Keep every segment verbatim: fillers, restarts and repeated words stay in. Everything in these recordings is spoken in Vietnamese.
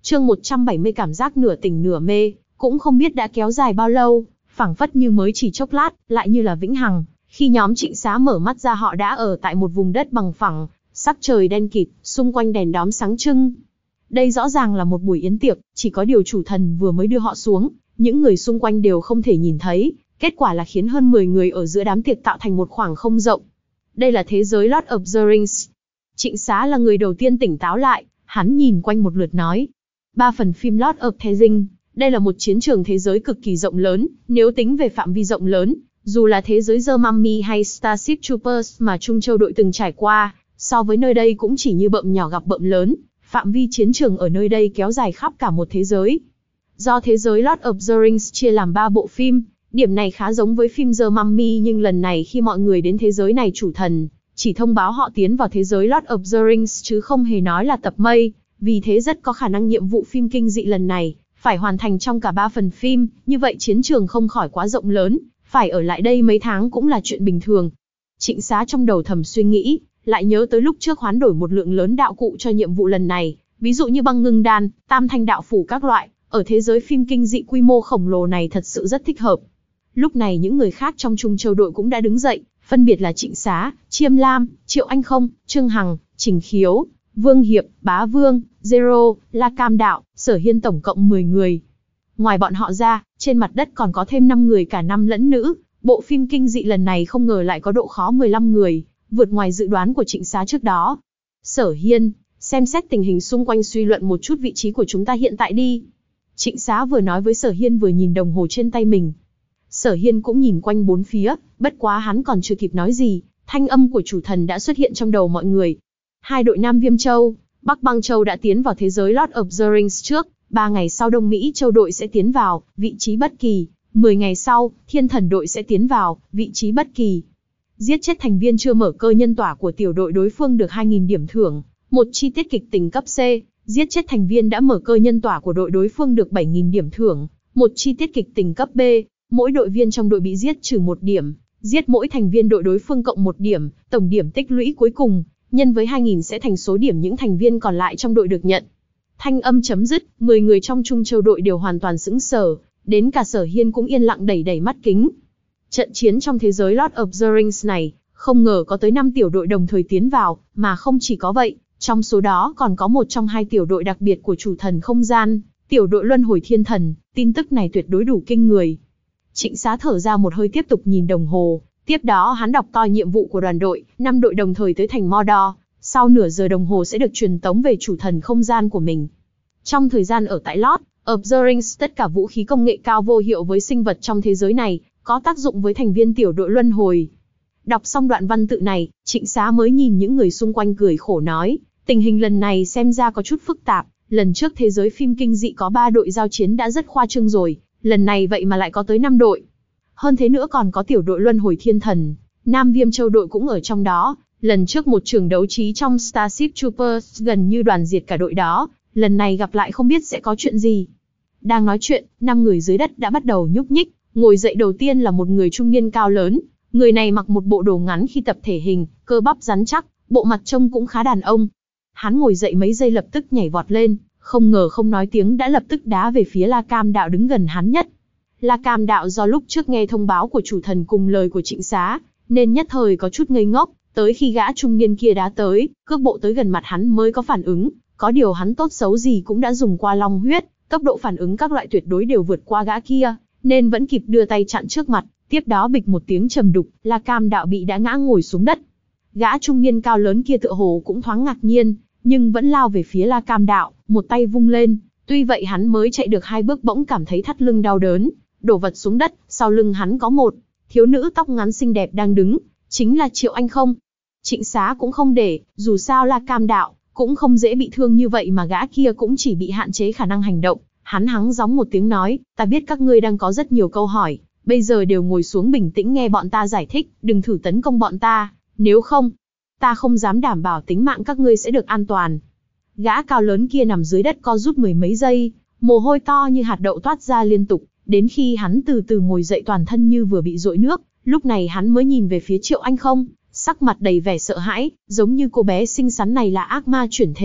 Chương một trăm bảy mươi cảm giác nửa tỉnh nửa mê, cũng không biết đã kéo dài bao lâu, phảng phất như mới chỉ chốc lát, lại như là vĩnh hằng. Khi nhóm Trịnh Xá mở mắt ra họ đã ở tại một vùng đất bằng phẳng, sắc trời đen kịt, xung quanh đèn đóm sáng trưng. Đây rõ ràng là một buổi yến tiệc, chỉ có điều chủ thần vừa mới đưa họ xuống, những người xung quanh đều không thể nhìn thấy, kết quả là khiến hơn mười người ở giữa đám tiệc tạo thành một khoảng không rộng. Đây là thế giới Lord of the Rings. Trịnh Xá là người đầu tiên tỉnh táo lại, hắn nhìn quanh một lượt nói. Ba phần phim Lord of the Rings, đây là một chiến trường thế giới cực kỳ rộng lớn, nếu tính về phạm vi rộng lớn, dù là thế giới The Mummy hay Starship Troopers mà Trung Châu đội từng trải qua, so với nơi đây cũng chỉ như bợm nhỏ gặp bợm lớn, phạm vi chiến trường ở nơi đây kéo dài khắp cả một thế giới. Do thế giới Lord of the Rings chia làm ba bộ phim, điểm này khá giống với phim The Mummy, nhưng lần này khi mọi người đến thế giới này chủ thần chỉ thông báo họ tiến vào thế giới Lord of the Rings chứ không hề nói là tập mây, vì thế rất có khả năng nhiệm vụ phim kinh dị lần này phải hoàn thành trong cả ba phần phim, như vậy chiến trường không khỏi quá rộng lớn, phải ở lại đây mấy tháng cũng là chuyện bình thường. Trịnh Xá trong đầu thầm suy nghĩ, lại nhớ tới lúc trước hoán đổi một lượng lớn đạo cụ cho nhiệm vụ lần này, ví dụ như băng ngưng đan, tam thanh đạo phủ các loại, ở thế giới phim kinh dị quy mô khổng lồ này thật sự rất thích hợp. Lúc này những người khác trong Trung Châu đội cũng đã đứng dậy, phân biệt là Trịnh Xá, Chiêm Lam, Triệu Anh Không, Trương Hằng, Trình Khiếu, Vương Hiệp, Bá Vương, Zero, La Cam Đạo, Sở Hiên, tổng cộng mười người. Ngoài bọn họ ra, trên mặt đất còn có thêm năm người cả nam lẫn nữ, bộ phim kinh dị lần này không ngờ lại có độ khó mười lăm người, vượt ngoài dự đoán của Trịnh Xá trước đó. Sở Hiên, xem xét tình hình xung quanh suy luận một chút vị trí của chúng ta hiện tại đi. Trịnh Xá vừa nói với Sở Hiên vừa nhìn đồng hồ trên tay mình. Sở Hiên cũng nhìn quanh bốn phía, bất quá hắn còn chưa kịp nói gì, thanh âm của chủ thần đã xuất hiện trong đầu mọi người. Hai đội Nam Viêm Châu, Bắc Băng Châu đã tiến vào thế giới Lord of the Rings trước, ba ngày sau Đông Mỹ Châu đội sẽ tiến vào, vị trí bất kỳ, mười ngày sau, Thiên Thần đội sẽ tiến vào, vị trí bất kỳ. Giết chết thành viên chưa mở cơ nhân tỏa của tiểu đội đối phương được hai nghìn điểm thưởng, một chi tiết kịch tính cấp C, giết chết thành viên đã mở cơ nhân tỏa của đội đối phương được bảy nghìn điểm thưởng, một chi tiết kịch tính cấp B, mỗi đội viên trong đội bị giết trừ một điểm, giết mỗi thành viên đội đối phương cộng một điểm, tổng điểm tích lũy cuối cùng nhân với hai nghìn sẽ thành số điểm những thành viên còn lại trong đội được nhận. Thanh âm chấm dứt, mười người trong Trung Châu đội đều hoàn toàn sững sờ, đến cả Sở Hiên cũng yên lặng đẩy đẩy mắt kính. Trận chiến trong thế giới Lord of the Rings này, không ngờ có tới năm tiểu đội đồng thời tiến vào, mà không chỉ có vậy, trong số đó còn có một trong hai tiểu đội đặc biệt của chủ thần không gian, tiểu đội Luân Hồi Thiên Thần, tin tức này tuyệt đối đủ kinh người. Trịnh Xá thở ra một hơi tiếp tục nhìn đồng hồ, tiếp đó hắn đọc to nhiệm vụ của đoàn đội, năm đội đồng thời tới thành Mordor, sau nửa giờ đồng hồ sẽ được truyền tống về chủ thần không gian của mình. Trong thời gian ở tại Lord of the Rings, tất cả vũ khí công nghệ cao vô hiệu với sinh vật trong thế giới này, có tác dụng với thành viên tiểu đội Luân Hồi. Đọc xong đoạn văn tự này, Trịnh Xá mới nhìn những người xung quanh cười khổ nói, tình hình lần này xem ra có chút phức tạp, lần trước thế giới phim kinh dị có ba đội giao chiến đã rất khoa trương rồi, lần này vậy mà lại có tới năm đội. Hơn thế nữa còn có tiểu đội Luân Hồi Thiên Thần, Nam Viêm Châu đội cũng ở trong đó, lần trước một trường đấu trí trong Starship Troopers gần như đoàn diệt cả đội đó, lần này gặp lại không biết sẽ có chuyện gì. Đang nói chuyện, năm người dưới đất đã bắt đầu nhúc nhích, ngồi dậy đầu tiên là một người trung niên cao lớn, người này mặc một bộ đồ ngắn khi tập thể hình, cơ bắp rắn chắc, bộ mặt trông cũng khá đàn ông. Hắn ngồi dậy mấy giây lập tức nhảy vọt lên, không ngờ không nói tiếng đã lập tức đá về phía La Cam Đạo đứng gần hắn nhất. La Cam Đạo do lúc trước nghe thông báo của chủ thần cùng lời của Trịnh Xá, nên nhất thời có chút ngây ngốc, tới khi gã trung niên kia đá tới, cước bộ tới gần mặt hắn mới có phản ứng, có điều hắn tốt xấu gì cũng đã dùng qua long huyết, tốc độ phản ứng các loại tuyệt đối đều vượt qua gã kia, nên vẫn kịp đưa tay chặn trước mặt, tiếp đó bịch một tiếng trầm đục, La Cam Đạo bị đã ngã ngồi xuống đất. Gã trung niên cao lớn kia tựa hồ cũng thoáng ngạc nhiên, nhưng vẫn lao về phía La Cam Đạo, một tay vung lên, tuy vậy hắn mới chạy được hai bước bỗng cảm thấy thắt lưng đau đớn, đổ vật xuống đất, sau lưng hắn có một thiếu nữ tóc ngắn xinh đẹp đang đứng, chính là Triệu Anh Không. Trịnh Xá cũng không để, dù sao La Cam Đạo cũng không dễ bị thương như vậy mà gã kia cũng chỉ bị hạn chế khả năng hành động. Hắn hắng gióng một tiếng nói, ta biết các ngươi đang có rất nhiều câu hỏi, bây giờ đều ngồi xuống bình tĩnh nghe bọn ta giải thích, đừng thử tấn công bọn ta, nếu không, ta không dám đảm bảo tính mạng các ngươi sẽ được an toàn. Gã cao lớn kia nằm dưới đất co rút mười mấy giây, mồ hôi to như hạt đậu toát ra liên tục, đến khi hắn từ từ ngồi dậy toàn thân như vừa bị dội nước, lúc này hắn mới nhìn về phía Triệu Anh Không, sắc mặt đầy vẻ sợ hãi, giống như cô bé xinh xắn này là ác ma chuyển thế,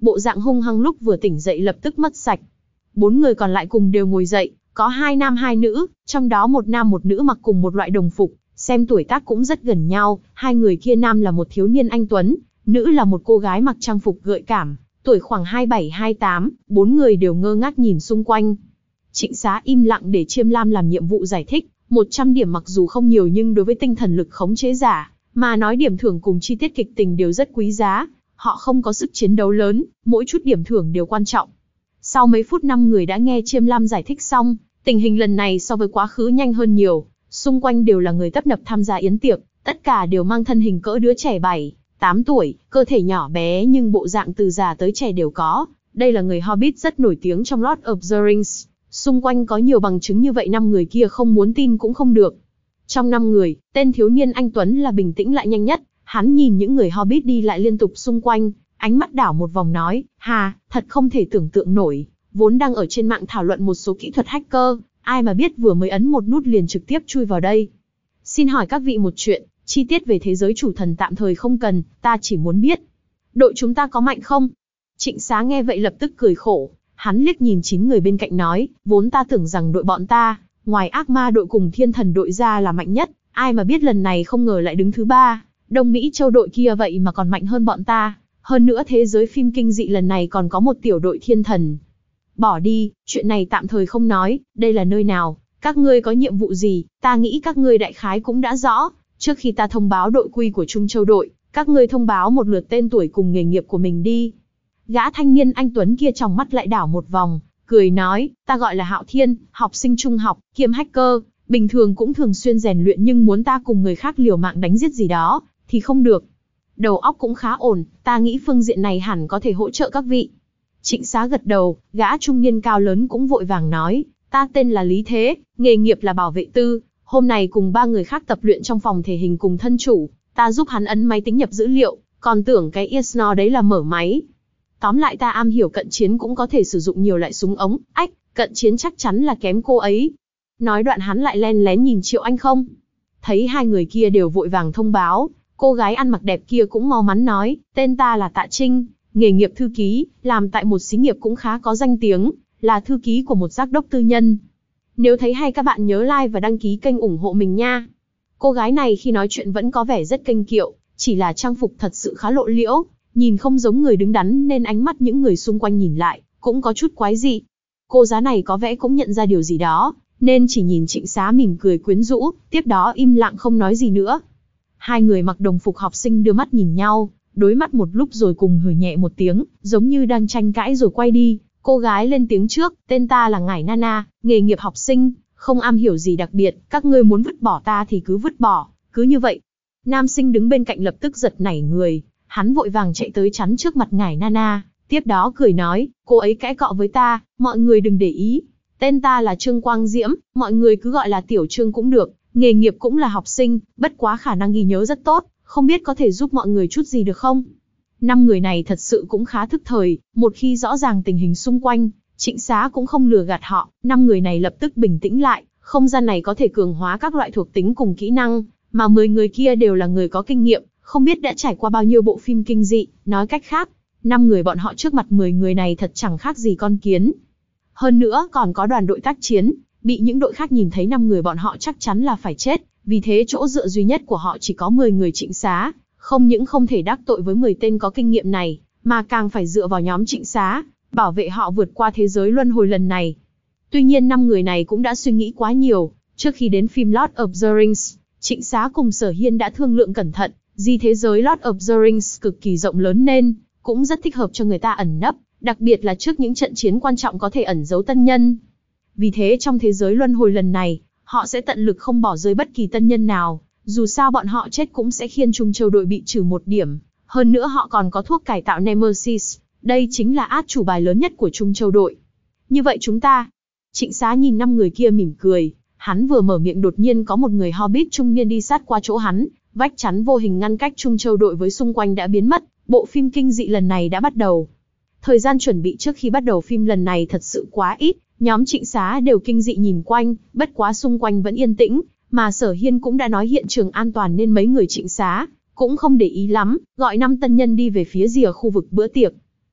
bộ dạng hung hăng lúc vừa tỉnh dậy lập tức mất sạch. Bốn người còn lại cùng đều ngồi dậy, có hai nam hai nữ, trong đó một nam một nữ mặc cùng một loại đồng phục, xem tuổi tác cũng rất gần nhau, hai người kia nam là một thiếu niên anh tuấn, nữ là một cô gái mặc trang phục gợi cảm, tuổi khoảng hai mươi bảy hai mươi tám, bốn người đều ngơ ngác nhìn xung quanh. Trịnh Xá im lặng để Chiêm Lam làm nhiệm vụ giải thích, một trăm điểm mặc dù không nhiều nhưng đối với tinh thần lực khống chế giả, mà nói điểm thưởng cùng chi tiết kịch tình đều rất quý giá, họ không có sức chiến đấu lớn, mỗi chút điểm thưởng đều quan trọng. Sau mấy phút năm người đã nghe Chiêm Lam giải thích xong, tình hình lần này so với quá khứ nhanh hơn nhiều, xung quanh đều là người tấp nập tham gia yến tiệc, tất cả đều mang thân hình cỡ đứa trẻ bảy, tám tuổi, cơ thể nhỏ bé nhưng bộ dạng từ già tới trẻ đều có, đây là người Hobbit rất nổi tiếng trong Lord of the Rings, xung quanh có nhiều bằng chứng như vậy năm người kia không muốn tin cũng không được. Trong năm người, tên thiếu niên anh Tuấn là bình tĩnh lại nhanh nhất, hắn nhìn những người Hobbit đi lại liên tục xung quanh, ánh mắt đảo một vòng nói, hà, thật không thể tưởng tượng nổi, vốn đang ở trên mạng thảo luận một số kỹ thuật hacker, ai mà biết vừa mới ấn một nút liền trực tiếp chui vào đây. Xin hỏi các vị một chuyện, chi tiết về thế giới chủ thần tạm thời không cần, ta chỉ muốn biết. Đội chúng ta có mạnh không? Trịnh Xá nghe vậy lập tức cười khổ, hắn liếc nhìn chín người bên cạnh nói, vốn ta tưởng rằng đội bọn ta, ngoài ác ma đội cùng thiên thần đội ra là mạnh nhất, ai mà biết lần này không ngờ lại đứng thứ ba, Đông Mỹ châu đội kia vậy mà còn mạnh hơn bọn ta, hơn nữa thế giới phim kinh dị lần này còn có một tiểu đội thiên thần. Bỏ đi, chuyện này tạm thời không nói, đây là nơi nào, các ngươi có nhiệm vụ gì, ta nghĩ các ngươi đại khái cũng đã rõ, trước khi ta thông báo đội quy của Trung Châu đội, các ngươi thông báo một lượt tên tuổi cùng nghề nghiệp của mình đi. Gã thanh niên anh Tuấn kia trong mắt lại đảo một vòng, cười nói, ta gọi là Hạo Thiên, học sinh trung học, kiêm hacker, bình thường cũng thường xuyên rèn luyện nhưng muốn ta cùng người khác liều mạng đánh giết gì đó, thì không được. Đầu óc cũng khá ổn, ta nghĩ phương diện này hẳn có thể hỗ trợ các vị. Trịnh Xá gật đầu, gã trung niên cao lớn cũng vội vàng nói, ta tên là Lý Thế, nghề nghiệp là bảo vệ tư, hôm nay cùng ba người khác tập luyện trong phòng thể hình cùng thân chủ, ta giúp hắn ấn máy tính nhập dữ liệu, còn tưởng cái Earnsnore đấy là mở máy. Tóm lại ta am hiểu cận chiến cũng có thể sử dụng nhiều loại súng ống, ách, cận chiến chắc chắn là kém cô ấy. Nói đoạn hắn lại len lén nhìn Triệu Anh Không. Thấy hai người kia đều vội vàng thông báo, cô gái ăn mặc đẹp kia cũng mau mắn nói, tên ta là Tạ Trinh, nghề nghiệp thư ký, làm tại một xí nghiệp cũng khá có danh tiếng, là thư ký của một giám đốc tư nhân. Nếu thấy hay các bạn nhớ like và đăng ký kênh ủng hộ mình nha. Cô gái này khi nói chuyện vẫn có vẻ rất kênh kiệu, chỉ là trang phục thật sự khá lộ liễu, nhìn không giống người đứng đắn nên ánh mắt những người xung quanh nhìn lại, cũng có chút quái dị. Cô giá này có vẻ cũng nhận ra điều gì đó, nên chỉ nhìn Trịnh Xá mỉm cười quyến rũ, tiếp đó im lặng không nói gì nữa. Hai người mặc đồng phục học sinh đưa mắt nhìn nhau, đối mắt một lúc rồi cùng hừ nhẹ một tiếng, giống như đang tranh cãi rồi quay đi. Cô gái lên tiếng trước, tên ta là Ngải Nana, nghề nghiệp học sinh, không am hiểu gì đặc biệt, các ngươi muốn vứt bỏ ta thì cứ vứt bỏ, cứ như vậy. Nam sinh đứng bên cạnh lập tức giật nảy người, hắn vội vàng chạy tới chắn trước mặt Ngải Nana, tiếp đó cười nói, cô ấy cãi cọ với ta, mọi người đừng để ý. Tên ta là Trương Quang Diễm, mọi người cứ gọi là Tiểu Trương cũng được, nghề nghiệp cũng là học sinh, bất quá khả năng ghi nhớ rất tốt, không biết có thể giúp mọi người chút gì được không? Năm người này thật sự cũng khá thức thời, một khi rõ ràng tình hình xung quanh, Trịnh Xá cũng không lừa gạt họ, năm người này lập tức bình tĩnh lại, không gian này có thể cường hóa các loại thuộc tính cùng kỹ năng, mà mười người kia đều là người có kinh nghiệm, không biết đã trải qua bao nhiêu bộ phim kinh dị, nói cách khác, năm người bọn họ trước mặt mười người này thật chẳng khác gì con kiến. Hơn nữa còn có đoàn đội tác chiến, bị những đội khác nhìn thấy năm người bọn họ chắc chắn là phải chết, vì thế chỗ dựa duy nhất của họ chỉ có mười người Trịnh Xá, không những không thể đắc tội với mười tên có kinh nghiệm này, mà càng phải dựa vào nhóm Trịnh Xá, bảo vệ họ vượt qua thế giới luân hồi lần này. Tuy nhiên năm người này cũng đã suy nghĩ quá nhiều, trước khi đến phim Lord of the Rings, Trịnh Xá cùng Sở Hiên đã thương lượng cẩn thận, vì thế giới Lord of the Rings cực kỳ rộng lớn nên cũng rất thích hợp cho người ta ẩn nấp, đặc biệt là trước những trận chiến quan trọng có thể ẩn giấu tân nhân. Vì thế trong thế giới luân hồi lần này, họ sẽ tận lực không bỏ rơi bất kỳ tân nhân nào, dù sao bọn họ chết cũng sẽ khiến Trung Châu đội bị trừ một điểm, hơn nữa họ còn có thuốc cải tạo Nemesis, đây chính là át chủ bài lớn nhất của Trung Châu đội. Như vậy chúng ta... Trịnh Xá nhìn năm người kia mỉm cười, hắn vừa mở miệng đột nhiên có một người Hobbit trung niên đi sát qua chỗ hắn, vách chắn vô hình ngăn cách Trung Châu đội với xung quanh đã biến mất, bộ phim kinh dị lần này đã bắt đầu. Thời gian chuẩn bị trước khi bắt đầu phim lần này thật sự quá ít, nhóm Trịnh Xá đều kinh dị nhìn quanh, bất quá xung quanh vẫn yên tĩnh, mà Sở Hiên cũng đã nói hiện trường an toàn nên mấy người Trịnh Xá cũng không để ý lắm, gọi năm tân nhân đi về phía rìa khu vực bữa tiệc.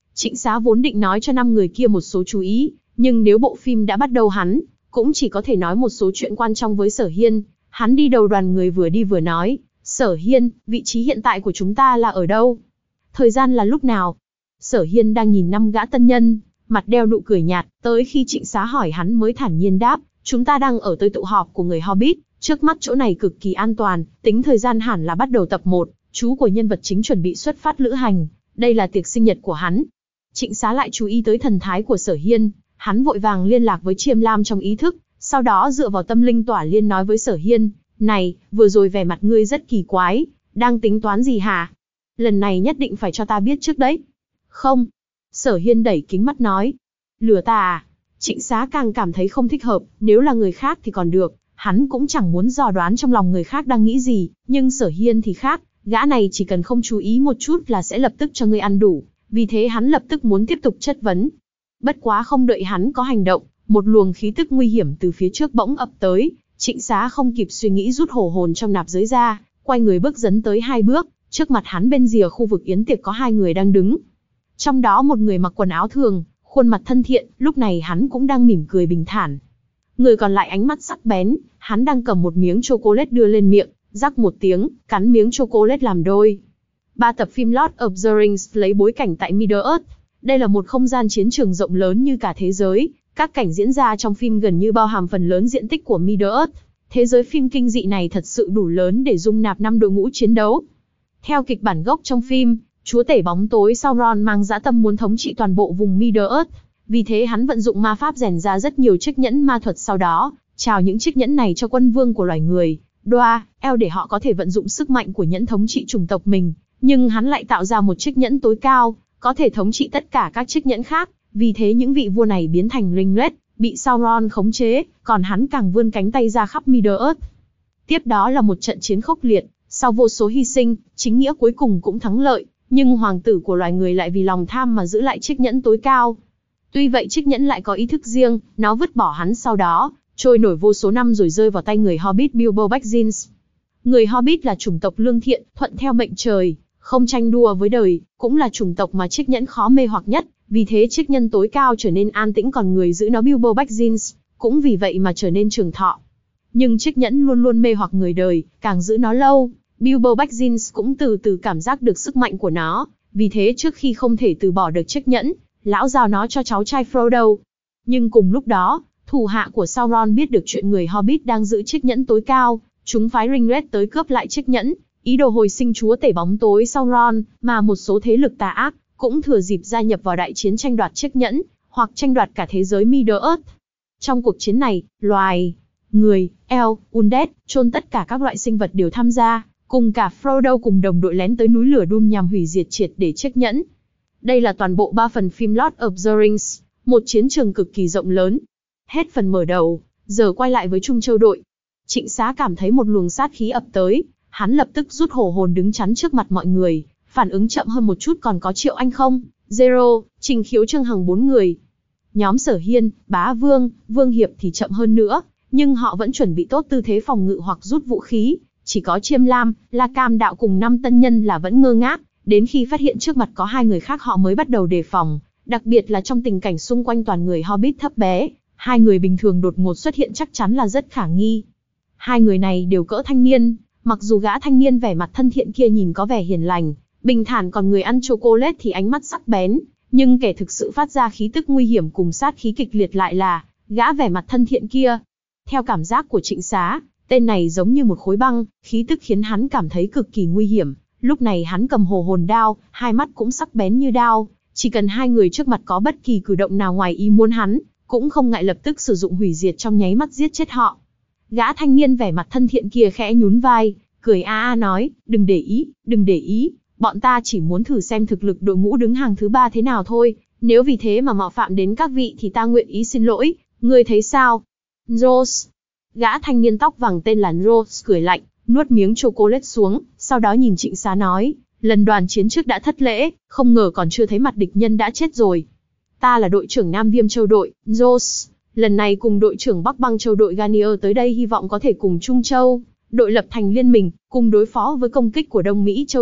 Trịnh Xá vốn định nói cho năm người kia một số chú ý, nhưng nếu bộ phim đã bắt đầu hắn cũng chỉ có thể nói một số chuyện quan trọng với Sở Hiên. Hắn đi đầu đoàn người vừa đi vừa nói, Sở Hiên, vị trí hiện tại của chúng ta là ở đâu? Thời gian là lúc nào? Sở Hiên đang nhìn năm gã tân nhân, mặt đeo nụ cười nhạt, tới khi Trịnh Xá hỏi hắn mới thản nhiên đáp, chúng ta đang ở tới tụ họp của người Hobbit, trước mắt chỗ này cực kỳ an toàn, tính thời gian hẳn là bắt đầu tập một, chú của nhân vật chính chuẩn bị xuất phát lữ hành, đây là tiệc sinh nhật của hắn. Trịnh Xá lại chú ý tới thần thái của Sở Hiên, hắn vội vàng liên lạc với Chiêm Lam trong ý thức, sau đó dựa vào tâm linh tỏa liên nói với Sở Hiên, này, vừa rồi vẻ mặt ngươi rất kỳ quái, đang tính toán gì hả? Lần này nhất định phải cho ta biết trước đấy. Không. Sở Hiên đẩy kính mắt nói. Lừa ta à? Trịnh Xá càng cảm thấy không thích hợp, nếu là người khác thì còn được, hắn cũng chẳng muốn dò đoán trong lòng người khác đang nghĩ gì, nhưng Sở Hiên thì khác, gã này chỉ cần không chú ý một chút là sẽ lập tức cho ngươi ăn đủ, vì thế hắn lập tức muốn tiếp tục chất vấn. Bất quá không đợi hắn có hành động, một luồng khí tức nguy hiểm từ phía trước bỗng ập tới, Trịnh Xá không kịp suy nghĩ rút hổ hồn trong nạp giới ra, quay người bước dấn tới hai bước, trước mặt hắn bên rìa khu vực yến tiệc có hai người đang đứng. Trong đó một người mặc quần áo thường, khuôn mặt thân thiện, lúc này hắn cũng đang mỉm cười bình thản. Người còn lại ánh mắt sắc bén, hắn đang cầm một miếng chocolate đưa lên miệng, rắc một tiếng, cắn miếng chocolate làm đôi. Ba tập phim Lord of the Rings lấy bối cảnh tại Middle-earth. Đây là một không gian chiến trường rộng lớn như cả thế giới, các cảnh diễn ra trong phim gần như bao hàm phần lớn diện tích của Middle-earth. Thế giới phim kinh dị này thật sự đủ lớn để dung nạp năm đội ngũ chiến đấu. Theo kịch bản gốc trong phim, chúa tể bóng tối Sauron mang dã tâm muốn thống trị toàn bộ vùng Middle-earth, vì thế hắn vận dụng ma pháp rèn ra rất nhiều chiếc nhẫn ma thuật, sau đó trao những chiếc nhẫn này cho quân vương của loài người, Đoa, eo để họ có thể vận dụng sức mạnh của nhẫn thống trị chủng tộc mình, nhưng hắn lại tạo ra một chiếc nhẫn tối cao, có thể thống trị tất cả các chiếc nhẫn khác, vì thế những vị vua này biến thành ringlet, bị Sauron khống chế, còn hắn càng vươn cánh tay ra khắp Middle-earth. Tiếp đó là một trận chiến khốc liệt, sau vô số hy sinh, chính nghĩa cuối cùng cũng thắng lợi, nhưng hoàng tử của loài người lại vì lòng tham mà giữ lại chiếc nhẫn tối cao. Tuy vậy chiếc nhẫn lại có ý thức riêng, nó vứt bỏ hắn sau đó, trôi nổi vô số năm rồi rơi vào tay người Hobbit Bilbo Baggins. Người Hobbit là chủng tộc lương thiện, thuận theo mệnh trời, không tranh đua với đời, cũng là chủng tộc mà chiếc nhẫn khó mê hoặc nhất, vì thế chiếc nhẫn tối cao trở nên an tĩnh, còn người giữ nó Bilbo Baggins cũng vì vậy mà trở nên trường thọ. Nhưng chiếc nhẫn luôn luôn mê hoặc người đời, càng giữ nó lâu, Bilbo Baggins cũng từ từ cảm giác được sức mạnh của nó, vì thế trước khi không thể từ bỏ được chiếc nhẫn, lão giao nó cho cháu trai Frodo. Nhưng cùng lúc đó, thủ hạ của Sauron biết được chuyện người Hobbit đang giữ chiếc nhẫn tối cao, chúng phái ringlet tới cướp lại chiếc nhẫn, ý đồ hồi sinh chúa tể bóng tối Sauron, mà một số thế lực tà ác cũng thừa dịp gia nhập vào đại chiến tranh đoạt chiếc nhẫn, hoặc tranh đoạt cả thế giới Middle-earth. Trong cuộc chiến này, loài, người, elf, undead, chôn tất cả các loại sinh vật đều tham gia, cùng cả Frodo cùng đồng đội lén tới núi lửa Doom nhằm hủy diệt triệt để chiếc nhẫn. Đây là toàn bộ ba phần phim Lord of the Rings, một chiến trường cực kỳ rộng lớn. Hết phần mở đầu, giờ quay lại với Trung Châu đội. Trịnh Xá cảm thấy một luồng sát khí ập tới, hắn lập tức rút hổ hồn đứng chắn trước mặt mọi người, phản ứng chậm hơn một chút còn có Triệu Anh không, Zero, Trình Khiếu, Trương Hằng bốn người. Nhóm Sở Hiên, Bá Vương, Vương Hiệp thì chậm hơn nữa, nhưng họ vẫn chuẩn bị tốt tư thế phòng ngự hoặc rút vũ khí, chỉ có Chiêm Lam, La Cam Đạo cùng năm tân nhân là vẫn ngơ ngác, đến khi phát hiện trước mặt có hai người khác họ mới bắt đầu đề phòng, đặc biệt là trong tình cảnh xung quanh toàn người Hobbit thấp bé, hai người bình thường đột ngột xuất hiện chắc chắn là rất khả nghi. Hai người này đều cỡ thanh niên, mặc dù gã thanh niên vẻ mặt thân thiện kia nhìn có vẻ hiền lành, bình thản, còn người ăn chocolate thì ánh mắt sắc bén, nhưng kẻ thực sự phát ra khí tức nguy hiểm cùng sát khí kịch liệt lại là gã vẻ mặt thân thiện kia. Theo cảm giác của Trịnh Xá, tên này giống như một khối băng, khí tức khiến hắn cảm thấy cực kỳ nguy hiểm. Lúc này hắn cầm hồ hồn đao, hai mắt cũng sắc bén như đao, chỉ cần hai người trước mặt có bất kỳ cử động nào ngoài ý muốn hắn, cũng không ngại lập tức sử dụng hủy diệt trong nháy mắt giết chết họ. Gã thanh niên vẻ mặt thân thiện kia khẽ nhún vai, cười a a nói, đừng để ý, đừng để ý, bọn ta chỉ muốn thử xem thực lực đội ngũ đứng hàng thứ ba thế nào thôi, nếu vì thế mà mạo phạm đến các vị thì ta nguyện ý xin lỗi, ngươi thấy sao? Rose. Gã thanh niên tóc vàng tên là Rose cười lạnh, nuốt miếng chocolate xuống, sau đó nhìn Trịnh Xá nói, lần đoàn chiến trước đã thất lễ, không ngờ còn chưa thấy mặt địch nhân đã chết rồi. Ta là đội trưởng Nam Viêm Châu đội, Rose, lần này cùng đội trưởng Bắc Băng Châu đội Garnier tới đây hy vọng có thể cùng Trung Châu đội lập thành liên minh, cùng đối phó với công kích của Đông Mỹ Châu đội,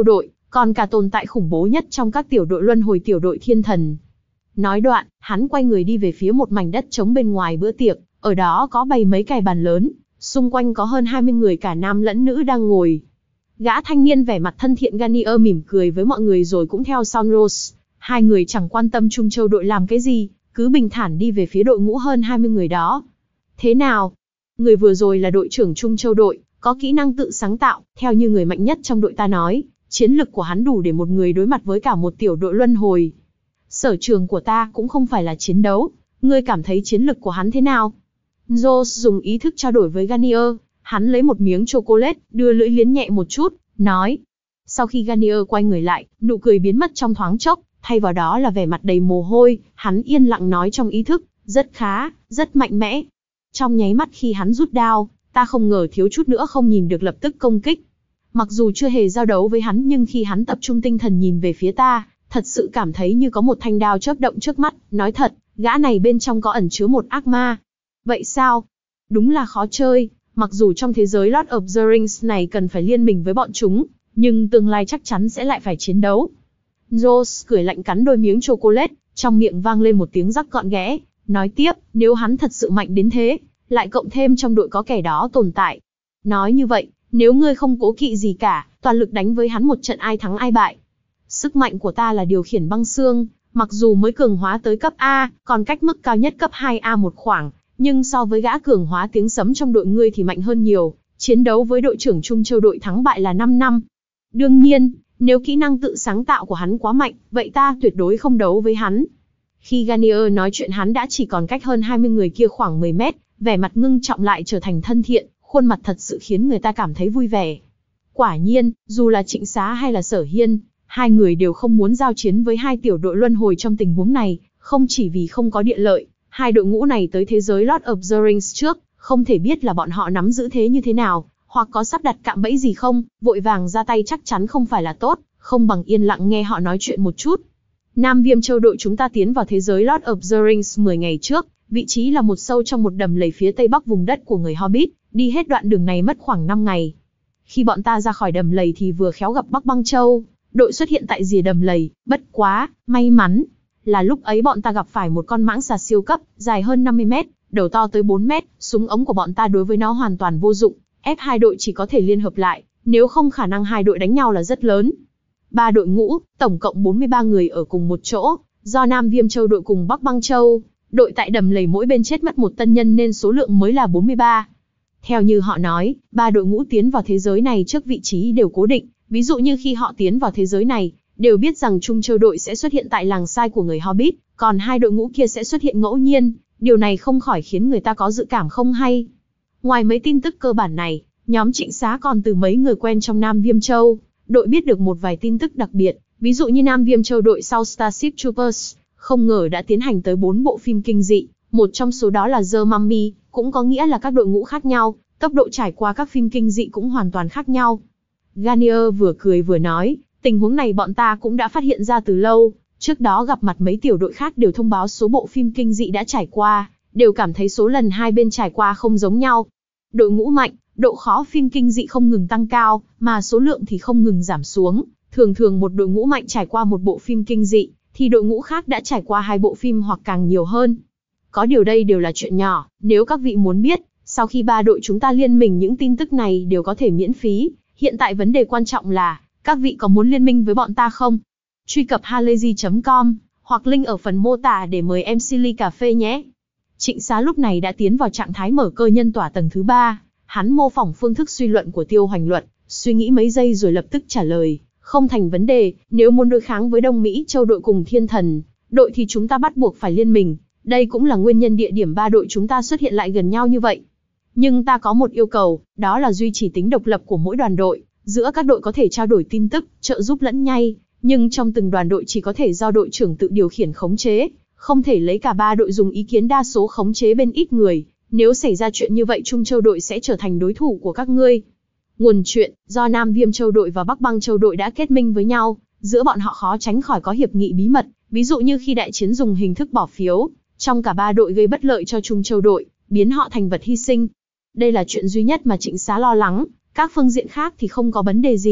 còn cả tồn tại khủng bố nhất trong các tiểu đội luân hồi tiểu đội thiên thần. Nói đoạn, hắn quay người đi về phía một mảnh đất trống bên ngoài bữa tiệc, ở đó có bày mấy cái bàn lớn, xung quanh có hơn hai mươi người cả nam lẫn nữ đang ngồi. Gã thanh niên vẻ mặt thân thiện Garnier mỉm cười với mọi người rồi cũng theo sau Rose. Hai người chẳng quan tâm Trung Châu đội làm cái gì, cứ bình thản đi về phía đội ngũ hơn hai mươi người đó. Thế nào? Người vừa rồi là đội trưởng Trung Châu đội, có kỹ năng tự sáng tạo, theo như người mạnh nhất trong đội ta nói, chiến lực của hắn đủ để một người đối mặt với cả một tiểu đội luân hồi. Sở trường của ta cũng không phải là chiến đấu, ngươi cảm thấy chiến lực của hắn thế nào? Rose dùng ý thức trao đổi với Garnier, hắn lấy một miếng chocolate, đưa lưỡi liếm nhẹ một chút, nói. Sau khi Garnier quay người lại, nụ cười biến mất trong thoáng chốc, thay vào đó là vẻ mặt đầy mồ hôi, hắn yên lặng nói trong ý thức, rất khá, rất mạnh mẽ. Trong nháy mắt khi hắn rút đao, ta không ngờ thiếu chút nữa không nhìn được lập tức công kích. Mặc dù chưa hề giao đấu với hắn nhưng khi hắn tập trung tinh thần nhìn về phía ta, thật sự cảm thấy như có một thanh đao chớp động trước mắt, nói thật, gã này bên trong có ẩn chứa một ác ma. Vậy sao? Đúng là khó chơi, mặc dù trong thế giới Lord of the Rings này cần phải liên minh với bọn chúng, nhưng tương lai chắc chắn sẽ lại phải chiến đấu. Rose cười lạnh cắn đôi miếng chocolate, trong miệng vang lên một tiếng rắc gọn ghẽ, nói tiếp, nếu hắn thật sự mạnh đến thế, lại cộng thêm trong đội có kẻ đó tồn tại. Nói như vậy, nếu ngươi không cố kỵ gì cả, toàn lực đánh với hắn một trận ai thắng ai bại. Sức mạnh của ta là điều khiển băng xương, mặc dù mới cường hóa tới cấp A, còn cách mức cao nhất cấp hai A một khoảng, nhưng so với gã cường hóa tiếng sấm trong đội ngươi thì mạnh hơn nhiều, chiến đấu với đội trưởng Trung Châu đội thắng bại là năm năm. Đương nhiên, nếu kỹ năng tự sáng tạo của hắn quá mạnh, vậy ta tuyệt đối không đấu với hắn. Khi Garnier nói chuyện hắn đã chỉ còn cách hơn hai mươi người kia khoảng mười mét, vẻ mặt ngưng trọng lại trở thành thân thiện, khuôn mặt thật sự khiến người ta cảm thấy vui vẻ. Quả nhiên, dù là Trịnh Xá hay là Sở Hiên, hai người đều không muốn giao chiến với hai tiểu đội luân hồi trong tình huống này, không chỉ vì không có địa lợi, hai đội ngũ này tới thế giới Lord of the Rings trước, không thể biết là bọn họ nắm giữ thế như thế nào, hoặc có sắp đặt cạm bẫy gì không, vội vàng ra tay chắc chắn không phải là tốt, không bằng yên lặng nghe họ nói chuyện một chút. Nam Viêm Châu đội chúng ta tiến vào thế giới Lord of the Rings mười ngày trước, vị trí là một sâu trong một đầm lầy phía tây bắc vùng đất của người Hobbit, đi hết đoạn đường này mất khoảng năm ngày. Khi bọn ta ra khỏi đầm lầy thì vừa khéo gặp Bắc Băng Châu, đội xuất hiện tại rìa đầm lầy, bất quá, may mắn, là lúc ấy bọn ta gặp phải một con mãng xà siêu cấp, dài hơn năm mươi mét, đầu to tới bốn mét, súng ống của bọn ta đối với nó hoàn toàn vô dụng, ép hai đội chỉ có thể liên hợp lại, nếu không khả năng hai đội đánh nhau là rất lớn. Ba đội ngũ, tổng cộng bốn mươi ba người ở cùng một chỗ, do Nam Viêm Châu đội cùng Bắc Băng Châu, đội tại đầm lầy mỗi bên chết mất một tân nhân nên số lượng mới là bốn mươi ba. Theo như họ nói, ba đội ngũ tiến vào thế giới này trước vị trí đều cố định, ví dụ như khi họ tiến vào thế giới này, đều biết rằng Trung Châu đội sẽ xuất hiện tại làng sai của người Hobbit, còn hai đội ngũ kia sẽ xuất hiện ngẫu nhiên, điều này không khỏi khiến người ta có dự cảm không hay. Ngoài mấy tin tức cơ bản này, nhóm Trịnh Xá còn từ mấy người quen trong Nam Viêm Châu, đội biết được một vài tin tức đặc biệt, ví dụ như Nam Viêm Châu đội sau Starship Troopers, không ngờ đã tiến hành tới bốn bộ phim kinh dị, một trong số đó là The Mummy, cũng có nghĩa là các đội ngũ khác nhau, tốc độ trải qua các phim kinh dị cũng hoàn toàn khác nhau. Garnier vừa cười vừa nói, tình huống này bọn ta cũng đã phát hiện ra từ lâu, trước đó gặp mặt mấy tiểu đội khác đều thông báo số bộ phim kinh dị đã trải qua, đều cảm thấy số lần hai bên trải qua không giống nhau. Đội ngũ mạnh, độ khó phim kinh dị không ngừng tăng cao, mà số lượng thì không ngừng giảm xuống, thường thường một đội ngũ mạnh trải qua một bộ phim kinh dị, thì đội ngũ khác đã trải qua hai bộ phim hoặc càng nhiều hơn. Có điều đây đều là chuyện nhỏ, nếu các vị muốn biết, sau khi ba đội chúng ta liên minh những tin tức này đều có thể miễn phí, hiện tại vấn đề quan trọng là, các vị có muốn liên minh với bọn ta không? Truy cập halayzi chấm com, hoặc link ở phần mô tả để mời em xê ly cà phê nhé. Trịnh Xá lúc này đã tiến vào trạng thái mở cơ nhân tỏa tầng thứ ba, hắn mô phỏng phương thức suy luận của Tiêu Hoành Luận, suy nghĩ mấy giây rồi lập tức trả lời, không thành vấn đề, nếu muốn đối kháng với Đông Mỹ Châu đội cùng Thiên Thần đội thì chúng ta bắt buộc phải liên minh, đây cũng là nguyên nhân địa điểm ba đội chúng ta xuất hiện lại gần nhau như vậy. Nhưng ta có một yêu cầu, đó là duy trì tính độc lập của mỗi đoàn đội, giữa các đội có thể trao đổi tin tức, trợ giúp lẫn nhau, nhưng trong từng đoàn đội chỉ có thể do đội trưởng tự điều khiển khống chế, không thể lấy cả ba đội dùng ý kiến đa số khống chế bên ít người, nếu xảy ra chuyện như vậy Trung Châu đội sẽ trở thành đối thủ của các ngươi. Nguồn chuyện, do Nam Viêm Châu đội và Bắc Băng Châu đội đã kết minh với nhau, giữa bọn họ khó tránh khỏi có hiệp nghị bí mật, ví dụ như khi đại chiến dùng hình thức bỏ phiếu, trong cả ba đội gây bất lợi cho Trung Châu đội, biến họ thành vật hy sinh. Đây là chuyện duy nhất mà Trịnh Xá lo lắng, các phương diện khác thì không có vấn đề gì,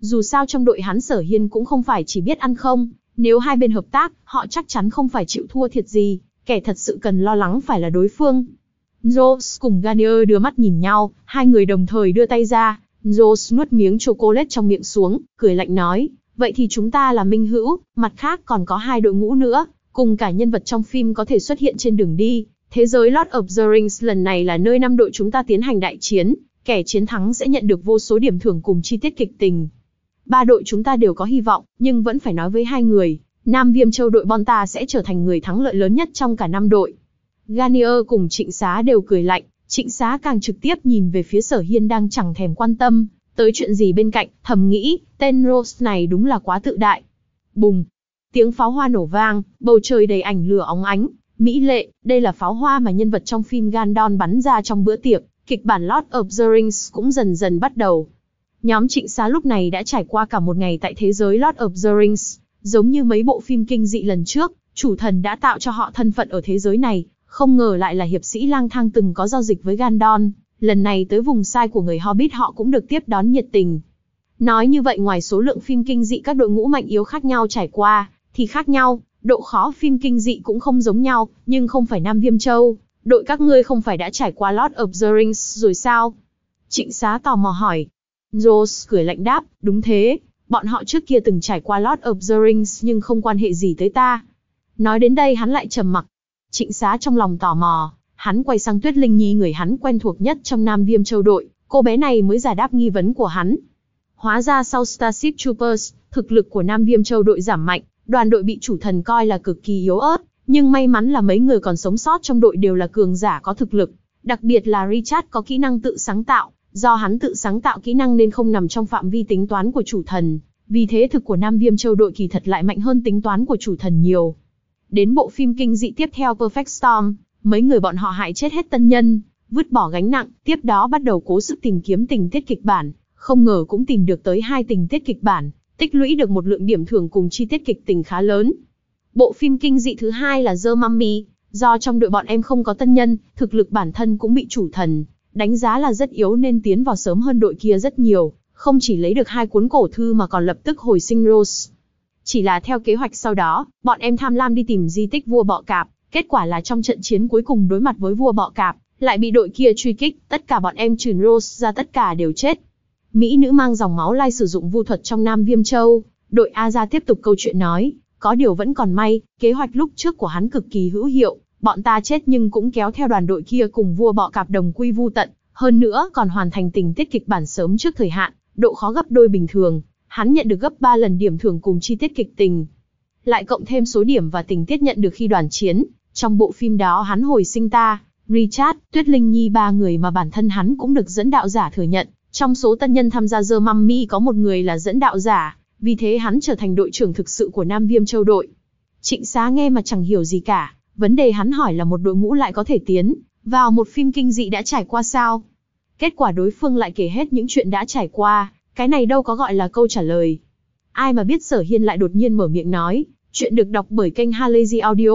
Dù sao trong đội hắn Sở Hiên cũng không phải chỉ biết ăn không, nếu hai bên hợp tác, họ chắc chắn không phải chịu thua thiệt gì, kẻ thật sự cần lo lắng phải là đối phương. Rose cùng Garnier đưa mắt nhìn nhau, hai người đồng thời đưa tay ra, Rose nuốt miếng chocolate trong miệng xuống, cười lạnh nói, vậy thì chúng ta là minh hữu, mặt khác còn có hai đội ngũ nữa, cùng cả nhân vật trong phim có thể xuất hiện trên đường đi. Thế giới Lord of the Rings lần này là nơi năm đội chúng ta tiến hành đại chiến, kẻ chiến thắng sẽ nhận được vô số điểm thưởng cùng chi tiết kịch tình. Ba đội chúng ta đều có hy vọng, nhưng vẫn phải nói với hai người, Nam Viêm Châu đội bọn ta sẽ trở thành người thắng lợi lớn nhất trong cả năm đội. Garnier cùng Trịnh Xá đều cười lạnh, Trịnh Xá càng trực tiếp nhìn về phía Sở Hiên đang chẳng thèm quan tâm tới chuyện gì bên cạnh, thầm nghĩ, tên Rose này đúng là quá tự đại. Bùng! Tiếng pháo hoa nổ vang, bầu trời đầy ảnh lửa óng ánh, mỹ lệ, đây là pháo hoa mà nhân vật trong phim Gandon bắn ra trong bữa tiệc, kịch bản Lord of the Rings cũng dần dần bắt đầu. Nhóm Trịnh Xá lúc này đã trải qua cả một ngày tại thế giới Lord of the Rings, giống như mấy bộ phim kinh dị lần trước, chủ thần đã tạo cho họ thân phận ở thế giới này, không ngờ lại là hiệp sĩ lang thang từng có giao dịch với Gandon, lần này tới vùng sai của người Hobbit họ cũng được tiếp đón nhiệt tình. Nói như vậy ngoài số lượng phim kinh dị các đội ngũ mạnh yếu khác nhau trải qua, thì khác nhau, độ khó phim kinh dị cũng không giống nhau, nhưng không phải Nam Viêm Châu, đội các ngươi không phải đã trải qua Lord of the Rings rồi sao? Trịnh Xá tò mò hỏi. Rose cười lạnh đáp, đúng thế, bọn họ trước kia từng trải qua Lord of the Rings nhưng không quan hệ gì tới ta. Nói đến đây hắn lại trầm mặc. Trịnh Xá trong lòng tò mò, hắn quay sang Tuyết Linh Nhi người hắn quen thuộc nhất trong Nam Viêm Châu đội, cô bé này mới giải đáp nghi vấn của hắn. Hóa ra sau Starship Troopers, thực lực của Nam Viêm Châu đội giảm mạnh, đoàn đội bị chủ thần coi là cực kỳ yếu ớt, nhưng may mắn là mấy người còn sống sót trong đội đều là cường giả có thực lực, đặc biệt là Richard có kỹ năng tự sáng tạo, do hắn tự sáng tạo kỹ năng nên không nằm trong phạm vi tính toán của chủ thần, vì thế thực của Nam Viêm Châu đội kỳ thật lại mạnh hơn tính toán của chủ thần nhiều. Đến bộ phim kinh dị tiếp theo Perfect Storm, mấy người bọn họ hại chết hết tân nhân, vứt bỏ gánh nặng, tiếp đó bắt đầu cố sức tìm kiếm tình tiết kịch bản, không ngờ cũng tìm được tới hai tình tiết kịch bản, tích lũy được một lượng điểm thưởng cùng chi tiết kịch tình khá lớn. Bộ phim kinh dị thứ hai là The Mummy, do trong đội bọn em không có tân nhân, thực lực bản thân cũng bị chủ thần đánh giá là rất yếu nên tiến vào sớm hơn đội kia rất nhiều, không chỉ lấy được hai cuốn cổ thư mà còn lập tức hồi sinh Rose. Chỉ là theo kế hoạch sau đó, bọn em tham lam đi tìm di tích vua bọ cạp, kết quả là trong trận chiến cuối cùng đối mặt với vua bọ cạp, lại bị đội kia truy kích, tất cả bọn em trừ Rose ra tất cả đều chết. Mỹ nữ mang dòng máu lai sử dụng vu thuật trong Nam Viêm Châu, đội A Gia tiếp tục câu chuyện nói, có điều vẫn còn may, kế hoạch lúc trước của hắn cực kỳ hữu hiệu, bọn ta chết nhưng cũng kéo theo đoàn đội kia cùng vua bọ cạp đồng quy vu tận, hơn nữa còn hoàn thành tình tiết kịch bản sớm trước thời hạn, độ khó gấp đôi bình thường, hắn nhận được gấp ba lần điểm thưởng cùng chi tiết kịch tình. Lại cộng thêm số điểm và tình tiết nhận được khi đoàn chiến, trong bộ phim đó hắn hồi sinh ta, Richard, Tuyết Linh Nhi ba người mà bản thân hắn cũng được dẫn đạo giả thừa nhận, trong số tân nhân tham gia The Mummy có một người là dẫn đạo giả, vì thế hắn trở thành đội trưởng thực sự của Nam Viêm Châu đội. Trịnh Xá nghe mà chẳng hiểu gì cả, vấn đề hắn hỏi là một đội ngũ lại có thể tiến vào một phim kinh dị đã trải qua sao? Kết quả đối phương lại kể hết những chuyện đã trải qua, cái này đâu có gọi là câu trả lời. Ai mà biết Sở Hiên lại đột nhiên mở miệng nói, chuyện được đọc bởi kênh Halazy Audio.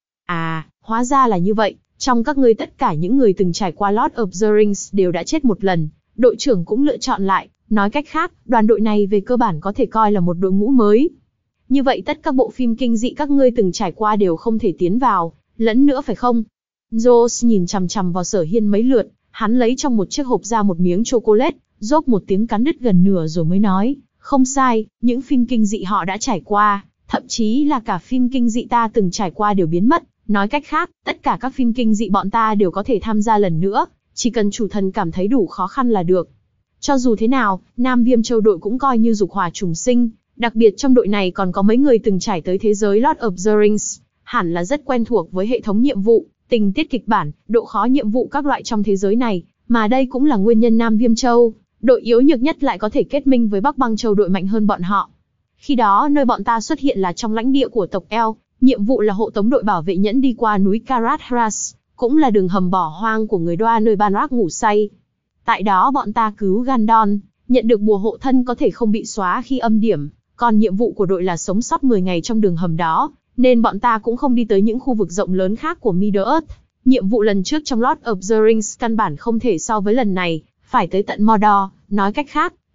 À, hóa ra là như vậy, trong các ngươi tất cả những người từng trải qua Lord of the Rings đều đã chết một lần, đội trưởng cũng lựa chọn lại, nói cách khác, đoàn đội này về cơ bản có thể coi là một đội ngũ mới. Như vậy tất cả bộ phim kinh dị các ngươi từng trải qua đều không thể tiến vào, lẫn nữa phải không? Rose nhìn chằm chằm vào Sở Hiên mấy lượt, hắn lấy trong một chiếc hộp ra một miếng chocolate, rốp một tiếng cắn đứt gần nửa rồi mới nói, không sai, những phim kinh dị họ đã trải qua, thậm chí là cả phim kinh dị ta từng trải qua đều biến mất, nói cách khác, tất cả các phim kinh dị bọn ta đều có thể tham gia lần nữa, chỉ cần chủ thần cảm thấy đủ khó khăn là được. Cho dù thế nào, Nam Viêm Châu đội cũng coi như dục hỏa trùng sinh, đặc biệt trong đội này còn có mấy người từng trải tới thế giới Lord of the Rings, hẳn là rất quen thuộc với hệ thống nhiệm vụ, tình tiết kịch bản, độ khó nhiệm vụ các loại trong thế giới này, mà đây cũng là nguyên nhân Nam Viêm Châu, đội yếu nhược nhất lại có thể kết minh với Bắc Băng Châu đội mạnh hơn bọn họ. Khi đó nơi bọn ta xuất hiện là trong lãnh địa của tộc El, nhiệm vụ là hộ tống đội bảo vệ nhẫn đi qua núi Karat-Hras, cũng là đường hầm bỏ hoang của người Đoa nơi Banrak ngủ say. Tại đó bọn ta cứu Gandon, nhận được bùa hộ thân có thể không bị xóa khi âm điểm, còn nhiệm vụ của đội là sống sót mười ngày trong đường hầm đó, nên bọn ta cũng không đi tới những khu vực rộng lớn khác của Middle-earth. Nhiệm vụ lần trước trong Lord of the Rings căn bản không thể so với lần này, phải tới tận Mordor, nói cách khác,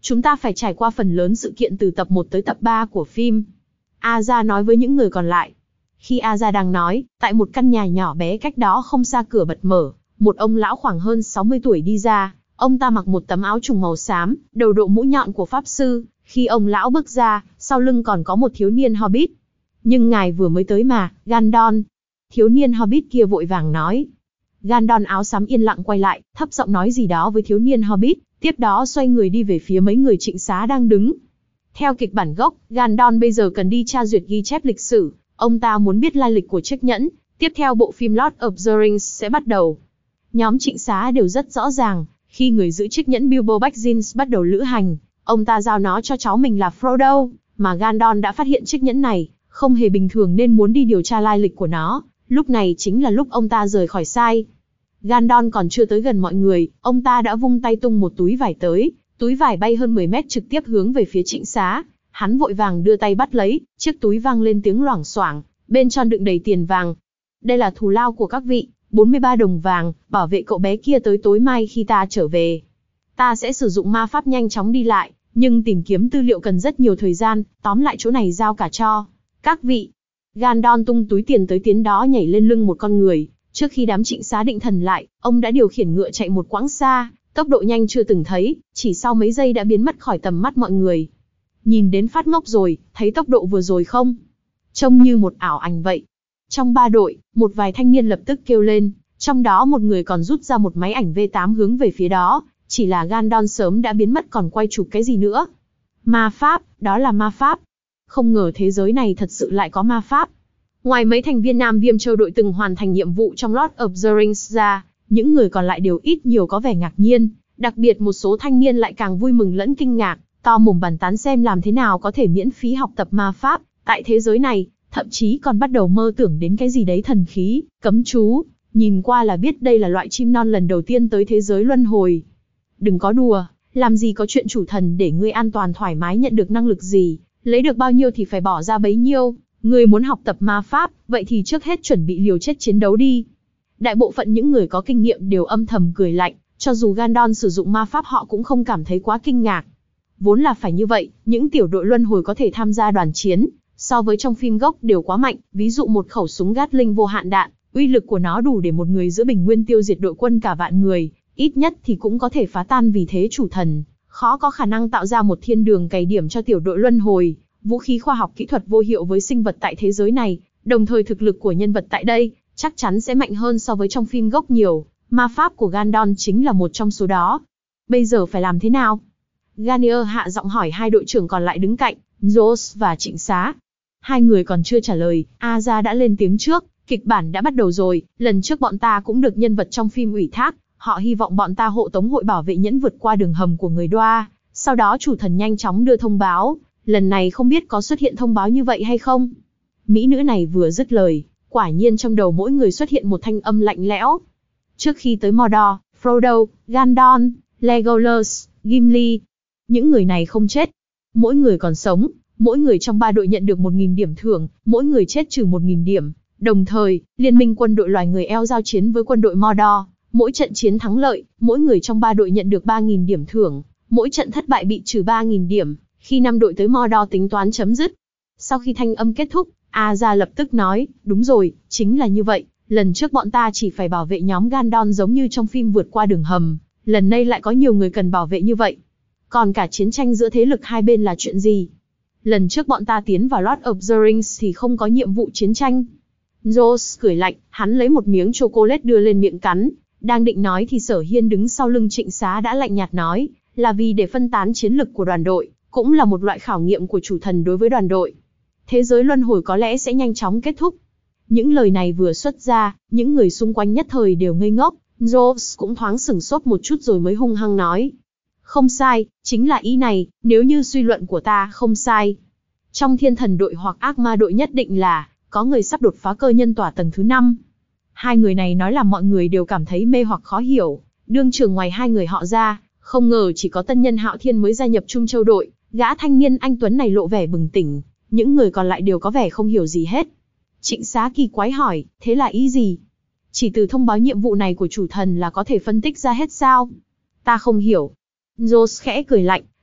Chúng ta phải trải qua phần lớn sự kiện từ tập một tới tập ba của phim. Aza nói với những người còn lại. Khi Aza đang nói, tại một căn nhà nhỏ bé cách đó không xa cửa bật mở, một ông lão khoảng hơn sáu mươi tuổi đi ra. Ông ta mặc một tấm áo trùng màu xám, đầu đội mũ nhọn của pháp sư. Khi ông lão bước ra, sau lưng còn có một thiếu niên Hobbit. Nhưng ngài vừa mới tới mà, Gandon. Thiếu niên Hobbit kia vội vàng nói. Gandon áo xám yên lặng quay lại, thấp giọng nói gì đó với thiếu niên Hobbit, tiếp đó xoay người đi về phía mấy người trịnh xá đang đứng. Theo kịch bản gốc, Gandon bây giờ cần đi tra duyệt ghi chép lịch sử. Ông ta muốn biết lai lịch của chiếc nhẫn. Tiếp theo bộ phim Lord of the Rings sẽ bắt đầu. Nhóm trịnh xá đều rất rõ ràng. Khi người giữ chiếc nhẫn Bilbo Baggins bắt đầu lữ hành, ông ta giao nó cho cháu mình là Frodo, mà Gandon đã phát hiện chiếc nhẫn này không hề bình thường nên muốn đi điều tra lai lịch của nó. Lúc này chính là lúc ông ta rời khỏi sai. Gandon còn chưa tới gần mọi người, ông ta đã vung tay tung một túi vải tới, túi vải bay hơn mười mét trực tiếp hướng về phía trịnh xá. Hắn vội vàng đưa tay bắt lấy, chiếc túi vang lên tiếng loảng xoảng, bên trong đựng đầy tiền vàng. Đây là thù lao của các vị, bốn mươi ba đồng vàng, bảo vệ cậu bé kia tới tối mai khi ta trở về. Ta sẽ sử dụng ma pháp nhanh chóng đi lại, nhưng tìm kiếm tư liệu cần rất nhiều thời gian, tóm lại chỗ này giao cả cho các vị. Gandon tung túi tiền tới tiến đó nhảy lên lưng một con người. Trước khi đám trịnh xá định thần lại, ông đã điều khiển ngựa chạy một quãng xa, tốc độ nhanh chưa từng thấy, chỉ sau mấy giây đã biến mất khỏi tầm mắt mọi người. Nhìn đến phát ngốc rồi, thấy tốc độ vừa rồi không? Trông như một ảo ảnh vậy. Trong ba đội, một vài thanh niên lập tức kêu lên, trong đó một người còn rút ra một máy ảnh V tám hướng về phía đó, chỉ là Gandon sớm đã biến mất còn quay chụp cái gì nữa. Ma pháp, đó là ma pháp. Không ngờ thế giới này thật sự lại có ma pháp. Ngoài mấy thành viên Nam Viêm Châu đội từng hoàn thành nhiệm vụ trong Lord of the Rings ra, những người còn lại đều ít nhiều có vẻ ngạc nhiên, đặc biệt một số thanh niên lại càng vui mừng lẫn kinh ngạc, to mồm bàn tán xem làm thế nào có thể miễn phí học tập ma pháp tại thế giới này, thậm chí còn bắt đầu mơ tưởng đến cái gì đấy thần khí, cấm chú, nhìn qua là biết đây là loại chim non lần đầu tiên tới thế giới luân hồi. Đừng có đùa, làm gì có chuyện chủ thần để ngươi an toàn thoải mái nhận được năng lực gì, lấy được bao nhiêu thì phải bỏ ra bấy nhiêu. Ngươi muốn học tập ma pháp, vậy thì trước hết chuẩn bị liều chết chiến đấu đi. Đại bộ phận những người có kinh nghiệm đều âm thầm cười lạnh, cho dù Gandon sử dụng ma pháp họ cũng không cảm thấy quá kinh ngạc. Vốn là phải như vậy, những tiểu đội luân hồi có thể tham gia đoàn chiến, so với trong phim gốc đều quá mạnh, ví dụ một khẩu súng Gatling vô hạn đạn, uy lực của nó đủ để một người giữa bình nguyên tiêu diệt đội quân cả vạn người, ít nhất thì cũng có thể phá tan vì thế chủ thần, khó có khả năng tạo ra một thiên đường cày điểm cho tiểu đội luân hồi. Vũ khí khoa học kỹ thuật vô hiệu với sinh vật tại thế giới này, đồng thời thực lực của nhân vật tại đây chắc chắn sẽ mạnh hơn so với trong phim gốc nhiều. Ma pháp của Gandon chính là một trong số đó. Bây giờ phải làm thế nào? Garnier hạ giọng hỏi hai đội trưởng còn lại đứng cạnh, Joss và Trịnh Xá. Hai người còn chưa trả lời, Aza đã lên tiếng trước. Kịch bản đã bắt đầu rồi, lần trước bọn ta cũng được nhân vật trong phim ủy thác, họ hy vọng bọn ta hộ tống hội bảo vệ nhẫn vượt qua đường hầm của người Đoa, sau đó chủ thần nhanh chóng đưa thông báo. Lần này không biết có xuất hiện thông báo như vậy hay không? Mỹ nữ này vừa dứt lời, quả nhiên trong đầu mỗi người xuất hiện một thanh âm lạnh lẽo. Trước khi tới Mordor, Frodo, Gandon, Legolas, Gimli, những người này không chết. Mỗi người còn sống, mỗi người trong ba đội nhận được một nghìn điểm thưởng, mỗi người chết trừ một nghìn điểm. Đồng thời, liên minh quân đội loài người Elf giao chiến với quân đội Mordor, mỗi trận chiến thắng lợi, mỗi người trong ba đội nhận được ba nghìn điểm thưởng, mỗi trận thất bại bị trừ ba nghìn điểm. Khi năm đội tới Mordor tính toán chấm dứt. Sau khi thanh âm kết thúc, Aza lập tức nói, đúng rồi, chính là như vậy, lần trước bọn ta chỉ phải bảo vệ nhóm Gandon giống như trong phim vượt qua đường hầm, lần này lại có nhiều người cần bảo vệ như vậy. Còn cả chiến tranh giữa thế lực hai bên là chuyện gì? Lần trước bọn ta tiến vào Lord of the Rings thì không có nhiệm vụ chiến tranh. Joss cười lạnh, hắn lấy một miếng chocolate đưa lên miệng cắn, đang định nói thì Sở Hiên đứng sau lưng Trịnh Xá đã lạnh nhạt nói, là vì để phân tán chiến lực của đoàn đội, cũng là một loại khảo nghiệm của chủ thần đối với đoàn đội. Thế giới luân hồi có lẽ sẽ nhanh chóng kết thúc. Những lời này vừa xuất ra, những người xung quanh nhất thời đều ngây ngốc, Joss cũng thoáng sửng sốt một chút rồi mới hung hăng nói. Không sai, chính là ý này, nếu như suy luận của ta không sai. Trong thiên thần đội hoặc ác ma đội nhất định là, có người sắp đột phá cơ nhân tỏa tầng thứ năm. Hai người này nói làm mọi người đều cảm thấy mê hoặc khó hiểu, đương trường ngoài hai người họ ra, không ngờ chỉ có tân nhân Hạo Thiên mới gia nhập Trung Châu đội, gã thanh niên anh tuấn này lộ vẻ bừng tỉnh, những người còn lại đều có vẻ không hiểu gì hết. Trịnh Xá kỳ quái hỏi, thế là ý gì? Chỉ từ thông báo nhiệm vụ này của chủ thần là có thể phân tích ra hết sao? Ta không hiểu. Joss khẽ cười lạnh,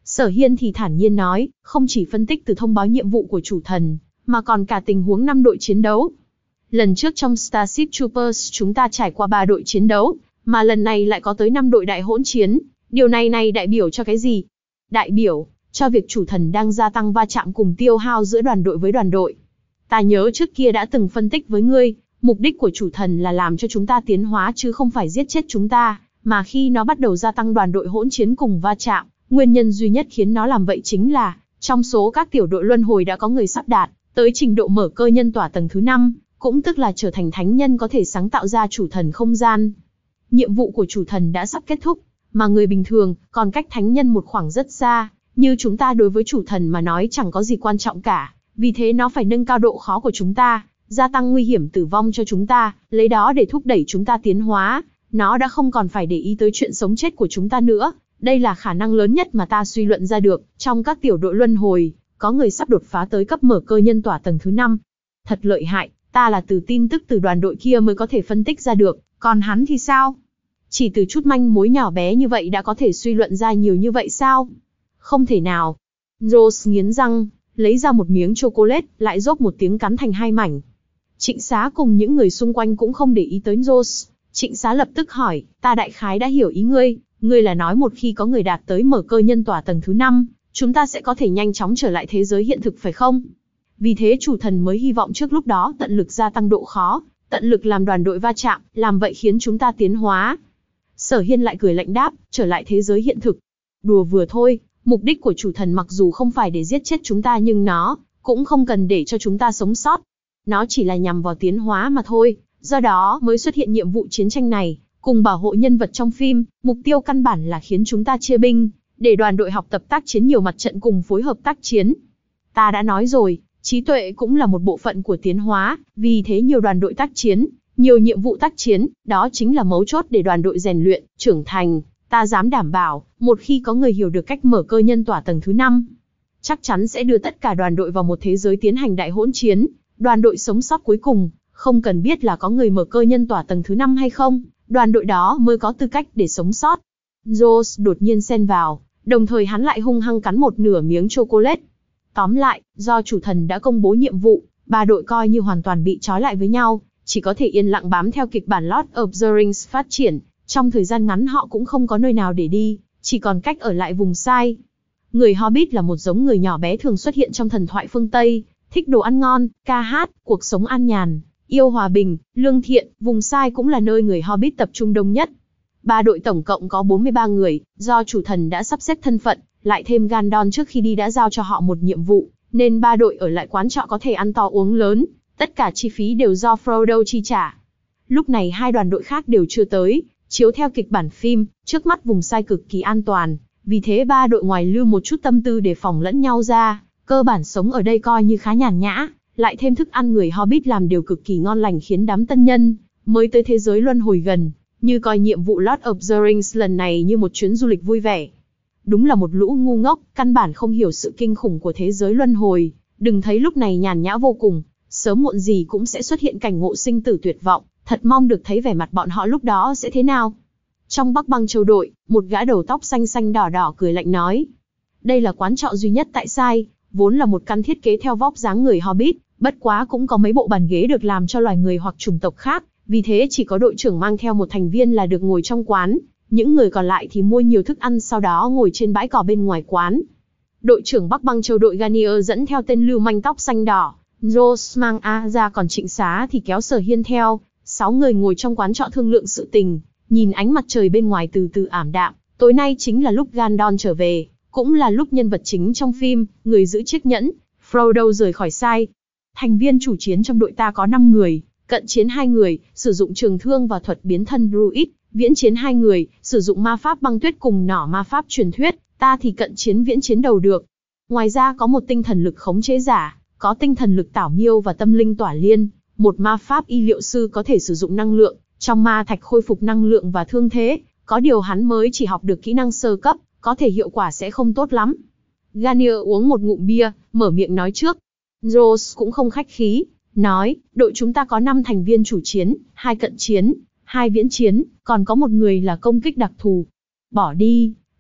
Sở Hiên thì thản nhiên nói, không chỉ phân tích từ thông báo nhiệm vụ của chủ thần, mà còn cả tình huống năm đội chiến đấu. Lần trước trong Starship Troopers chúng ta trải qua ba đội chiến đấu, mà lần này lại có tới năm đội đại hỗn chiến. Điều này này đại biểu cho cái gì? Đại biểu cho việc chủ thần đang gia tăng va chạm cùng tiêu hao giữa đoàn đội với đoàn đội. Ta nhớ trước kia đã từng phân tích với ngươi, mục đích của chủ thần là làm cho chúng ta tiến hóa chứ không phải giết chết chúng ta, mà khi nó bắt đầu gia tăng đoàn đội hỗn chiến cùng va chạm, nguyên nhân duy nhất khiến nó làm vậy chính là, trong số các tiểu đội luân hồi đã có người sắp đạt tới trình độ mở cơ nhân tỏa tầng thứ năm, cũng tức là trở thành thánh nhân có thể sáng tạo ra chủ thần không gian. Nhiệm vụ của chủ thần đã sắp kết thúc, mà người bình thường còn cách thánh nhân một khoảng rất xa, như chúng ta đối với chủ thần mà nói chẳng có gì quan trọng cả, vì thế nó phải nâng cao độ khó của chúng ta, gia tăng nguy hiểm tử vong cho chúng ta, lấy đó để thúc đẩy chúng ta tiến hóa. Nó đã không còn phải để ý tới chuyện sống chết của chúng ta nữa. Đây là khả năng lớn nhất mà ta suy luận ra được. Trong các tiểu đội luân hồi, có người sắp đột phá tới cấp mở cơ nhân tỏa tầng thứ năm. Thật lợi hại, ta là từ tin tức từ đoàn đội kia mới có thể phân tích ra được, còn hắn thì sao? Chỉ từ chút manh mối nhỏ bé như vậy đã có thể suy luận ra nhiều như vậy sao? Không thể nào. Rose nghiến răng, lấy ra một miếng chocolate, lại rốp một tiếng cắn thành hai mảnh. Trịnh Xá cùng những người xung quanh cũng không để ý tới Rose. Trịnh Xá lập tức hỏi, ta đại khái đã hiểu ý ngươi, ngươi là nói một khi có người đạt tới mở cơ nhân tỏa tầng thứ năm, chúng ta sẽ có thể nhanh chóng trở lại thế giới hiện thực phải không? Vì thế chủ thần mới hy vọng trước lúc đó tận lực gia tăng độ khó, tận lực làm đoàn đội va chạm, làm vậy khiến chúng ta tiến hóa. Sở Hiên lại cười lạnh đáp, trở lại thế giới hiện thực. Đùa vừa thôi, mục đích của chủ thần mặc dù không phải để giết chết chúng ta nhưng nó cũng không cần để cho chúng ta sống sót. Nó chỉ là nhằm vào tiến hóa mà thôi, do đó mới xuất hiện nhiệm vụ chiến tranh này, cùng bảo hộ nhân vật trong phim, mục tiêu căn bản là khiến chúng ta chia binh, để đoàn đội học tập tác chiến nhiều mặt trận cùng phối hợp tác chiến. Ta đã nói rồi, trí tuệ cũng là một bộ phận của tiến hóa, vì thế nhiều đoàn đội tác chiến, nhiều nhiệm vụ tác chiến, đó chính là mấu chốt để đoàn đội rèn luyện, trưởng thành. Ta dám đảm bảo, một khi có người hiểu được cách mở cơ nhân tỏa tầng thứ năm, chắc chắn sẽ đưa tất cả đoàn đội vào một thế giới tiến hành đại hỗn chiến, đoàn đội sống sót cuối cùng, không cần biết là có người mở cơ nhân tỏa tầng thứ năm hay không, đoàn đội đó mới có tư cách để sống sót. Rose đột nhiên xen vào, đồng thời hắn lại hung hăng cắn một nửa miếng chocolate. Tóm lại, do chủ thần đã công bố nhiệm vụ, ba đội coi như hoàn toàn bị trói lại với nhau, chỉ có thể yên lặng bám theo kịch bản Lord of the Rings phát triển. Trong thời gian ngắn họ cũng không có nơi nào để đi, chỉ còn cách ở lại vùng sai. Người Hobbit là một giống người nhỏ bé thường xuất hiện trong thần thoại phương Tây, thích đồ ăn ngon, ca hát, cuộc sống an nhàn, yêu hòa bình, lương thiện, vùng sai cũng là nơi người Hobbit tập trung đông nhất. Ba đội tổng cộng có bốn mươi ba người, do chủ thần đã sắp xếp thân phận, lại thêm Gandon trước khi đi đã giao cho họ một nhiệm vụ, nên ba đội ở lại quán trọ có thể ăn to uống lớn, tất cả chi phí đều do Frodo chi trả. Lúc này hai đoàn đội khác đều chưa tới. Chiếu theo kịch bản phim, trước mắt vùng sai cực kỳ an toàn, vì thế ba đội ngoài lưu một chút tâm tư để phòng lẫn nhau ra, cơ bản sống ở đây coi như khá nhàn nhã, lại thêm thức ăn người Hobbit làm đều cực kỳ ngon lành khiến đám tân nhân mới tới thế giới luân hồi gần, như coi nhiệm vụ Lord of the Rings lần này như một chuyến du lịch vui vẻ. Đúng là một lũ ngu ngốc, căn bản không hiểu sự kinh khủng của thế giới luân hồi, đừng thấy lúc này nhàn nhã vô cùng, sớm muộn gì cũng sẽ xuất hiện cảnh ngộ sinh tử tuyệt vọng. Thật mong được thấy vẻ mặt bọn họ lúc đó sẽ thế nào. Trong Bắc Băng Châu đội, một gã đầu tóc xanh xanh đỏ đỏ cười lạnh nói. Đây là quán trọ duy nhất tại Sai, vốn là một căn thiết kế theo vóc dáng người Hobbit, bất quá cũng có mấy bộ bàn ghế được làm cho loài người hoặc chủng tộc khác, vì thế chỉ có đội trưởng mang theo một thành viên là được ngồi trong quán, những người còn lại thì mua nhiều thức ăn sau đó ngồi trên bãi cỏ bên ngoài quán. Đội trưởng Bắc Băng Châu đội Garnier dẫn theo tên lưu manh tóc xanh đỏ, Rose mang A ra, còn Trịnh Xá thì kéo Sở Hiên theo. Sáu người ngồi trong quán trọ thương lượng sự tình, nhìn ánh mặt trời bên ngoài từ từ ảm đạm. Tối nay chính là lúc Gandon trở về, cũng là lúc nhân vật chính trong phim, người giữ chiếc nhẫn, Frodo rời khỏi Sai. Thành viên chủ chiến trong đội ta có năm người, cận chiến hai người, sử dụng trường thương và thuật biến thân Druid, viễn chiến hai người, sử dụng ma pháp băng tuyết cùng nỏ ma pháp truyền thuyết, ta thì cận chiến viễn chiến đầu được. Ngoài ra có một tinh thần lực khống chế giả, có tinh thần lực tảo miêu và tâm linh tỏa liên. Một ma pháp y liệu sư có thể sử dụng năng lượng, trong ma thạch khôi phục năng lượng và thương thế, có điều hắn mới chỉ học được kỹ năng sơ cấp, có thể hiệu quả sẽ không tốt lắm. Garnier uống một ngụm bia, mở miệng nói trước. Rose cũng không khách khí, nói, đội chúng ta có năm thành viên chủ chiến, hai cận chiến, hai viễn chiến, còn có một người là công kích đặc thù. Bỏ đi,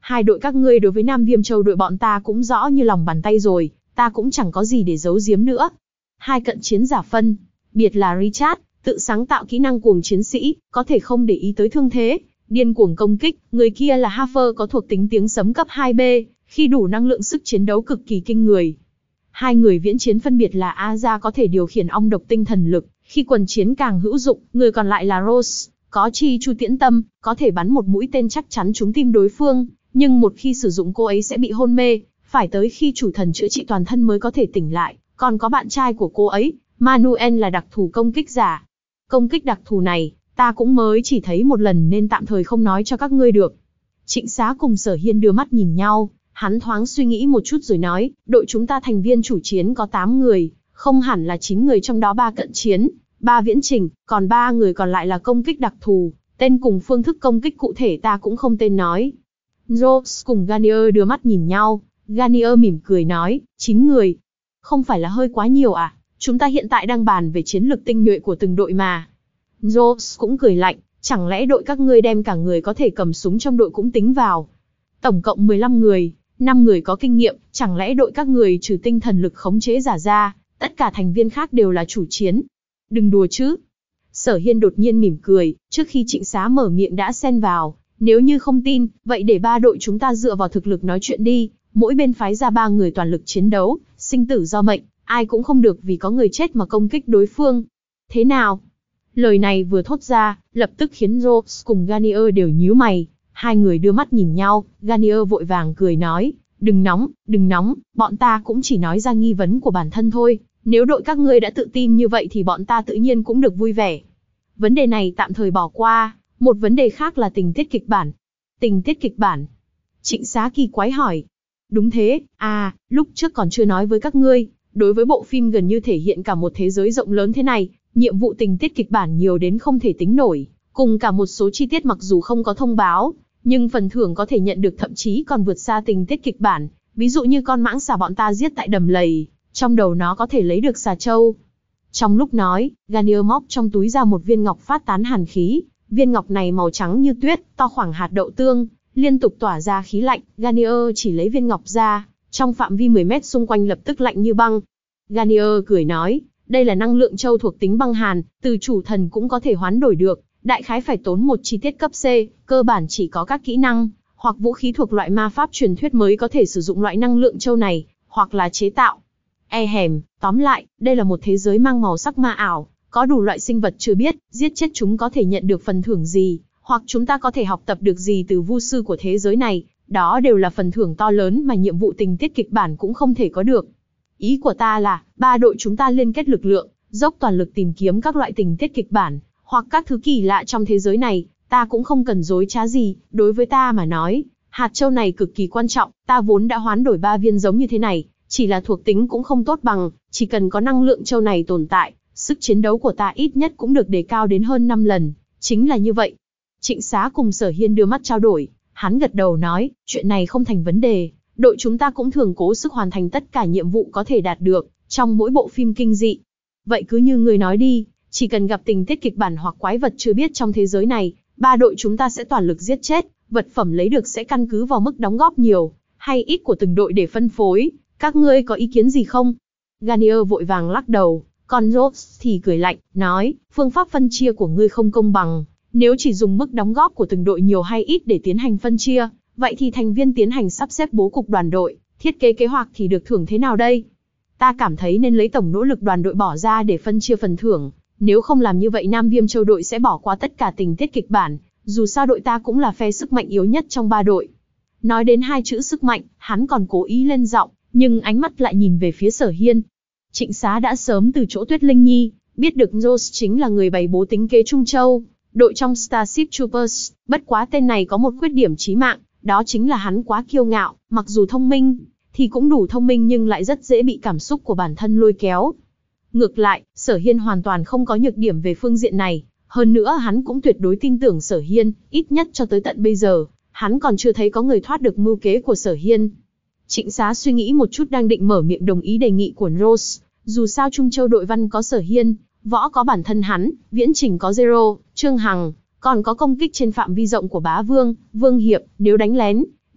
Hai đội các ngươi đối với Nam Viêm Châu đội bọn ta cũng rõ như lòng bàn tay rồi, ta cũng chẳng có gì để giấu giếm nữa. Hai cận chiến giả phân biệt là Richard, tự sáng tạo kỹ năng cuồng chiến sĩ, có thể không để ý tới thương thế, điên cuồng công kích. Người kia là Hafer, có thuộc tính tiếng sấm cấp hai B, khi đủ năng lượng sức chiến đấu cực kỳ kinh người. Hai người viễn chiến phân biệt là Aza, có thể điều khiển ong độc tinh thần lực, khi quần chiến càng hữu dụng. Người còn lại là Rose, có chi chu tiễn tâm, có thể bắn một mũi tên chắc chắn trúng tim đối phương, nhưng một khi sử dụng cô ấy sẽ bị hôn mê, phải tới khi chủ thần chữa trị toàn thân mới có thể tỉnh lại. Còn có bạn trai của cô ấy, Manuel, là đặc thù công kích giả. Công kích đặc thù này, ta cũng mới chỉ thấy một lần nên tạm thời không nói cho các ngươi được. Trịnh Xá cùng Sở Hiên đưa mắt nhìn nhau, hắn thoáng suy nghĩ một chút rồi nói, đội chúng ta thành viên chủ chiến có tám người, không hẳn là chín người, trong đó ba cận chiến, ba viễn trình, còn ba người còn lại là công kích đặc thù, tên cùng phương thức công kích cụ thể ta cũng không tên nói. Rose cùng Garnier đưa mắt nhìn nhau, Garnier mỉm cười nói, chín người. Không phải là hơi quá nhiều à, chúng ta hiện tại đang bàn về chiến lược tinh nhuệ của từng đội mà. Rose cũng cười lạnh, chẳng lẽ đội các ngươi đem cả người có thể cầm súng trong đội cũng tính vào. Tổng cộng mười lăm người, năm người có kinh nghiệm, chẳng lẽ đội các người trừ tinh thần lực khống chế giả ra, tất cả thành viên khác đều là chủ chiến. Đừng đùa chứ. Sở Hiên đột nhiên mỉm cười, trước khi Trịnh Xá mở miệng đã xen vào, nếu như không tin, vậy để ba đội chúng ta dựa vào thực lực nói chuyện đi, mỗi bên phái ra ba người toàn lực chiến đấu, sinh tử do mệnh, ai cũng không được vì có người chết mà công kích đối phương. Thế nào? Lời này vừa thốt ra, lập tức khiến Rose cùng Garnier đều nhíu mày, hai người đưa mắt nhìn nhau, Garnier vội vàng cười nói, đừng nóng, đừng nóng, bọn ta cũng chỉ nói ra nghi vấn của bản thân thôi, nếu đội các ngươi đã tự tin như vậy thì bọn ta tự nhiên cũng được vui vẻ. Vấn đề này tạm thời bỏ qua, một vấn đề khác là tình tiết kịch bản. Tình tiết kịch bản? Trịnh Xá kỳ quái hỏi. Đúng thế, à, lúc trước còn chưa nói với các ngươi, đối với bộ phim gần như thể hiện cả một thế giới rộng lớn thế này, nhiệm vụ tình tiết kịch bản nhiều đến không thể tính nổi, cùng cả một số chi tiết mặc dù không có thông báo, nhưng phần thưởng có thể nhận được thậm chí còn vượt xa tình tiết kịch bản, ví dụ như con mãng xà bọn ta giết tại đầm lầy, trong đầu nó có thể lấy được xà trâu. Trong lúc nói, Garnier móc trong túi ra một viên ngọc phát tán hàn khí, viên ngọc này màu trắng như tuyết, to khoảng hạt đậu tương, liên tục tỏa ra khí lạnh. Garnier chỉ lấy viên ngọc ra, trong phạm vi mười mét xung quanh lập tức lạnh như băng. Garnier cười nói, đây là năng lượng châu thuộc tính băng hàn, từ chủ thần cũng có thể hoán đổi được, đại khái phải tốn một chi tiết cấp C, cơ bản chỉ có các kỹ năng hoặc vũ khí thuộc loại ma pháp truyền thuyết mới có thể sử dụng loại năng lượng châu này, hoặc là chế tạo. E hèm, tóm lại, đây là một thế giới mang màu sắc ma ảo, có đủ loại sinh vật chưa biết, giết chết chúng có thể nhận được phần thưởng gì, hoặc chúng ta có thể học tập được gì từ vu sư của thế giới này, đó đều là phần thưởng to lớn mà nhiệm vụ tình tiết kịch bản cũng không thể có được. Ý của ta là, ba đội chúng ta liên kết lực lượng, dốc toàn lực tìm kiếm các loại tình tiết kịch bản, hoặc các thứ kỳ lạ trong thế giới này, ta cũng không cần dối trá gì, đối với ta mà nói, hạt châu này cực kỳ quan trọng, ta vốn đã hoán đổi ba viên giống như thế này, chỉ là thuộc tính cũng không tốt bằng, chỉ cần có năng lượng châu này tồn tại, sức chiến đấu của ta ít nhất cũng được đề cao đến hơn năm lần, chính là như vậy. Trịnh Xá cùng Sở Hiên đưa mắt trao đổi, hắn gật đầu nói, chuyện này không thành vấn đề, đội chúng ta cũng thường cố sức hoàn thành tất cả nhiệm vụ có thể đạt được, trong mỗi bộ phim kinh dị. Vậy cứ như người nói đi, chỉ cần gặp tình tiết kịch bản hoặc quái vật chưa biết trong thế giới này, ba đội chúng ta sẽ toàn lực giết chết, vật phẩm lấy được sẽ căn cứ vào mức đóng góp nhiều hay ít của từng đội để phân phối, các ngươi có ý kiến gì không? Garnier vội vàng lắc đầu, còn Rose thì cười lạnh, nói, phương pháp phân chia của ngươi không công bằng, nếu chỉ dùng mức đóng góp của từng đội nhiều hay ít để tiến hành phân chia, vậy thì thành viên tiến hành sắp xếp bố cục đoàn đội, thiết kế kế hoạch thì được thưởng thế nào đây? Ta cảm thấy nên lấy tổng nỗ lực đoàn đội bỏ ra để phân chia phần thưởng, nếu không làm như vậy Nam Viêm Châu đội sẽ bỏ qua tất cả tình tiết kịch bản, dù sao đội ta cũng là phe sức mạnh yếu nhất trong ba đội. Nói đến hai chữ sức mạnh, hắn còn cố ý lên giọng, nhưng ánh mắt lại nhìn về phía Sở Hiên. Trịnh Xá đã sớm từ chỗ Tuyết Linh Nhi, biết được Rose chính là người bày bố tính kế Trung Châu, đội trong Starship Troopers, bất quá tên này có một khuyết điểm chí mạng, đó chính là hắn quá kiêu ngạo, mặc dù thông minh, thì cũng đủ thông minh nhưng lại rất dễ bị cảm xúc của bản thân lôi kéo. Ngược lại, Sở Hiên hoàn toàn không có nhược điểm về phương diện này, hơn nữa hắn cũng tuyệt đối tin tưởng Sở Hiên, ít nhất cho tới tận bây giờ, hắn còn chưa thấy có người thoát được mưu kế của Sở Hiên. Trịnh Xá suy nghĩ một chút đang định mở miệng đồng ý đề nghị của Rose, dù sao Trung Châu đội văn có Sở Hiên, võ có bản thân hắn, viễn trình có Zero, Trương Hằng, còn có công kích trên phạm vi rộng của Bá Vương, Vương Hiệp, nếu đánh lén,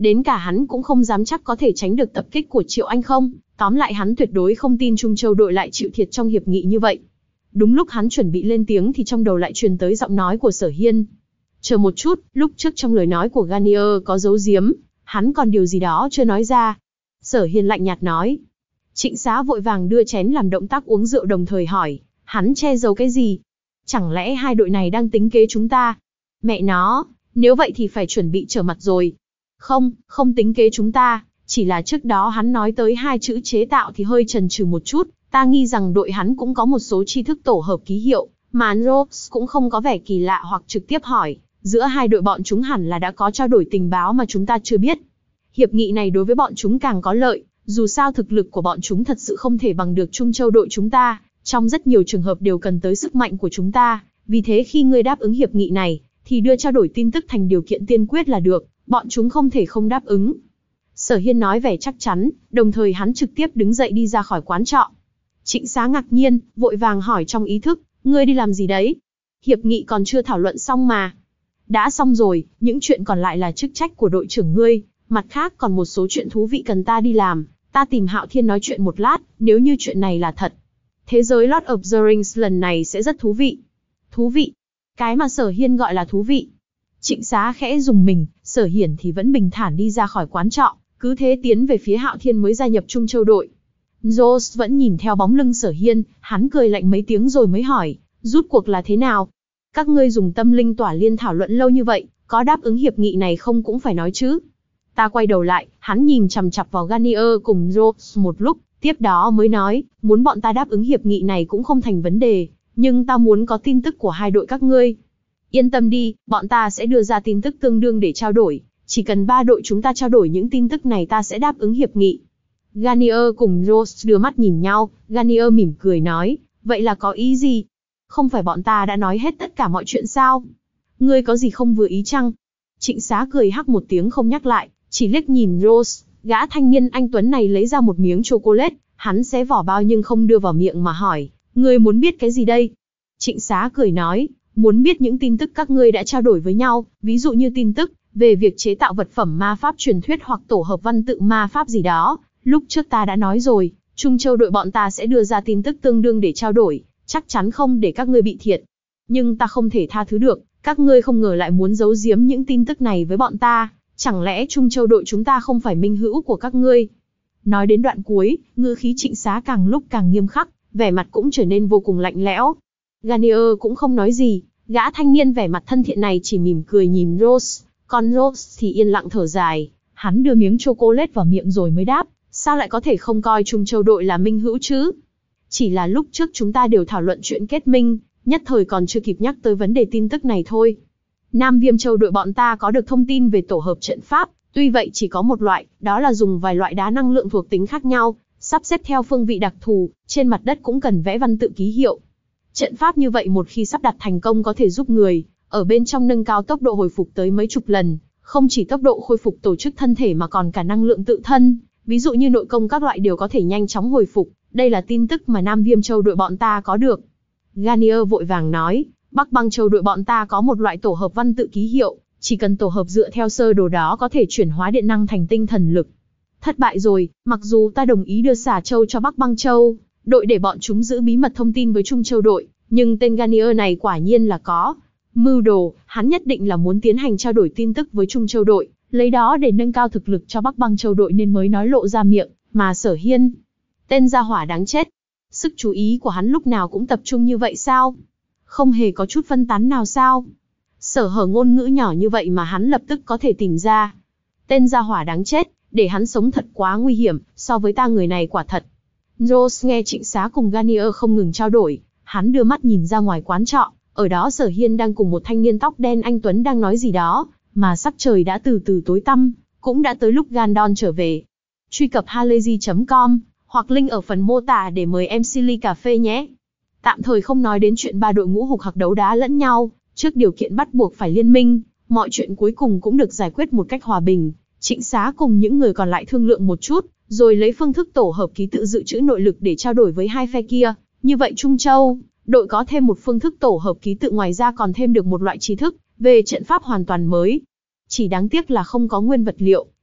Đến cả hắn cũng không dám chắc có thể tránh được tập kích của Triệu Anh không, tóm lại hắn tuyệt đối không tin Trung Châu đội lại chịu thiệt trong hiệp nghị như vậy. Đúng lúc hắn chuẩn bị lên tiếng thì trong đầu lại truyền tới giọng nói của Sở Hiên. Chờ một chút, lúc trước trong lời nói của Garnier có giấu giếm, hắn còn điều gì đó chưa nói ra. Sở Hiên lạnh nhạt nói. Trịnh Xá vội vàng đưa chén làm động tác uống rượu đồng thời hỏi, hắn che giấu cái gì? Chẳng lẽ hai đội này đang tính kế chúng ta? Mẹ nó, nếu vậy thì phải chuẩn bị trở mặt rồi. Không, không tính kế chúng ta, chỉ là trước đó hắn nói tới hai chữ chế tạo thì hơi chần chừ một chút, ta nghi rằng đội hắn cũng có một số tri thức tổ hợp ký hiệu, mà Rose cũng không có vẻ kỳ lạ hoặc trực tiếp hỏi, giữa hai đội bọn chúng hẳn là đã có trao đổi tình báo mà chúng ta chưa biết. Hiệp nghị này đối với bọn chúng càng có lợi, dù sao thực lực của bọn chúng thật sự không thể bằng được Trung Châu đội chúng ta, trong rất nhiều trường hợp đều cần tới sức mạnh của chúng ta, vì thế khi ngươi đáp ứng hiệp nghị này, thì đưa trao đổi tin tức thành điều kiện tiên quyết là được, bọn chúng không thể không đáp ứng. Sở Hiên nói vẻ chắc chắn, đồng thời hắn trực tiếp đứng dậy đi ra khỏi quán trọ. Trịnh Xá ngạc nhiên, vội vàng hỏi trong ý thức, ngươi đi làm gì đấy? Hiệp nghị còn chưa thảo luận xong mà. Đã xong rồi, những chuyện còn lại là chức trách của đội trưởng ngươi, mặt khác còn một số chuyện thú vị cần ta đi làm, ta tìm Hạo Thiên nói chuyện một lát, nếu như chuyện này là thật. Thế giới Lord of the Rings lần này sẽ rất thú vị. Thú vị? Cái mà Sở Hiên gọi là thú vị. Trịnh Xá khẽ dùng mình, Sở Hiển thì vẫn bình thản đi ra khỏi quán trọ, cứ thế tiến về phía Hạo Thiên mới gia nhập Trung Châu đội. Rose vẫn nhìn theo bóng lưng Sở Hiên, hắn cười lạnh mấy tiếng rồi mới hỏi, rút cuộc là thế nào? Các ngươi dùng tâm linh tỏa liên thảo luận lâu như vậy, có đáp ứng hiệp nghị này không cũng phải nói chứ. Ta quay đầu lại, hắn nhìn chằm chằm vào Garnier cùng Rose một lúc, tiếp đó mới nói, muốn bọn ta đáp ứng hiệp nghị này cũng không thành vấn đề, nhưng ta muốn có tin tức của hai đội các ngươi. Yên tâm đi, bọn ta sẽ đưa ra tin tức tương đương để trao đổi, chỉ cần ba đội chúng ta trao đổi những tin tức này ta sẽ đáp ứng hiệp nghị. Garnier cùng Rose đưa mắt nhìn nhau, Garnier mỉm cười nói, vậy là có ý gì? Không phải bọn ta đã nói hết tất cả mọi chuyện sao? Ngươi có gì không vừa ý chăng? Trịnh Xá cười hắc một tiếng không nhắc lại, chỉ liếc nhìn Rose, gã thanh niên anh tuấn này lấy ra một miếng chocolate, hắn xé vỏ bao nhưng không đưa vào miệng mà hỏi, ngươi muốn biết cái gì đây? Trịnh Xá cười nói, muốn biết những tin tức các ngươi đã trao đổi với nhau, ví dụ như tin tức về việc chế tạo vật phẩm ma pháp truyền thuyết hoặc tổ hợp văn tự ma pháp gì đó. Lúc trước ta đã nói rồi, Trung Châu đội bọn ta sẽ đưa ra tin tức tương đương để trao đổi, chắc chắn không để các ngươi bị thiệt. Nhưng ta không thể tha thứ được, các ngươi không ngờ lại muốn giấu giếm những tin tức này với bọn ta, chẳng lẽ Trung Châu đội chúng ta không phải minh hữu của các ngươi? Nói đến đoạn cuối, ngữ khí Trịnh Xá càng lúc càng nghiêm khắc, vẻ mặt cũng trở nên vô cùng lạnh lẽo. Garnier cũng không nói gì, gã thanh niên vẻ mặt thân thiện này chỉ mỉm cười nhìn Rose, còn Rose thì yên lặng thở dài, hắn đưa miếng chocolate vào miệng rồi mới đáp, sao lại có thể không coi Trung Châu đội là minh hữu chứ? Chỉ là lúc trước chúng ta đều thảo luận chuyện kết minh, nhất thời còn chưa kịp nhắc tới vấn đề tin tức này thôi. Nam Viêm Châu đội bọn ta có được thông tin về tổ hợp trận pháp, tuy vậy chỉ có một loại, đó là dùng vài loại đá năng lượng thuộc tính khác nhau, sắp xếp theo phương vị đặc thù, trên mặt đất cũng cần vẽ văn tự ký hiệu. Trận pháp như vậy một khi sắp đặt thành công có thể giúp người ở bên trong nâng cao tốc độ hồi phục tới mấy chục lần, không chỉ tốc độ khôi phục tổ chức thân thể mà còn cả năng lượng tự thân, ví dụ như nội công các loại đều có thể nhanh chóng hồi phục, đây là tin tức mà Nam Viêm Châu đội bọn ta có được. Garnier vội vàng nói, Bắc Băng Châu đội bọn ta có một loại tổ hợp văn tự ký hiệu, chỉ cần tổ hợp dựa theo sơ đồ đó có thể chuyển hóa điện năng thành tinh thần lực. Thất bại rồi, mặc dù ta đồng ý đưa Xà Châu cho Bắc Băng Châu đội để bọn chúng giữ bí mật thông tin với Trung Châu đội, nhưng tên Garnier này quả nhiên là có mưu đồ, hắn nhất định là muốn tiến hành trao đổi tin tức với Trung Châu đội, lấy đó để nâng cao thực lực cho Bắc Băng Châu đội nên mới nói lộ ra miệng, mà Sở Hiên, tên gia hỏa đáng chết. Sức chú ý của hắn lúc nào cũng tập trung như vậy sao? Không hề có chút phân tán nào sao? Sở hở ngôn ngữ nhỏ như vậy mà hắn lập tức có thể tìm ra. Tên gia hỏa đáng chết, để hắn sống thật quá nguy hiểm, so với ta người này quả thật. Rose nghe Trịnh Xá cùng Garnier không ngừng trao đổi, hắn đưa mắt nhìn ra ngoài quán trọ, ở đó Sở Hiên đang cùng một thanh niên tóc đen anh tuấn đang nói gì đó, mà sắc trời đã từ từ tối tăm, cũng đã tới lúc Gandon trở về. Truy cập halayzi chấm com hoặc link ở phần mô tả để mời em xê ly cà phê nhé. Tạm thời không nói đến chuyện ba đội ngũ hục hặc đấu đá lẫn nhau, trước điều kiện bắt buộc phải liên minh, mọi chuyện cuối cùng cũng được giải quyết một cách hòa bình. Trịnh Xá cùng những người còn lại thương lượng một chút, rồi lấy phương thức tổ hợp ký tự dự trữ nội lực để trao đổi với hai phe kia. Như vậy Trung Châu đội có thêm một phương thức tổ hợp ký tự, ngoài ra còn thêm được một loại trí thức về trận pháp hoàn toàn mới. Chỉ đáng tiếc là không có nguyên vật liệu,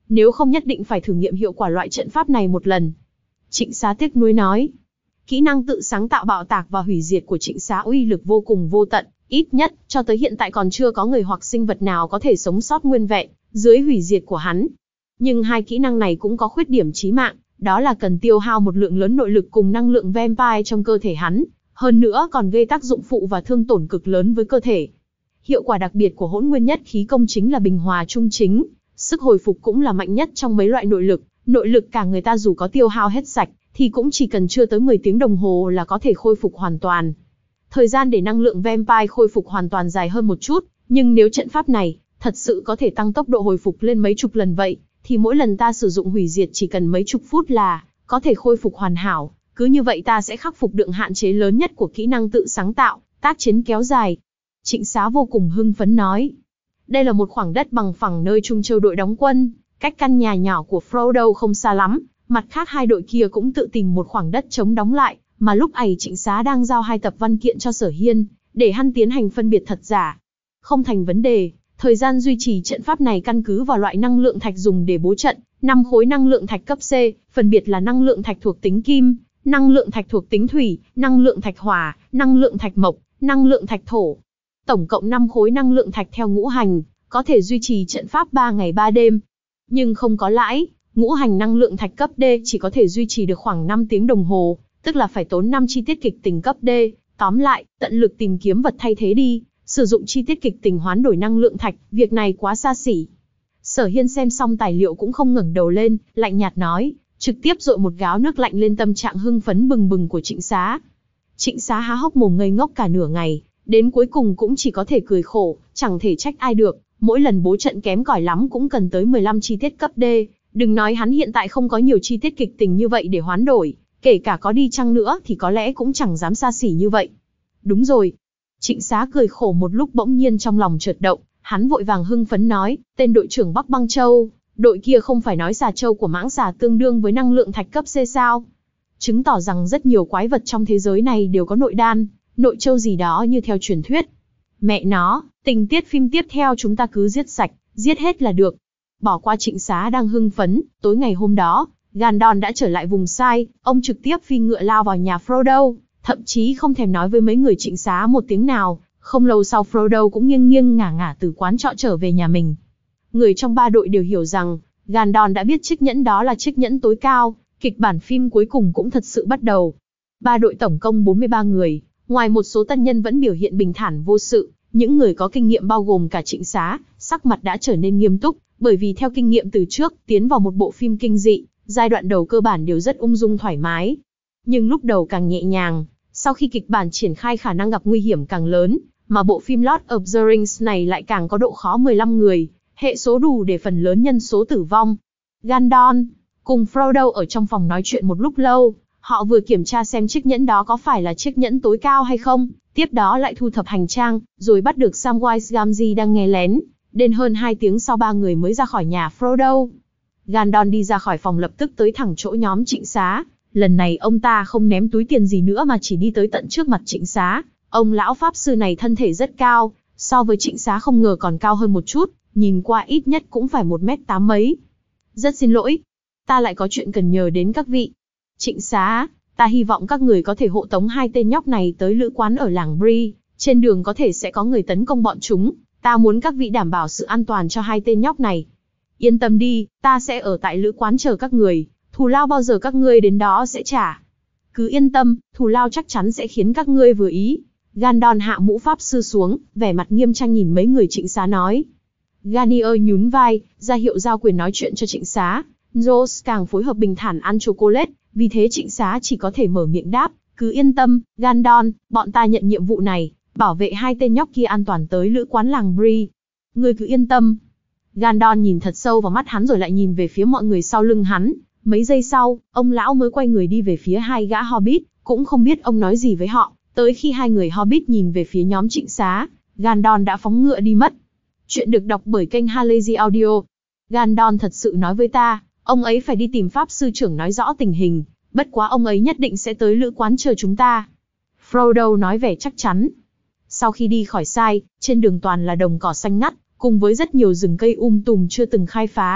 nếu không nhất định phải thử nghiệm hiệu quả loại trận pháp này một lần. Trịnh Xá tiếc nuối nói. Kỹ năng tự sáng tạo bạo tạc và hủy diệt của Trịnh Xá uy lực vô cùng vô tận, ít nhất, cho tới hiện tại còn chưa có người hoặc sinh vật nào có thể sống sót nguyên vẹn, dưới hủy diệt của hắn. Nhưng hai kỹ năng này cũng có khuyết điểm chí mạng, đó là cần tiêu hao một lượng lớn nội lực cùng năng lượng vampire trong cơ thể hắn, hơn nữa còn gây tác dụng phụ và thương tổn cực lớn với cơ thể. Hiệu quả đặc biệt của hỗn nguyên nhất khí công chính là bình hòa trung chính, sức hồi phục cũng là mạnh nhất trong mấy loại nội lực, nội lực cả người ta dù có tiêu hao hết sạch, thì cũng chỉ cần chưa tới mười tiếng đồng hồ là có thể khôi phục hoàn toàn. Thời gian để năng lượng vampire khôi phục hoàn toàn dài hơn một chút, nhưng nếu trận pháp này thật sự có thể tăng tốc độ hồi phục lên mấy chục lần vậy, thì mỗi lần ta sử dụng hủy diệt chỉ cần mấy chục phút là có thể khôi phục hoàn hảo, cứ như vậy ta sẽ khắc phục được hạn chế lớn nhất của kỹ năng tự sáng tạo, tác chiến kéo dài. Trịnh Xá vô cùng hưng phấn nói. Đây là một khoảng đất bằng phẳng nơi Trung Châu đội đóng quân, cách căn nhà nhỏ của Frodo không xa lắm, mặt khác hai đội kia cũng tự tìm một khoảng đất trống đóng lại, mà lúc ấy Trịnh Xá đang giao hai tập văn kiện cho Sở Hiên, để hắn tiến hành phân biệt thật giả. Không thành vấn đề, thời gian duy trì trận pháp này căn cứ vào loại năng lượng thạch dùng để bố trận, năm khối năng lượng thạch cấp C, phân biệt là năng lượng thạch thuộc tính kim, năng lượng thạch thuộc tính thủy, năng lượng thạch hỏa, năng lượng thạch mộc, năng lượng thạch thổ. Tổng cộng năm khối năng lượng thạch theo ngũ hành, có thể duy trì trận pháp ba ngày ba đêm. Nhưng không có lãi, ngũ hành năng lượng thạch cấp D chỉ có thể duy trì được khoảng năm tiếng đồng hồ, tức là phải tốn năm chi tiết kịch tình cấp D. Tóm lại, tận lực tìm kiếm vật thay thế đi, sử dụng chi tiết kịch tình hoán đổi năng lượng thạch, việc này quá xa xỉ. Sở Hiên xem xong tài liệu cũng không ngẩng đầu lên, lạnh nhạt nói, trực tiếp dội một gáo nước lạnh lên tâm trạng hưng phấn bừng bừng của Trịnh Xá. Trịnh Xá há hốc mồm ngây ngốc cả nửa ngày, đến cuối cùng cũng chỉ có thể cười khổ, chẳng thể trách ai được, mỗi lần bố trận kém cỏi lắm cũng cần tới mười lăm chi tiết cấp D, đừng nói hắn hiện tại không có nhiều chi tiết kịch tình như vậy để hoán đổi, kể cả có đi chăng nữa thì có lẽ cũng chẳng dám xa xỉ như vậy. Đúng rồi. Trịnh Xá cười khổ một lúc bỗng nhiên trong lòng chợt động, hắn vội vàng hưng phấn nói, tên đội trưởng Bắc Băng Châu, đội kia không phải nói xà châu của mãng xà tương đương với năng lượng thạch cấp C sao? Chứng tỏ rằng rất nhiều quái vật trong thế giới này đều có nội đan, nội châu gì đó như theo truyền thuyết. Mẹ nó, tình tiết phim tiếp theo chúng ta cứ giết sạch, giết hết là được. Bỏ qua Trịnh Xá đang hưng phấn, tối ngày hôm đó, Gandon đã trở lại vùng sai, ông trực tiếp phi ngựa lao vào nhà Frodo, thậm chí không thèm nói với mấy người Trịnh Xá một tiếng nào. Không lâu sau Frodo cũng nghiêng nghiêng ngả ngả từ quán trọ trở về nhà mình. Người trong ba đội đều hiểu rằng, Gandon đã biết chiếc nhẫn đó là chiếc nhẫn tối cao, kịch bản phim cuối cùng cũng thật sự bắt đầu. Ba đội tổng cộng bốn mươi ba người, ngoài một số tân nhân vẫn biểu hiện bình thản vô sự, những người có kinh nghiệm bao gồm cả Trịnh Xá, sắc mặt đã trở nên nghiêm túc, bởi vì theo kinh nghiệm từ trước, tiến vào một bộ phim kinh dị, giai đoạn đầu cơ bản đều rất ung dung thoải mái. Nhưng lúc đầu càng nhẹ nhàng, sau khi kịch bản triển khai khả năng gặp nguy hiểm càng lớn, mà bộ phim Lord of the Rings này lại càng có độ khó mười lăm người, hệ số đủ để phần lớn nhân số tử vong. Gandon cùng Frodo ở trong phòng nói chuyện một lúc lâu, họ vừa kiểm tra xem chiếc nhẫn đó có phải là chiếc nhẫn tối cao hay không, tiếp đó lại thu thập hành trang, rồi bắt được Samwise Gamgee đang nghe lén. Đến hơn hai tiếng sau ba người mới ra khỏi nhà Frodo. Gandon đi ra khỏi phòng lập tức tới thẳng chỗ nhóm Trịnh Xá. Lần này ông ta không ném túi tiền gì nữa mà chỉ đi tới tận trước mặt Trịnh Xá. Ông lão pháp sư này thân thể rất cao, so với Trịnh Xá không ngờ còn cao hơn một chút, nhìn qua ít nhất cũng phải một mét tám mấy. Rất xin lỗi, ta lại có chuyện cần nhờ đến các vị. Trịnh Xá, ta hy vọng các người có thể hộ tống hai tên nhóc này tới lữ quán ở làng Bree, trên đường có thể sẽ có người tấn công bọn chúng, ta muốn các vị đảm bảo sự an toàn cho hai tên nhóc này. Yên tâm đi, ta sẽ ở tại lữ quán chờ các người, thù lao bao giờ các ngươi đến đó sẽ trả. Cứ yên tâm, thù lao chắc chắn sẽ khiến các ngươi vừa ý. Gandon hạ mũ pháp sư xuống, vẻ mặt nghiêm trang nhìn mấy người Trịnh Xá nói. Garnier nhún vai, ra hiệu giao quyền nói chuyện cho Trịnh Xá. Rose càng phối hợp bình thản ăn chocolate, vì thế Trịnh Xá chỉ có thể mở miệng đáp, cứ yên tâm, Gandon, bọn ta nhận nhiệm vụ này, bảo vệ hai tên nhóc kia an toàn tới lữ quán làng Bree. Ngươi cứ yên tâm. Gandon nhìn thật sâu vào mắt hắn rồi lại nhìn về phía mọi người sau lưng hắn. Mấy giây sau, ông lão mới quay người đi về phía hai gã Hobbit, cũng không biết ông nói gì với họ. Tới khi hai người Hobbit nhìn về phía nhóm Trịnh Xá, Gandon đã phóng ngựa đi mất. Chuyện được đọc bởi kênh Halazy Audio. Gandon thật sự nói với ta, ông ấy phải đi tìm pháp sư trưởng nói rõ tình hình, bất quá ông ấy nhất định sẽ tới lữ quán chờ chúng ta. Frodo nói vẻ chắc chắn. Sau khi đi khỏi sai, trên đường toàn là đồng cỏ xanh ngắt, cùng với rất nhiều rừng cây um tùm chưa từng khai phá,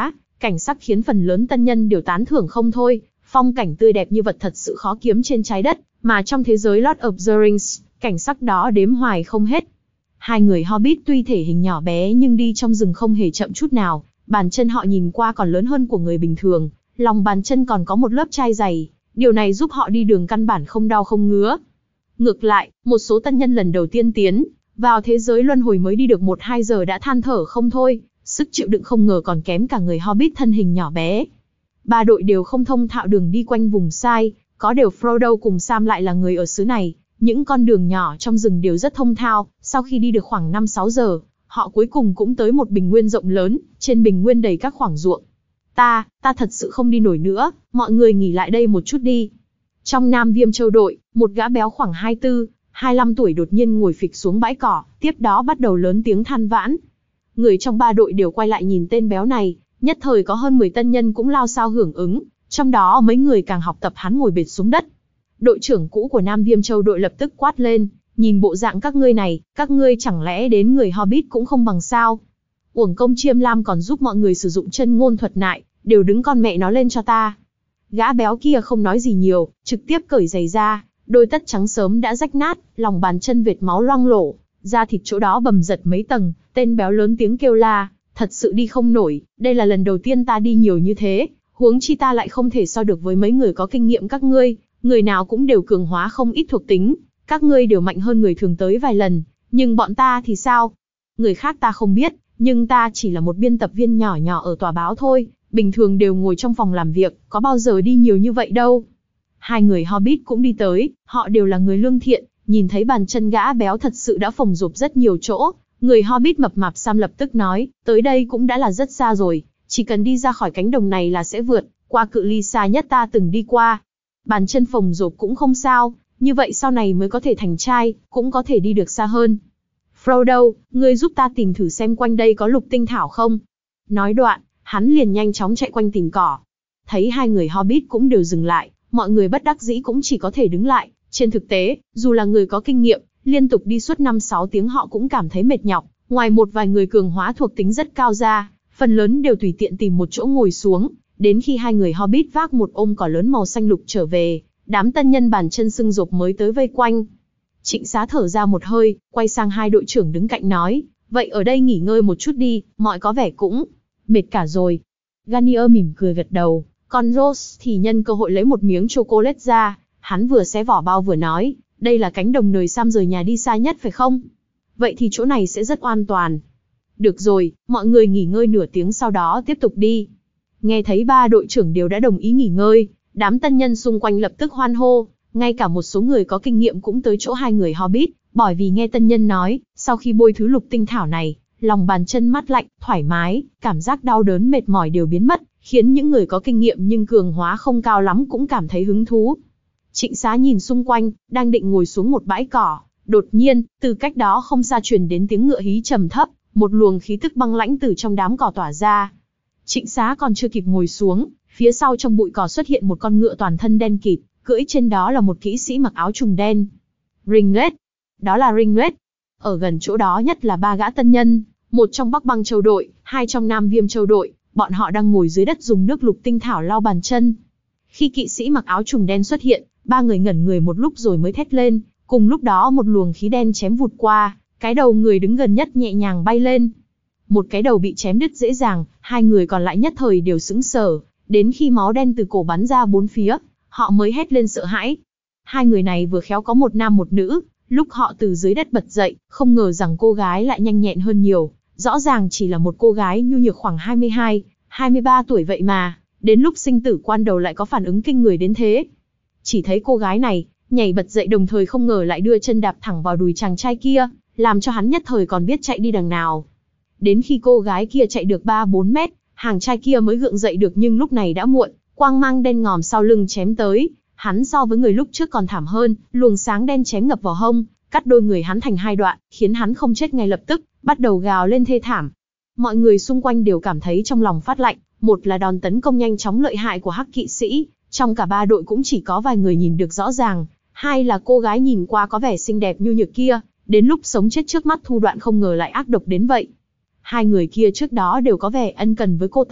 cảnh sắc khiến phần lớn tân nhân đều tán thưởng không thôi, phong cảnh tươi đẹp như vật thật sự khó kiếm trên trái đất, mà trong thế giới Lord of the Rings, cảnh sắc đó đếm hoài không hết. Hai người Hobbit tuy thể hình nhỏ bé nhưng đi trong rừng không hề chậm chút nào, bàn chân họ nhìn qua còn lớn hơn của người bình thường, lòng bàn chân còn có một lớp trai dày, điều này giúp họ đi đường căn bản không đau không ngứa. Ngược lại, một số tân nhân lần đầu tiên tiến vào thế giới luân hồi mới đi được một hai giờ đã than thở không thôi, sức chịu đựng không ngờ còn kém cả người Hobbit thân hình nhỏ bé. Ba đội đều không thông thạo đường đi quanh vùng sai, có điều Frodo cùng Sam lại là người ở xứ này, những con đường nhỏ trong rừng đều rất thông thạo. Sau khi đi được khoảng năm sáu giờ, họ cuối cùng cũng tới một bình nguyên rộng lớn, trên bình nguyên đầy các khoảng ruộng. Ta, ta thật sự không đi nổi nữa, mọi người nghỉ lại đây một chút đi. Trong Nam Viêm Châu đội, một gã béo khoảng hai mươi tư, hai mươi lăm tuổi đột nhiên ngồi phịch xuống bãi cỏ, tiếp đó bắt đầu lớn tiếng than vãn. Người trong ba đội đều quay lại nhìn tên béo này, nhất thời có hơn mười tân nhân cũng lao sao hưởng ứng, trong đó mấy người càng học tập hắn ngồi bệt xuống đất. Đội trưởng cũ của Nam Viêm Châu đội lập tức quát lên, nhìn bộ dạng các ngươi này, các ngươi chẳng lẽ đến người Hobbit cũng không bằng sao? Uổng công Chiêm Lam còn giúp mọi người sử dụng chân ngôn thuật nại, đều đứng con mẹ nó lên cho ta. Gã béo kia không nói gì nhiều, trực tiếp cởi giày ra, đôi tất trắng sớm đã rách nát, lòng bàn chân vệt máu loang lổ, da thịt chỗ đó bầm dật mấy tầng, tên béo lớn tiếng kêu la, thật sự đi không nổi, đây là lần đầu tiên ta đi nhiều như thế, huống chi ta lại không thể so được với mấy người có kinh nghiệm các ngươi, người nào cũng đều cường hóa không ít thuộc tính, các ngươi đều mạnh hơn người thường tới vài lần, nhưng bọn ta thì sao? Người khác ta không biết, nhưng ta chỉ là một biên tập viên nhỏ nhỏ ở tòa báo thôi, bình thường đều ngồi trong phòng làm việc, có bao giờ đi nhiều như vậy đâu. Hai người Hobbit cũng đi tới, họ đều là người lương thiện, nhìn thấy bàn chân gã béo thật sự đã phồng rộp rất nhiều chỗ, người Hobbit mập mạp Sam lập tức nói, tới đây cũng đã là rất xa rồi, chỉ cần đi ra khỏi cánh đồng này là sẽ vượt qua cự ly xa nhất ta từng đi qua. Bàn chân phồng rộp cũng không sao, như vậy sau này mới có thể thành trai, cũng có thể đi được xa hơn. Frodo, ngươi giúp ta tìm thử xem quanh đây có lục tinh thảo không? Nói đoạn, hắn liền nhanh chóng chạy quanh tìm cỏ. Thấy hai người Hobbit cũng đều dừng lại, mọi người bất đắc dĩ cũng chỉ có thể đứng lại. Trên thực tế, dù là người có kinh nghiệm, liên tục đi suốt năm sáu tiếng họ cũng cảm thấy mệt nhọc. Ngoài một vài người cường hóa thuộc tính rất cao ra, phần lớn đều tùy tiện tìm một chỗ ngồi xuống. Đến khi hai người Hobbit vác một ôm cỏ lớn màu xanh lục trở về, đám tân nhân bàn chân sưng rộp mới tới vây quanh. Trịnh Xá thở ra một hơi, quay sang hai đội trưởng đứng cạnh nói, vậy ở đây nghỉ ngơi một chút đi, mọi có vẻ cũng mệt cả rồi. Garnier mỉm cười gật đầu, còn Rose thì nhân cơ hội lấy một miếng chocolate ra, hắn vừa xé vỏ bao vừa nói, đây là cánh đồng nơi Sam rời nhà đi xa nhất phải không? Vậy thì chỗ này sẽ rất an toàn. Được rồi, mọi người nghỉ ngơi nửa tiếng sau đó tiếp tục đi. Nghe thấy ba đội trưởng đều đã đồng ý nghỉ ngơi, đám tân nhân xung quanh lập tức hoan hô, ngay cả một số người có kinh nghiệm cũng tới chỗ hai người Hobbit, bởi vì nghe tân nhân nói, sau khi bôi thứ lục tinh thảo này, lòng bàn chân mát lạnh, thoải mái, cảm giác đau đớn mệt mỏi đều biến mất, khiến những người có kinh nghiệm nhưng cường hóa không cao lắm cũng cảm thấy hứng thú. Trịnh Xá nhìn xung quanh, đang định ngồi xuống một bãi cỏ, đột nhiên, từ cách đó không xa truyền đến tiếng ngựa hí trầm thấp, một luồng khí tức băng lãnh từ trong đám cỏ tỏa ra. Trịnh Xá còn chưa kịp ngồi xuống, phía sau trong bụi cỏ xuất hiện một con ngựa toàn thân đen kịt, cưỡi trên đó là một kỹ sĩ mặc áo trùng đen. Ringlet, đó là Ringlet. Ở gần chỗ đó nhất là ba gã tân nhân, một trong Bắc Băng Châu đội, hai trong Nam Viêm Châu đội, bọn họ đang ngồi dưới đất dùng nước lục tinh thảo lau bàn chân. Khi kỵ sĩ mặc áo trùng đen xuất hiện, ba người ngẩn người một lúc rồi mới thét lên, cùng lúc đó một luồng khí đen chém vụt qua, cái đầu người đứng gần nhất nhẹ nhàng bay lên. Một cái đầu bị chém đứt dễ dàng, hai người còn lại nhất thời đều sững sờ, đến khi máu đen từ cổ bắn ra bốn phía, họ mới hét lên sợ hãi. Hai người này vừa khéo có một nam một nữ, lúc họ từ dưới đất bật dậy, không ngờ rằng cô gái lại nhanh nhẹn hơn nhiều, rõ ràng chỉ là một cô gái nhu nhược khoảng hai mươi hai, hai mươi ba tuổi vậy mà, đến lúc sinh tử quan đầu lại có phản ứng kinh người đến thế. Chỉ thấy cô gái này, nhảy bật dậy đồng thời không ngờ lại đưa chân đạp thẳng vào đùi chàng trai kia, làm cho hắn nhất thời còn biết chạy đi đằng nào. Đến khi cô gái kia chạy được ba bốn mét, hàng trai kia mới gượng dậy được nhưng lúc này đã muộn, quang mang đen ngòm sau lưng chém tới, hắn so với người lúc trước còn thảm hơn, luồng sáng đen chém ngập vào hông, cắt đôi người hắn thành hai đoạn, khiến hắn không chết ngay lập tức, bắt đầu gào lên thê thảm. Mọi người xung quanh đều cảm thấy trong lòng phát lạnh, một là đòn tấn công nhanh chóng lợi hại của hắc kỵ sĩ, trong cả ba đội cũng chỉ có vài người nhìn được rõ ràng, hai là cô gái nhìn qua có vẻ xinh đẹp nhu nhược kia, đến lúc sống chết trước mắt thu đoạn không ngờ lại ác độc đến vậy. Hai người kia trước đó đều có vẻ ân cần với cô ta,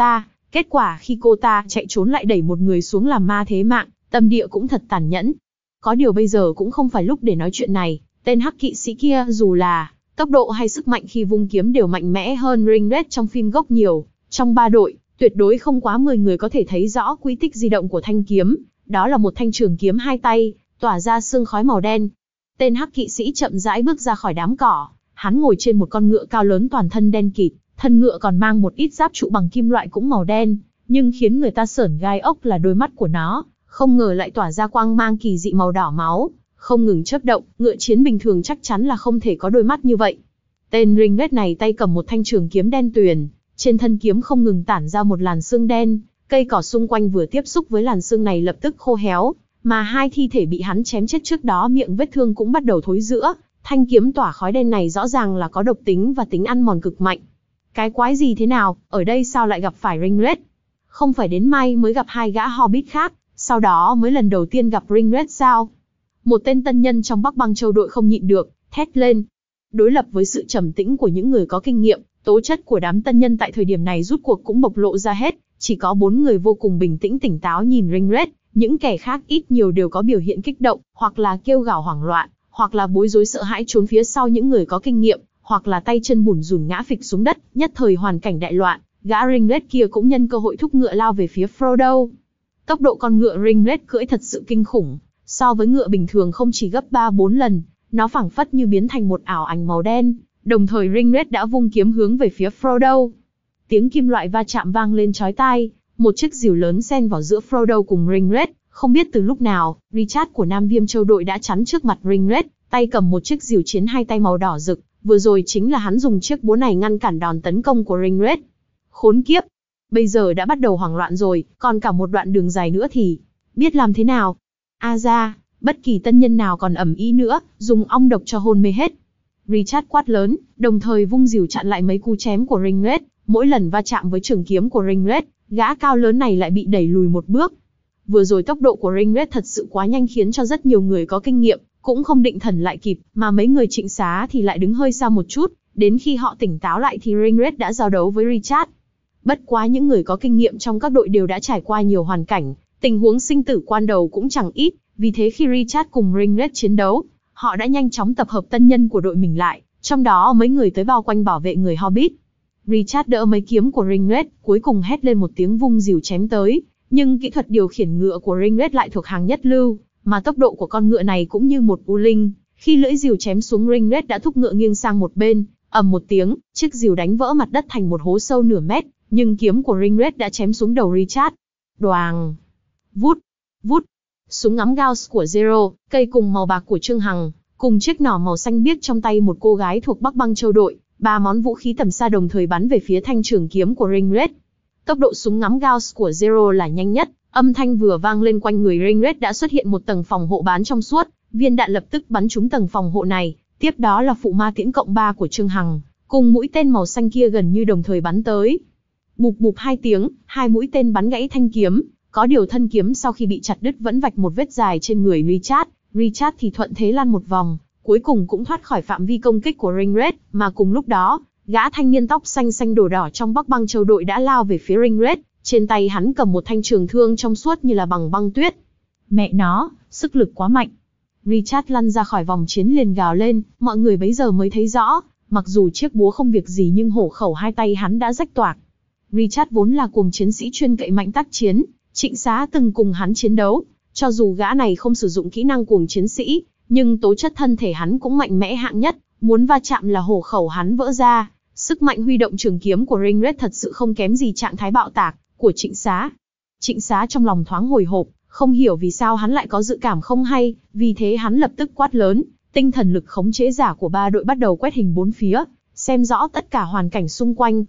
Kết quả khi cô ta chạy trốn lại đẩy một người xuống làm ma thế mạng, tâm địa cũng thật tàn nhẫn. Có điều bây giờ cũng không phải lúc để nói chuyện này, tên hắc kỵ sĩ kia dù là tốc độ hay sức mạnh khi vung kiếm đều mạnh mẽ hơn Ringlet trong phim gốc nhiều. Trong ba đội, tuyệt đối không quá mười người có thể thấy rõ quy tích di động của thanh kiếm, đó là một thanh trường kiếm hai tay, tỏa ra sương khói màu đen. Tên hắc kỵ sĩ chậm rãi bước ra khỏi đám cỏ, hắn ngồi trên một con ngựa cao lớn toàn thân đen kịt, thân ngựa còn mang một ít giáp trụ bằng kim loại cũng màu đen, nhưng khiến người ta sởn gai ốc là đôi mắt của nó, không ngờ lại tỏa ra quang mang kỳ dị màu đỏ máu, không ngừng chớp động, ngựa chiến bình thường chắc chắn là không thể có đôi mắt như vậy. Tên Ringlet này tay cầm một thanh trường kiếm đen tuyền, trên thân kiếm không ngừng tản ra một làn sương đen, cây cỏ xung quanh vừa tiếp xúc với làn sương này lập tức khô héo, mà hai thi thể bị hắn chém chết trước đó miệng vết thương cũng bắt đầu thối rữa, thanh kiếm tỏa khói đen này rõ ràng là có độc tính và tính ăn mòn cực mạnh. Cái quái gì thế nào, ở đây sao lại gặp phải Ringlet? Không phải đến may mới gặp hai gã Hobbit khác, sau đó mới lần đầu tiên gặp Ringlet sao? Một tên tân nhân trong Bắc Băng Châu đội không nhịn được, thét lên. Đối lập với sự trầm tĩnh của những người có kinh nghiệm, tố chất của đám tân nhân tại thời điểm này rút cuộc cũng bộc lộ ra hết, chỉ có bốn người vô cùng bình tĩnh tỉnh táo nhìn Ringlet, những kẻ khác ít nhiều đều có biểu hiện kích động, hoặc là kêu gào hoảng loạn, hoặc là bối rối sợ hãi trốn phía sau những người có kinh nghiệm, hoặc là tay chân bủn rủn ngã phịch xuống đất, nhất thời hoàn cảnh đại loạn, gã Ringlet kia cũng nhân cơ hội thúc ngựa lao về phía Frodo. Tốc độ con ngựa Ringlet cưỡi thật sự kinh khủng, so với ngựa bình thường không chỉ gấp ba bốn lần, nó phảng phất như biến thành một ảo ảnh màu đen, đồng thời Ringlet đã vung kiếm hướng về phía Frodo. Tiếng kim loại va chạm vang lên chói tai, một chiếc rìu lớn xen vào giữa Frodo cùng Ringlet, không biết từ lúc nào, Richard của Nam Viêm Châu đội đã chắn trước mặt Ringlet, tay cầm một chiếc rìu chiến hai tay màu đỏ rực, vừa rồi chính là hắn dùng chiếc búa này ngăn cản đòn tấn công của Ringlet. Khốn kiếp, bây giờ đã bắt đầu hoảng loạn rồi, còn cả một đoạn đường dài nữa thì biết làm thế nào? A ra, bất kỳ tân nhân nào còn ẩm ý nữa, dùng ong độc cho hôn mê hết. Richard quát lớn, đồng thời vung rìu chặn lại mấy cú chém của Ringlet, mỗi lần va chạm với trường kiếm của Ringlet, gã cao lớn này lại bị đẩy lùi một bước. Vừa rồi tốc độ của Ringlet thật sự quá nhanh khiến cho rất nhiều người có kinh nghiệm cũng không định thần lại kịp, mà mấy người Trịnh Xá thì lại đứng hơi xa một chút, đến khi họ tỉnh táo lại thì Ringlet đã giao đấu với Richard. Bất quá những người có kinh nghiệm trong các đội đều đã trải qua nhiều hoàn cảnh, tình huống sinh tử quan đầu cũng chẳng ít, vì thế khi Richard cùng Ringlet chiến đấu, họ đã nhanh chóng tập hợp tân nhân của đội mình lại, trong đó mấy người tới bao quanh bảo vệ người Hobbit. Richard đỡ mấy kiếm của Ringlet, cuối cùng hét lên một tiếng vung rìu chém tới, nhưng kỹ thuật điều khiển ngựa của Ringlet lại thuộc hàng nhất lưu, mà tốc độ của con ngựa này cũng như một u linh, khi lưỡi rìu chém xuống Ringlet đã thúc ngựa nghiêng sang một bên, ầm một tiếng, chiếc rìu đánh vỡ mặt đất thành một hố sâu nửa mét, nhưng kiếm của Ringlet đã chém xuống đầu Richard. Đoàng, vút, vút, súng ngắm Gauss của Zero, cây cùng màu bạc của Trương Hằng, cùng chiếc nỏ màu xanh biếc trong tay một cô gái thuộc Bắc Băng Châu đội, ba món vũ khí tầm xa đồng thời bắn về phía thanh trường kiếm của Ringlet. Tốc độ súng ngắm Gauss của Zero là nhanh nhất, âm thanh vừa vang lên quanh người Ringlet đã xuất hiện một tầng phòng hộ bán trong suốt, viên đạn lập tức bắn trúng tầng phòng hộ này, tiếp đó là phụ ma tiễn cộng ba của Trương Hằng, cùng mũi tên màu xanh kia gần như đồng thời bắn tới. Bụp bụp hai tiếng, hai mũi tên bắn gãy thanh kiếm, có điều thân kiếm sau khi bị chặt đứt vẫn vạch một vết dài trên người Richard, Richard thì thuận thế lăn một vòng, cuối cùng cũng thoát khỏi phạm vi công kích của Ringlet, mà cùng lúc đó, gã thanh niên tóc xanh xanh đổ đỏ trong Bắc Băng Châu đội đã lao về phía Ringlet, trên tay hắn cầm một thanh trường thương trong suốt như là bằng băng tuyết. Mẹ nó, sức lực quá mạnh. Richard lăn ra khỏi vòng chiến liền gào lên, mọi người bấy giờ mới thấy rõ, mặc dù chiếc búa không việc gì nhưng hổ khẩu hai tay hắn đã rách toạc. Richard vốn là cuồng chiến sĩ chuyên cậy mạnh tác chiến, Trịnh Xá từng cùng hắn chiến đấu, cho dù gã này không sử dụng kỹ năng cuồng chiến sĩ, nhưng tố chất thân thể hắn cũng mạnh mẽ hạng nhất, muốn va chạm là hổ khẩu hắn vỡ ra. Sức mạnh huy động trường kiếm của Ringlet thật sự không kém gì trạng thái bạo tạc của Trịnh Xá. Trịnh Xá trong lòng thoáng hồi hộp, không hiểu vì sao hắn lại có dự cảm không hay, vì thế hắn lập tức quát lớn, tinh thần lực khống chế giả của ba đội bắt đầu quét hình bốn phía, xem rõ tất cả hoàn cảnh xung quanh.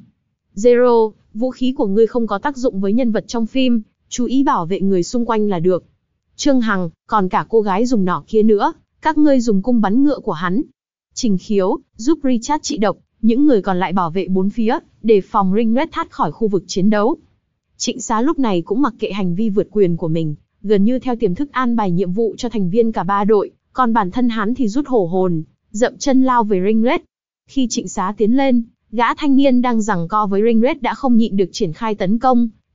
Zero, vũ khí của ngươi không có tác dụng với nhân vật trong phim, chú ý bảo vệ người xung quanh là được. Trương Hằng, còn cả cô gái dùng nỏ kia nữa, các ngươi dùng cung bắn ngựa của hắn. Trình Khiếu, giúp Richard trị độc, những người còn lại bảo vệ bốn phía, để phòng Ringlet thoát khỏi khu vực chiến đấu. Trịnh Xá lúc này cũng mặc kệ hành vi vượt quyền của mình, gần như theo tiềm thức an bài nhiệm vụ cho thành viên cả ba đội, còn bản thân hắn thì rút hổ hồn, dậm chân lao về Ringlet. Khi Trịnh Xá tiến lên, gã thanh niên đang giằng co với Ringlet đã không nhịn được triển khai tấn công,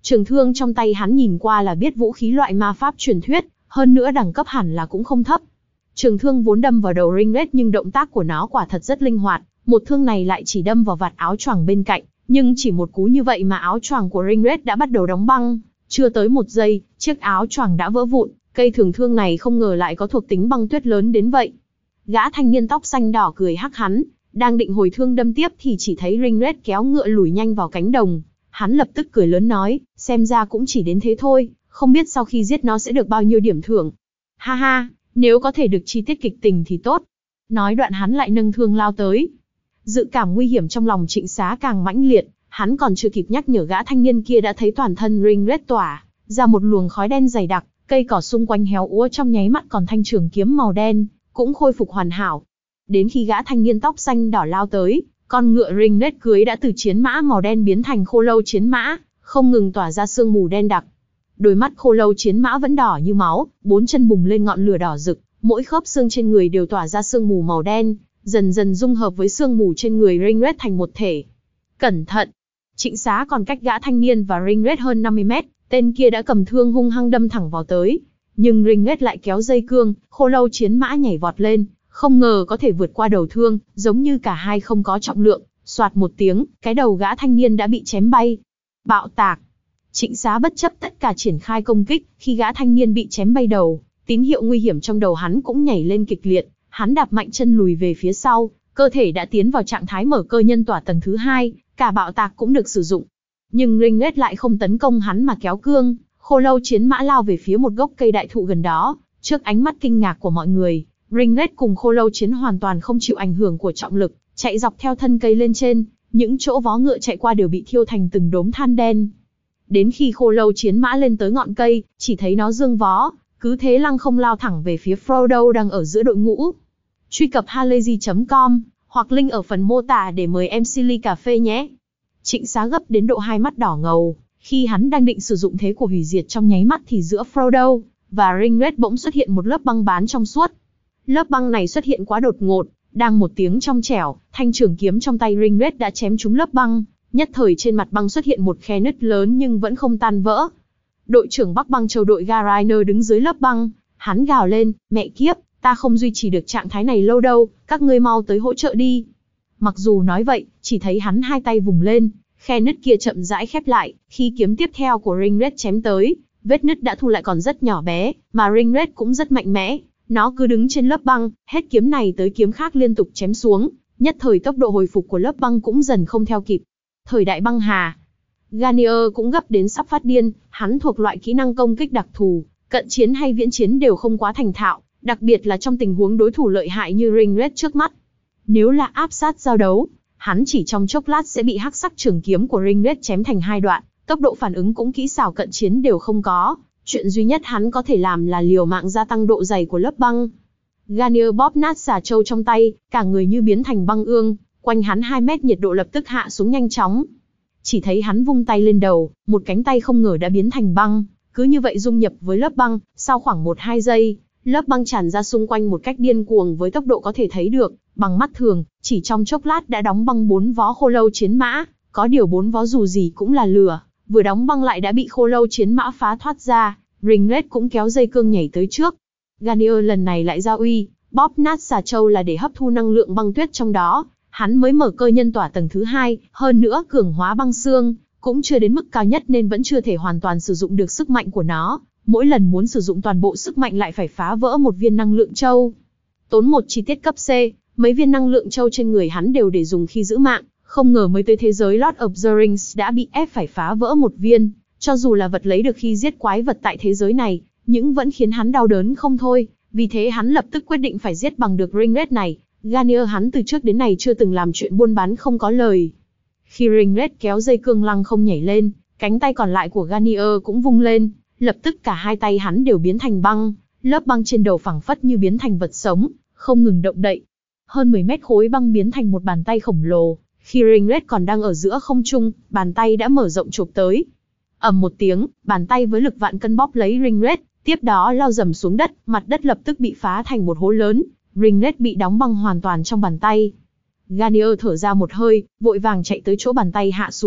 Trường thương trong tay hắn nhìn qua là biết vũ khí loại ma pháp truyền thuyết, hơn nữa đẳng cấp hẳn là cũng không thấp. Trường thương vốn đâm vào đầu Ringlet nhưng động tác của nó quả thật rất linh hoạt, một thương này lại chỉ đâm vào vạt áo choàng bên cạnh, nhưng chỉ một cú như vậy mà áo choàng của Ringlet đã bắt đầu đóng băng, chưa tới một giây, chiếc áo choàng đã vỡ vụn, cây trường thương này không ngờ lại có thuộc tính băng tuyết lớn đến vậy. Gã thanh niên tóc xanh đỏ cười hắc hắn, đang định hồi thương đâm tiếp thì chỉ thấy Ringlet kéo ngựa lùi nhanh vào cánh đồng. Hắn lập tức cười lớn nói, xem ra cũng chỉ đến thế thôi, không biết sau khi giết nó sẽ được bao nhiêu điểm thưởng. Ha ha, nếu có thể được chi tiết kịch tình thì tốt. Nói đoạn hắn lại nâng thương lao tới. Dự cảm nguy hiểm trong lòng Trịnh Xá càng mãnh liệt, hắn còn chưa kịp nhắc nhở gã thanh niên kia đã thấy toàn thân Ringlet tỏa ra một luồng khói đen dày đặc, cây cỏ xung quanh héo úa trong nháy mắt, còn thanh trường kiếm màu đen cũng khôi phục hoàn hảo. Đến khi gã thanh niên tóc xanh đỏ lao tới, con ngựa Ringlet cưới đã từ chiến mã màu đen biến thành khô lâu chiến mã, không ngừng tỏa ra sương mù đen đặc. Đôi mắt khô lâu chiến mã vẫn đỏ như máu, bốn chân bùng lên ngọn lửa đỏ rực, mỗi khớp xương trên người đều tỏa ra sương mù màu đen, dần dần dung hợp với sương mù trên người Ringlet thành một thể. Cẩn thận! Trịnh Xá còn cách gã thanh niên và Ringlet hơn năm mươi mét, tên kia đã cầm thương hung hăng đâm thẳng vào tới. Nhưng Ringlet lại kéo dây cương, khô lâu chiến mã nhảy vọt lên, không ngờ có thể vượt qua đầu thương, giống như cả hai không có trọng lượng, soạt một tiếng, cái đầu gã thanh niên đã bị chém bay. Bạo tạc! Trịnh Xá bất chấp tất cả triển khai công kích, khi gã thanh niên bị chém bay đầu, tín hiệu nguy hiểm trong đầu hắn cũng nhảy lên kịch liệt, hắn đạp mạnh chân lùi về phía sau, cơ thể đã tiến vào trạng thái mở cơ nhân tỏa tầng thứ hai, cả bạo tạc cũng được sử dụng. Nhưng Ringlet lại không tấn công hắn mà kéo cương, khô lâu chiến mã lao về phía một gốc cây đại thụ gần đó, trước ánh mắt kinh ngạc của mọi người, Ringlet cùng khô lâu chiến hoàn toàn không chịu ảnh hưởng của trọng lực, chạy dọc theo thân cây lên trên, những chỗ vó ngựa chạy qua đều bị thiêu thành từng đốm than đen. Đến khi khô lâu chiến mã lên tới ngọn cây, chỉ thấy nó dương vó, cứ thế lăng không lao thẳng về phía Frodo đang ở giữa đội ngũ. Truy cập halayzi chấm com hoặc link ở phần mô tả để mời em xê ly cà phê nhé. Trịnh Xá gấp đến độ hai mắt đỏ ngầu, khi hắn đang định sử dụng thế của hủy diệt trong nháy mắt thì giữa Frodo và Ringlet bỗng xuất hiện một lớp băng bán trong suốt. Lớp băng này xuất hiện quá đột ngột, đang một tiếng trong trẻo, thanh trường kiếm trong tay Ringlet đã chém trúng lớp băng, nhất thời trên mặt băng xuất hiện một khe nứt lớn nhưng vẫn không tan vỡ. Đội trưởng Bắc Băng Châu đội Gariner đứng dưới lớp băng, hắn gào lên, mẹ kiếp, ta không duy trì được trạng thái này lâu đâu, các ngươi mau tới hỗ trợ đi. Mặc dù nói vậy, chỉ thấy hắn hai tay vùng lên, khe nứt kia chậm rãi khép lại, khi kiếm tiếp theo của Ringlet chém tới, vết nứt đã thu lại còn rất nhỏ bé, mà Ringlet cũng rất mạnh mẽ, nó cứ đứng trên lớp băng, hết kiếm này tới kiếm khác liên tục chém xuống, nhất thời tốc độ hồi phục của lớp băng cũng dần không theo kịp. Thời đại băng hà, Garnier cũng gấp đến sắp phát điên, hắn thuộc loại kỹ năng công kích đặc thù, cận chiến hay viễn chiến đều không quá thành thạo, đặc biệt là trong tình huống đối thủ lợi hại như Ringlet trước mắt. Nếu là áp sát giao đấu, hắn chỉ trong chốc lát sẽ bị hắc sắc trường kiếm của Ringlet chém thành hai đoạn, tốc độ phản ứng cũng kỹ xảo cận chiến đều không có, chuyện duy nhất hắn có thể làm là liều mạng gia tăng độ dày của lớp băng. Garnier bóp nát xà trâu trong tay, cả người như biến thành băng ương, quanh hắn hai mét nhiệt độ lập tức hạ xuống nhanh chóng. Chỉ thấy hắn vung tay lên đầu, một cánh tay không ngờ đã biến thành băng, cứ như vậy dung nhập với lớp băng, sau khoảng một hai giây, lớp băng tràn ra xung quanh một cách điên cuồng với tốc độ có thể thấy được, bằng mắt thường, chỉ trong chốc lát đã đóng băng bốn vó khô lâu chiến mã, có điều bốn vó dù gì cũng là lửa, vừa đóng băng lại đã bị khô lâu chiến mã phá thoát ra, Ringlet cũng kéo dây cương nhảy tới trước. Garnier lần này lại ra uy, bóp nát xà trâu là để hấp thu năng lượng băng tuyết trong đó, hắn mới mở cơ nhân tỏa tầng thứ hai, hơn nữa cường hóa băng xương, cũng chưa đến mức cao nhất nên vẫn chưa thể hoàn toàn sử dụng được sức mạnh của nó, mỗi lần muốn sử dụng toàn bộ sức mạnh lại phải phá vỡ một viên năng lượng châu. Tốn một chi tiết cấp C, mấy viên năng lượng châu trên người hắn đều để dùng khi giữ mạng, không ngờ mới tới thế giới Lord of the Rings đã bị ép phải phá vỡ một viên, cho dù là vật lấy được khi giết quái vật tại thế giới này, nhưng vẫn khiến hắn đau đớn không thôi, vì thế hắn lập tức quyết định phải giết bằng được Ringlet này. Garnier hắn từ trước đến nay chưa từng làm chuyện buôn bán không có lời. Khi Ringlet kéo dây cương lăng không nhảy lên, cánh tay còn lại của Garnier cũng vung lên, lập tức cả hai tay hắn đều biến thành băng, lớp băng trên đầu phẳng phất như biến thành vật sống, không ngừng động đậy. Hơn mười mét khối băng biến thành một bàn tay khổng lồ, khi Ringlet còn đang ở giữa không trung, bàn tay đã mở rộng chụp tới. Ầm một tiếng, bàn tay với lực vạn cân bóp lấy Ringlet, tiếp đó lao dầm xuống đất, mặt đất lập tức bị phá thành một hố lớn. Ringlet bị đóng băng hoàn toàn trong bàn tay. Garnier thở ra một hơi, vội vàng chạy tới chỗ bàn tay hạ xuống,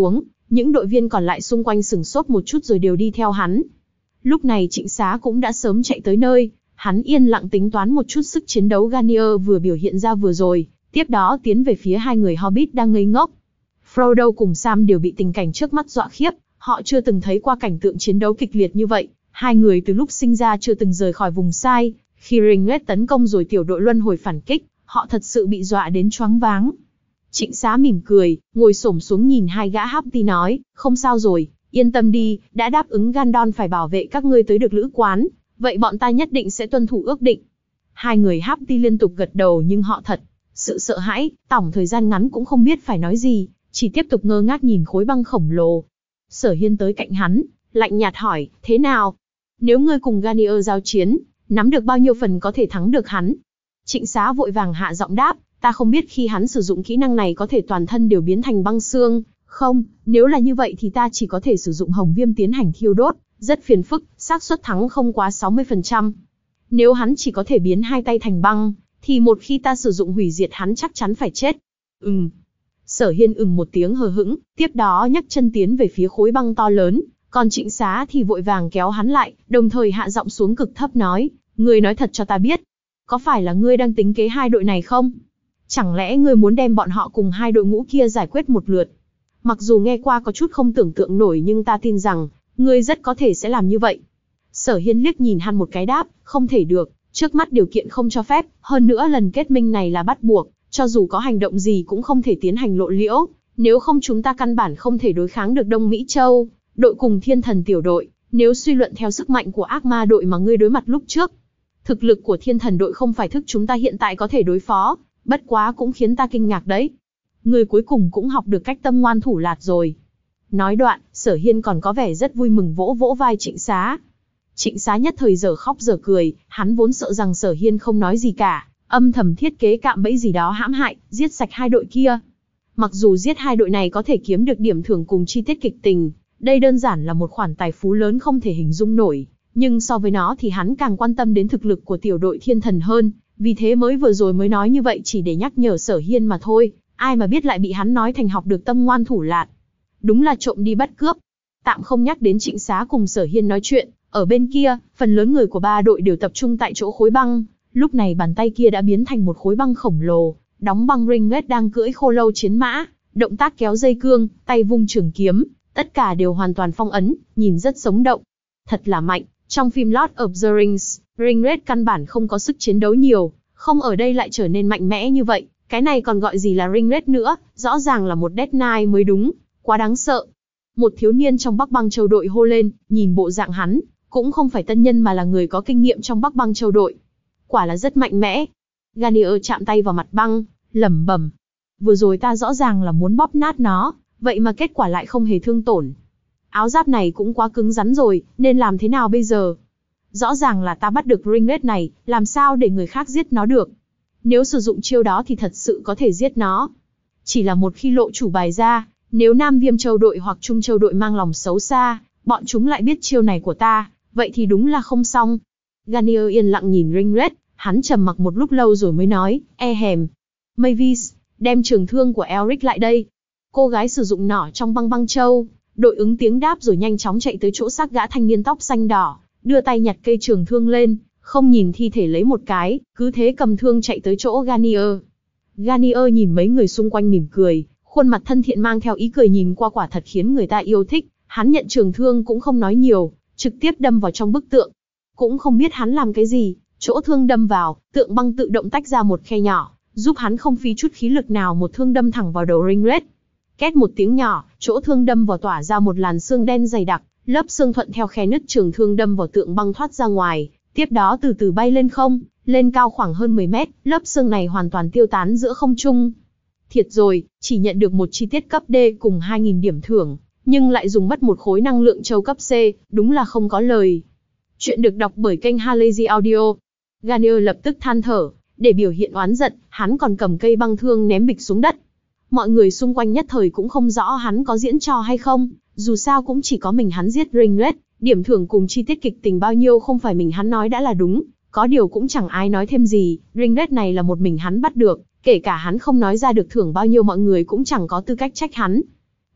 Những đội viên còn lại xung quanh sửng sốt một chút rồi đều đi theo hắn. Lúc này Trịnh Xá cũng đã sớm chạy tới nơi, hắn yên lặng tính toán một chút sức chiến đấu Garnier vừa biểu hiện ra vừa rồi, tiếp đó tiến về phía hai người Hobbit đang ngây ngốc. Frodo cùng Sam đều bị tình cảnh trước mắt dọa khiếp, họ chưa từng thấy qua cảnh tượng chiến đấu kịch liệt như vậy, hai người từ lúc sinh ra chưa từng rời khỏi vùng sai, khi Ringlet tấn công rồi tiểu đội luân hồi phản kích, họ thật sự bị dọa đến choáng váng. Trịnh Xá mỉm cười, ngồi xổm xuống nhìn hai gã Hobbit nói, không sao rồi, yên tâm đi, đã đáp ứng Gandon phải bảo vệ các ngươi tới được lữ quán, vậy bọn ta nhất định sẽ tuân thủ ước định. Hai người Hobbit liên tục gật đầu nhưng họ thật sự sợ hãi, tổng thời gian ngắn cũng không biết phải nói gì, chỉ tiếp tục ngơ ngác nhìn khối băng khổng lồ. Sở Hiên tới cạnh hắn, lạnh nhạt hỏi, thế nào? Nếu ngươi cùng Garnier giao chiến, nắm được bao nhiêu phần có thể thắng được hắn? Trịnh Xá vội vàng hạ giọng đáp, ta không biết khi hắn sử dụng kỹ năng này có thể toàn thân đều biến thành băng xương, không, nếu là như vậy thì ta chỉ có thể sử dụng hồng viêm tiến hành thiêu đốt, rất phiền phức, xác suất thắng không quá sáu mươi phần trăm. Nếu hắn chỉ có thể biến hai tay thành băng, thì một khi ta sử dụng hủy diệt hắn chắc chắn phải chết. Ừm. Sở Hiên ừm một tiếng hờ hững, tiếp đó nhấc chân tiến về phía khối băng to lớn, còn Trịnh Xá thì vội vàng kéo hắn lại, đồng thời hạ giọng xuống cực thấp nói, ngươi nói thật cho ta biết, có phải là ngươi đang tính kế hai đội này không? Chẳng lẽ ngươi muốn đem bọn họ cùng hai đội ngũ kia giải quyết một lượt? Mặc dù nghe qua có chút không tưởng tượng nổi nhưng ta tin rằng, ngươi rất có thể sẽ làm như vậy. Sở Hiên liếc nhìn hắn một cái đáp, không thể được, trước mắt điều kiện không cho phép, hơn nữa lần kết minh này là bắt buộc, cho dù có hành động gì cũng không thể tiến hành lộ liễu, nếu không chúng ta căn bản không thể đối kháng được Đông Mỹ Châu, đội cùng thiên thần tiểu đội, nếu suy luận theo sức mạnh của ác ma đội mà ngươi đối mặt lúc trước. Thực lực của thiên thần đội không phải thức chúng ta hiện tại có thể đối phó, bất quá cũng khiến ta kinh ngạc đấy. Ngươi cuối cùng cũng học được cách tâm ngoan thủ lạt rồi. Nói đoạn, Sở Hiên còn có vẻ rất vui mừng vỗ vỗ vai Trịnh Xá. Trịnh Xá nhất thời giờ khóc giờ cười, hắn vốn sợ rằng Sở Hiên không nói gì cả, âm thầm thiết kế cạm bẫy gì đó hãm hại, giết sạch hai đội kia. Mặc dù giết hai đội này có thể kiếm được điểm thưởng cùng chi tiết kịch tình, đây đơn giản là một khoản tài phú lớn không thể hình dung nổi, nhưng so với nó thì hắn càng quan tâm đến thực lực của tiểu đội thiên thần hơn, vì thế mới vừa rồi mới nói như vậy chỉ để nhắc nhở Sở Hiên mà thôi, ai mà biết lại bị hắn nói thành học được tâm ngoan thủ lạt. Đúng là trộm đi bắt cướp. Tạm không nhắc đến Trịnh Xá cùng Sở Hiên nói chuyện, ở bên kia, phần lớn người của ba đội đều tập trung tại chỗ khối băng, lúc này bàn tay kia đã biến thành một khối băng khổng lồ, đóng băng Ringlet đang cưỡi khô lâu chiến mã, động tác kéo dây cương, tay vung trường kiếm, tất cả đều hoàn toàn phong ấn, nhìn rất sống động. Thật là mạnh, trong phim Lord of the Rings, Ringlet căn bản không có sức chiến đấu nhiều, không ở đây lại trở nên mạnh mẽ như vậy, cái này còn gọi gì là Ringlet nữa, rõ ràng là một Death Knight mới đúng, quá đáng sợ. Một thiếu niên trong Bắc Băng Châu đội hô lên, nhìn bộ dạng hắn, cũng không phải tân nhân mà là người có kinh nghiệm trong Bắc Băng Châu đội. Quả là rất mạnh mẽ. Garnier chạm tay vào mặt băng, lẩm bẩm. Vừa rồi ta rõ ràng là muốn bóp nát nó, vậy mà kết quả lại không hề thương tổn. Áo giáp này cũng quá cứng rắn rồi, nên làm thế nào bây giờ? Rõ ràng là ta bắt được Ringlet này, làm sao để người khác giết nó được? Nếu sử dụng chiêu đó thì thật sự có thể giết nó. Chỉ là một khi lộ chủ bài ra, nếu Nam Viêm Châu đội hoặc Trung Châu đội mang lòng xấu xa, bọn chúng lại biết chiêu này của ta, vậy thì đúng là không xong. Garnier yên lặng nhìn Ringlet, hắn trầm mặc một lúc lâu rồi mới nói, e hèm. Mavis, đem trường thương của Elric lại đây. Cô gái sử dụng nỏ trong băng băng châu, đội ứng tiếng đáp rồi nhanh chóng chạy tới chỗ xác gã thanh niên tóc xanh đỏ, đưa tay nhặt cây trường thương lên, không nhìn thi thể lấy một cái, cứ thế cầm thương chạy tới chỗ Garnier. Garnier nhìn mấy người xung quanh mỉm cười, khuôn mặt thân thiện mang theo ý cười nhìn qua quả thật khiến người ta yêu thích, hắn nhận trường thương cũng không nói nhiều, trực tiếp đâm vào trong bức tượng. Cũng không biết hắn làm cái gì, chỗ thương đâm vào, tượng băng tự động tách ra một khe nhỏ, giúp hắn không phí chút khí lực nào một thương đâm thẳng vào đầu Ringlet. Két một tiếng nhỏ, chỗ thương đâm vào tỏa ra một làn xương đen dày đặc, lớp xương thuận theo khe nứt trường thương đâm vào tượng băng thoát ra ngoài, tiếp đó từ từ bay lên không, lên cao khoảng hơn mười mét, lớp xương này hoàn toàn tiêu tán giữa không trung. Thiệt rồi, chỉ nhận được một chi tiết cấp D cùng hai nghìn điểm thưởng, nhưng lại dùng mất một khối năng lượng châu cấp C, đúng là không có lời. Chuyện được đọc bởi kênh Halazy Audio. Garnier lập tức than thở, để biểu hiện oán giận, hắn còn cầm cây băng thương ném bịch xuống đất. Mọi người xung quanh nhất thời cũng không rõ hắn có diễn trò hay không, dù sao cũng chỉ có mình hắn giết Ringlet, điểm thưởng cùng chi tiết kịch tình bao nhiêu không phải mình hắn nói đã là đúng, có điều cũng chẳng ai nói thêm gì, Ringlet này là một mình hắn bắt được, kể cả hắn không nói ra được thưởng bao nhiêu mọi người cũng chẳng có tư cách trách hắn.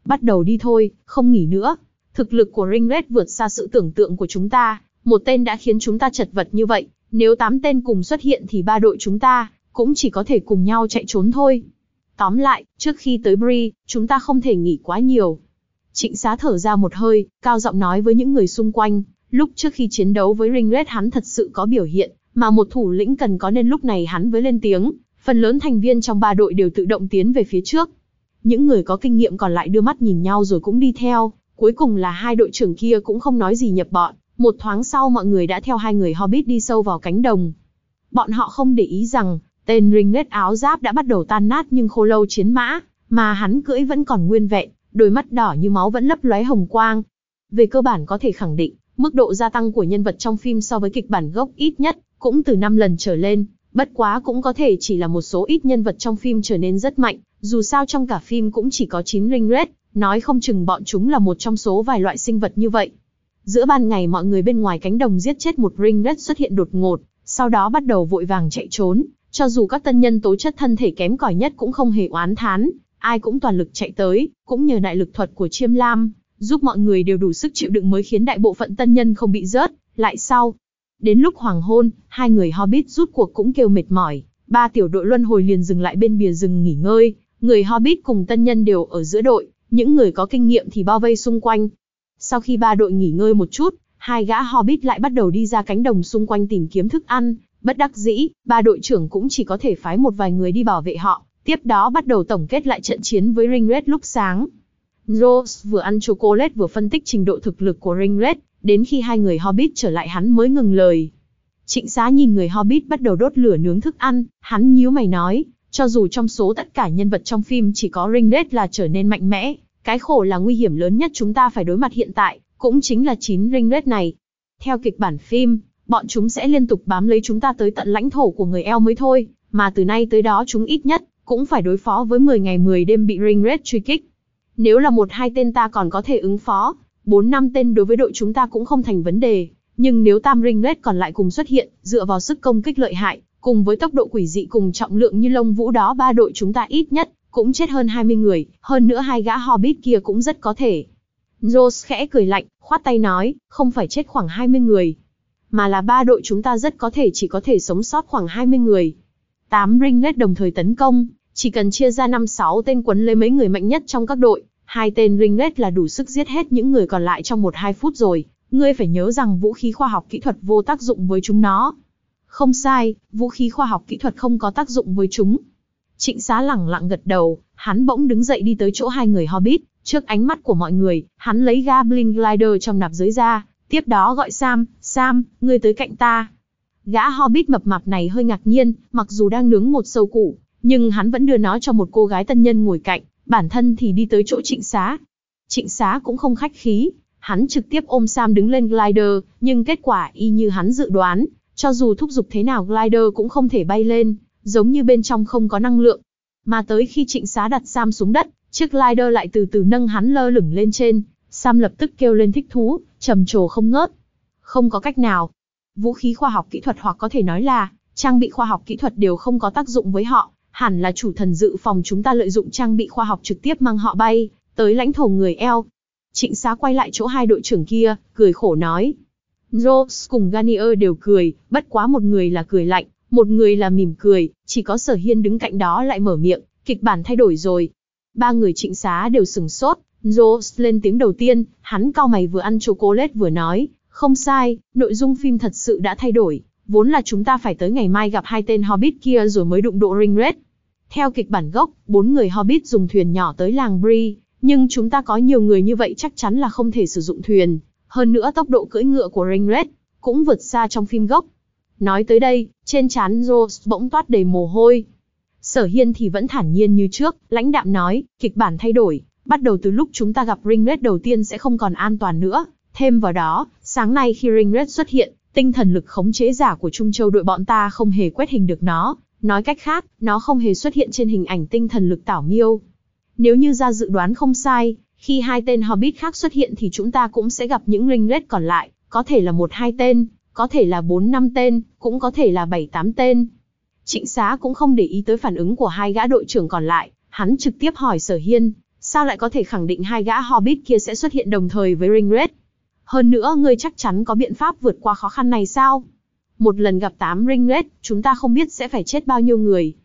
Bắt đầu đi thôi, không nghỉ nữa. Thực lực của Ringlet vượt xa sự tưởng tượng của chúng ta, một tên đã khiến chúng ta chật vật như vậy, nếu tám tên cùng xuất hiện thì ba đội chúng ta cũng chỉ có thể cùng nhau chạy trốn thôi. Tóm lại, trước khi tới Bree, chúng ta không thể nghỉ quá nhiều. Trịnh Xá thở ra một hơi, cao giọng nói với những người xung quanh, lúc trước khi chiến đấu với Ringlet hắn thật sự có biểu hiện, mà một thủ lĩnh cần có nên lúc này hắn mới lên tiếng, phần lớn thành viên trong ba đội đều tự động tiến về phía trước. Những người có kinh nghiệm còn lại đưa mắt nhìn nhau rồi cũng đi theo, cuối cùng là hai đội trưởng kia cũng không nói gì nhập bọn, một thoáng sau mọi người đã theo hai người Hobbit đi sâu vào cánh đồng. Bọn họ không để ý rằng, tên Ringlet áo giáp đã bắt đầu tan nát nhưng khô lâu chiến mã, mà hắn cưỡi vẫn còn nguyên vẹn, đôi mắt đỏ như máu vẫn lấp lóe hồng quang. Về cơ bản có thể khẳng định, mức độ gia tăng của nhân vật trong phim so với kịch bản gốc ít nhất cũng từ năm lần trở lên, bất quá cũng có thể chỉ là một số ít nhân vật trong phim trở nên rất mạnh, dù sao trong cả phim cũng chỉ có chín Ringlet, nói không chừng bọn chúng là một trong số vài loại sinh vật như vậy. Giữa ban ngày mọi người bên ngoài cánh đồng giết chết một Ringlet xuất hiện đột ngột, sau đó bắt đầu vội vàng chạy trốn, cho dù các tân nhân tố chất thân thể kém cỏi nhất cũng không hề oán thán, ai cũng toàn lực chạy tới, cũng nhờ đại lực thuật của Chiêm Lam, giúp mọi người đều đủ sức chịu đựng mới khiến đại bộ phận tân nhân không bị rớt lại sau. Đến lúc hoàng hôn, hai người Hobbit rút cuộc cũng kêu mệt mỏi, ba tiểu đội luân hồi liền dừng lại bên bìa rừng nghỉ ngơi, người Hobbit cùng tân nhân đều ở giữa đội, những người có kinh nghiệm thì bao vây xung quanh. Sau khi ba đội nghỉ ngơi một chút, hai gã Hobbit lại bắt đầu đi ra cánh đồng xung quanh tìm kiếm thức ăn, bất đắc dĩ, ba đội trưởng cũng chỉ có thể phái một vài người đi bảo vệ họ, tiếp đó bắt đầu tổng kết lại trận chiến với Ringlet lúc sáng. Rose vừa ăn chocolate vừa phân tích trình độ thực lực của Ringlet, đến khi hai người Hobbit trở lại hắn mới ngừng lời. Trịnh Xá nhìn người Hobbit bắt đầu đốt lửa nướng thức ăn, hắn nhíu mày nói, cho dù trong số tất cả nhân vật trong phim chỉ có Ringlet là trở nên mạnh mẽ, cái khổ là nguy hiểm lớn nhất chúng ta phải đối mặt hiện tại, cũng chính là chín Ringlet này. Theo kịch bản phim, bọn chúng sẽ liên tục bám lấy chúng ta tới tận lãnh thổ của người Elf mới thôi, mà từ nay tới đó chúng ít nhất cũng phải đối phó với mười ngày mười đêm bị Ringlet truy kích. Nếu là một hai tên ta còn có thể ứng phó, bốn năm tên đối với đội chúng ta cũng không thành vấn đề, nhưng nếu tam Ringlet còn lại cùng xuất hiện, dựa vào sức công kích lợi hại, cùng với tốc độ quỷ dị cùng trọng lượng như lông vũ đó, ba đội chúng ta ít nhất cũng chết hơn hai mươi người, hơn nữa hai gã Hobbit kia cũng rất có thể. Rose khẽ cười lạnh, khoát tay nói, không phải chết khoảng hai mươi người, mà là ba đội chúng ta rất có thể chỉ có thể sống sót khoảng hai mươi người. tám Ringlet đồng thời tấn công, chỉ cần chia ra năm sáu tên quấn lấy mấy người mạnh nhất trong các đội, hai tên Ringlet là đủ sức giết hết những người còn lại trong một hai phút rồi. Ngươi phải nhớ rằng vũ khí khoa học kỹ thuật vô tác dụng với chúng nó. Không sai, vũ khí khoa học kỹ thuật không có tác dụng với chúng. Trịnh Xá lẳng lặng gật đầu, hắn bỗng đứng dậy đi tới chỗ hai người Hobbit, trước ánh mắt của mọi người, hắn lấy Goblin Glider trong nạp giới ra, tiếp đó gọi Sam, Sam, ngươi tới cạnh ta. Gã Hobbit mập mạp này hơi ngạc nhiên, mặc dù đang nướng một sâu củ, nhưng hắn vẫn đưa nó cho một cô gái tân nhân ngồi cạnh, bản thân thì đi tới chỗ Trịnh Xá. Trịnh Xá cũng không khách khí, hắn trực tiếp ôm Sam đứng lên glider, nhưng kết quả y như hắn dự đoán, cho dù thúc giục thế nào glider cũng không thể bay lên, giống như bên trong không có năng lượng. Mà tới khi Trịnh Xá đặt Sam xuống đất, chiếc glider lại từ từ nâng hắn lơ lửng lên trên, Sam lập tức kêu lên thích thú, trầm trồ không ngớt. Không có cách nào. Vũ khí khoa học kỹ thuật hoặc có thể nói là trang bị khoa học kỹ thuật đều không có tác dụng với họ, hẳn là chủ thần dự phòng chúng ta lợi dụng trang bị khoa học trực tiếp mang họ bay tới lãnh thổ người Elf. Trịnh Xá quay lại chỗ hai đội trưởng kia, cười khổ nói. Rose cùng Garnier đều cười, bất quá một người là cười lạnh, một người là mỉm cười, chỉ có Sở Hiên đứng cạnh đó lại mở miệng, kịch bản thay đổi rồi. Ba người Trịnh Xá đều sừng sốt, Rose lên tiếng đầu tiên, hắn cau mày vừa ăn chocolate vừa nói, không sai, nội dung phim thật sự đã thay đổi, vốn là chúng ta phải tới ngày mai gặp hai tên Hobbit kia rồi mới đụng độ Ringlet. Theo kịch bản gốc, bốn người Hobbit dùng thuyền nhỏ tới làng Bree, nhưng chúng ta có nhiều người như vậy chắc chắn là không thể sử dụng thuyền, hơn nữa tốc độ cưỡi ngựa của Ringlet cũng vượt xa trong phim gốc. Nói tới đây, trên trán Rose bỗng toát đầy mồ hôi. Sở Hiên thì vẫn thản nhiên như trước, lãnh đạm nói, kịch bản thay đổi, bắt đầu từ lúc chúng ta gặp Ringlet đầu tiên sẽ không còn an toàn nữa. Thêm vào đó, sáng nay khi Ringlet xuất hiện, tinh thần lực khống chế giả của Trung Châu đội bọn ta không hề quét hình được nó, nói cách khác, nó không hề xuất hiện trên hình ảnh tinh thần lực tảo miêu. Nếu như ra dự đoán không sai, khi hai tên Hobbit khác xuất hiện thì chúng ta cũng sẽ gặp những Ringlet còn lại, có thể là một hai tên, có thể là bốn năm tên, cũng có thể là bảy tám tên. Trịnh Xá cũng không để ý tới phản ứng của hai gã đội trưởng còn lại, hắn trực tiếp hỏi Sở Hiên, sao lại có thể khẳng định hai gã Hobbit kia sẽ xuất hiện đồng thời với Ringred? Hơn nữa ngươi chắc chắn có biện pháp vượt qua khó khăn này sao? Một lần gặp tám Ringred, chúng ta không biết sẽ phải chết bao nhiêu người.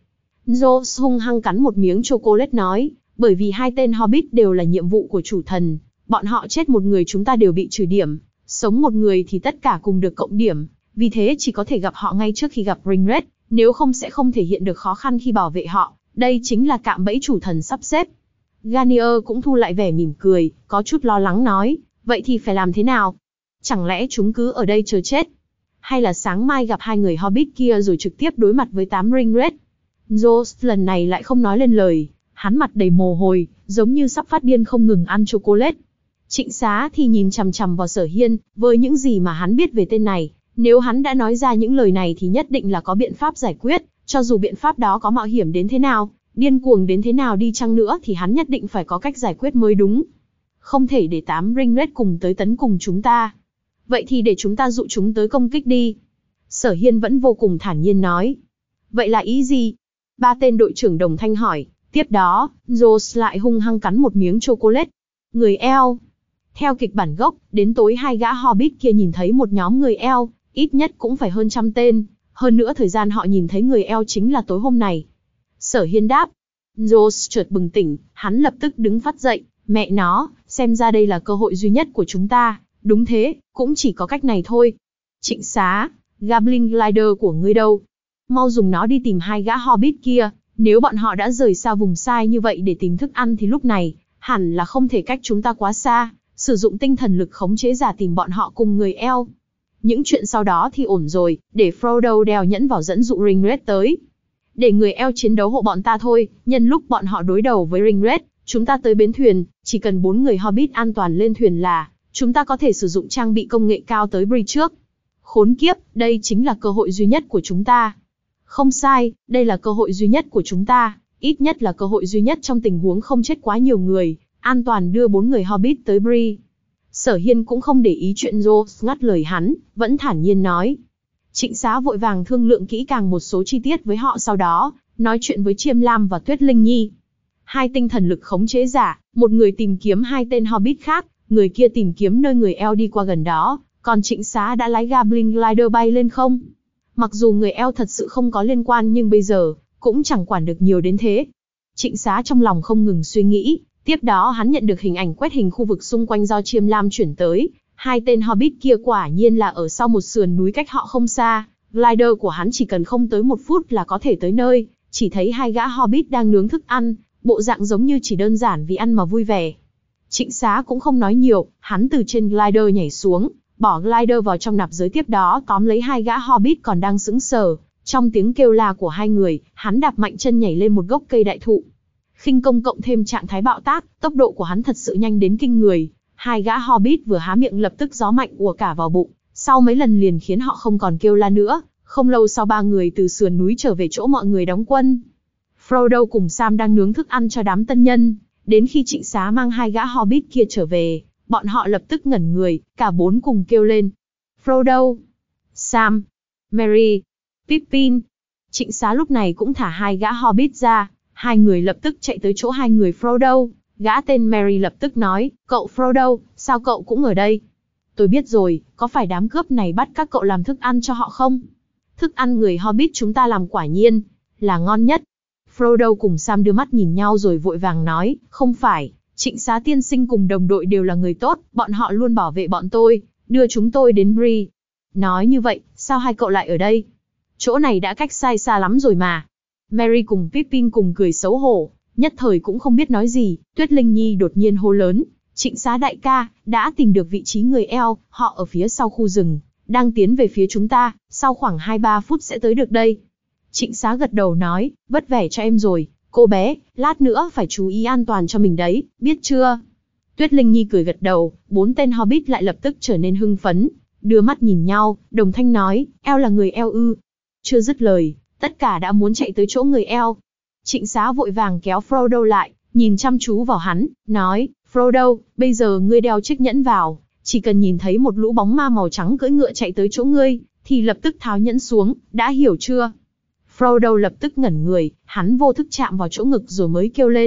Joe hung hăng cắn một miếng chocolate nói, bởi vì hai tên Hobbit đều là nhiệm vụ của chủ thần. Bọn họ chết một người chúng ta đều bị trừ điểm, sống một người thì tất cả cùng được cộng điểm. Vì thế chỉ có thể gặp họ ngay trước khi gặp Ringred, nếu không sẽ không thể hiện được khó khăn khi bảo vệ họ. Đây chính là cạm bẫy chủ thần sắp xếp. Garnier cũng thu lại vẻ mỉm cười, có chút lo lắng nói, vậy thì phải làm thế nào? Chẳng lẽ chúng cứ ở đây chờ chết? Hay là sáng mai gặp hai người Hobbit kia rồi trực tiếp đối mặt với tám Ringred? Joe lần này lại không nói lên lời, hắn mặt đầy mồ hôi, giống như sắp phát điên không ngừng ăn chocolate. Trịnh Xá thì nhìn chằm chằm vào Sở Hiên, với những gì mà hắn biết về tên này, nếu hắn đã nói ra những lời này thì nhất định là có biện pháp giải quyết, cho dù biện pháp đó có mạo hiểm đến thế nào, điên cuồng đến thế nào đi chăng nữa thì hắn nhất định phải có cách giải quyết mới đúng. Không thể để tám Ringred cùng tới tấn cùng chúng ta. Vậy thì để chúng ta dụ chúng tới công kích đi. Sở Hiên vẫn vô cùng thản nhiên nói. Vậy là ý gì? Ba tên đội trưởng đồng thanh hỏi. Tiếp đó, Joe lại hung hăng cắn một miếng chocolate. Người eo. Theo kịch bản gốc, đến tối hai gã Hobbit kia nhìn thấy một nhóm người eo, ít nhất cũng phải hơn trăm tên. Hơn nữa thời gian họ nhìn thấy người eo chính là tối hôm này. Sở Hiên đáp. Joe chợt bừng tỉnh, hắn lập tức đứng phát dậy. Mẹ nó, xem ra đây là cơ hội duy nhất của chúng ta. Đúng thế, cũng chỉ có cách này thôi. Trịnh Xá, Goblin Glider của ngươi đâu? Mau dùng nó đi tìm hai gã Hobbit kia. Nếu bọn họ đã rời xa vùng sai như vậy để tìm thức ăn thì lúc này, hẳn là không thể cách chúng ta quá xa. Sử dụng tinh thần lực khống chế giả tìm bọn họ cùng người eo. Những chuyện sau đó thì ổn rồi, để Frodo đeo nhẫn vào dẫn dụ Ringred tới. Để người eo chiến đấu hộ bọn ta thôi, nhân lúc bọn họ đối đầu với Ringred, chúng ta tới bến thuyền, chỉ cần bốn người Hobbit an toàn lên thuyền là, chúng ta có thể sử dụng trang bị công nghệ cao tới Bree trước. Khốn kiếp, đây chính là cơ hội duy nhất của chúng ta. Không sai, đây là cơ hội duy nhất của chúng ta, ít nhất là cơ hội duy nhất trong tình huống không chết quá nhiều người, an toàn đưa bốn người Hobbit tới Bree. Sở Hiên cũng không để ý chuyện Joe ngắt lời hắn, vẫn thản nhiên nói. Trịnh Xá vội vàng thương lượng kỹ càng một số chi tiết với họ, sau đó nói chuyện với Chiêm Lam và Tuyết Linh Nhi. Hai tinh thần lực khống chế giả, một người tìm kiếm hai tên Hobbit khác, người kia tìm kiếm nơi người eo đi qua gần đó, còn Trịnh Xá đã lái Goblin Glider bay lên không. Mặc dù người eo thật sự không có liên quan nhưng bây giờ, cũng chẳng quản được nhiều đến thế. Trịnh Xá trong lòng không ngừng suy nghĩ, tiếp đó hắn nhận được hình ảnh quét hình khu vực xung quanh do Chiêm Lam chuyển tới. Hai tên Hobbit kia quả nhiên là ở sau một sườn núi cách họ không xa, glider của hắn chỉ cần không tới một phút là có thể tới nơi, chỉ thấy hai gã Hobbit đang nướng thức ăn, bộ dạng giống như chỉ đơn giản vì ăn mà vui vẻ. Trịnh Xá cũng không nói nhiều, hắn từ trên glider nhảy xuống, bỏ glider vào trong nạp giới, tiếp đó tóm lấy hai gã Hobbit còn đang sững sờ. Trong tiếng kêu la của hai người, hắn đạp mạnh chân nhảy lên một gốc cây đại thụ. Khinh công cộng thêm trạng thái bạo tác, tốc độ của hắn thật sự nhanh đến kinh người. Hai gã Hobbit vừa há miệng lập tức gió mạnh ùa cả vào bụng, sau mấy lần liền khiến họ không còn kêu la nữa. Không lâu sau ba người từ sườn núi trở về chỗ mọi người đóng quân. Frodo cùng Sam đang nướng thức ăn cho đám tân nhân. Đến khi Trịnh Xá mang hai gã Hobbit kia trở về, bọn họ lập tức ngẩn người, cả bốn cùng kêu lên. Frodo, Sam, Merry, Pippin. Trịnh Xá lúc này cũng thả hai gã Hobbit ra, hai người lập tức chạy tới chỗ hai người Frodo. Gã tên Merry lập tức nói, cậu Frodo, sao cậu cũng ở đây? Tôi biết rồi, có phải đám cướp này bắt các cậu làm thức ăn cho họ không? Thức ăn người Hobbit chúng ta làm quả nhiên là ngon nhất. Frodo cùng Sam đưa mắt nhìn nhau rồi vội vàng nói, không phải, Trịnh Xá tiên sinh cùng đồng đội đều là người tốt, bọn họ luôn bảo vệ bọn tôi, đưa chúng tôi đến Bree. Nói như vậy, sao hai cậu lại ở đây? Chỗ này đã cách sai xa lắm rồi mà. Merry cùng Pippin cùng cười xấu hổ, nhất thời cũng không biết nói gì. Tuyết Linh Nhi đột nhiên hô lớn, Trịnh Xá đại ca, đã tìm được vị trí người eo, họ ở phía sau khu rừng, đang tiến về phía chúng ta, sau khoảng hai ba phút sẽ tới được đây. Trịnh Xá gật đầu nói, vất vẻ cho em rồi, cô bé, lát nữa phải chú ý an toàn cho mình đấy, biết chưa? Tuyết Linh Nhi cười gật đầu, bốn tên Hobbit lại lập tức trở nên hưng phấn, đưa mắt nhìn nhau, đồng thanh nói, eo là người eo ư? Chưa dứt lời, tất cả đã muốn chạy tới chỗ người eo. Trịnh Xá vội vàng kéo Frodo lại, nhìn chăm chú vào hắn, nói, Frodo, bây giờ ngươi đeo chiếc nhẫn vào, chỉ cần nhìn thấy một lũ bóng ma màu trắng cưỡi ngựa chạy tới chỗ ngươi, thì lập tức tháo nhẫn xuống, đã hiểu chưa? Frodo lập tức ngẩn người, hắn vô thức chạm vào chỗ ngực rồi mới kêu lên,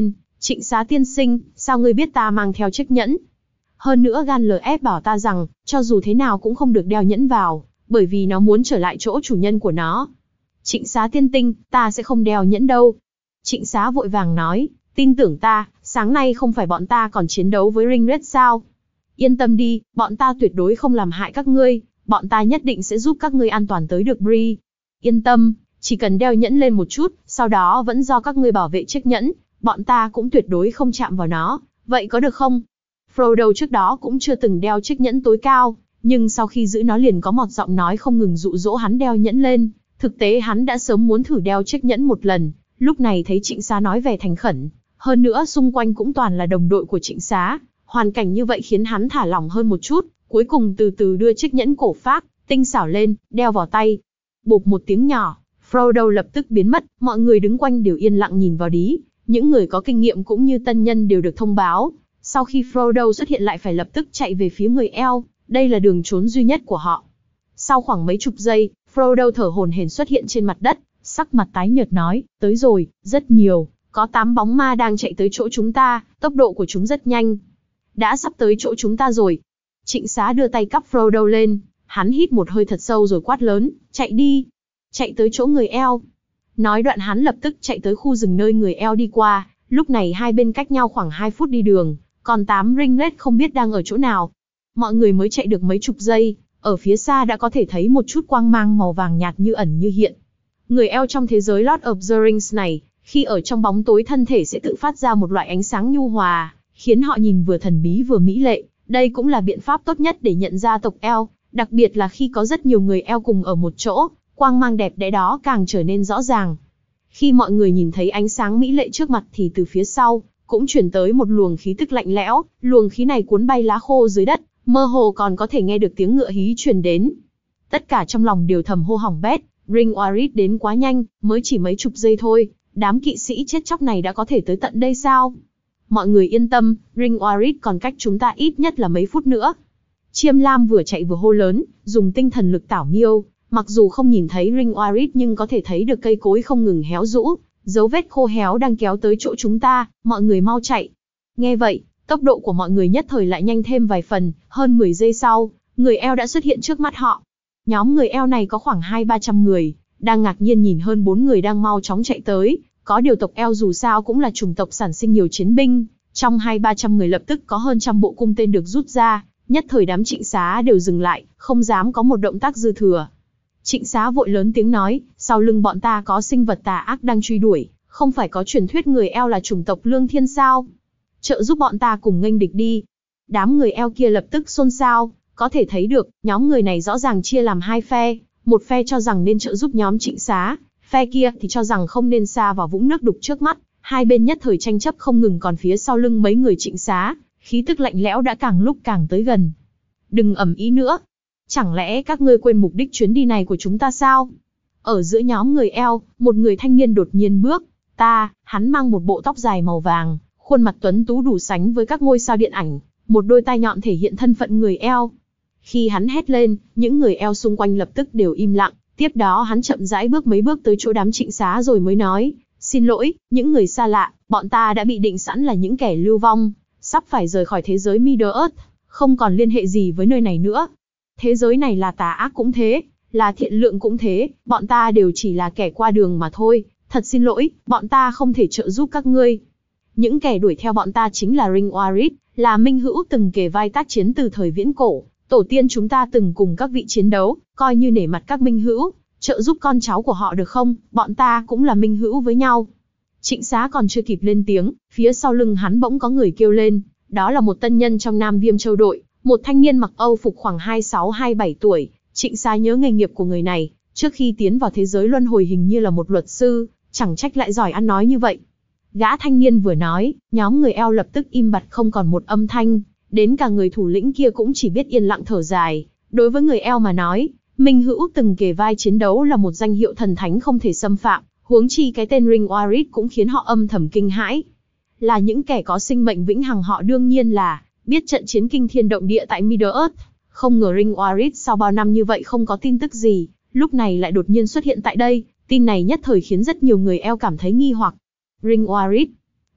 Trịnh Xá tiên sinh, sao ngươi biết ta mang theo chiếc nhẫn? Hơn nữa gan lờ ép bảo ta rằng, cho dù thế nào cũng không được đeo nhẫn vào, bởi vì nó muốn trở lại chỗ chủ nhân của nó. Trịnh Xá tiên tinh, ta sẽ không đeo nhẫn đâu. Trịnh Xá vội vàng nói, tin tưởng ta, sáng nay không phải bọn ta còn chiến đấu với Ring Red sao? Yên tâm đi, bọn ta tuyệt đối không làm hại các ngươi, bọn ta nhất định sẽ giúp các ngươi an toàn tới được Bree. Yên tâm, chỉ cần đeo nhẫn lên một chút, sau đó vẫn do các ngươi bảo vệ chiếc nhẫn, bọn ta cũng tuyệt đối không chạm vào nó, vậy có được không? Frodo trước đó cũng chưa từng đeo chiếc nhẫn tối cao, nhưng sau khi giữ nó liền có một giọng nói không ngừng dụ dỗ hắn đeo nhẫn lên. Thực tế hắn đã sớm muốn thử đeo chiếc nhẫn một lần, lúc này thấy Trịnh Xá nói vẻ thành khẩn, hơn nữa xung quanh cũng toàn là đồng đội của Trịnh Xá, hoàn cảnh như vậy khiến hắn thả lỏng hơn một chút, cuối cùng từ từ đưa chiếc nhẫn cổ phác, tinh xảo lên, đeo vào tay. Bụp một tiếng nhỏ, Frodo lập tức biến mất, mọi người đứng quanh đều yên lặng nhìn vào đí, những người có kinh nghiệm cũng như tân nhân đều được thông báo. Sau khi Frodo xuất hiện lại phải lập tức chạy về phía người Elf, đây là đường trốn duy nhất của họ. Sau khoảng mấy chục giây, Frodo thở hổn hển xuất hiện trên mặt đất, sắc mặt tái nhợt nói, tới rồi, rất nhiều, có tám bóng ma đang chạy tới chỗ chúng ta, tốc độ của chúng rất nhanh. Đã sắp tới chỗ chúng ta rồi. Trịnh Xá đưa tay cắp Frodo lên, hắn hít một hơi thật sâu rồi quát lớn, chạy đi, chạy tới chỗ người Elf. Nói đoạn hắn lập tức chạy tới khu rừng nơi người Elf đi qua, lúc này hai bên cách nhau khoảng hai phút đi đường, còn tám Ring Red không biết đang ở chỗ nào. Mọi người mới chạy được mấy chục giây, ở phía xa đã có thể thấy một chút quang mang màu vàng nhạt như ẩn như hiện. Người Elf trong thế giới Lord of the Rings này, khi ở trong bóng tối thân thể sẽ tự phát ra một loại ánh sáng nhu hòa, khiến họ nhìn vừa thần bí vừa mỹ lệ. Đây cũng là biện pháp tốt nhất để nhận ra tộc Elf, đặc biệt là khi có rất nhiều người Elf cùng ở một chỗ, quang mang đẹp đẽ đó càng trở nên rõ ràng. Khi mọi người nhìn thấy ánh sáng mỹ lệ trước mặt thì từ phía sau, cũng chuyển tới một luồng khí tức lạnh lẽo, luồng khí này cuốn bay lá khô dưới đất, mơ hồ còn có thể nghe được tiếng ngựa hí truyền đến. Tất cả trong lòng đều thầm hô hỏng bét, Ring Oaris đến quá nhanh, mới chỉ mấy chục giây thôi, đám kỵ sĩ chết chóc này đã có thể tới tận đây sao? Mọi người yên tâm, Ring Oaris còn cách chúng ta ít nhất là mấy phút nữa. Chiêm Lam vừa chạy vừa hô lớn, dùng tinh thần lực tảo miêu, mặc dù không nhìn thấy Ring Oaris nhưng có thể thấy được cây cối không ngừng héo rũ, dấu vết khô héo đang kéo tới chỗ chúng ta, mọi người mau chạy. Nghe vậy, tốc độ của mọi người nhất thời lại nhanh thêm vài phần, hơn mười giây sau, người Elf đã xuất hiện trước mắt họ. Nhóm người Elf này có khoảng hai ba trăm người, đang ngạc nhiên nhìn hơn bốn người đang mau chóng chạy tới, có điều tộc Elf dù sao cũng là chủng tộc sản sinh nhiều chiến binh, trong hai ba trăm người lập tức có hơn trăm bộ cung tên được rút ra, nhất thời đám Trịnh Xá đều dừng lại, không dám có một động tác dư thừa. Trịnh Xá vội lớn tiếng nói, sau lưng bọn ta có sinh vật tà ác đang truy đuổi, không phải có truyền thuyết người Elf là chủng tộc lương thiên sao? Trợ giúp bọn ta cùng nghênh địch đi. Đám người Elf kia lập tức xôn xao, có thể thấy được, nhóm người này rõ ràng chia làm hai phe, một phe cho rằng nên trợ giúp nhóm Trịnh Xá, phe kia thì cho rằng không nên sa vào vũng nước đục trước mắt, hai bên nhất thời tranh chấp không ngừng, còn phía sau lưng mấy người Trịnh Xá, khí tức lạnh lẽo đã càng lúc càng tới gần. Đừng ầm ĩ nữa. Chẳng lẽ các ngươi quên mục đích chuyến đi này của chúng ta sao? Ở giữa nhóm người Elf, một người thanh niên đột nhiên bước ta, hắn mang một bộ tóc dài màu vàng, khuôn mặt tuấn tú đủ sánh với các ngôi sao điện ảnh, một đôi tai nhọn thể hiện thân phận người Elf. Khi hắn hét lên, những người Elf xung quanh lập tức đều im lặng, tiếp đó hắn chậm rãi bước mấy bước tới chỗ đám Trịnh Xá rồi mới nói, xin lỗi, những người xa lạ, bọn ta đã bị định sẵn là những kẻ lưu vong, sắp phải rời khỏi thế giới Middle-earth, không còn liên hệ gì với nơi này nữa. Thế giới này là tà ác cũng thế, là thiện lượng cũng thế, bọn ta đều chỉ là kẻ qua đường mà thôi, thật xin lỗi, bọn ta không thể trợ giúp các ngươi. Những kẻ đuổi theo bọn ta chính là Ring Oaris, là minh hữu từng kề vai tác chiến từ thời viễn cổ, tổ tiên chúng ta từng cùng các vị chiến đấu, coi như nể mặt các minh hữu, trợ giúp con cháu của họ được không, bọn ta cũng là minh hữu với nhau. Trịnh Xá còn chưa kịp lên tiếng, phía sau lưng hắn bỗng có người kêu lên, đó là một tân nhân trong Nam Viêm Châu đội, một thanh niên mặc Âu phục khoảng hai mươi sáu hai mươi bảy tuổi. Trịnh Xá nhớ nghề nghiệp của người này, trước khi tiến vào thế giới luân hồi hình như là một luật sư, chẳng trách lại giỏi ăn nói như vậy. Gã thanh niên vừa nói, nhóm người Elf lập tức im bặt không còn một âm thanh, đến cả người thủ lĩnh kia cũng chỉ biết yên lặng thở dài. Đối với người Elf mà nói, minh hữu từng kề vai chiến đấu là một danh hiệu thần thánh không thể xâm phạm, huống chi cái tên Ring Oaris cũng khiến họ âm thầm kinh hãi. Là những kẻ có sinh mệnh vĩnh hằng, họ đương nhiên là biết trận chiến kinh thiên động địa tại Middle-earth. Không ngờ Ring Oaris sau bao năm như vậy không có tin tức gì, lúc này lại đột nhiên xuất hiện tại đây, tin này nhất thời khiến rất nhiều người Elf cảm thấy nghi hoặc. Ring Oaris,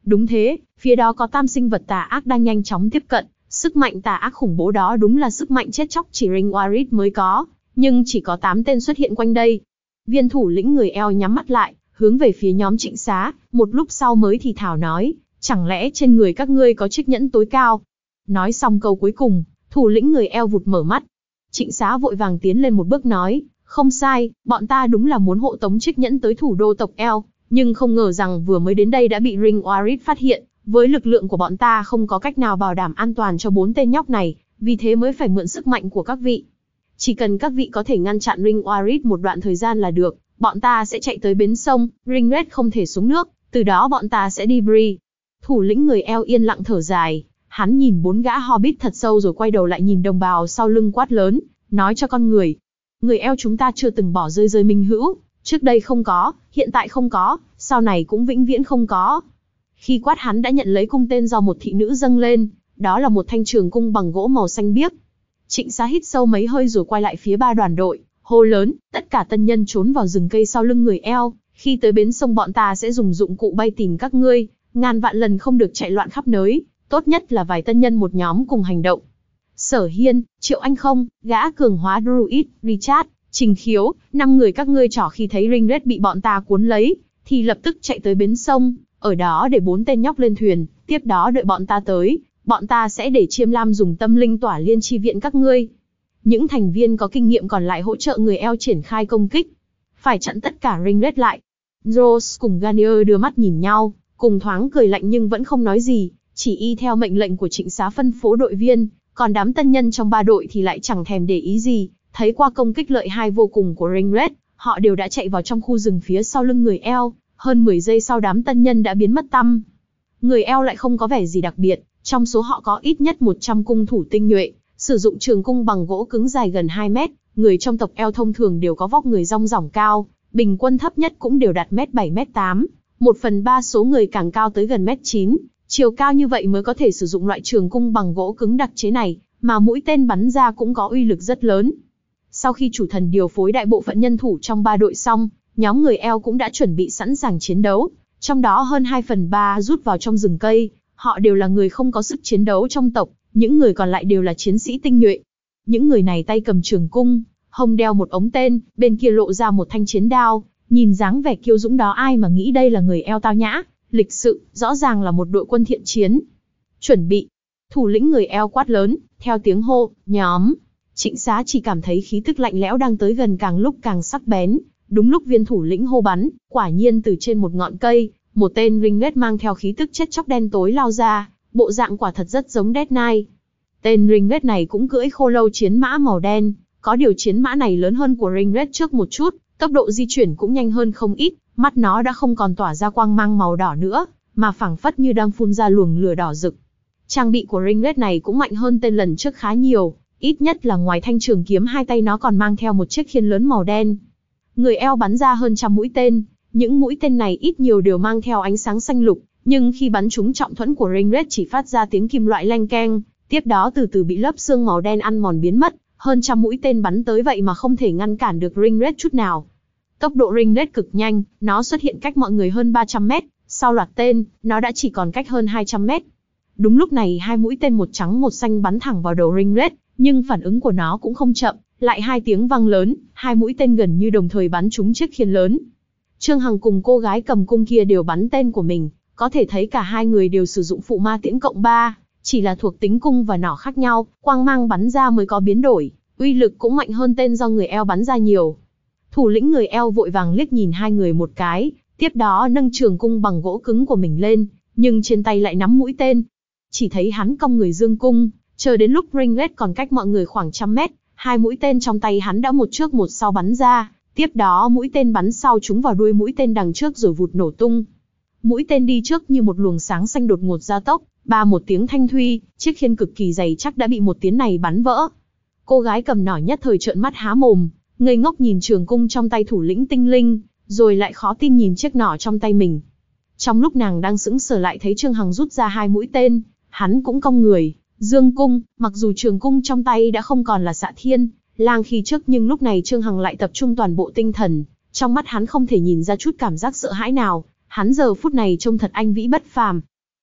Đúng thế, phía đó có tam sinh vật tà ác đang nhanh chóng tiếp cận, sức mạnh tà ác khủng bố đó đúng là sức mạnh chết chóc chỉ Ring Warrior mới có, nhưng chỉ có tám tên xuất hiện quanh đây. Viên thủ lĩnh người eo nhắm mắt lại, hướng về phía nhóm Trịnh Xá, một lúc sau mới thì thào nói, chẳng lẽ trên người các ngươi có chiếc nhẫn tối cao? Nói xong câu cuối cùng, thủ lĩnh người eo vụt mở mắt. Trịnh Xá vội vàng tiến lên một bước nói, không sai, bọn ta đúng là muốn hộ tống chiếc nhẫn tới thủ đô tộc eo, nhưng không ngờ rằng vừa mới đến đây đã bị Ring Warrior phát hiện, với lực lượng của bọn ta không có cách nào bảo đảm an toàn cho bốn tên nhóc này, vì thế mới phải mượn sức mạnh của các vị. Chỉ cần các vị có thể ngăn chặn Ring Warrior một đoạn thời gian là được, bọn ta sẽ chạy tới bến sông, Ring Red không thể xuống nước, từ đó bọn ta sẽ đi Bree. Thủ lĩnh người eo yên lặng thở dài, hắn nhìn bốn gã Hobbit thật sâu rồi quay đầu lại nhìn đồng bào sau lưng quát lớn, nói cho con người. Người eo chúng ta chưa từng bỏ rơi rơi minh hữu, trước đây không có, hiện tại không có, sau này cũng vĩnh viễn không có. Khi quát hắn đã nhận lấy cung tên do một thị nữ dâng lên, đó là một thanh trường cung bằng gỗ màu xanh biếc. Trịnh Xá hít sâu mấy hơi rồi quay lại phía ba đoàn đội, hô lớn, tất cả tân nhân trốn vào rừng cây sau lưng người eo, khi tới bến sông bọn ta sẽ dùng dụng cụ bay tìm các ngươi, ngàn vạn lần không được chạy loạn khắp nơi, tốt nhất là vài tân nhân một nhóm cùng hành động. Sở Hiên, Triệu Anh Không, gã cường hóa Druid, Richard, Trình Khiếu, năm người các ngươi trỏ khi thấy Ring Red bị bọn ta cuốn lấy, thì lập tức chạy tới bến sông, ở đó để bốn tên nhóc lên thuyền, tiếp đó đợi bọn ta tới, bọn ta sẽ để Chiêm Lam dùng tâm linh tỏa liên chi viện các ngươi. Những thành viên có kinh nghiệm còn lại hỗ trợ người eo triển khai công kích. Phải chặn tất cả Ring Red lại. Rose cùng Garnier đưa mắt nhìn nhau, cùng thoáng cười lạnh nhưng vẫn không nói gì, chỉ y theo mệnh lệnh của Trịnh Xá phân phối đội viên, còn đám tân nhân trong ba đội thì lại chẳng thèm để ý gì, thấy qua công kích lợi hai vô cùng của Ring Red, họ đều đã chạy vào trong khu rừng phía sau lưng người eo, hơn mười giây sau đám tân nhân đã biến mất tăm. Người eo lại không có vẻ gì đặc biệt, trong số họ có ít nhất một trăm cung thủ tinh nhuệ, sử dụng trường cung bằng gỗ cứng dài gần hai mét, người trong tộc eo thông thường đều có vóc người rong ròng cao, bình quân thấp nhất cũng đều đạt mét bảy mét tám, một phần ba số người càng cao tới gần mét chín, chiều cao như vậy mới có thể sử dụng loại trường cung bằng gỗ cứng đặc chế này, mà mũi tên bắn ra cũng có uy lực rất lớn. Sau khi chủ thần điều phối đại bộ phận nhân thủ trong ba đội xong, nhóm người eo cũng đã chuẩn bị sẵn sàng chiến đấu, trong đó hơn hai phần ba rút vào trong rừng cây, họ đều là người không có sức chiến đấu trong tộc, những người còn lại đều là chiến sĩ tinh nhuệ. Những người này tay cầm trường cung, hông đeo một ống tên, bên kia lộ ra một thanh chiến đao, nhìn dáng vẻ kiêu dũng đó ai mà nghĩ đây là người eo tao nhã, lịch sự, rõ ràng là một đội quân thiện chiến. Chuẩn bị. Thủ lĩnh người eo quát lớn, theo tiếng hô, nhóm. Trịnh Xá chỉ cảm thấy khí tức lạnh lẽo đang tới gần càng lúc càng sắc bén. Đúng lúc viên thủ lĩnh hô bắn, quả nhiên từ trên một ngọn cây, một tên Ring Red mang theo khí tức chết chóc đen tối lao ra, bộ dạng quả thật rất giống Death Knight. Tên Ring Red này cũng cưỡi khô lâu chiến mã màu đen, có điều chiến mã này lớn hơn của Ring Red trước một chút, tốc độ di chuyển cũng nhanh hơn không ít, mắt nó đã không còn tỏa ra quang mang màu đỏ nữa, mà phảng phất như đang phun ra luồng lửa đỏ rực. Trang bị của Ring Red này cũng mạnh hơn tên lần trước khá nhiều, ít nhất là ngoài thanh trường kiếm hai tay nó còn mang theo một chiếc khiên lớn màu đen. Người eo bắn ra hơn trăm mũi tên, những mũi tên này ít nhiều đều mang theo ánh sáng xanh lục, nhưng khi bắn trúng trọng thuẫn của Ring Red chỉ phát ra tiếng kim loại leng keng, tiếp đó từ từ bị lớp xương màu đen ăn mòn biến mất, hơn trăm mũi tên bắn tới vậy mà không thể ngăn cản được Ring Red chút nào. Tốc độ Ring Red cực nhanh, nó xuất hiện cách mọi người hơn ba trăm mét, sau loạt tên, nó đã chỉ còn cách hơn hai trăm mét. Đúng lúc này hai mũi tên một trắng một xanh bắn thẳng vào đầu Ring Red, nhưng phản ứng của nó cũng không chậm, lại hai tiếng vang lớn, hai mũi tên gần như đồng thời bắn trúng chiếc khiên lớn. Trương Hằng cùng cô gái cầm cung kia đều bắn tên của mình, có thể thấy cả hai người đều sử dụng phụ ma tiễn cộng ba, chỉ là thuộc tính cung và nỏ khác nhau, quang mang bắn ra mới có biến đổi, uy lực cũng mạnh hơn tên do người eo bắn ra nhiều. Thủ lĩnh người eo vội vàng liếc nhìn hai người một cái, tiếp đó nâng trường cung bằng gỗ cứng của mình lên, nhưng trên tay lại nắm mũi tên. Chỉ thấy hắn cong người dương cung, chờ đến lúc Ring Red còn cách mọi người khoảng trăm mét, hai mũi tên trong tay hắn đã một trước một sau bắn ra, tiếp đó mũi tên bắn sau trúng vào đuôi mũi tên đằng trước rồi vụt nổ tung. Mũi tên đi trước như một luồng sáng xanh đột ngột gia tốc, ba một tiếng thanh thuy, chiếc khiên cực kỳ dày chắc đã bị một tiếng này bắn vỡ. Cô gái cầm nỏ nhất thời trợn mắt há mồm, ngây ngốc nhìn trường cung trong tay thủ lĩnh tinh linh, rồi lại khó tin nhìn chiếc nỏ trong tay mình. Trong lúc nàng đang sững sờ lại thấy Trương Hằng rút ra hai mũi tên, hắn cũng cong người, dương cung, mặc dù trường cung trong tay đã không còn là Xạ Thiên Lang khi trước nhưng lúc này Trương Hằng lại tập trung toàn bộ tinh thần, trong mắt hắn không thể nhìn ra chút cảm giác sợ hãi nào, hắn giờ phút này trông thật anh vĩ bất phàm.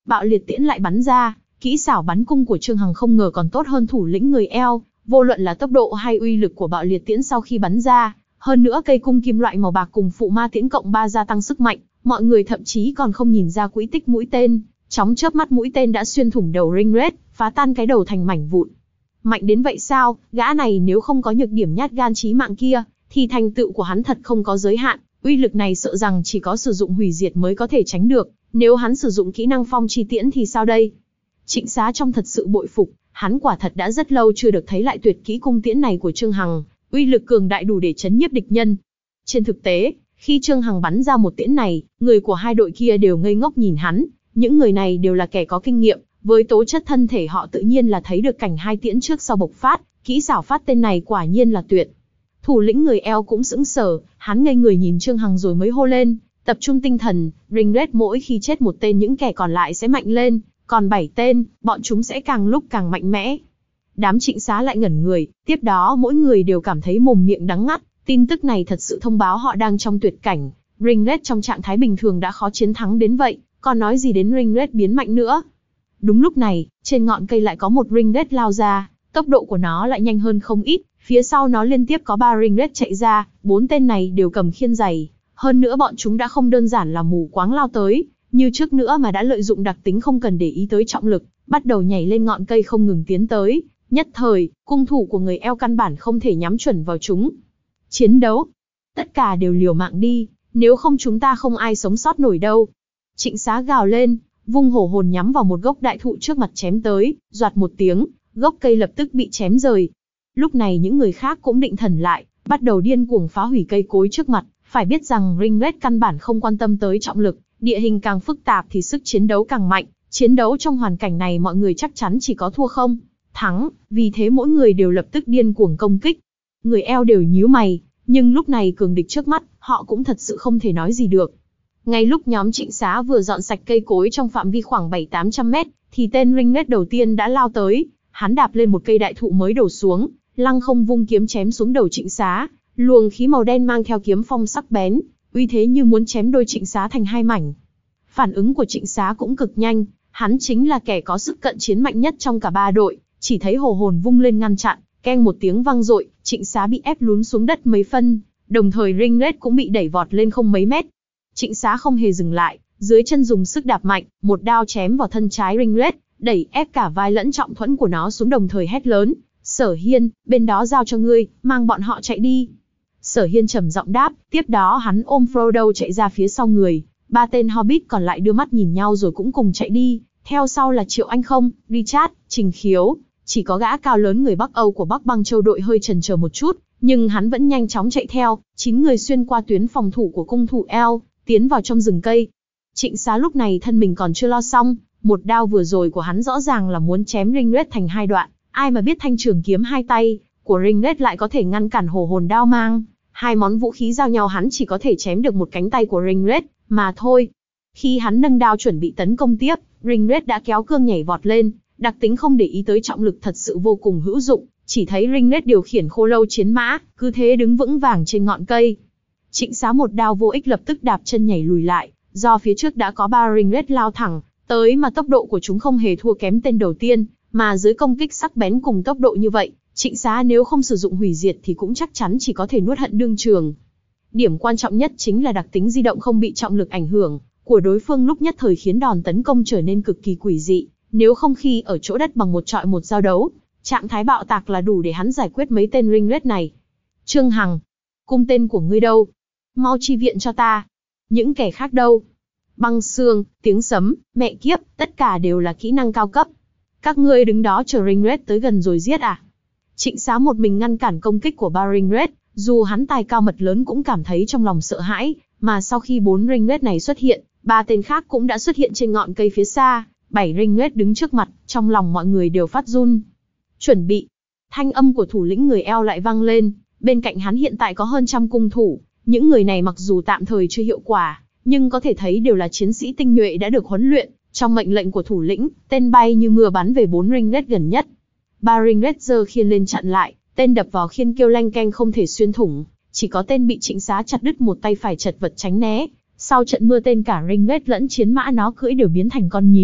bạo liệt tiễn lại bắn ra. Kỹ xảo bắn cung của Trương Hằng không ngờ còn tốt hơn thủ lĩnh người eo, vô luận là tốc độ hay uy lực của bạo liệt tiễn sau khi bắn ra. Hơn nữa cây cung kim loại màu bạc cùng phụ ma tiễn cộng ba gia tăng sức mạnh, mọi người thậm chí còn không nhìn ra quỹ tích mũi tên. Chóng chớp mắt mũi tên đã xuyên thủng đầu Ringred, phá tan cái đầu thành mảnh vụn. Mạnh đến vậy sao? Gã này nếu không có nhược điểm nhát gan chí mạng kia, thì thành tựu của hắn thật không có giới hạn. Uy lực này sợ rằng chỉ có sử dụng hủy diệt mới có thể tránh được. Nếu hắn sử dụng kỹ năng phong chi tiễn thì sao đây? Trịnh Xá trong thật sự bội phục, hắn quả thật đã rất lâu chưa được thấy lại tuyệt kỹ cung tiễn này của Trương Hằng, uy lực cường đại đủ để chấn nhiếp địch nhân. Trên thực tế, khi Trương Hằng bắn ra một tiễn này, người của hai đội kia đều ngây ngốc nhìn hắn. Những người này đều là kẻ có kinh nghiệm, với tố chất thân thể họ tự nhiên là thấy được cảnh hai tiễn trước sau bộc phát, kỹ xảo phát tên này quả nhiên là tuyệt. Thủ lĩnh người eo cũng sững sờ, hắn ngây người nhìn Trương Hằng rồi mới hô lên, tập trung tinh thần, Ringred mỗi khi chết một tên những kẻ còn lại sẽ mạnh lên, còn bảy tên, bọn chúng sẽ càng lúc càng mạnh mẽ. Đám Trịnh Xá lại ngẩn người, tiếp đó mỗi người đều cảm thấy mồm miệng đắng ngắt, tin tức này thật sự thông báo họ đang trong tuyệt cảnh. Ringred trong trạng thái bình thường đã khó chiến thắng đến vậy, còn nói gì đến Ringred biến mạnh nữa. Đúng lúc này, trên ngọn cây lại có một Ringred lao ra, tốc độ của nó lại nhanh hơn không ít, phía sau nó liên tiếp có ba Ringred chạy ra, bốn tên này đều cầm khiên giày, hơn nữa bọn chúng đã không đơn giản là mù quáng lao tới, như trước nữa mà đã lợi dụng đặc tính không cần để ý tới trọng lực, bắt đầu nhảy lên ngọn cây không ngừng tiến tới. Nhất thời, cung thủ của người eo căn bản không thể nhắm chuẩn vào chúng. Chiến đấu, tất cả đều liều mạng đi, nếu không chúng ta không ai sống sót nổi đâu. Trịnh Xá gào lên, vung hổ hồn nhắm vào một gốc đại thụ trước mặt chém tới, doạt một tiếng, gốc cây lập tức bị chém rời. Lúc này những người khác cũng định thần lại, bắt đầu điên cuồng phá hủy cây cối trước mặt, phải biết rằng Ringred căn bản không quan tâm tới trọng lực, địa hình càng phức tạp thì sức chiến đấu càng mạnh, chiến đấu trong hoàn cảnh này mọi người chắc chắn chỉ có thua không thắng, vì thế mỗi người đều lập tức điên cuồng công kích. Người eo đều nhíu mày, nhưng lúc này cường địch trước mắt, họ cũng thật sự không thể nói gì được. Ngay lúc nhóm Trịnh Xá vừa dọn sạch cây cối trong phạm vi khoảng bảy tám trăm mét, thì tên Ringred đầu tiên đã lao tới, hắn đạp lên một cây đại thụ mới đổ xuống, lăng không vung kiếm chém xuống đầu Trịnh Xá, luồng khí màu đen mang theo kiếm phong sắc bén, uy thế như muốn chém đôi Trịnh Xá thành hai mảnh. Phản ứng của Trịnh Xá cũng cực nhanh, hắn chính là kẻ có sức cận chiến mạnh nhất trong cả ba đội, chỉ thấy hổ hồn vung lên ngăn chặn, keng một tiếng vang dội, Trịnh Xá bị ép lún xuống đất mấy phân, đồng thời Ringred cũng bị đẩy vọt lên không mấy mét. Trịnh Xá không hề dừng lại, dưới chân dùng sức đạp mạnh, một đao chém vào thân trái Ringred, đẩy ép cả vai lẫn trọng thuẫn của nó xuống, đồng thời hét lớn, Sở Hiên, bên đó giao cho ngươi, mang bọn họ chạy đi. Sở Hiên trầm giọng đáp, tiếp đó hắn ôm Frodo chạy ra phía sau người, ba tên Hobbit còn lại đưa mắt nhìn nhau rồi cũng cùng chạy đi, theo sau là Triệu Anh Không, Richard, Trình Khiếu, chỉ có gã cao lớn người Bắc Âu của Bắc Băng Châu đội hơi chần chờ một chút, nhưng hắn vẫn nhanh chóng chạy theo, chín người xuyên qua tuyến phòng thủ của cung thủ eo, tiến vào trong rừng cây. Trịnh Xá lúc này thân mình còn chưa lo xong, một đao vừa rồi của hắn rõ ràng là muốn chém Ringred thành hai đoạn, ai mà biết thanh trường kiếm hai tay của Ringred lại có thể ngăn cản hổ hồn đao mang, hai món vũ khí giao nhau hắn chỉ có thể chém được một cánh tay của Ringred mà thôi. Khi hắn nâng đao chuẩn bị tấn công tiếp, Ringred đã kéo cương nhảy vọt lên, đặc tính không để ý tới trọng lực thật sự vô cùng hữu dụng, chỉ thấy Ringred điều khiển khô lâu chiến mã, cứ thế đứng vững vàng trên ngọn cây. Trịnh Xá một đao vô ích lập tức đạp chân nhảy lùi lại, do phía trước đã có ba Ringred lao thẳng tới mà tốc độ của chúng không hề thua kém tên đầu tiên, mà dưới công kích sắc bén cùng tốc độ như vậy, Trịnh Xá nếu không sử dụng hủy diệt thì cũng chắc chắn chỉ có thể nuốt hận đương trường. Điểm quan trọng nhất chính là đặc tính di động không bị trọng lực ảnh hưởng của đối phương lúc nhất thời khiến đòn tấn công trở nên cực kỳ quỷ dị, nếu không khi ở chỗ đất bằng một trọi một giao đấu, trạng thái bạo tạc là đủ để hắn giải quyết mấy tên Ringred này. Trương Hằng, cung tên của ngươi đâu? Mau chi viện cho ta. Những kẻ khác đâu? Băng xương, tiếng sấm, mẹ kiếp, tất cả đều là kỹ năng cao cấp. Các ngươi đứng đó chờ Ringred tới gần rồi giết à? Trịnh Xá một mình ngăn cản công kích của ba Ringred, dù hắn tài cao mật lớn cũng cảm thấy trong lòng sợ hãi, mà sau khi bốn Ringred này xuất hiện, ba tên khác cũng đã xuất hiện trên ngọn cây phía xa, bảy Ringred đứng trước mặt, trong lòng mọi người đều phát run. Chuẩn bị. Thanh âm của thủ lĩnh người eo lại vang lên, bên cạnh hắn hiện tại có hơn trăm cung thủ, những người này mặc dù tạm thời chưa hiệu quả, nhưng có thể thấy đều là chiến sĩ tinh nhuệ đã được huấn luyện. Trong mệnh lệnh của thủ lĩnh, tên bay như mưa bắn về bốn Ringred gần nhất. Ba Ringred giơ khiên lên chặn lại, tên đập vào khiên kêu lanh keng không thể xuyên thủng, chỉ có tên bị Trịnh Xá chặt đứt một tay phải chật vật tránh né. Sau trận mưa tên cả Ringred lẫn chiến mã nó cưỡi đều biến thành con nhím,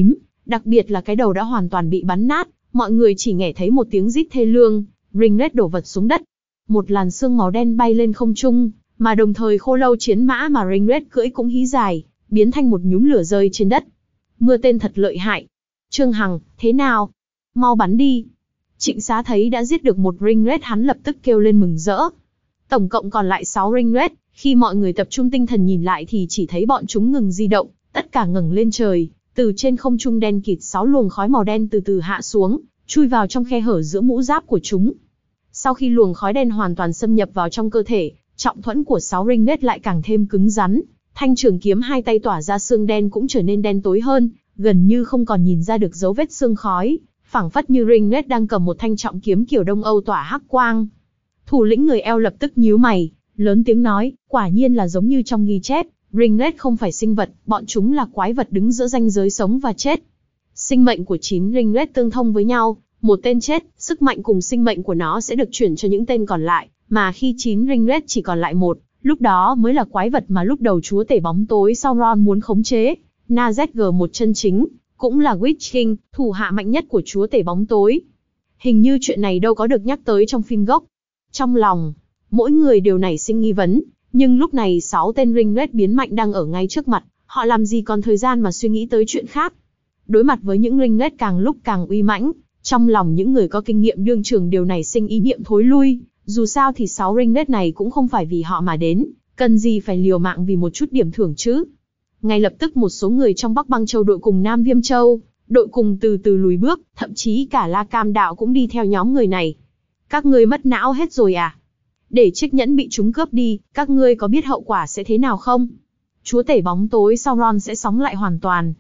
Đặc biệt là cái đầu đã hoàn toàn bị bắn nát, mọi người chỉ nghe thấy một tiếng rít thê lương, Ringlet đổ vật xuống đất. Một làn sương màu đen bay lên không trung, mà đồng thời khô lâu chiến mã mà Ringlet cưỡi cũng hí dài, biến thành một nhúm lửa rơi trên đất. Mưa tên thật lợi hại. Trương Hằng, thế nào? Mau bắn đi. Trịnh Xá thấy đã giết được một Ringlet, hắn lập tức kêu lên mừng rỡ. Tổng cộng còn lại sáu Ringlet, khi mọi người tập trung tinh thần nhìn lại thì chỉ thấy bọn chúng ngừng di động, tất cả ngẩng lên trời, từ trên không trung đen kịt sáu luồng khói màu đen từ từ hạ xuống, chui vào trong khe hở giữa mũ giáp của chúng. Sau khi luồng khói đen hoàn toàn xâm nhập vào trong cơ thể, trọng thuẫn của sáu Ringlet lại càng thêm cứng rắn, thanh trường kiếm hai tay tỏa ra xương đen cũng trở nên đen tối hơn, gần như không còn nhìn ra được dấu vết xương khói, phảng phất như Ringlet đang cầm một thanh trọng kiếm kiểu Đông Âu tỏa hắc quang. Thủ lĩnh người eo lập tức nhíu mày, lớn tiếng nói, quả nhiên là giống như trong ghi chép, Ringlet không phải sinh vật, bọn chúng là quái vật đứng giữa ranh giới sống và chết. Sinh mệnh của chín Ringlet tương thông với nhau, một tên chết, sức mạnh cùng sinh mệnh của nó sẽ được chuyển cho những tên còn lại, mà khi chín Ringlet chỉ còn lại một, lúc đó mới là quái vật mà lúc đầu chúa tể bóng tối Sauron muốn khống chế. Nazgûl một chân chính, cũng là Witch King, thủ hạ mạnh nhất của chúa tể bóng tối. Hình như chuyện này đâu có được nhắc tới trong phim gốc. Trong lòng, mỗi người đều nảy sinh nghi vấn, nhưng lúc này sáu tên Ringlet biến mạnh đang ở ngay trước mặt, họ làm gì còn thời gian mà suy nghĩ tới chuyện khác. Đối mặt với những Ringlet càng lúc càng uy mãnh, trong lòng những người có kinh nghiệm đương trường đều nảy sinh ý niệm thối lui, dù sao thì sáu Ringlet này cũng không phải vì họ mà đến, cần gì phải liều mạng vì một chút điểm thưởng chứ. Ngay lập tức một số người trong Bắc Băng Châu đội cùng Nam Viêm Châu, đội cùng từ từ lùi bước, thậm chí cả La Cam Đạo cũng đi theo nhóm người này. Các ngươi mất não hết rồi à? Để chiếc nhẫn bị chúng cướp đi, các ngươi có biết hậu quả sẽ thế nào không? Chúa tể bóng tối Sauron sẽ sống lại hoàn toàn.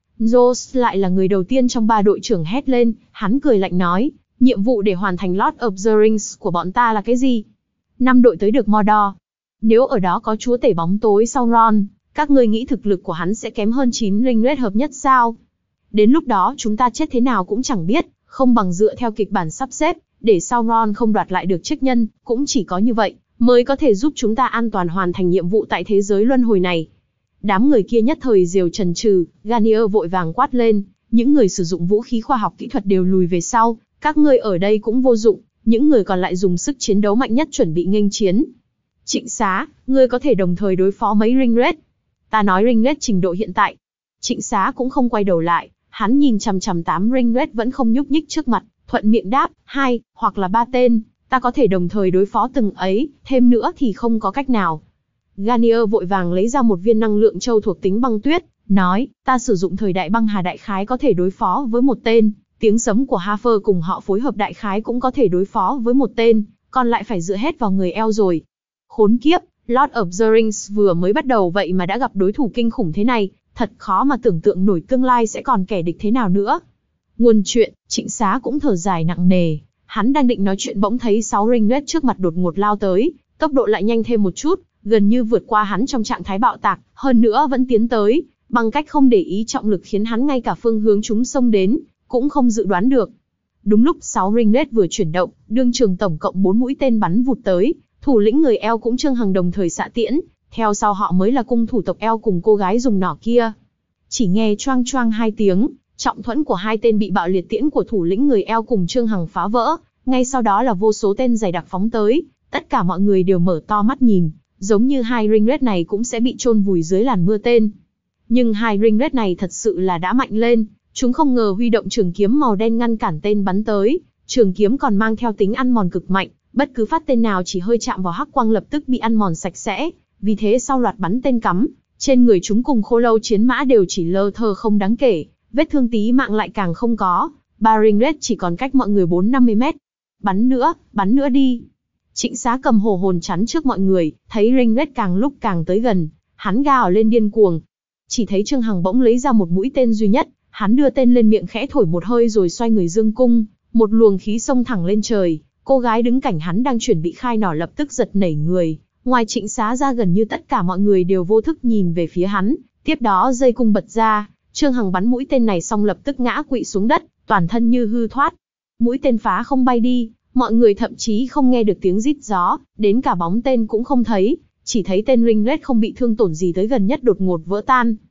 Joss lại là người đầu tiên trong ba đội trưởng hét lên, hắn cười lạnh nói, nhiệm vụ để hoàn thành Lord of the Rings của bọn ta là cái gì? Năm đội tới được Mordor. Nếu ở đó có chúa tể bóng tối Sauron, các ngươi nghĩ thực lực của hắn sẽ kém hơn chín Ringlet hợp nhất sao? Đến lúc đó chúng ta chết thế nào cũng chẳng biết, không bằng dựa theo kịch bản sắp xếp, để Sauron không đoạt lại được chiếc nhân, cũng chỉ có như vậy, mới có thể giúp chúng ta an toàn hoàn thành nhiệm vụ tại thế giới luân hồi này. Đám người kia nhất thời rìu trần trừ, Garnier vội vàng quát lên, những người sử dụng vũ khí khoa học kỹ thuật đều lùi về sau, các ngươi ở đây cũng vô dụng, những người còn lại dùng sức chiến đấu mạnh nhất chuẩn bị nghênh chiến. Trịnh Xá, ngươi có thể đồng thời đối phó mấy Ringlet? Ta nói Ringlet trình độ hiện tại. Trịnh Xá cũng không quay đầu lại, hắn nhìn chằm chằm tám Ringlet vẫn không nhúc nhích trước mặt, thuận miệng đáp, hai, hoặc là ba tên, ta có thể đồng thời đối phó từng ấy, thêm nữa thì không có cách nào. Garnier vội vàng lấy ra một viên năng lượng châu thuộc tính băng tuyết, nói, ta sử dụng thời đại băng hà đại khái có thể đối phó với một tên, tiếng sấm của Hafer cùng họ phối hợp đại khái cũng có thể đối phó với một tên, còn lại phải dựa hết vào người eo rồi. Khốn kiếp, Lord of the Rings vừa mới bắt đầu vậy mà đã gặp đối thủ kinh khủng thế này, thật khó mà tưởng tượng nổi tương lai sẽ còn kẻ địch thế nào nữa. Nguồn chuyện, Trịnh Xá cũng thở dài nặng nề, hắn đang định nói chuyện bỗng thấy sáu Ringlet trước mặt đột ngột lao tới, tốc độ lại nhanh thêm một chút, gần như vượt qua hắn trong trạng thái bạo tạc, hơn nữa vẫn tiến tới, bằng cách không để ý trọng lực khiến hắn ngay cả phương hướng chúng xông đến, cũng không dự đoán được. Đúng lúc sáu Ringlet vừa chuyển động, đương trường tổng cộng bốn mũi tên bắn vụt tới, thủ lĩnh người eo cũng Trương Hằng đồng thời xạ tiễn, theo sau họ mới là cung thủ tộc eo cùng cô gái dùng nỏ kia. Chỉ nghe choang choang hai tiếng, trọng thuẫn của hai tên bị bạo liệt tiễn của thủ lĩnh người eo cùng Trương Hằng phá vỡ, ngay sau đó là vô số tên dày đặc phóng tới, tất cả mọi người đều mở to mắt nhìn, giống như hai Ringlet này cũng sẽ bị chôn vùi dưới làn mưa tên. Nhưng hai Ringlet này thật sự là đã mạnh lên, chúng không ngờ huy động trường kiếm màu đen ngăn cản tên bắn tới, trường kiếm còn mang theo tính ăn mòn cực mạnh, bất cứ phát tên nào chỉ hơi chạm vào hắc quang lập tức bị ăn mòn sạch sẽ, vì thế sau loạt bắn tên cắm, trên người chúng cùng khô lâu chiến mã đều chỉ lơ thơ không đáng kể, vết thương tí mạng lại càng không có, ba Ringlet chỉ còn cách mọi người bốn năm mươi mét. Bắn nữa, bắn nữa đi. Trịnh Xá cầm hồ hồn chắn trước mọi người, thấy Ringlet càng lúc càng tới gần, hắn gào lên điên cuồng. Chỉ thấy Trương Hằng bỗng lấy ra một mũi tên duy nhất, hắn đưa tên lên miệng khẽ thổi một hơi rồi xoay người dương cung, một luồng khí xông thẳng lên trời, cô gái đứng cạnh hắn đang chuẩn bị khai nỏ lập tức giật nảy người, ngoài Trịnh Xá ra gần như tất cả mọi người đều vô thức nhìn về phía hắn, tiếp đó dây cung bật ra, Trương Hằng bắn mũi tên này xong lập tức ngã quỵ xuống đất, toàn thân như hư thoát. Mũi tên phá không bay đi, mọi người thậm chí không nghe được tiếng rít gió, đến cả bóng tên cũng không thấy, chỉ thấy tên Ringlet không bị thương tổn gì tới gần nhất đột ngột vỡ tan.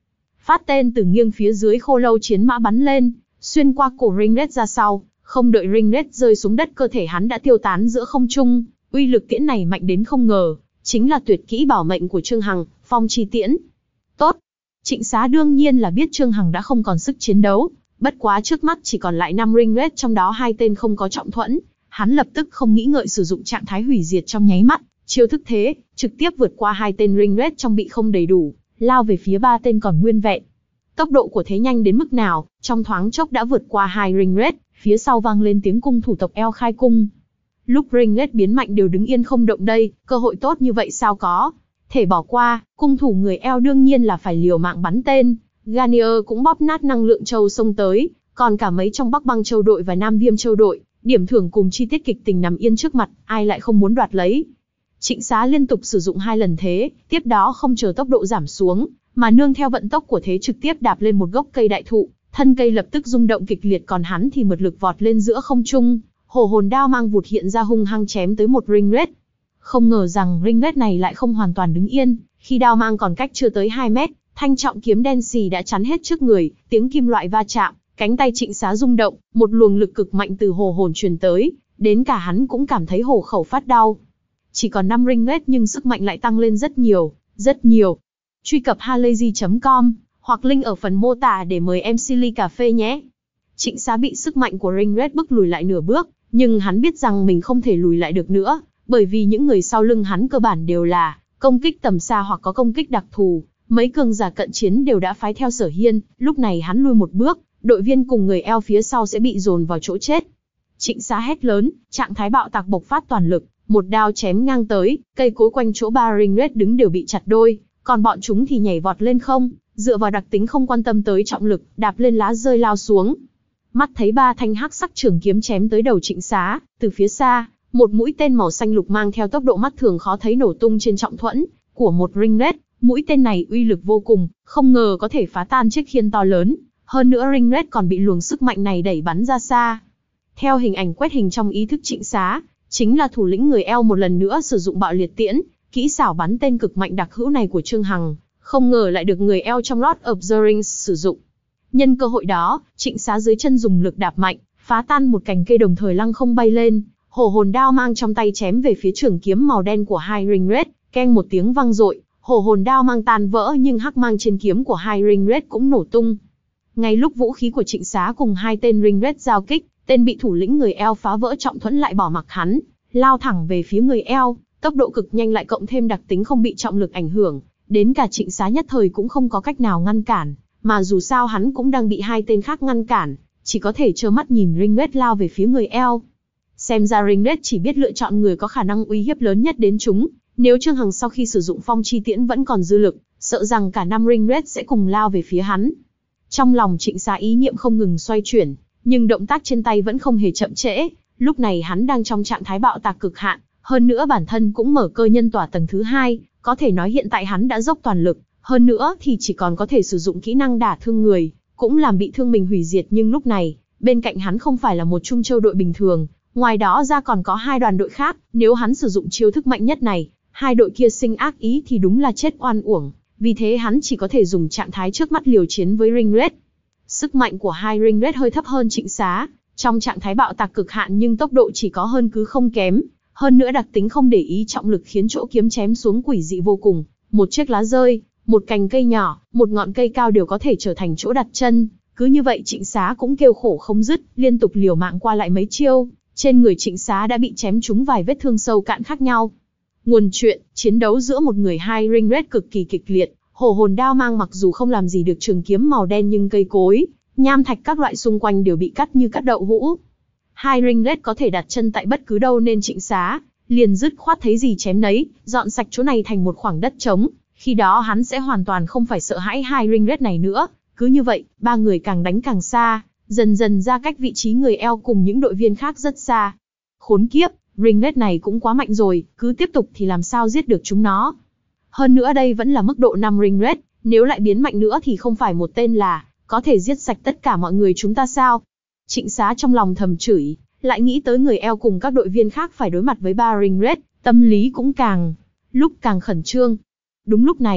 phát tên từ nghiêng phía dưới khô lâu chiến mã bắn lên, xuyên qua cổ Ringlet ra sau, không đợi Ringlet rơi xuống đất cơ thể hắn đã tiêu tán giữa không trung, uy lực tiễn này mạnh đến không ngờ, chính là tuyệt kỹ bảo mệnh của Trương Hằng, Phong Chi Tiễn. Tốt. Trịnh Xá đương nhiên là biết Trương Hằng đã không còn sức chiến đấu, bất quá trước mắt chỉ còn lại năm Ringlet, trong đó hai tên không có trọng thuẫn, hắn lập tức không nghĩ ngợi sử dụng trạng thái hủy diệt trong nháy mắt, chiêu thức thế, trực tiếp vượt qua hai tên Ringlet trong bị không đầy đủ, lao về phía ba tên còn nguyên vẹn. Tốc độ của thế nhanh đến mức nào, trong thoáng chốc đã vượt qua hai Ringlet, phía sau vang lên tiếng cung thủ tộc eo khai cung. Lúc Ringlet biến mạnh đều đứng yên không động đây, cơ hội tốt như vậy sao có thể bỏ qua, cung thủ người eo đương nhiên là phải liều mạng bắn tên. Garnier cũng bóp nát năng lượng châu xông tới, còn cả mấy trong Bắc Băng Châu đội và Nam Viêm Châu đội, điểm thưởng cùng chi tiết kịch tình nằm yên trước mặt, ai lại không muốn đoạt lấy. Trịnh Xá liên tục sử dụng hai lần thế, tiếp đó không chờ tốc độ giảm xuống, mà nương theo vận tốc của thế trực tiếp đạp lên một gốc cây đại thụ, thân cây lập tức rung động kịch liệt, còn hắn thì mượt lực vọt lên giữa không trung, hổ hồn đao mang vụt hiện ra hung hăng chém tới một Ringlet. Không ngờ rằng Ringlet này lại không hoàn toàn đứng yên, khi đao mang còn cách chưa tới hai mét, thanh trọng kiếm đen xì đã chắn hết trước người, tiếng kim loại va chạm, cánh tay Trịnh Xá rung động, một luồng lực cực mạnh từ hổ hồn truyền tới, đến cả hắn cũng cảm thấy hổ khẩu phát đau. Chỉ còn năm Ringlet nhưng sức mạnh lại tăng lên rất nhiều, rất nhiều. Truy cập halayzi chấm com hoặc link ở phần mô tả để mời em xê ly cà phê nhé. Trịnh Xá bị sức mạnh của Ringlet bức lùi lại nửa bước, nhưng hắn biết rằng mình không thể lùi lại được nữa, bởi vì những người sau lưng hắn cơ bản đều là công kích tầm xa hoặc có công kích đặc thù, mấy cường giả cận chiến đều đã phái theo Sở Hiên, lúc này hắn lui một bước, đội viên cùng người eo phía sau sẽ bị dồn vào chỗ chết. Trịnh Xá hét lớn, trạng thái bạo tạc bộc phát toàn lực, một đao chém ngang tới, cây cối quanh chỗ ba Ringlet đứng đều bị chặt đôi, còn bọn chúng thì nhảy vọt lên không, dựa vào đặc tính không quan tâm tới trọng lực, đạp lên lá rơi lao xuống. Mắt thấy ba thanh hắc sắc trường kiếm chém tới đầu Trịnh Xá, từ phía xa, một mũi tên màu xanh lục mang theo tốc độ mắt thường khó thấy nổ tung trên trọng thuẫn của một Ringlet. Mũi tên này uy lực vô cùng, không ngờ có thể phá tan chiếc khiên to lớn, hơn nữa Ringlet còn bị luồng sức mạnh này đẩy bắn ra xa. Theo hình ảnh quét hình trong ý thức Trịnh Xá, chính là thủ lĩnh người eo một lần nữa sử dụng bạo liệt tiễn, kỹ xảo bắn tên cực mạnh đặc hữu này của Trương Hằng, không ngờ lại được người eo trong Lord of the Rings sử dụng. Nhân cơ hội đó, Trịnh Xá dưới chân dùng lực đạp mạnh, phá tan một cành cây đồng thời lăng không bay lên, hổ hồn đao mang trong tay chém về phía trường kiếm màu đen của hai Ringlet, keng một tiếng vang dội, hổ hồn đao mang tan vỡ nhưng hắc mang trên kiếm của hai Ringlet cũng nổ tung. Ngay lúc vũ khí của Trịnh Xá cùng hai tên Ringlet giao kích, tên bị thủ lĩnh người eo phá vỡ trọng thuẫn lại bỏ mặc hắn, lao thẳng về phía người eo, tốc độ cực nhanh lại cộng thêm đặc tính không bị trọng lực ảnh hưởng, đến cả Trịnh Xá nhất thời cũng không có cách nào ngăn cản, mà dù sao hắn cũng đang bị hai tên khác ngăn cản, chỉ có thể trơ mắt nhìn Ringlet lao về phía người eo. Xem ra Ringlet chỉ biết lựa chọn người có khả năng uy hiếp lớn nhất đến chúng, nếu Trương Hằng sau khi sử dụng Phong Chi Tiễn vẫn còn dư lực, sợ rằng cả năm Ringlet sẽ cùng lao về phía hắn. Trong lòng Trịnh Xá ý niệm không ngừng xoay chuyển, nhưng động tác trên tay vẫn không hề chậm trễ, lúc này hắn đang trong trạng thái bạo tạc cực hạn, hơn nữa bản thân cũng mở cơ nhân tỏa tầng thứ hai, có thể nói hiện tại hắn đã dốc toàn lực, hơn nữa thì chỉ còn có thể sử dụng kỹ năng đả thương người, cũng làm bị thương mình hủy diệt, nhưng lúc này, bên cạnh hắn không phải là một Trung Châu đội bình thường, ngoài đó ra còn có hai đoàn đội khác, nếu hắn sử dụng chiêu thức mạnh nhất này, hai đội kia sinh ác ý thì đúng là chết oan uổng, vì thế hắn chỉ có thể dùng trạng thái trước mắt liều chiến với Ringlet. Sức mạnh của hai Ringlet hơi thấp hơn Trịnh Xá, trong trạng thái bạo tạc cực hạn nhưng tốc độ chỉ có hơn cứ không kém, hơn nữa đặc tính không để ý trọng lực khiến chỗ kiếm chém xuống quỷ dị vô cùng, một chiếc lá rơi, một cành cây nhỏ, một ngọn cây cao đều có thể trở thành chỗ đặt chân, cứ như vậy Trịnh Xá cũng kêu khổ không dứt, liên tục liều mạng qua lại mấy chiêu, trên người Trịnh Xá đã bị chém trúng vài vết thương sâu cạn khác nhau. Nguồn chuyện, chiến đấu giữa một người hai Ringlet cực kỳ kịch liệt, hổ hồn đao mang mặc dù không làm gì được trường kiếm màu đen nhưng cây cối, nham thạch các loại xung quanh đều bị cắt như cắt đậu hũ. Hai Ringlet có thể đặt chân tại bất cứ đâu nên Trịnh Xá liền dứt khoát thấy gì chém nấy, dọn sạch chỗ này thành một khoảng đất trống, khi đó hắn sẽ hoàn toàn không phải sợ hãi hai Ringlet này nữa. Cứ như vậy, ba người càng đánh càng xa, dần dần ra cách vị trí người eo cùng những đội viên khác rất xa. Khốn kiếp, Ringlet này cũng quá mạnh rồi, cứ tiếp tục thì làm sao giết được chúng nó. Hơn nữa đây vẫn là mức độ năm Ringlet, nếu lại biến mạnh nữa thì không phải một tên là có thể giết sạch tất cả mọi người chúng ta sao? Trịnh Xá trong lòng thầm chửi, lại nghĩ tới người eo cùng các đội viên khác phải đối mặt với ba Ringlet, tâm lý cũng càng lúc càng khẩn trương. Đúng lúc này,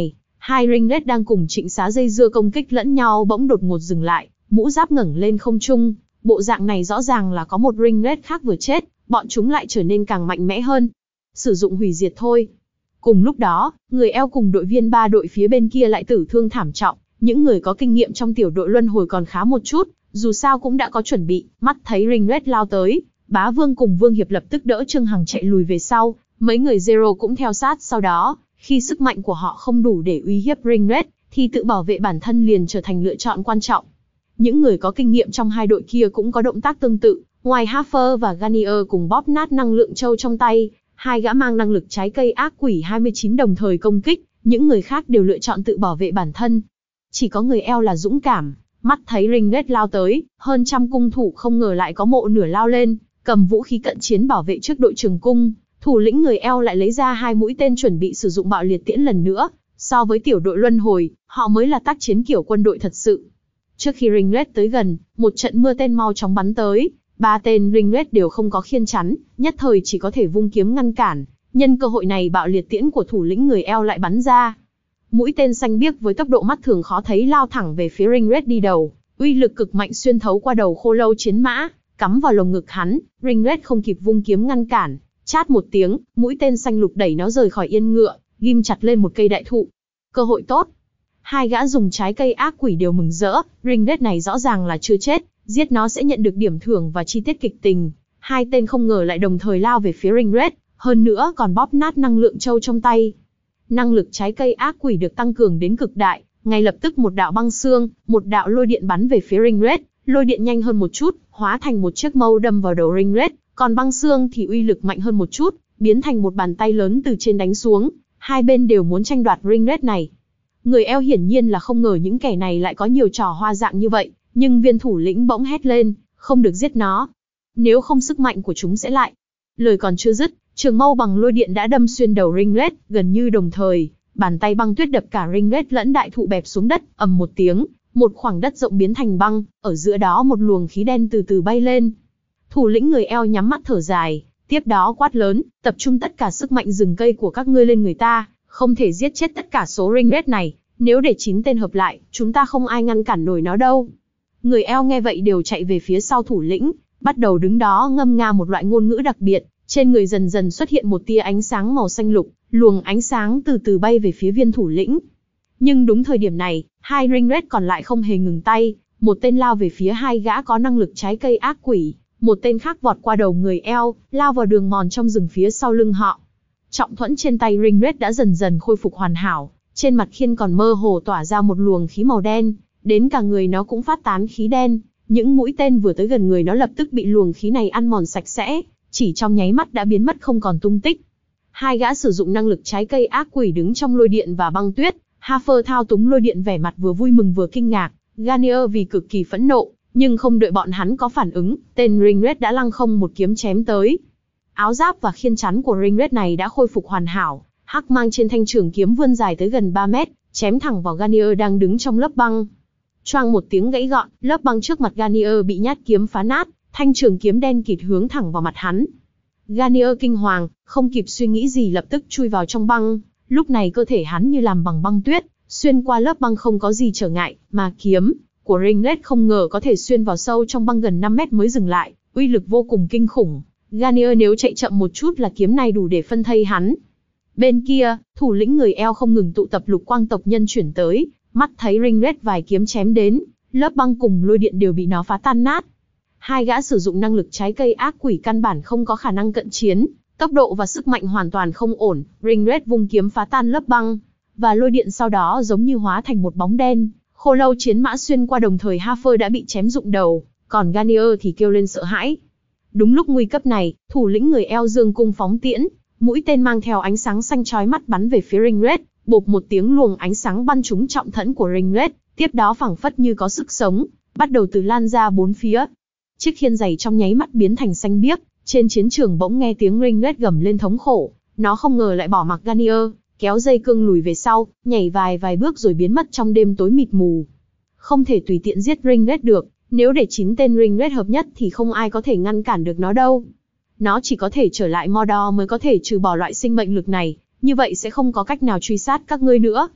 Hai ringlet đang cùng trịnh xá dây dưa công kích lẫn nhau bỗng đột ngột dừng lại, mũ giáp ngẩng lên không trung. Bộ dạng này rõ ràng là có một ringlet khác vừa chết, bọn chúng lại trở nên càng mạnh mẽ hơn. Sử dụng hủy diệt thôi. Cùng lúc đó, người eo cùng đội viên ba đội phía bên kia lại tử thương thảm trọng. Những người có kinh nghiệm trong tiểu đội luân hồi còn khá một chút, dù sao cũng đã có chuẩn bị. Mắt thấy ringlet lao tới, Bá Vương cùng Vương Hiệp lập tức đỡ Trương Hằng chạy lùi về sau. Mấy người Zero cũng theo sát sau đó. Khi sức mạnh của họ không đủ để uy hiếp ringlet, thì tự bảo vệ bản thân liền trở thành lựa chọn quan trọng. Những người có kinh nghiệm trong hai đội kia cũng có động tác tương tự. Ngoài Hafer và Garnier cùng bóp nát năng lượng châu trong tay, hai gã mang năng lực trái cây ác quỷ hai mươi chín đồng thời công kích, những người khác đều lựa chọn tự bảo vệ bản thân. Chỉ có người eo là dũng cảm, mắt thấy ringlet lao tới, hơn trăm cung thủ không ngờ lại có mộ nửa lao lên, cầm vũ khí cận chiến bảo vệ trước đội trường cung. Thủ lĩnh người eo lại lấy ra hai mũi tên chuẩn bị sử dụng bạo liệt tiễn lần nữa. So với tiểu đội luân hồi, họ mới là tác chiến kiểu quân đội thật sự. Trước khi ringlet tới gần, một trận mưa tên mau chóng bắn tới. Ba tên ringlet đều không có khiên chắn, nhất thời chỉ có thể vung kiếm ngăn cản. Nhân cơ hội này bạo liệt tiễn của thủ lĩnh người eo lại bắn ra. Mũi tên xanh biếc với tốc độ mắt thường khó thấy lao thẳng về phía ringlet đi đầu, uy lực cực mạnh xuyên thấu qua đầu khô lâu chiến mã, cắm vào lồng ngực hắn. Ringlet không kịp vung kiếm ngăn cản, chát một tiếng, mũi tên xanh lục đẩy nó rời khỏi yên ngựa, ghim chặt lên một cây đại thụ. Cơ hội tốt. Hai gã dùng trái cây ác quỷ đều mừng rỡ, ringlet này rõ ràng là chưa chết, giết nó sẽ nhận được điểm thưởng và chi tiết kịch tình. Hai tên không ngờ lại đồng thời lao về phía ringlet, hơn nữa còn bóp nát năng lượng châu trong tay. Năng lực trái cây ác quỷ được tăng cường đến cực đại, ngay lập tức một đạo băng xương, một đạo lôi điện bắn về phía ringlet, lôi điện nhanh hơn một chút, hóa thành một chiếc mâu đâm vào đầu ringlet, còn băng xương thì uy lực mạnh hơn một chút, biến thành một bàn tay lớn từ trên đánh xuống. Hai bên đều muốn tranh đoạt ringlet này. Người eo hiển nhiên là không ngờ những kẻ này lại có nhiều trò hoa dạng như vậy, nhưng viên thủ lĩnh bỗng hét lên, không được giết nó. Nếu không sức mạnh của chúng sẽ lại. Lời còn chưa dứt, trường mâu bằng lôi điện đã đâm xuyên đầu ringlet, gần như đồng thời, bàn tay băng tuyết đập cả ringlet lẫn đại thụ bẹp xuống đất, ầm một tiếng, một khoảng đất rộng biến thành băng, ở giữa đó một luồng khí đen từ từ bay lên. Thủ lĩnh người eo nhắm mắt thở dài, tiếp đó quát lớn, tập trung tất cả sức mạnh rừng cây của các ngươi lên người ta, không thể giết chết tất cả số ringlet này, nếu để chín tên hợp lại, chúng ta không ai ngăn cản nổi nó đâu. Người eo nghe vậy đều chạy về phía sau thủ lĩnh, bắt đầu đứng đó ngâm nga một loại ngôn ngữ đặc biệt, trên người dần dần xuất hiện một tia ánh sáng màu xanh lục, luồng ánh sáng từ từ bay về phía viên thủ lĩnh. Nhưng đúng thời điểm này, hai ringlet còn lại không hề ngừng tay, một tên lao về phía hai gã có năng lực trái cây ác quỷ, một tên khác vọt qua đầu người eo, lao vào đường mòn trong rừng phía sau lưng họ. Trọng thuẫn trên tay ringlet đã dần dần khôi phục hoàn hảo, trên mặt khiên còn mơ hồ tỏa ra một luồng khí màu đen, đến cả người nó cũng phát tán khí đen. Những mũi tên vừa tới gần người nó lập tức bị luồng khí này ăn mòn sạch sẽ, chỉ trong nháy mắt đã biến mất không còn tung tích. Hai gã sử dụng năng lực trái cây ác quỷ đứng trong lôi điện và băng tuyết, Hafer thao túng lôi điện vẻ mặt vừa vui mừng vừa kinh ngạc, Garnier vì cực kỳ phẫn nộ, nhưng không đợi bọn hắn có phản ứng, tên ringlet đã lăng không một kiếm chém tới. Áo giáp và khiên chắn của ringlet này đã khôi phục hoàn hảo, hắc mang trên thanh trường kiếm vươn dài tới gần ba mét, chém thẳng vào Garnier đang đứng trong lớp băng. Choang một tiếng gãy gọn, lớp băng trước mặt Garnier bị nhát kiếm phá nát, thanh trường kiếm đen kịt hướng thẳng vào mặt hắn. Garnier kinh hoàng, không kịp suy nghĩ gì lập tức chui vào trong băng, lúc này cơ thể hắn như làm bằng băng tuyết, xuyên qua lớp băng không có gì trở ngại, mà kiếm của ringlet không ngờ có thể xuyên vào sâu trong băng gần năm mét mới dừng lại, uy lực vô cùng kinh khủng. Garnier nếu chạy chậm một chút là kiếm này đủ để phân thây hắn. Bên kia, thủ lĩnh người eo không ngừng tụ tập lục quang tộc nhân chuyển tới, mắt thấy ringlet vài kiếm chém đến, lớp băng cùng lôi điện đều bị nó phá tan nát. Hai gã sử dụng năng lực trái cây ác quỷ căn bản không có khả năng cận chiến, tốc độ và sức mạnh hoàn toàn không ổn. Ringlet vung kiếm phá tan lớp băng, và lôi điện sau đó giống như hóa thành một bóng đen. Khô lâu chiến mã xuyên qua, đồng thời Hafer đã bị chém rụng đầu, còn Garnier thì kêu lên sợ hãi. Đúng lúc nguy cấp này, thủ lĩnh người eo dương cung phóng tiễn, mũi tên mang theo ánh sáng xanh chói mắt bắn về phía ringlet, bộp một tiếng luồng ánh sáng bắn trúng trọng thẫn của ringlet, tiếp đó phảng phất như có sức sống, bắt đầu từ lan ra bốn phía. Chiếc khiên giày trong nháy mắt biến thành xanh biếc, trên chiến trường bỗng nghe tiếng ringlet gầm lên thống khổ, nó không ngờ lại bỏ mặc Garnier, kéo dây cương lùi về sau, nhảy vài vài bước rồi biến mất trong đêm tối mịt mù. Không thể tùy tiện giết ringlet được, nếu để chín tên ringlet hợp nhất thì không ai có thể ngăn cản được nó đâu. Nó chỉ có thể trở lại Mordor mới có thể trừ bỏ loại sinh mệnh lực này, như vậy sẽ không có cách nào truy sát các ngươi nữa.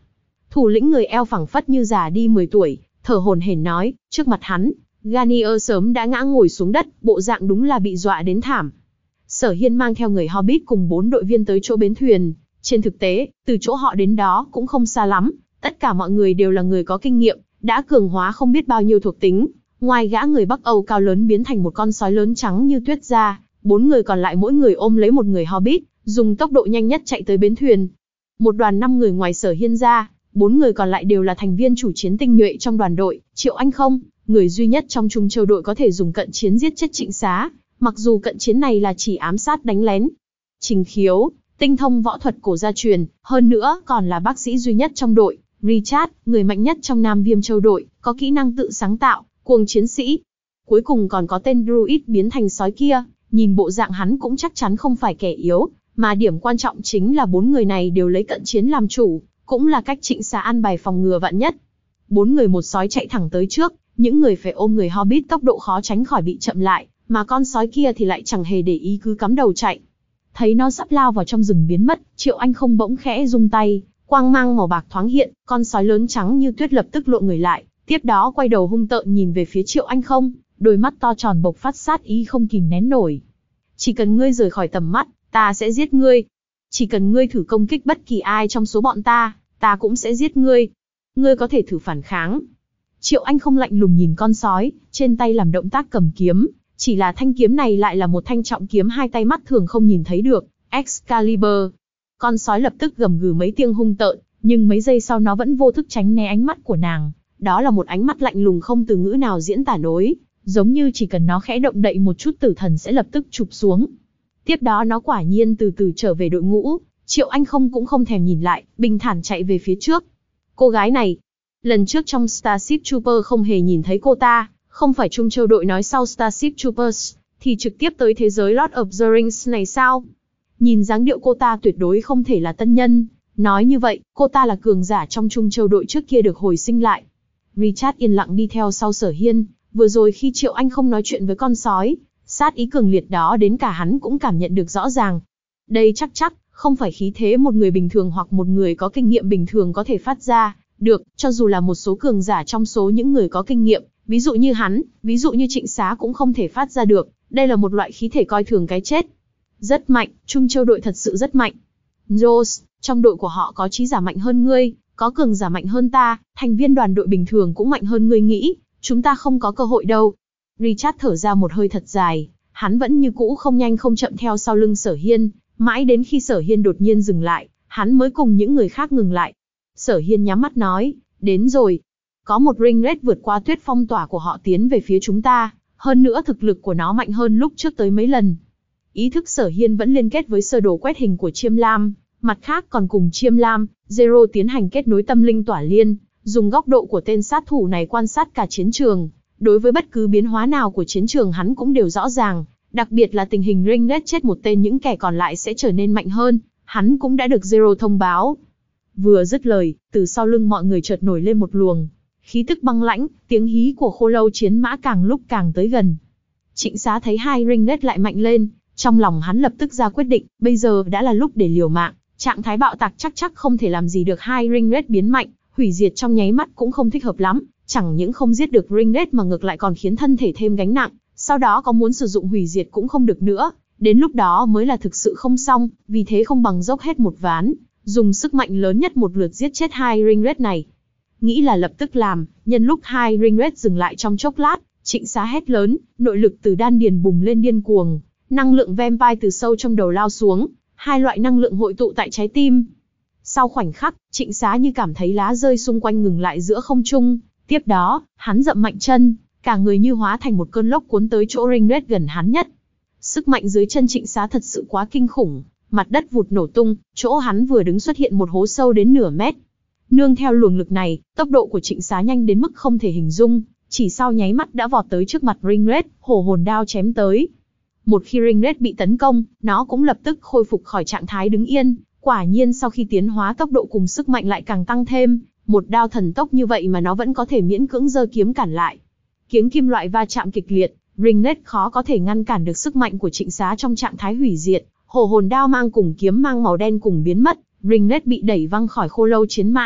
Thủ lĩnh người eo phảng phất như già đi mười tuổi, thở hổn hển nói, trước mặt hắn, Garnier sớm đã ngã ngồi xuống đất, bộ dạng đúng là bị dọa đến thảm. Sở Hiên mang theo người Hobbit cùng bốn đội viên tới chỗ bến thuyền. Trên thực tế, từ chỗ họ đến đó cũng không xa lắm, tất cả mọi người đều là người có kinh nghiệm, đã cường hóa không biết bao nhiêu thuộc tính. Ngoài gã người Bắc Âu cao lớn biến thành một con sói lớn trắng như tuyết ra, bốn người còn lại mỗi người ôm lấy một người Hobbit, dùng tốc độ nhanh nhất chạy tới bến thuyền. Một đoàn năm người ngoài Sở Hiên ra, bốn người còn lại đều là thành viên chủ chiến tinh nhuệ trong đoàn đội. Triệu Anh không, người duy nhất trong Trung Châu đội có thể dùng cận chiến giết chết Trịnh Xá, mặc dù cận chiến này là chỉ ám sát đánh lén. Trình Khiếu, tinh thông võ thuật cổ gia truyền, hơn nữa còn là bác sĩ duy nhất trong đội. Richard, người mạnh nhất trong Nam Viêm Châu đội, có kỹ năng tự sáng tạo, cuồng chiến sĩ. Cuối cùng còn có tên Druid biến thành sói kia, nhìn bộ dạng hắn cũng chắc chắn không phải kẻ yếu, mà điểm quan trọng chính là bốn người này đều lấy cận chiến làm chủ, cũng là cách Trịnh Xá an bài phòng ngừa vạn nhất. Bốn người một sói chạy thẳng tới trước, những người phải ôm người Hobbit tốc độ khó tránh khỏi bị chậm lại, mà con sói kia thì lại chẳng hề để ý cứ cắm đầu chạy. Thấy nó sắp lao vào trong rừng biến mất, Triệu Anh không bỗng khẽ rung tay, quang mang màu bạc thoáng hiện, con sói lớn trắng như tuyết lập tức lộ người lại, tiếp đó quay đầu hung tợn nhìn về phía Triệu Anh không, đôi mắt to tròn bộc phát sát ý không kìm nén nổi. Chỉ cần ngươi rời khỏi tầm mắt, ta sẽ giết ngươi. Chỉ cần ngươi thử công kích bất kỳ ai trong số bọn ta, ta cũng sẽ giết ngươi. Ngươi có thể thử phản kháng. Triệu Anh không lạnh lùng nhìn con sói, trên tay làm động tác cầm kiếm, chỉ là thanh kiếm này lại là một thanh trọng kiếm hai tay mắt thường không nhìn thấy được, Excalibur. Con sói lập tức gầm gừ mấy tiếng hung tợn, nhưng mấy giây sau nó vẫn vô thức tránh né ánh mắt của nàng. Đó là một ánh mắt lạnh lùng không từ ngữ nào diễn tả nổi, giống như chỉ cần nó khẽ động đậy một chút tử thần sẽ lập tức chụp xuống. Tiếp đó nó quả nhiên từ từ trở về đội ngũ, Triệu Anh không cũng không thèm nhìn lại, bình thản chạy về phía trước. Cô gái này, lần trước trong Starship Trooper không hề nhìn thấy cô ta, không phải Trung Châu đội nói sau Starship Troopers, thì trực tiếp tới thế giới Lord of the Rings này sao? Nhìn dáng điệu cô ta tuyệt đối không thể là tân nhân, nói như vậy, cô ta là cường giả trong Trung Châu đội trước kia được hồi sinh lại. Richard yên lặng đi theo sau Sở Hiên, vừa rồi khi Triệu Anh không nói chuyện với con sói, sát ý cường liệt đó đến cả hắn cũng cảm nhận được rõ ràng. Đây chắc chắc, không phải khí thế một người bình thường hoặc một người có kinh nghiệm bình thường có thể phát ra được, cho dù là một số cường giả trong số những người có kinh nghiệm, ví dụ như hắn, ví dụ như Trịnh Xá cũng không thể phát ra được, đây là một loại khí thể coi thường cái chết. Rất mạnh, Trung Châu đội thật sự rất mạnh. Rose, trong đội của họ có trí giả mạnh hơn ngươi, có cường giả mạnh hơn ta, thành viên đoàn đội bình thường cũng mạnh hơn ngươi nghĩ, chúng ta không có cơ hội đâu. Richard thở ra một hơi thật dài, hắn vẫn như cũ không nhanh không chậm theo sau lưng Sở Hiên, mãi đến khi Sở Hiên đột nhiên dừng lại, hắn mới cùng những người khác ngừng lại. Sở Hiên nhắm mắt nói, đến rồi. Có một ringlet vượt qua tuyết phong tỏa của họ tiến về phía chúng ta, hơn nữa thực lực của nó mạnh hơn lúc trước tới mấy lần. Ý thức Sở Hiên vẫn liên kết với sơ đồ quét hình của Chiêm Lam, mặt khác còn cùng Chiêm Lam, Zero tiến hành kết nối tâm linh tỏa liên, dùng góc độ của tên sát thủ này quan sát cả chiến trường. Đối với bất cứ biến hóa nào của chiến trường hắn cũng đều rõ ràng, đặc biệt là tình hình ringlet chết một tên những kẻ còn lại sẽ trở nên mạnh hơn, hắn cũng đã được Zero thông báo. Vừa dứt lời, từ sau lưng mọi người chợt nổi lên một luồng khí tức băng lãnh, tiếng hí của khô lâu chiến mã càng lúc càng tới gần. Trịnh Xá thấy hai ringlet lại mạnh lên, trong lòng hắn lập tức ra quyết định, bây giờ đã là lúc để liều mạng, trạng thái bạo tạc chắc chắc không thể làm gì được hai ringlet biến mạnh, hủy diệt trong nháy mắt cũng không thích hợp lắm, chẳng những không giết được ringlet mà ngược lại còn khiến thân thể thêm gánh nặng, sau đó có muốn sử dụng hủy diệt cũng không được nữa, đến lúc đó mới là thực sự không xong, vì thế không bằng dốc hết một ván, dùng sức mạnh lớn nhất một lượt giết chết hai ringlet này. Nghĩ là lập tức làm, nhân lúc hai ringlet dừng lại trong chốc lát, Trịnh Xá hét lớn, nội lực từ đan điền bùng lên điên cuồng, năng lượng vampire từ sâu trong đầu lao xuống, hai loại năng lượng hội tụ tại trái tim. Sau khoảnh khắc, Trịnh Xá như cảm thấy lá rơi xung quanh ngừng lại giữa không trung, tiếp đó, hắn dậm mạnh chân, cả người như hóa thành một cơn lốc cuốn tới chỗ ringlet gần hắn nhất. Sức mạnh dưới chân Trịnh Xá thật sự quá kinh khủng, mặt đất vụt nổ tung, chỗ hắn vừa đứng xuất hiện một hố sâu đến nửa mét. Nương theo luồng lực này, tốc độ của Trịnh Xá nhanh đến mức không thể hình dung, chỉ sau nháy mắt đã vọt tới trước mặt ringlet, hổ hồn đao chém tới. Một khi ringlet bị tấn công, nó cũng lập tức khôi phục khỏi trạng thái đứng yên, quả nhiên sau khi tiến hóa tốc độ cùng sức mạnh lại càng tăng thêm, một đao thần tốc như vậy mà nó vẫn có thể miễn cưỡng giơ kiếm cản lại. Kiếm kim loại va chạm kịch liệt, ringlet khó có thể ngăn cản được sức mạnh của Trịnh Xá trong trạng thái hủy diệt, hổ hồn đao mang cùng kiếm mang màu đen cùng biến mất, ringlet bị đẩy văng khỏi khô lâu chiến mã,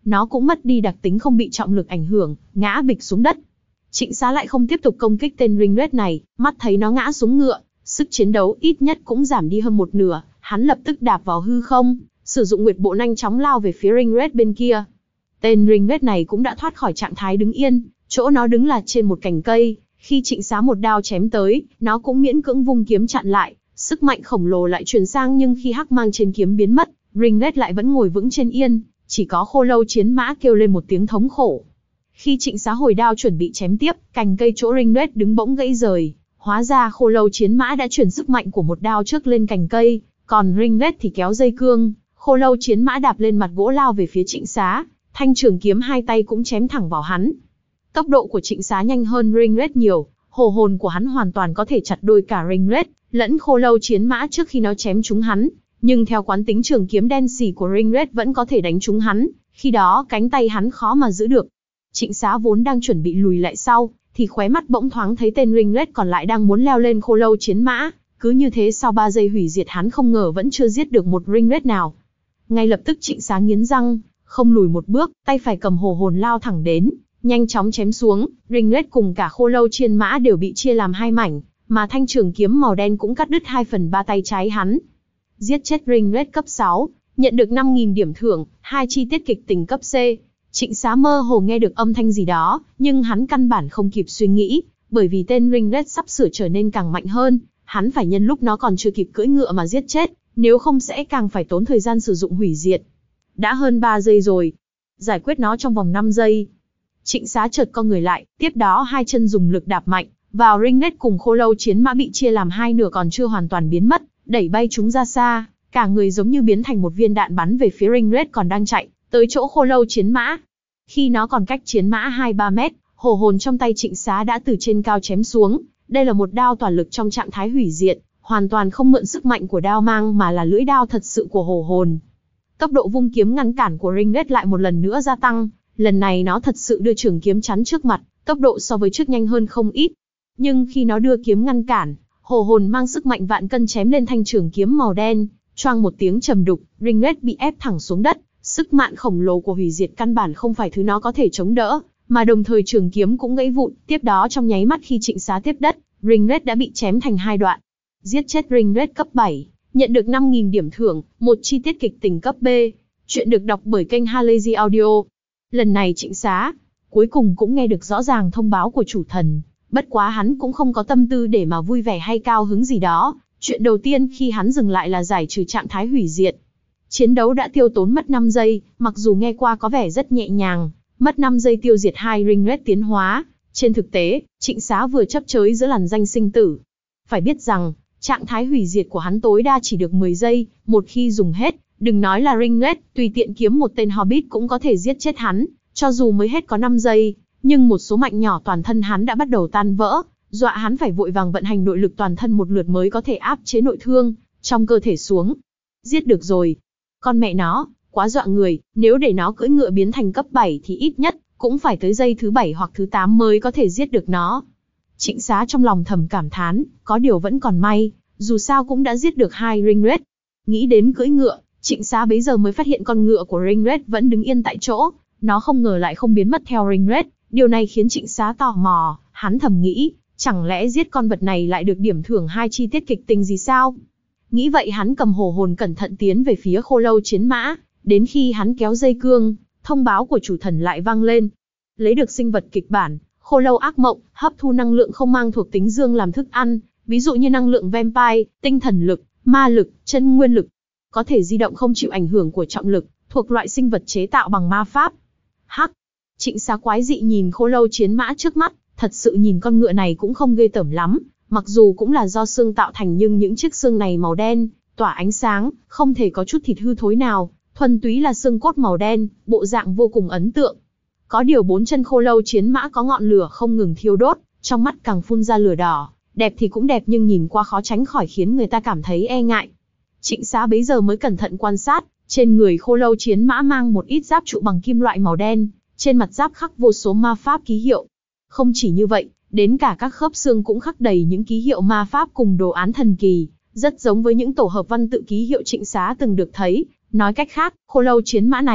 nó cũng mất đi đặc tính không bị trọng lực ảnh hưởng, ngã bịch xuống đất. Trịnh Xá lại không tiếp tục công kích tên Ringlet này, mắt thấy nó ngã xuống ngựa, sức chiến đấu ít nhất cũng giảm đi hơn một nửa, hắn lập tức đạp vào hư không, sử dụng Nguyệt Bộ nhanh chóng lao về phía Ringlet bên kia. Tên Ringlet này cũng đã thoát khỏi trạng thái đứng yên, chỗ nó đứng là trên một cành cây, khi Trịnh Xá một đao chém tới, nó cũng miễn cưỡng vung kiếm chặn lại, sức mạnh khổng lồ lại truyền sang, nhưng khi hắc mang trên kiếm biến mất, Ringlet lại vẫn ngồi vững trên yên, chỉ có Khô Lâu Chiến Mã kêu lên một tiếng thống khổ. Khi Trịnh Xá hồi đao chuẩn bị chém tiếp, cành cây chỗ Ringlet đứng bỗng gãy rời, hóa ra Khô Lâu Chiến Mã đã chuyển sức mạnh của một đao trước lên cành cây, còn Ringlet thì kéo dây cương. Khô Lâu Chiến Mã đạp lên mặt gỗ lao về phía Trịnh Xá, thanh trường kiếm hai tay cũng chém thẳng vào hắn. Tốc độ của Trịnh Xá nhanh hơn Ringlet nhiều, hồ hồn của hắn hoàn toàn có thể chặt đôi cả Ringlet lẫn Khô Lâu Chiến Mã trước khi nó chém trúng hắn, nhưng theo quán tính trường kiếm đen sì của Ringlet vẫn có thể đánh trúng hắn, khi đó cánh tay hắn khó mà giữ được. Trịnh Xá vốn đang chuẩn bị lùi lại sau, thì khóe mắt bỗng thoáng thấy tên Ringlet còn lại đang muốn leo lên Khô Lâu Chiến Mã, cứ như thế sau ba giây hủy diệt hắn không ngờ vẫn chưa giết được một Ringlet nào. Ngay lập tức Trịnh Xá nghiến răng, không lùi một bước, tay phải cầm hồ hồn lao thẳng đến, nhanh chóng chém xuống. Ringlet cùng cả Khô Lâu Chiến Mã đều bị chia làm hai mảnh, mà thanh trường kiếm màu đen cũng cắt đứt hai phần ba tay trái hắn. Giết chết Ringlet cấp sáu, nhận được năm nghìn điểm thưởng, hai chi tiết kịch tình cấp C. Trịnh Xá mơ hồ nghe được âm thanh gì đó, nhưng hắn căn bản không kịp suy nghĩ, bởi vì tên Ringlet sắp sửa trở nên càng mạnh hơn, hắn phải nhân lúc nó còn chưa kịp cưỡi ngựa mà giết chết, nếu không sẽ càng phải tốn thời gian sử dụng hủy diệt. Đã hơn ba giây rồi, giải quyết nó trong vòng năm giây. Trịnh Xá chợt co người lại, tiếp đó hai chân dùng lực đạp mạnh vào Ringlet cùng Khô Lâu Chiến Mã bị chia làm hai nửa còn chưa hoàn toàn biến mất, đẩy bay chúng ra xa, cả người giống như biến thành một viên đạn bắn về phía Ringlet còn đang chạy tới chỗ Khô Lâu Chiến Mã. Khi nó còn cách Chiến Mã hai ba mét, hồ hồn trong tay Trịnh Xá đã từ trên cao chém xuống, đây là một đao toàn lực trong trạng thái hủy diệt, hoàn toàn không mượn sức mạnh của đao mang mà là lưỡi đao thật sự của hồ hồn. Tốc độ vung kiếm ngăn cản của Ringlet lại một lần nữa gia tăng, lần này nó thật sự đưa trường kiếm chắn trước mặt, tốc độ so với trước nhanh hơn không ít. Nhưng khi nó đưa kiếm ngăn cản, hồ hồn mang sức mạnh vạn cân chém lên thanh trường kiếm màu đen, choang một tiếng trầm đục, Ringlet bị ép thẳng xuống đất, sức mạnh khổng lồ của hủy diệt căn bản không phải thứ nó có thể chống đỡ, mà đồng thời trường kiếm cũng gãy vụn, tiếp đó trong nháy mắt khi Trịnh Xá tiếp đất, Ringlet đã bị chém thành hai đoạn. Giết chết Ringlet cấp bảy, nhận được năm nghìn điểm thưởng, một chi tiết kịch tình cấp B. Chuyện được đọc bởi kênh Halazy Audio. Lần này Trịnh Xá cuối cùng cũng nghe được rõ ràng thông báo của chủ thần, bất quá hắn cũng không có tâm tư để mà vui vẻ hay cao hứng gì đó. Chuyện đầu tiên khi hắn dừng lại là giải trừ trạng thái hủy diệt. Chiến đấu đã tiêu tốn mất năm giây, mặc dù nghe qua có vẻ rất nhẹ nhàng, mất năm giây tiêu diệt hai Ringlet tiến hóa. Trên thực tế, Trịnh Xá vừa chấp chới giữa làn danh sinh tử. Phải biết rằng, trạng thái hủy diệt của hắn tối đa chỉ được mười giây, một khi dùng hết, đừng nói là Ringlet, tùy tiện kiếm một tên Hobbit cũng có thể giết chết hắn, cho dù mới hết có năm giây, nhưng một số mạnh nhỏ toàn thân hắn đã bắt đầu tan vỡ, dọa hắn phải vội vàng vận hành nội lực toàn thân một lượt mới có thể áp chế nội thương trong cơ thể xuống. Giết được rồi. Con mẹ nó, quá dọa người, nếu để nó cưỡi ngựa biến thành cấp bảy thì ít nhất cũng phải tới giây thứ bảy hoặc thứ tám mới có thể giết được nó. Trịnh Xá trong lòng thầm cảm thán, có điều vẫn còn may, dù sao cũng đã giết được hai Ringlet. Nghĩ đến cưỡi ngựa, Trịnh Xá bấy giờ mới phát hiện con ngựa của Ringlet vẫn đứng yên tại chỗ, nó không ngờ lại không biến mất theo Ringlet, điều này khiến Trịnh Xá tò mò, hắn thầm nghĩ, chẳng lẽ giết con vật này lại được điểm thưởng hai chi tiết kịch tình gì sao? Nghĩ vậy hắn cầm hồ hồn cẩn thận tiến về phía Khô Lâu Chiến Mã, đến khi hắn kéo dây cương, thông báo của chủ thần lại vang lên. Lấy được sinh vật kịch bản, Khô Lâu Ác Mộng, hấp thu năng lượng không mang thuộc tính dương làm thức ăn, ví dụ như năng lượng vampire, tinh thần lực, ma lực, chân nguyên lực. Có thể di động không chịu ảnh hưởng của trọng lực, thuộc loại sinh vật chế tạo bằng ma pháp. Hắc! Trịnh Xá quái dị nhìn Khô Lâu Chiến Mã trước mắt, thật sự nhìn con ngựa này cũng không ghê tởm lắm, mặc dù cũng là do xương tạo thành nhưng những chiếc xương này màu đen, tỏa ánh sáng, không thể có chút thịt hư thối nào, thuần túy là xương cốt màu đen, bộ dạng vô cùng ấn tượng. Có điều bốn chân Khô Lâu Chiến Mã có ngọn lửa không ngừng thiêu đốt, trong mắt càng phun ra lửa đỏ, đẹp thì cũng đẹp nhưng nhìn qua khó tránh khỏi khiến người ta cảm thấy e ngại. Trịnh Xá bấy giờ mới cẩn thận quan sát, trên người Khô Lâu Chiến Mã mang một ít giáp trụ bằng kim loại màu đen, trên mặt giáp khắc vô số ma pháp ký hiệu. Không chỉ như vậy, đến cả các khớp xương cũng khắc đầy những ký hiệu ma pháp cùng đồ án thần kỳ, rất giống với những tổ hợp văn tự ký hiệu Trịnh Xá từng được thấy. Nói cách khác, Khô Lâu Chiến Mã này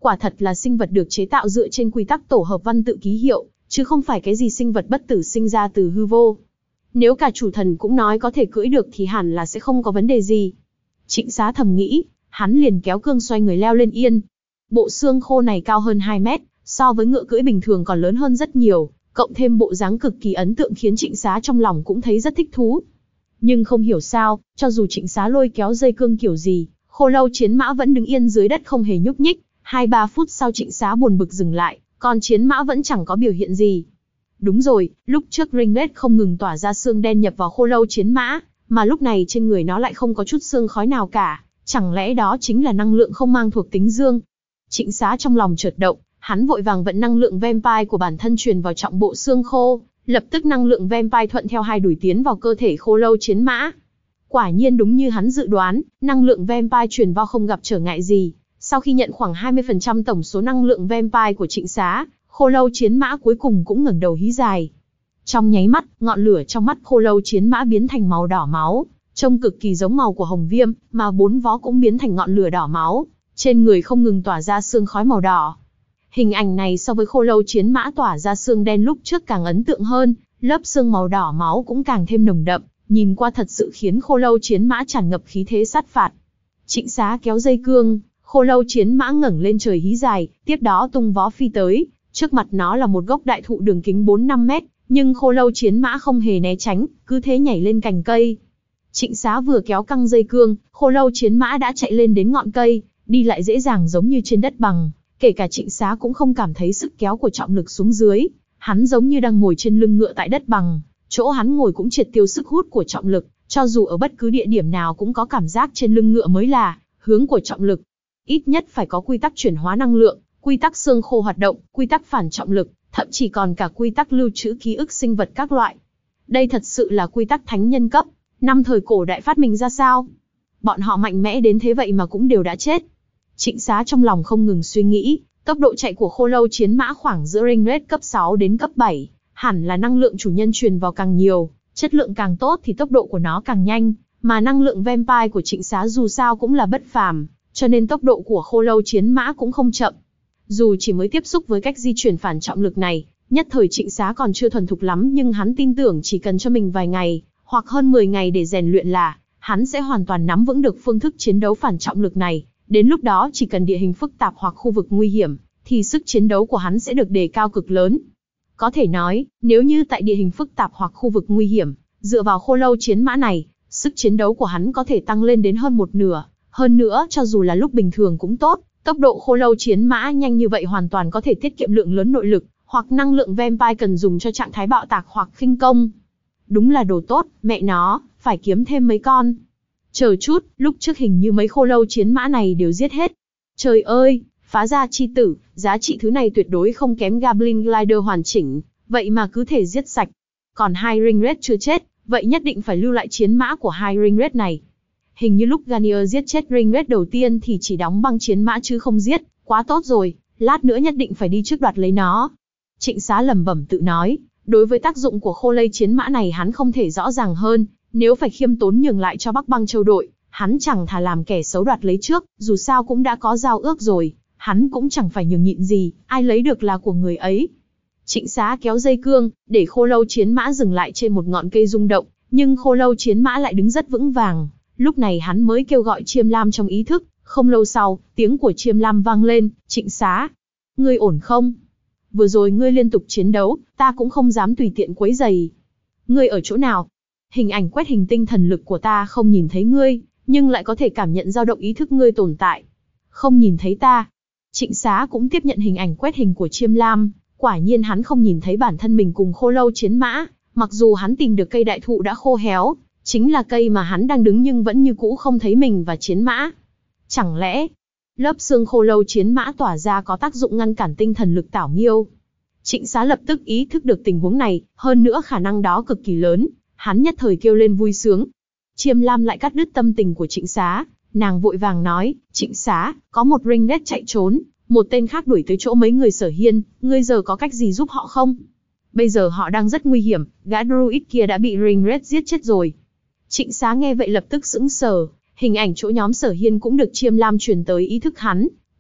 Quả thật là sinh vật được chế tạo dựa trên quy tắc tổ hợp văn tự ký hiệu, chứ không phải cái gì sinh vật bất tử sinh ra từ hư vô. Nếu cả chủ thần cũng nói có thể cưỡi được thì hẳn là sẽ không có vấn đề gì. Trịnh Xá thầm nghĩ, hắn liền kéo cương xoay người leo lên yên. Bộ xương khô này cao hơn hai mét, so với ngựa cưỡi bình thường còn lớn hơn rất nhiều, cộng thêm bộ dáng cực kỳ ấn tượng khiến Trịnh Xá trong lòng cũng thấy rất thích thú. Nhưng không hiểu sao, cho dù Trịnh Xá lôi kéo dây cương kiểu gì, khô lâu chiến mã vẫn đứng yên dưới đất không hề nhúc nhích. Hai ba phút sau Trịnh Xá buồn bực dừng lại, còn chiến mã vẫn chẳng có biểu hiện gì. Đúng rồi, lúc trước Ringlet không ngừng tỏa ra xương đen nhập vào khô lâu chiến mã, mà lúc này trên người nó lại không có chút xương khói nào cả, chẳng lẽ đó chính là năng lượng không mang thuộc tính dương? Trịnh Xá trong lòng chợt động, hắn vội vàng vận năng lượng vampire của bản thân truyền vào trọng bộ xương khô, lập tức năng lượng vampire thuận theo hai đuổi tiến vào cơ thể khô lâu chiến mã. Quả nhiên đúng như hắn dự đoán, năng lượng vampire truyền vào không gặp trở ngại gì. Sau khi nhận khoảng hai mươi phần trăm tổng số năng lượng vampire của Trịnh Xá, khô lâu chiến mã cuối cùng cũng ngẩng đầu hí dài. Trong nháy mắt, ngọn lửa trong mắt khô lâu chiến mã biến thành màu đỏ máu, trông cực kỳ giống màu của hồng viêm, mà bốn vó cũng biến thành ngọn lửa đỏ máu, trên người không ngừng tỏa ra sương khói màu đỏ. Hình ảnh này so với khô lâu chiến mã tỏa ra xương đen lúc trước càng ấn tượng hơn, lớp xương màu đỏ máu cũng càng thêm nồng đậm, nhìn qua thật sự khiến khô lâu chiến mã tràn ngập khí thế sát phạt. Trịnh Xá kéo dây cương, khô lâu chiến mã ngẩng lên trời hí dài, tiếp đó tung vó phi tới, trước mặt nó là một gốc đại thụ đường kính bốn năm mét, nhưng khô lâu chiến mã không hề né tránh, cứ thế nhảy lên cành cây. Trịnh Xá vừa kéo căng dây cương, khô lâu chiến mã đã chạy lên đến ngọn cây, đi lại dễ dàng giống như trên đất bằng, kể cả Trịnh Xá cũng không cảm thấy sức kéo của trọng lực xuống dưới, hắn giống như đang ngồi trên lưng ngựa tại đất bằng, chỗ hắn ngồi cũng triệt tiêu sức hút của trọng lực, cho dù ở bất cứ địa điểm nào cũng có cảm giác trên lưng ngựa mới là hướng của trọng lực. Ít nhất phải có quy tắc chuyển hóa năng lượng, quy tắc xương khô hoạt động, quy tắc phản trọng lực, thậm chí còn cả quy tắc lưu trữ ký ức sinh vật các loại. Đây thật sự là quy tắc thánh nhân cấp, năm thời cổ đại phát minh ra sao? Bọn họ mạnh mẽ đến thế vậy mà cũng đều đã chết. Trịnh Xá trong lòng không ngừng suy nghĩ, tốc độ chạy của khô lâu chiến mã khoảng giữa Ringlet cấp sáu đến cấp bảy, hẳn là năng lượng chủ nhân truyền vào càng nhiều, chất lượng càng tốt thì tốc độ của nó càng nhanh, mà năng lượng vampire của Trịnh Xá dù sao cũng là bất phàm, cho nên tốc độ của khô lâu chiến mã cũng không chậm. Dù chỉ mới tiếp xúc với cách di chuyển phản trọng lực này, nhất thời Trịnh Xá còn chưa thuần thục lắm, nhưng hắn tin tưởng chỉ cần cho mình vài ngày, hoặc hơn mười ngày để rèn luyện là, hắn sẽ hoàn toàn nắm vững được phương thức chiến đấu phản trọng lực này. Đến lúc đó chỉ cần địa hình phức tạp hoặc khu vực nguy hiểm, thì sức chiến đấu của hắn sẽ được đề cao cực lớn. Có thể nói, nếu như tại địa hình phức tạp hoặc khu vực nguy hiểm, dựa vào khô lâu chiến mã này, sức chiến đấu của hắn có thể tăng lên đến hơn một nửa. Hơn nữa, cho dù là lúc bình thường cũng tốt, tốc độ khô lâu chiến mã nhanh như vậy hoàn toàn có thể tiết kiệm lượng lớn nội lực, hoặc năng lượng vampire cần dùng cho trạng thái bạo tạc hoặc khinh công. Đúng là đồ tốt, mẹ nó, phải kiếm thêm mấy con. Chờ chút, lúc trước hình như mấy khô lâu chiến mã này đều giết hết. Trời ơi, phá ra chi tử, giá trị thứ này tuyệt đối không kém Goblin Glider hoàn chỉnh, vậy mà cứ thể giết sạch. Còn hai Ringlet chưa chết, vậy nhất định phải lưu lại chiến mã của hai Ringlet này. Hình như lúc Garnier giết chết Ringlet đầu tiên thì chỉ đóng băng chiến mã chứ không giết, quá tốt rồi, lát nữa nhất định phải đi trước đoạt lấy nó. Trịnh Xá lẩm bẩm tự nói, đối với tác dụng của khô lây chiến mã này hắn không thể rõ ràng hơn, nếu phải khiêm tốn nhường lại cho Bắc Băng Châu đội, hắn chẳng thà làm kẻ xấu đoạt lấy trước, dù sao cũng đã có giao ước rồi, hắn cũng chẳng phải nhường nhịn gì, ai lấy được là của người ấy. Trịnh Xá kéo dây cương, để khô lâu chiến mã dừng lại trên một ngọn cây rung động, nhưng khô lâu chiến mã lại đứng rất vững vàng. Lúc này hắn mới kêu gọi Chiêm Lam trong ý thức, không lâu sau, tiếng của Chiêm Lam vang lên, Trịnh Xá, ngươi ổn không? Vừa rồi ngươi liên tục chiến đấu, ta cũng không dám tùy tiện quấy rầy. Ngươi ở chỗ nào? Hình ảnh quét hình tinh thần lực của ta không nhìn thấy ngươi, nhưng lại có thể cảm nhận dao động ý thức ngươi tồn tại. Không nhìn thấy ta. Trịnh Xá cũng tiếp nhận hình ảnh quét hình của Chiêm Lam, quả nhiên hắn không nhìn thấy bản thân mình cùng khô lâu chiến mã, mặc dù hắn tìm được cây đại thụ đã khô héo, chính là cây mà hắn đang đứng nhưng vẫn như cũ không thấy mình và chiến mã. Chẳng lẽ, lớp xương khô lâu chiến mã tỏa ra có tác dụng ngăn cản tinh thần lực Tảo Nghiêu? Trịnh Xá lập tức ý thức được tình huống này, hơn nữa khả năng đó cực kỳ lớn, hắn nhất thời kêu lên vui sướng. Chiêm Lam lại cắt đứt tâm tình của Trịnh Xá, nàng vội vàng nói, Trịnh Xá, có một Ringlet chạy trốn, một tên khác đuổi tới chỗ mấy người Sở Hiên, ngươi giờ có cách gì giúp họ không? Bây giờ họ đang rất nguy hiểm, gã Druid kia đã bị Ringlet giết chết rồi. Trịnh Xá nghe vậy lập tức sững sờ, hình ảnh chỗ nhóm Sở Hiên cũng được Chiêm Lam truyền tới ý thức hắn,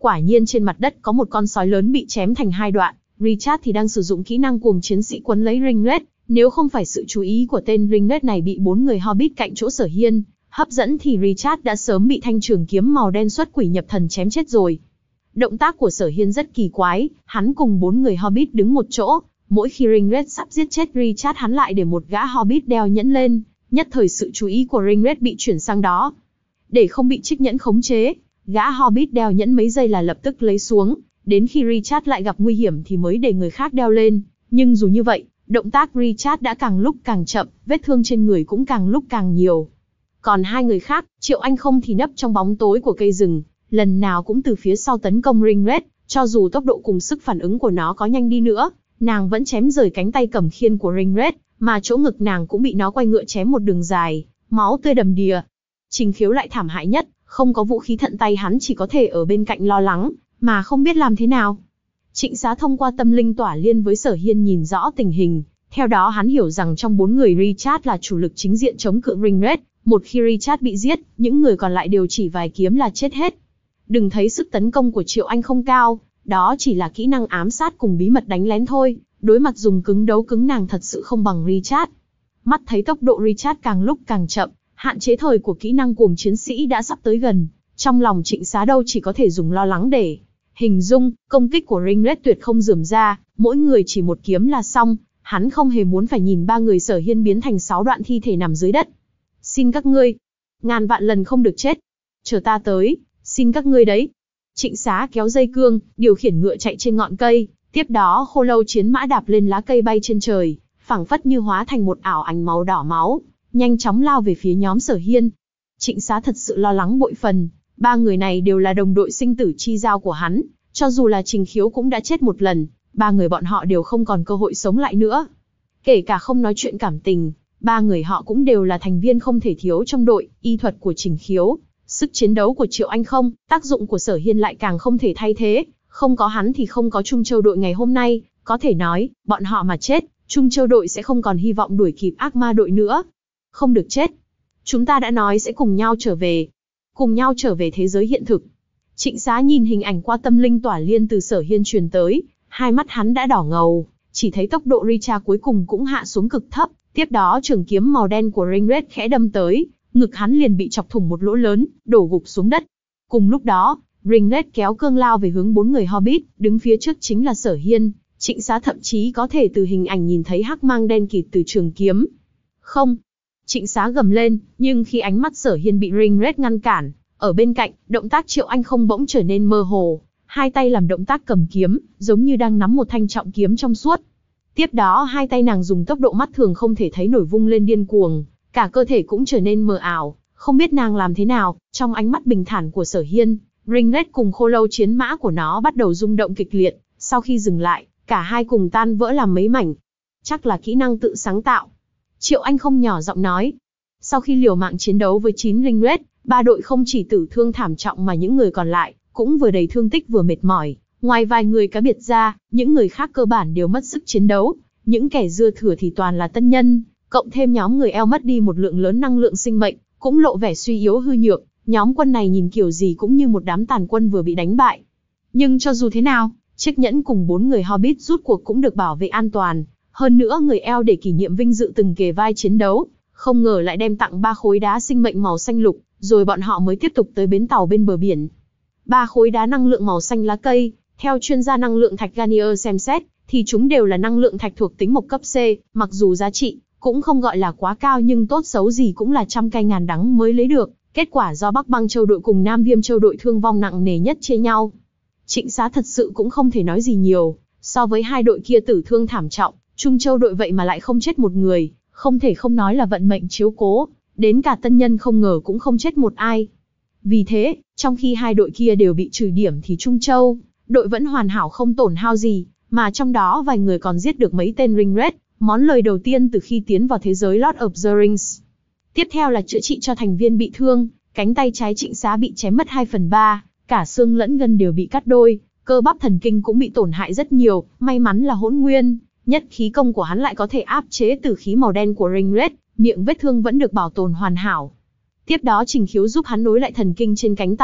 Quả nhiên trên mặt đất có một con sói lớn bị chém thành hai đoạn. Richard thì đang sử dụng kỹ năng cuồng chiến sĩ quấn lấy Ringlet. Nếu không phải sự chú ý của tên Ringlet này bị bốn người Hobbit cạnh chỗ Sở Hiên hấp dẫn thì Richard đã sớm bị thanh trường kiếm màu đen xuất quỷ nhập thần chém chết rồi. Động tác của Sở Hiên rất kỳ quái, hắn cùng bốn người Hobbit đứng một chỗ, mỗi khi Ringlet sắp giết chết Richard hắn lại để một gã Hobbit đeo nhẫn lên, nhất thời sự chú ý của Ringlet bị chuyển sang đó. Để không bị trích nhẫn khống chế, gã Hobbit đeo nhẫn mấy giây là lập tức lấy xuống, đến khi Richard lại gặp nguy hiểm thì mới để người khác đeo lên, nhưng dù như vậy, động tác Richard đã càng lúc càng chậm, vết thương trên người cũng càng lúc càng nhiều. Còn hai người khác, Triệu Anh không thì nấp trong bóng tối của cây rừng, lần nào cũng từ phía sau tấn công Ringlet, cho dù tốc độ cùng sức phản ứng của nó có nhanh đi nữa, nàng vẫn chém rời cánh tay cầm khiên của Ringlet, mà chỗ ngực nàng cũng bị nó quay ngựa chém một đường dài, máu tươi đầm đìa. Trình Khiếu lại thảm hại nhất, không có vũ khí thận tay hắn chỉ có thể ở bên cạnh lo lắng, mà không biết làm thế nào. Trịnh Xá thông qua tâm linh tỏa liên với Sở Hiên nhìn rõ tình hình, theo đó hắn hiểu rằng trong bốn người Richard là chủ lực chính diện chống cự Ringlet, một khi Richard bị giết, những người còn lại đều chỉ vài kiếm là chết hết. Đừng thấy sức tấn công của Triệu Anh không cao, đó chỉ là kỹ năng ám sát cùng bí mật đánh lén thôi, đối mặt dùng cứng đấu cứng nàng thật sự không bằng Richard. Mắt thấy tốc độ Richard càng lúc càng chậm, hạn chế thời của kỹ năng cuồng chiến sĩ đã sắp tới gần, trong lòng Trịnh Xá đâu chỉ có thể dùng lo lắng để hình dung, công kích của Ringlet tuyệt không rườm ra, mỗi người chỉ một kiếm là xong, hắn không hề muốn phải nhìn ba người Sở Hiên biến thành sáu đoạn thi thể nằm dưới đất. Xin các ngươi, ngàn vạn lần không được chết, chờ ta tới, xin các ngươi đấy. Trịnh Xá kéo dây cương, điều khiển ngựa chạy trên ngọn cây, tiếp đó Khô Lâu chiến mã đạp lên lá cây bay trên trời, phảng phất như hóa thành một ảo ảnh màu đỏ máu, nhanh chóng lao về phía nhóm Sở Hiên. Trịnh Xá thật sự lo lắng bội phần, ba người này đều là đồng đội sinh tử chi giao của hắn, cho dù là Trình Khiếu cũng đã chết một lần, ba người bọn họ đều không còn cơ hội sống lại nữa. Kể cả không nói chuyện cảm tình, ba người họ cũng đều là thành viên không thể thiếu trong đội, y thuật của Trình Khiếu, sức chiến đấu của Triệu Anh không, tác dụng của Sở Hiên lại càng không thể thay thế, không có hắn thì không có Trung Châu đội ngày hôm nay, có thể nói, bọn họ mà chết, Trung Châu đội sẽ không còn hy vọng đuổi kịp ác ma đội nữa. Không được chết. Chúng ta đã nói sẽ cùng nhau trở về. Cùng nhau trở về thế giới hiện thực. Trịnh Xá nhìn hình ảnh qua tâm linh tỏa liên từ Sở Hiên truyền tới, hai mắt hắn đã đỏ ngầu, chỉ thấy tốc độ Richard cuối cùng cũng hạ xuống cực thấp, tiếp đó trường kiếm màu đen của Ringlet khẽ đâm tới, ngực hắn liền bị chọc thủng một lỗ lớn, đổ gục xuống đất. Cùng lúc đó, Ringlet kéo cương lao về hướng bốn người Hobbit, đứng phía trước chính là Sở Hiên. Trịnh Xá thậm chí có thể từ hình ảnh nhìn thấy hắc mang đen kịt từ trường kiếm. Không! Trịnh Xá gầm lên, nhưng khi ánh mắt Sở Hiên bị Ringlet ngăn cản, ở bên cạnh, động tác Triệu Anh không bỗng trở nên mơ hồ, hai tay làm động tác cầm kiếm, giống như đang nắm một thanh trọng kiếm trong suốt. Tiếp đó hai tay nàng dùng tốc độ mắt thường không thể thấy nổi vung lên điên cuồng, cả cơ thể cũng trở nên mờ ảo, không biết nàng làm thế nào. Trong ánh mắt bình thản của Sở Hiên, Ringlet cùng Khô Lâu chiến mã của nó bắt đầu rung động kịch liệt, sau khi dừng lại, cả hai cùng tan vỡ làm mấy mảnh. Chắc là kỹ năng tự sáng tạo. Triệu Anh không nhỏ giọng nói. Sau khi liều mạng chiến đấu với chín Ringlet, ba đội không chỉ tử thương thảm trọng mà những người còn lại cũng vừa đầy thương tích vừa mệt mỏi. Ngoài vài người cá biệt ra, những người khác cơ bản đều mất sức chiến đấu. Những kẻ dư thừa thì toàn là tân nhân, cộng thêm nhóm người eo mất đi một lượng lớn năng lượng sinh mệnh, cũng lộ vẻ suy yếu hư nhược. Nhóm quân này nhìn kiểu gì cũng như một đám tàn quân vừa bị đánh bại. Nhưng cho dù thế nào, Chiếc Nhẫn cùng bốn người Hobbit rút cuộc cũng được bảo vệ an toàn. Hơn nữa người eo để kỷ niệm vinh dự từng kề vai chiến đấu, không ngờ lại đem tặng ba khối đá sinh mệnh màu xanh lục, rồi bọn họ mới tiếp tục tới bến tàu bên bờ biển. Ba khối đá năng lượng màu xanh lá cây, theo chuyên gia năng lượng thạch Garnier xem xét, thì chúng đều là năng lượng thạch thuộc tính mộc cấp C, mặc dù giá trị cũng không gọi là quá cao nhưng tốt xấu gì cũng là trăm cay ngàn đắng mới lấy được. Kết quả do Bắc Băng Châu đội cùng Nam Viêm Châu đội thương vong nặng nề nhất chia nhau. Trịnh Xá thật sự cũng không thể nói gì nhiều, so với hai đội kia tử thương thảm trọng, Trung Châu đội vậy mà lại không chết một người, không thể không nói là vận mệnh chiếu cố, đến cả tân nhân không ngờ cũng không chết một ai. Vì thế, trong khi hai đội kia đều bị trừ điểm thì Trung Châu đội vẫn hoàn hảo không tổn hao gì, mà trong đó vài người còn giết được mấy tên Ringlet, món lời đầu tiên từ khi tiến vào thế giới Lord of the Rings. Tiếp theo là chữa trị cho thành viên bị thương, cánh tay trái Trịnh Xá bị chém mất hai phần ba, cả xương lẫn gân đều bị cắt đôi, cơ bắp thần kinh cũng bị tổn hại rất nhiều, may mắn là hỗn nguyên, nhất khí công của hắn lại có thể áp chế tử khí màu đen của Ringlet, miệng vết thương vẫn được bảo tồn hoàn hảo. Tiếp đó Trình Khiếu giúp hắn nối lại thần kinh trên cánh tay,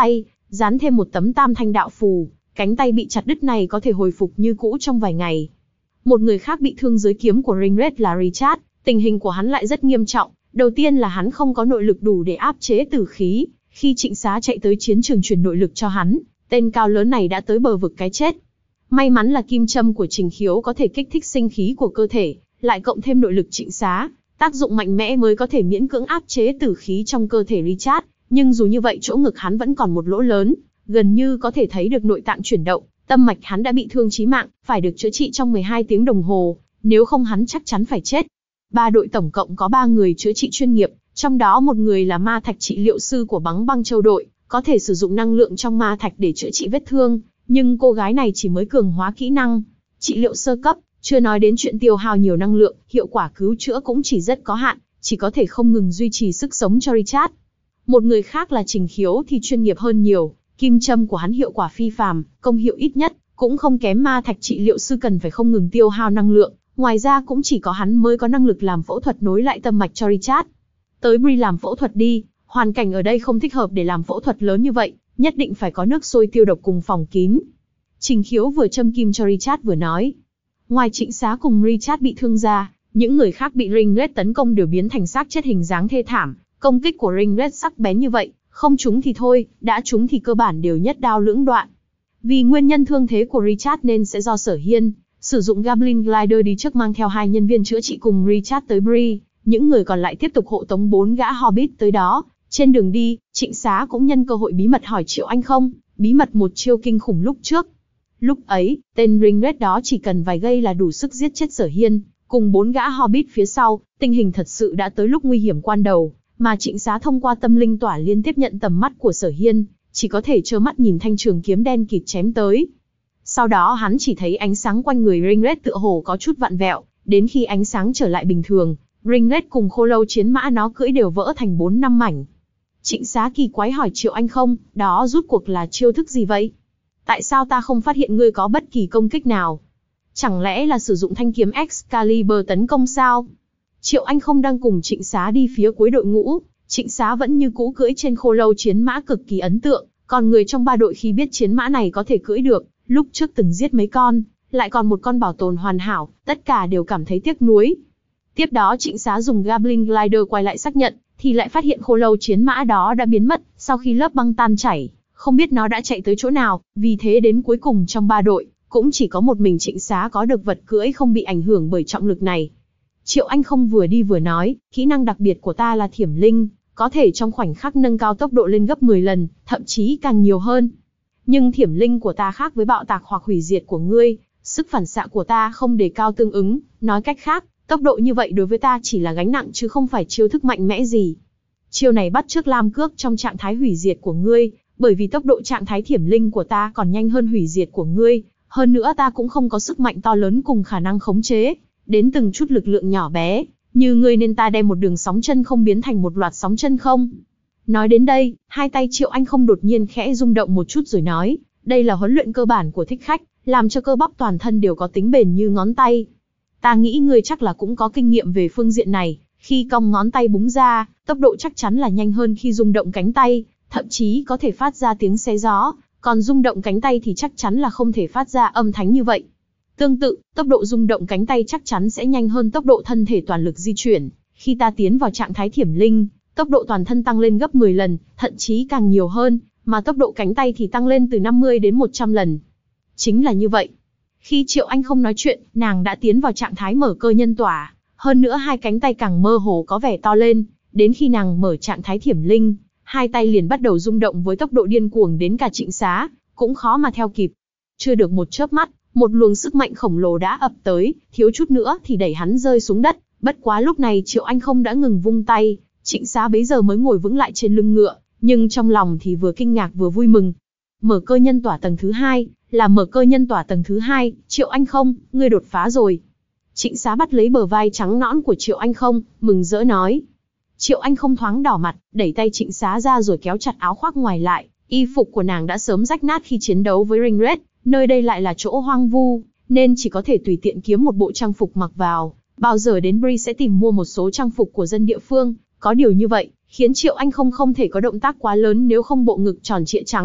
dán thêm một tấm tam thanh đạo phù, cánh tay bị chặt đứt này có thể hồi phục như cũ trong vài ngày. Một người khác bị thương dưới kiếm của Ringred là Richard, tình hình của hắn lại rất nghiêm trọng. Đầu tiên là hắn không có nội lực đủ để áp chế tử khí, khi Trịnh Xá chạy tới chiến trường truyền nội lực cho hắn, tên cao lớn này đã tới bờ vực cái chết. May mắn là kim châm của Trình Khiếu có thể kích thích sinh khí của cơ thể, lại cộng thêm nội lực Trịnh Xá, tác dụng mạnh mẽ mới có thể miễn cưỡng áp chế tử khí trong cơ thể Richard, nhưng dù như vậy chỗ ngực hắn vẫn còn một lỗ lớn, gần như có thể thấy được nội tạng chuyển động, tâm mạch hắn đã bị thương chí mạng, phải được chữa trị trong mười hai tiếng đồng hồ, nếu không hắn chắc chắn phải chết. Ba đội tổng cộng có ba người chữa trị chuyên nghiệp, trong đó một người là ma thạch trị liệu sư của Bắn Băng Châu đội, có thể sử dụng năng lượng trong ma thạch để chữa trị vết thương, nhưng cô gái này chỉ mới cường hóa kỹ năng trị liệu sơ cấp, chưa nói đến chuyện tiêu hao nhiều năng lượng, hiệu quả cứu chữa cũng chỉ rất có hạn, chỉ có thể không ngừng duy trì sức sống cho Richard. Một người khác là Trình Khiếu thì chuyên nghiệp hơn nhiều, kim châm của hắn hiệu quả phi phàm, công hiệu ít nhất cũng không kém ma thạch trị liệu sư cần phải không ngừng tiêu hao năng lượng, ngoài ra cũng chỉ có hắn mới có năng lực làm phẫu thuật nối lại tâm mạch cho Richard. Tới Bri làm phẫu thuật đi, hoàn cảnh ở đây không thích hợp để làm phẫu thuật lớn như vậy, nhất định phải có nước sôi tiêu độc cùng phòng kín. Trình Khiếu vừa châm kim cho Richard vừa nói. Ngoài Trịnh Xá cùng Richard bị thương ra, những người khác bị Ringred tấn công đều biến thành xác chết hình dáng thê thảm. Công kích của Ringred sắc bén như vậy, không trúng thì thôi, đã trúng thì cơ bản đều nhất đao lưỡng đoạn. Vì nguyên nhân thương thế của Richard nên sẽ do Sở Hiên sử dụng Goblin Glider đi trước mang theo hai nhân viên chữa trị cùng Richard tới Bri, những người còn lại tiếp tục hộ tống bốn gã Hobbit tới đó. Trên đường đi, Trịnh Xá cũng nhân cơ hội bí mật hỏi Triệu Anh Không, bí mật một chiêu kinh khủng lúc trước. Lúc ấy, tên Ringred đó chỉ cần vài giây là đủ sức giết chết Sở Hiên, cùng bốn gã Hobbit phía sau, tình hình thật sự đã tới lúc nguy hiểm quan đầu, mà Trịnh Xá thông qua tâm linh tỏa liên tiếp nhận tầm mắt của Sở Hiên, chỉ có thể trơ mắt nhìn thanh trường kiếm đen kịt chém tới. Sau đó hắn chỉ thấy ánh sáng quanh người Ringred tựa hồ có chút vặn vẹo, đến khi ánh sáng trở lại bình thường, Ringred cùng khô lâu chiến mã nó cưỡi đều vỡ thành bốn năm mảnh. Trịnh Xá kỳ quái hỏi Triệu Anh Không, đó rút cuộc là chiêu thức gì vậy? Tại sao ta không phát hiện ngươi có bất kỳ công kích nào? Chẳng lẽ là sử dụng thanh kiếm Excalibur tấn công sao? Triệu Anh Không đang cùng Trịnh Xá đi phía cuối đội ngũ, Trịnh Xá vẫn như cũ cưỡi trên khô lâu chiến mã cực kỳ ấn tượng, còn người trong ba đội khi biết chiến mã này có thể cưỡi được, lúc trước từng giết mấy con, lại còn một con bảo tồn hoàn hảo, tất cả đều cảm thấy tiếc nuối. Tiếp đó Trịnh Xá dùng Goblin Glider quay lại xác nhận, thì lại phát hiện khô lâu chiến mã đó đã biến mất, sau khi lớp băng tan chảy, không biết nó đã chạy tới chỗ nào, vì thế đến cuối cùng trong ba đội, cũng chỉ có một mình Trịnh Xá có được vật cưỡi không bị ảnh hưởng bởi trọng lực này. Triệu Anh Không vừa đi vừa nói, kỹ năng đặc biệt của ta là Thiểm Linh, có thể trong khoảnh khắc nâng cao tốc độ lên gấp mười lần, thậm chí càng nhiều hơn. Nhưng Thiểm Linh của ta khác với bạo tạc hoặc hủy diệt của ngươi, sức phản xạ của ta không đề cao tương ứng, nói cách khác, tốc độ như vậy đối với ta chỉ là gánh nặng chứ không phải chiêu thức mạnh mẽ gì. Chiêu này bắt chước Lam Cước trong trạng thái hủy diệt của ngươi, bởi vì tốc độ trạng thái Thiểm Linh của ta còn nhanh hơn hủy diệt của ngươi, hơn nữa ta cũng không có sức mạnh to lớn cùng khả năng khống chế đến từng chút lực lượng nhỏ bé như ngươi, nên ta đem một đường sóng chân không biến thành một loạt sóng chân không. Nói đến đây, hai tay Triệu Anh Không đột nhiên khẽ rung động một chút rồi nói, đây là huấn luyện cơ bản của thích khách, làm cho cơ bắp toàn thân đều có tính bền như ngón tay. Ta nghĩ ngươi chắc là cũng có kinh nghiệm về phương diện này, khi cong ngón tay búng ra, tốc độ chắc chắn là nhanh hơn khi rung động cánh tay, thậm chí có thể phát ra tiếng xé gió, còn rung động cánh tay thì chắc chắn là không thể phát ra âm thanh như vậy. Tương tự, tốc độ rung động cánh tay chắc chắn sẽ nhanh hơn tốc độ thân thể toàn lực di chuyển. Khi ta tiến vào trạng thái Thiểm Linh, tốc độ toàn thân tăng lên gấp mười lần, thậm chí càng nhiều hơn, mà tốc độ cánh tay thì tăng lên từ năm mươi đến một trăm lần. Chính là như vậy. Khi Triệu Anh Không nói chuyện, nàng đã tiến vào trạng thái mở cơ nhân tỏa, hơn nữa hai cánh tay càng mơ hồ có vẻ to lên, đến khi nàng mở trạng thái Thiểm Linh, hai tay liền bắt đầu rung động với tốc độ điên cuồng đến cả Trịnh Xá cũng khó mà theo kịp. Chưa được một chớp mắt, một luồng sức mạnh khổng lồ đã ập tới, thiếu chút nữa thì đẩy hắn rơi xuống đất. Bất quá lúc này Triệu Anh Không đã ngừng vung tay, Trịnh Xá bấy giờ mới ngồi vững lại trên lưng ngựa, nhưng trong lòng thì vừa kinh ngạc vừa vui mừng. Mở cơ nhân tỏa tầng thứ hai, là mở cơ nhân tỏa tầng thứ hai, Triệu Anh Không, ngươi đột phá rồi. Trịnh Xá bắt lấy bờ vai trắng nõn của Triệu Anh Không, mừng rỡ nói. Triệu Anh Không thoáng đỏ mặt, đẩy tay Trịnh Xá ra rồi kéo chặt áo khoác ngoài lại, y phục của nàng đã sớm rách nát khi chiến đấu với Ringred, nơi đây lại là chỗ hoang vu, nên chỉ có thể tùy tiện kiếm một bộ trang phục mặc vào. Bao giờ đến Bri sẽ tìm mua một số trang phục của dân địa phương, có điều như vậy, khiến Triệu Anh Không không thể có động tác quá lớn nếu không bộ ngực tròn trịa trắng,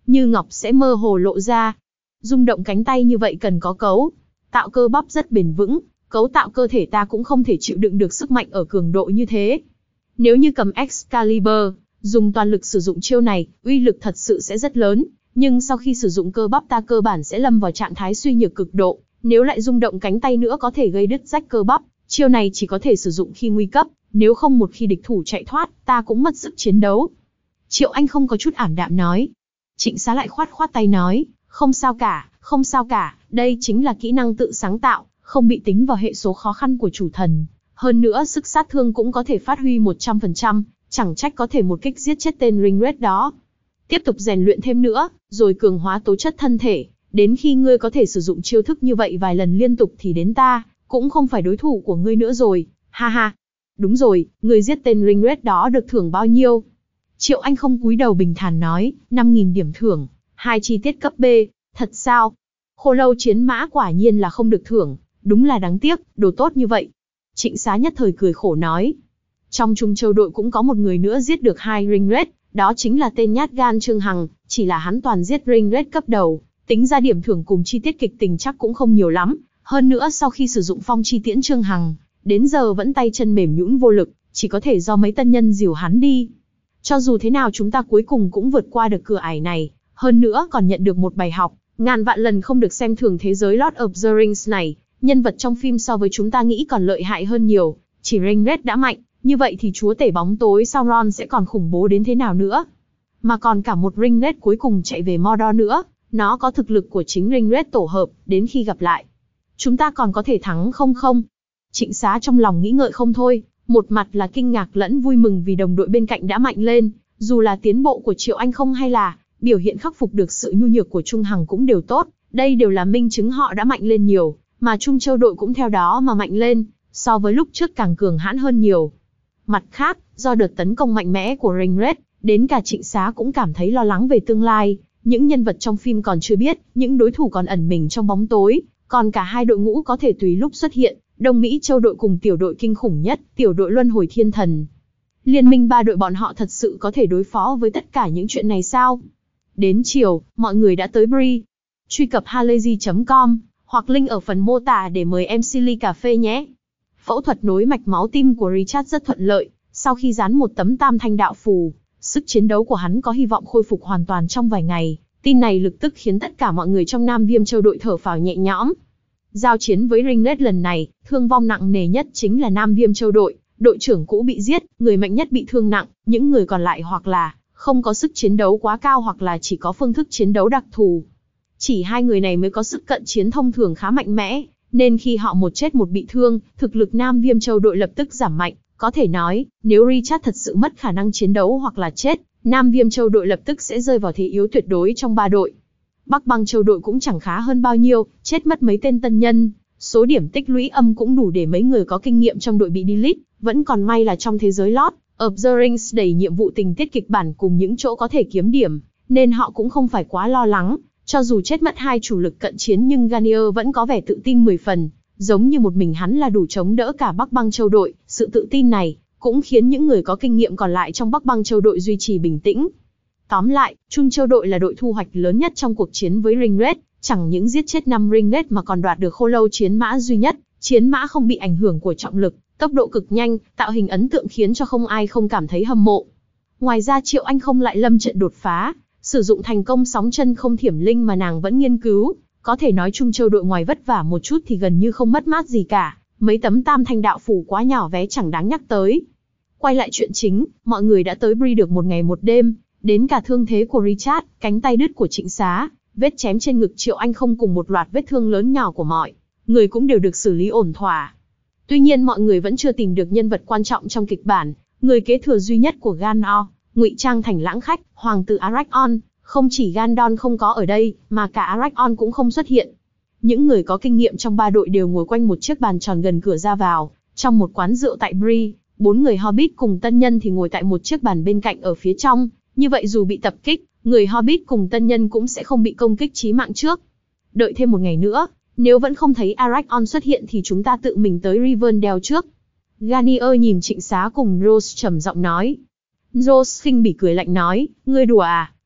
như ngọc sẽ mơ hồ lộ ra. Rung động cánh tay như vậy cần có cấu tạo cơ bắp rất bền vững, cấu tạo cơ thể ta cũng không thể chịu đựng được sức mạnh ở cường độ như thế. Nếu như cầm Excalibur, dùng toàn lực sử dụng chiêu này, uy lực thật sự sẽ rất lớn, nhưng sau khi sử dụng cơ bắp ta cơ bản sẽ lâm vào trạng thái suy nhược cực độ, nếu lại rung động cánh tay nữa có thể gây đứt rách cơ bắp, chiêu này chỉ có thể sử dụng khi nguy cấp, nếu không một khi địch thủ chạy thoát, ta cũng mất sức chiến đấu. Triệu Anh không có chút ảm đạm nói. Trịnh Xá lại khoát khoát tay nói, không sao cả, không sao cả, đây chính là kỹ năng tự sáng tạo, không bị tính vào hệ số khó khăn của chủ thần. Hơn nữa sức sát thương cũng có thể phát huy một trăm phần trăm, chẳng trách có thể một kích giết chết tên Ringred đó. Tiếp tục rèn luyện thêm nữa, rồi cường hóa tố chất thân thể, đến khi ngươi có thể sử dụng chiêu thức như vậy vài lần liên tục thì đến ta, cũng không phải đối thủ của ngươi nữa rồi, ha ha. Đúng rồi, ngươi giết tên Ringred đó được thưởng bao nhiêu? Triệu Anh không cúi đầu bình thản nói, năm nghìn điểm thưởng, hai chi tiết cấp B, thật sao? Khô lâu chiến mã quả nhiên là không được thưởng, đúng là đáng tiếc, đồ tốt như vậy. Trịnh Xá nhất thời cười khổ nói. Trong Trung Châu đội cũng có một người nữa giết được hai Ringred, đó chính là tên nhát gan Trương Hằng, chỉ là hắn toàn giết Ringred cấp đầu, tính ra điểm thưởng cùng chi tiết kịch tình chắc cũng không nhiều lắm. Hơn nữa sau khi sử dụng phong chi tiễn Trương Hằng, đến giờ vẫn tay chân mềm nhũn vô lực, chỉ có thể do mấy tân nhân dìu hắn đi. Cho dù thế nào chúng ta cuối cùng cũng vượt qua được cửa ải này, hơn nữa còn nhận được một bài học, ngàn vạn lần không được xem thường thế giới Lord of the Rings này, nhân vật trong phim so với chúng ta nghĩ còn lợi hại hơn nhiều, chỉ Ringred đã mạnh, như vậy thì chúa tể bóng tối Sauron sẽ còn khủng bố đến thế nào nữa. Mà còn cả một Ringred cuối cùng chạy về Mordor nữa, nó có thực lực của chính Ringred tổ hợp, đến khi gặp lại, chúng ta còn có thể thắng không không? Trịnh Xá trong lòng nghĩ ngợi không thôi, một mặt là kinh ngạc lẫn vui mừng vì đồng đội bên cạnh đã mạnh lên, dù là tiến bộ của Triệu Anh không hay là biểu hiện khắc phục được sự nhu nhược của Trung Hằng cũng đều tốt, đây đều là minh chứng họ đã mạnh lên nhiều, mà Trung Châu đội cũng theo đó mà mạnh lên, so với lúc trước càng cường hãn hơn nhiều. Mặt khác, do đợt tấn công mạnh mẽ của Ringred, đến cả Trịnh Xá cũng cảm thấy lo lắng về tương lai, những nhân vật trong phim còn chưa biết, những đối thủ còn ẩn mình trong bóng tối, còn cả hai đội ngũ có thể tùy lúc xuất hiện, Đông Mỹ Châu đội cùng tiểu đội kinh khủng nhất, tiểu đội Luân Hồi Thiên Thần. Liên minh ba đội bọn họ thật sự có thể đối phó với tất cả những chuyện này sao? Đến chiều, mọi người đã tới Bree. Truy cập halayzi chấm com, hoặc link ở phần mô tả để mời em xê ly cà phê nhé. Phẫu thuật nối mạch máu tim của Richard rất thuận lợi, sau khi dán một tấm tam thanh đạo phù, sức chiến đấu của hắn có hy vọng khôi phục hoàn toàn trong vài ngày. Tin này lập tức khiến tất cả mọi người trong Nam Viêm Châu đội thở phào nhẹ nhõm. Giao chiến với Ringred lần này, thương vong nặng nề nhất chính là Nam Viêm Châu đội, đội trưởng cũ bị giết, người mạnh nhất bị thương nặng, những người còn lại hoặc là không có sức chiến đấu quá cao hoặc là chỉ có phương thức chiến đấu đặc thù. Chỉ hai người này mới có sức cận chiến thông thường khá mạnh mẽ, nên khi họ một chết một bị thương, thực lực Nam Viêm Châu đội lập tức giảm mạnh, có thể nói, nếu Richard thật sự mất khả năng chiến đấu hoặc là chết, Nam Viêm Châu đội lập tức sẽ rơi vào thế yếu tuyệt đối trong ba đội. Bắc Băng Châu đội cũng chẳng khá hơn bao nhiêu, chết mất mấy tên tân nhân, số điểm tích lũy âm cũng đủ để mấy người có kinh nghiệm trong đội bị delete, vẫn còn may là trong thế giới Lord of the Rings đầy nhiệm vụ tình tiết kịch bản cùng những chỗ có thể kiếm điểm, nên họ cũng không phải quá lo lắng, cho dù chết mất hai chủ lực cận chiến nhưng Garnier vẫn có vẻ tự tin mười phần, giống như một mình hắn là đủ chống đỡ cả Bắc Băng Châu đội, sự tự tin này cũng khiến những người có kinh nghiệm còn lại trong Bắc Băng Châu đội duy trì bình tĩnh. Tóm lại, Trung Châu đội là đội thu hoạch lớn nhất trong cuộc chiến với Ringred, chẳng những giết chết năm Ringred mà còn đoạt được khô lâu chiến mã duy nhất, chiến mã không bị ảnh hưởng của trọng lực, tốc độ cực nhanh, tạo hình ấn tượng khiến cho không ai không cảm thấy hâm mộ. Ngoài ra Triệu Anh không lại lâm trận đột phá, sử dụng thành công sóng chân không thiểm linh mà nàng vẫn nghiên cứu, có thể nói Trung Châu đội ngoài vất vả một chút thì gần như không mất mát gì cả, mấy tấm tam thanh đạo phủ quá nhỏ vé chẳng đáng nhắc tới. Quay lại chuyện chính, mọi người đã tới Bree được một ngày một đêm, đến cả thương thế của Richard, cánh tay đứt của Trịnh Xá, vết chém trên ngực Triệu Anh không cùng một loạt vết thương lớn nhỏ của mọi người cũng đều được xử lý ổn thỏa. Tuy nhiên mọi người vẫn chưa tìm được nhân vật quan trọng trong kịch bản, người kế thừa duy nhất của Gan-o, ngụy trang thành lãng khách, hoàng tử Aragorn, không chỉ Gandon không có ở đây, mà cả Aragorn cũng không xuất hiện. Những người có kinh nghiệm trong ba đội đều ngồi quanh một chiếc bàn tròn gần cửa ra vào, trong một quán rượu tại Bree, bốn người Hobbit cùng tân nhân thì ngồi tại một chiếc bàn bên cạnh ở phía trong, như vậy dù bị tập kích, người Hobbit cùng tân nhân cũng sẽ không bị công kích chí mạng trước. Đợi thêm một ngày nữa, nếu vẫn không thấy Aragorn xuất hiện thì chúng ta tự mình tới Rivendell trước. Garnier nhìn Trịnh Xá cùng Rose trầm giọng nói. Rose khinh bỉ cười lạnh nói, ngươi đùa à,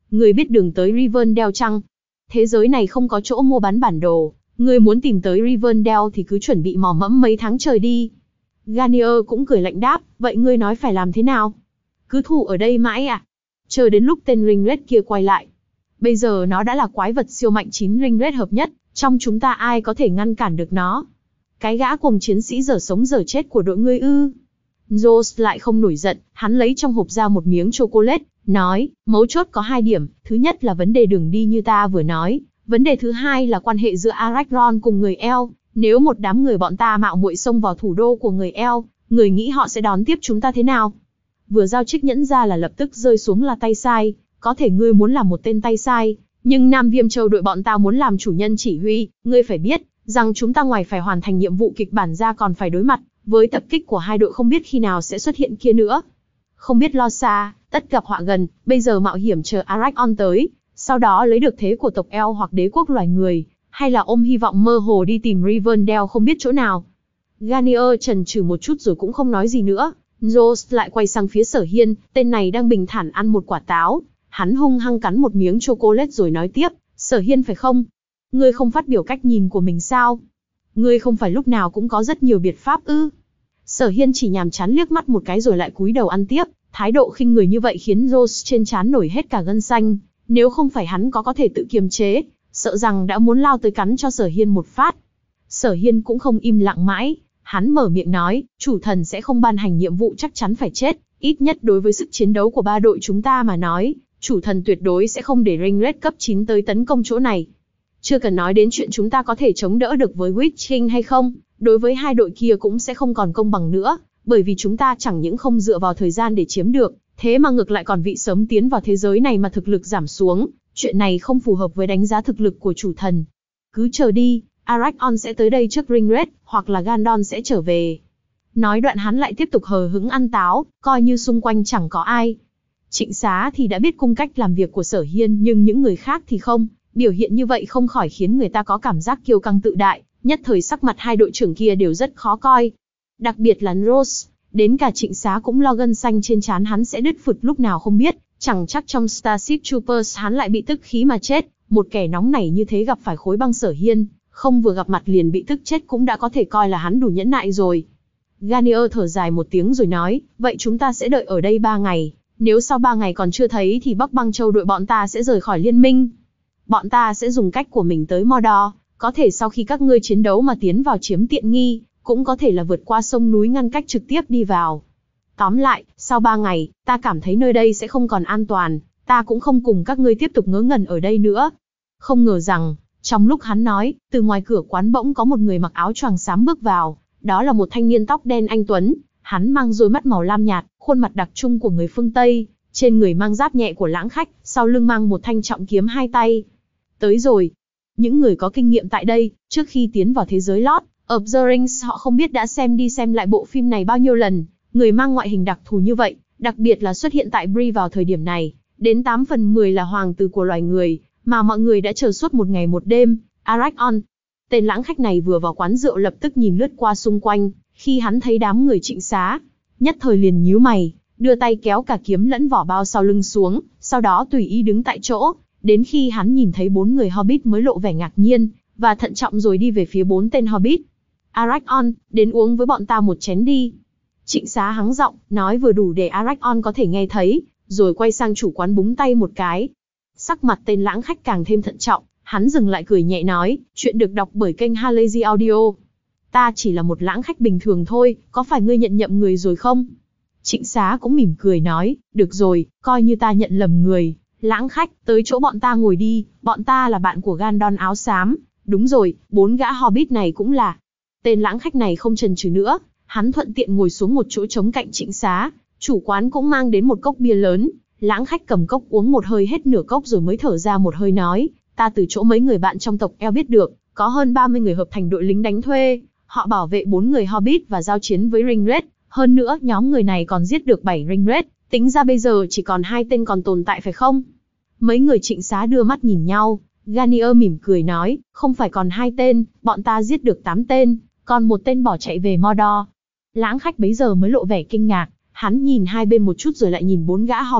Người biết đường tới Rivendell chăng? Thế giới này không có chỗ mua bán bản đồ, người muốn tìm tới Rivendell thì cứ chuẩn bị mò mẫm mấy tháng trời đi. Garnier cũng cười lạnh đáp, vậy ngươi nói phải làm thế nào? Cứ thủ ở đây mãi à? Chờ đến lúc tên Ringred kia quay lại. Bây giờ nó đã là quái vật siêu mạnh chín Ringred hợp nhất, trong chúng ta ai có thể ngăn cản được nó? Cái gã cùng chiến sĩ giờ sống giờ chết của đội ngươi ư? Jones lại không nổi giận, hắn lấy trong hộp ra một miếng chocolate, nói, mấu chốt có hai điểm, thứ nhất là vấn đề đường đi như ta vừa nói, vấn đề thứ hai là quan hệ giữa Aragorn cùng người Elf. Nếu một đám người bọn ta mạo muội xông vào thủ đô của người Elf, người nghĩ họ sẽ đón tiếp chúng ta thế nào? Vừa giao chiếc nhẫn ra là lập tức rơi xuống là tay sai, có thể ngươi muốn làm một tên tay sai, nhưng Nam Viêm Châu đội bọn ta muốn làm chủ nhân chỉ huy, ngươi phải biết, rằng chúng ta ngoài phải hoàn thành nhiệm vụ kịch bản ra còn phải đối mặt với tập kích của hai đội không biết khi nào sẽ xuất hiện kia nữa. Không biết lo xa, tất gặp họa gần, bây giờ mạo hiểm chờ Aragorn tới, sau đó lấy được thế của tộc Elf hoặc đế quốc loài người, hay là ôm hy vọng mơ hồ đi tìm Rivendell không biết chỗ nào. Garnier chần chừ một chút rồi cũng không nói gì nữa. Jones lại quay sang phía Sở Hiên, tên này đang bình thản ăn một quả táo. Hắn hung hăng cắn một miếng chocolate rồi nói tiếp, Sở Hiên phải không? Ngươi không phát biểu cách nhìn của mình sao? Ngươi không phải lúc nào cũng có rất nhiều biện pháp ư? Sở Hiên chỉ nhàm chán liếc mắt một cái rồi lại cúi đầu ăn tiếp. Thái độ khinh người như vậy khiến Jones trên trán nổi hết cả gân xanh. Nếu không phải hắn có có thể tự kiềm chế, sợ rằng đã muốn lao tới cắn cho Sở Hiên một phát. Sở Hiên cũng không im lặng mãi, hắn mở miệng nói, chủ thần sẽ không ban hành nhiệm vụ chắc chắn phải chết, ít nhất đối với sức chiến đấu của ba đội chúng ta mà nói, chủ thần tuyệt đối sẽ không để Ringred cấp chín tới tấn công chỗ này. Chưa cần nói đến chuyện chúng ta có thể chống đỡ được với Witch King hay không, đối với hai đội kia cũng sẽ không còn công bằng nữa, bởi vì chúng ta chẳng những không dựa vào thời gian để chiếm được, thế mà ngược lại còn vị sớm tiến vào thế giới này mà thực lực giảm xuống. Chuyện này không phù hợp với đánh giá thực lực của chủ thần. Cứ chờ đi, Aragorn sẽ tới đây trước Ringred, hoặc là Gandon sẽ trở về. Nói đoạn hắn lại tiếp tục hờ hững ăn táo, coi như xung quanh chẳng có ai. Trịnh Xá thì đã biết cung cách làm việc của Sở Hiên, nhưng những người khác thì không. Biểu hiện như vậy không khỏi khiến người ta có cảm giác kiêu căng tự đại, nhất thời sắc mặt hai đội trưởng kia đều rất khó coi. Đặc biệt là Rose, đến cả Trịnh Xá cũng lo gân xanh trên trán hắn sẽ đứt phụt lúc nào không biết. Chẳng chắc trong Starship Troopers hắn lại bị tức khí mà chết, một kẻ nóng nảy như thế gặp phải khối băng Sở Hiên, không vừa gặp mặt liền bị tức chết cũng đã có thể coi là hắn đủ nhẫn nại rồi. Garnier thở dài một tiếng rồi nói, vậy chúng ta sẽ đợi ở đây ba ngày, nếu sau ba ngày còn chưa thấy thì Bắc Băng Châu đội bọn ta sẽ rời khỏi liên minh. Bọn ta sẽ dùng cách của mình tới Mordor, có thể sau khi các ngươi chiến đấu mà tiến vào chiếm tiện nghi, cũng có thể là vượt qua sông núi ngăn cách trực tiếp đi vào. Tóm lại, sau ba ngày, ta cảm thấy nơi đây sẽ không còn an toàn, ta cũng không cùng các ngươi tiếp tục ngớ ngẩn ở đây nữa. Không ngờ rằng, trong lúc hắn nói, từ ngoài cửa quán bỗng có một người mặc áo choàng xám bước vào, đó là một thanh niên tóc đen anh tuấn, hắn mang đôi mắt màu lam nhạt, khuôn mặt đặc trưng của người phương Tây, trên người mang giáp nhẹ của lãng khách, sau lưng mang một thanh trọng kiếm hai tay. Tới rồi. Những người có kinh nghiệm tại đây, trước khi tiến vào thế giới Lord of the Rings họ không biết đã xem đi xem lại bộ phim này bao nhiêu lần. Người mang ngoại hình đặc thù như vậy, đặc biệt là xuất hiện tại Bree vào thời điểm này, đến tám phần mười là hoàng tử của loài người, mà mọi người đã chờ suốt một ngày một đêm, Aragorn. Tên lãng khách này vừa vào quán rượu lập tức nhìn lướt qua xung quanh, khi hắn thấy đám người Trịnh Xá, nhất thời liền nhíu mày, đưa tay kéo cả kiếm lẫn vỏ bao sau lưng xuống, sau đó tùy ý đứng tại chỗ, đến khi hắn nhìn thấy bốn người Hobbit mới lộ vẻ ngạc nhiên, và thận trọng rồi đi về phía bốn tên Hobbit. Aragorn, đến uống với bọn ta một chén đi. Trịnh Xá hắng giọng, nói vừa đủ để Aragorn có thể nghe thấy, rồi quay sang chủ quán búng tay một cái. Sắc mặt tên lãng khách càng thêm thận trọng, hắn dừng lại cười nhẹ nói, chuyện được đọc bởi kênh Halazy Audio. Ta chỉ là một lãng khách bình thường thôi, có phải ngươi nhận nhầm người rồi không? Trịnh Xá cũng mỉm cười nói, được rồi, coi như ta nhận lầm người. Lãng khách, tới chỗ bọn ta ngồi đi, bọn ta là bạn của Gandon áo xám. Đúng rồi, bốn gã Hobbit này cũng là. Tên lãng khách này không chần chừ nữa, hắn thuận tiện ngồi xuống một chỗ trống cạnh Trịnh Xá. Chủ quán cũng mang đến một cốc bia lớn. Lãng khách cầm cốc uống một hơi hết nửa cốc rồi mới thở ra một hơi nói, ta từ chỗ mấy người bạn trong tộc Elf biết được, có hơn ba mươi người hợp thành đội lính đánh thuê, họ bảo vệ bốn người Hobbit và giao chiến với Ringred, hơn nữa nhóm người này còn giết được bảy Ringred, tính ra bây giờ chỉ còn hai tên còn tồn tại phải không? Mấy người Trịnh Xá đưa mắt nhìn nhau, Garnier mỉm cười nói, không phải còn hai tên, bọn ta giết được tám tên, còn một tên bỏ chạy về Mordor. Lãng khách bấy giờ mới lộ vẻ kinh ngạc, hắn nhìn hai bên một chút rồi lại nhìn bốn gã Hobbit,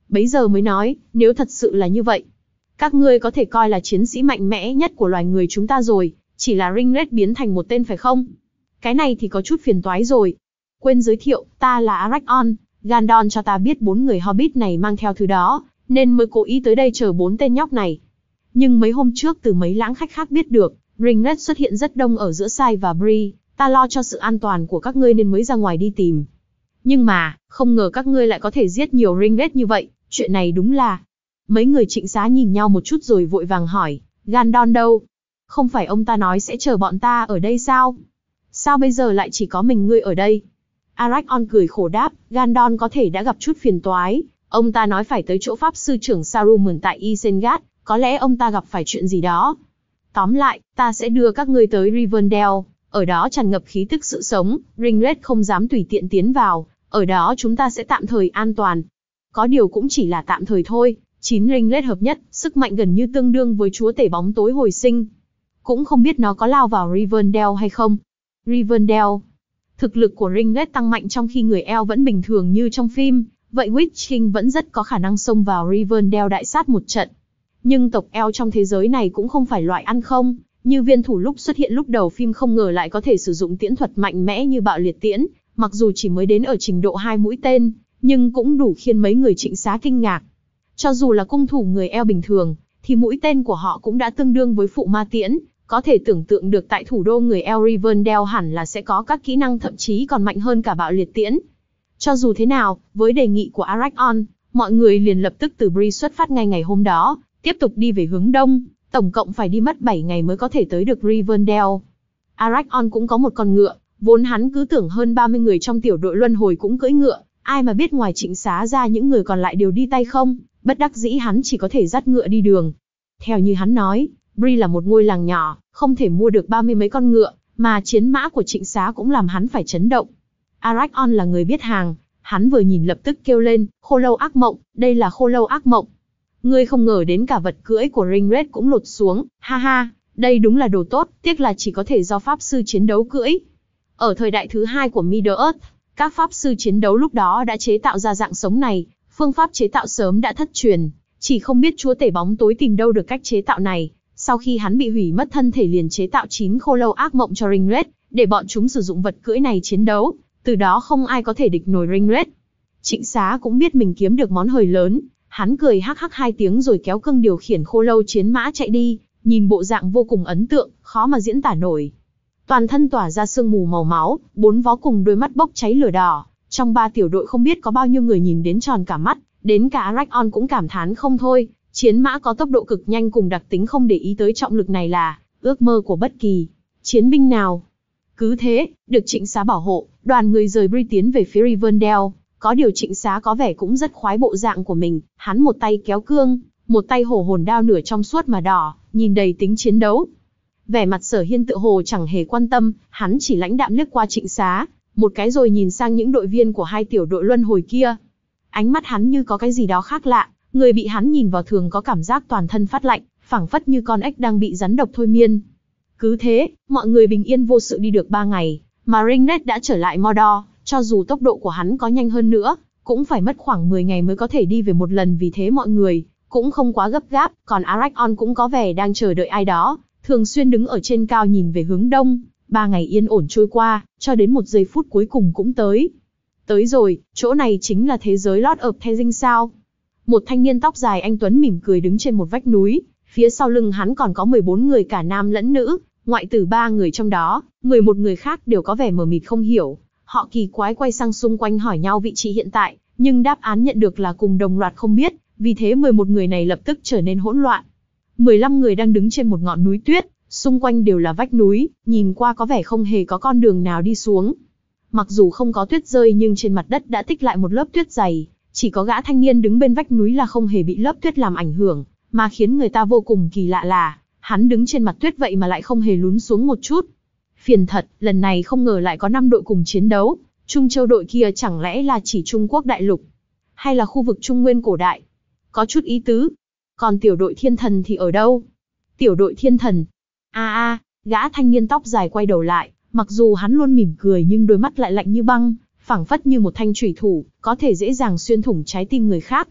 Bấy giờ mới nói, nếu thật sự là như vậy, các ngươi có thể coi là chiến sĩ mạnh mẽ nhất của loài người chúng ta rồi, chỉ là Ringlet biến thành một tên phải không? Cái này thì có chút phiền toái rồi. Quên giới thiệu, ta là Arachon, Gandon cho ta biết bốn người Hobbit này mang theo thứ đó, nên mới cố ý tới đây chờ bốn tên nhóc này. Nhưng mấy hôm trước từ mấy lãng khách khác biết được, Ringlet xuất hiện rất đông ở giữa Sai và Bree, ta lo cho sự an toàn của các ngươi nên mới ra ngoài đi tìm. Nhưng mà, không ngờ các ngươi lại có thể giết nhiều Ringlet như vậy, chuyện này đúng là... Mấy người Trịnh Xá nhìn nhau một chút rồi vội vàng hỏi, Gandon đâu? Không phải ông ta nói sẽ chờ bọn ta ở đây sao? Sao bây giờ lại chỉ có mình ngươi ở đây? Arachon cười khổ đáp, Gandon có thể đã gặp chút phiền toái. Ông ta nói phải tới chỗ Pháp sư trưởng Saruman tại Isengard, có lẽ ông ta gặp phải chuyện gì đó. Tóm lại, ta sẽ đưa các ngươi tới Rivendell, ở đó tràn ngập khí tức sự sống, Ringlet không dám tùy tiện tiến vào, ở đó chúng ta sẽ tạm thời an toàn. Có điều cũng chỉ là tạm thời thôi, chín Ringlet hợp nhất, sức mạnh gần như tương đương với chúa tể bóng tối hồi sinh. Cũng không biết nó có lao vào Rivendell hay không. Rivendell. Thực lực của Ringlet tăng mạnh trong khi người Elf vẫn bình thường như trong phim, vậy Witch King vẫn rất có khả năng xông vào Rivendell đại sát một trận. Nhưng tộc Elf trong thế giới này cũng không phải loại ăn không, như viên thủ lúc xuất hiện lúc đầu phim không ngờ lại có thể sử dụng tiễn thuật mạnh mẽ như bạo liệt tiễn, mặc dù chỉ mới đến ở trình độ hai mũi tên, nhưng cũng đủ khiến mấy người Trịnh Xá kinh ngạc. Cho dù là cung thủ người Elf bình thường, thì mũi tên của họ cũng đã tương đương với phụ ma tiễn, có thể tưởng tượng được tại thủ đô người Elf Rivendell hẳn là sẽ có các kỹ năng thậm chí còn mạnh hơn cả bạo liệt tiễn. Cho dù thế nào, với đề nghị của Arachon, mọi người liền lập tức từ Bree xuất phát ngay ngày hôm đó, tiếp tục đi về hướng đông, tổng cộng phải đi mất bảy ngày mới có thể tới được Rivendell. Arachon cũng có một con ngựa, vốn hắn cứ tưởng hơn ba mươi người trong tiểu đội luân hồi cũng cưỡi ngựa, ai mà biết ngoài Trịnh Xá ra những người còn lại đều đi tay không, bất đắc dĩ hắn chỉ có thể dắt ngựa đi đường. Theo như hắn nói, Bree là một ngôi làng nhỏ, không thể mua được ba mươi mấy con ngựa, mà chiến mã của Trịnh Xá cũng làm hắn phải chấn động. Arachon là người biết hàng, hắn vừa nhìn lập tức kêu lên, khô lâu ác mộng, đây là khô lâu ác mộng. Ngươi không ngờ đến cả vật cưỡi của Ringlet cũng lột xuống, ha ha, đây đúng là đồ tốt, tiếc là chỉ có thể do pháp sư chiến đấu cưỡi. Ở thời đại thứ hai của Middle-earth, các pháp sư chiến đấu lúc đó đã chế tạo ra dạng sống này, phương pháp chế tạo sớm đã thất truyền, chỉ không biết chúa tể bóng tối tìm đâu được cách chế tạo này. Sau khi hắn bị hủy mất thân thể liền chế tạo chín khô lâu ác mộng cho Ringlet, để bọn chúng sử dụng vật cưỡi này chiến đấu, từ đó không ai có thể địch nổi Ringlet. Trịnh Xá cũng biết mình kiếm được món hời lớn, hắn cười hắc hắc hai tiếng rồi kéo cương điều khiển khô lâu chiến mã chạy đi, nhìn bộ dạng vô cùng ấn tượng, khó mà diễn tả nổi. Toàn thân tỏa ra sương mù màu máu, bốn vó cùng đôi mắt bốc cháy lửa đỏ, trong ba tiểu đội không biết có bao nhiêu người nhìn đến tròn cả mắt, đến cả Arachon cũng cảm thán không thôi. Chiến mã có tốc độ cực nhanh cùng đặc tính không để ý tới trọng lực này là ước mơ của bất kỳ chiến binh nào. Cứ thế, được Trịnh Xá bảo hộ, đoàn người rời Bree tiến về phía Rivendell. Có điều Trịnh Xá có vẻ cũng rất khoái bộ dạng của mình, hắn một tay kéo cương, một tay hổ hồn đao nửa trong suốt mà đỏ, nhìn đầy tính chiến đấu. Vẻ mặt Sở Hiên tựa hồ chẳng hề quan tâm, hắn chỉ lãnh đạm liếc qua Trịnh Xá, một cái rồi nhìn sang những đội viên của hai tiểu đội luân hồi kia. Ánh mắt hắn như có cái gì đó khác lạ. Người bị hắn nhìn vào thường có cảm giác toàn thân phát lạnh, phảng phất như con ếch đang bị rắn độc thôi miên. Cứ thế, mọi người bình yên vô sự đi được ba ngày, mà Ringlet đã trở lại Mordor, cho dù tốc độ của hắn có nhanh hơn nữa, cũng phải mất khoảng mười ngày mới có thể đi về một lần, vì thế mọi người cũng không quá gấp gáp, còn Arachon cũng có vẻ đang chờ đợi ai đó, thường xuyên đứng ở trên cao nhìn về hướng đông. Ba ngày yên ổn trôi qua, cho đến một giây phút cuối cùng cũng tới. Tới rồi, chỗ này chính là thế giới Lord of the Rings sao? Một thanh niên tóc dài anh tuấn mỉm cười đứng trên một vách núi, phía sau lưng hắn còn có mười bốn người cả nam lẫn nữ, ngoại trừ ba người trong đó, mười một người khác đều có vẻ mờ mịt không hiểu. Họ kỳ quái quay sang xung quanh hỏi nhau vị trí hiện tại, nhưng đáp án nhận được là cùng đồng loạt không biết, vì thế mười một người này lập tức trở nên hỗn loạn. mười lăm người đang đứng trên một ngọn núi tuyết, xung quanh đều là vách núi, nhìn qua có vẻ không hề có con đường nào đi xuống. Mặc dù không có tuyết rơi nhưng trên mặt đất đã tích lại một lớp tuyết dày. Chỉ có gã thanh niên đứng bên vách núi là không hề bị lớp tuyết làm ảnh hưởng, mà khiến người ta vô cùng kỳ lạ là, hắn đứng trên mặt tuyết vậy mà lại không hề lún xuống một chút. Phiền thật, lần này không ngờ lại có năm đội cùng chiến đấu, Trung Châu đội kia chẳng lẽ là chỉ Trung Quốc đại lục, hay là khu vực Trung Nguyên cổ đại? Có chút ý tứ. Còn tiểu đội Thiên Thần thì ở đâu? Tiểu đội Thiên Thần? A a, gã thanh niên tóc dài quay đầu lại, mặc dù hắn luôn mỉm cười nhưng đôi mắt lại lạnh như băng, phảng phất như một thanh chủy thủ, có thể dễ dàng xuyên thủng trái tim người khác.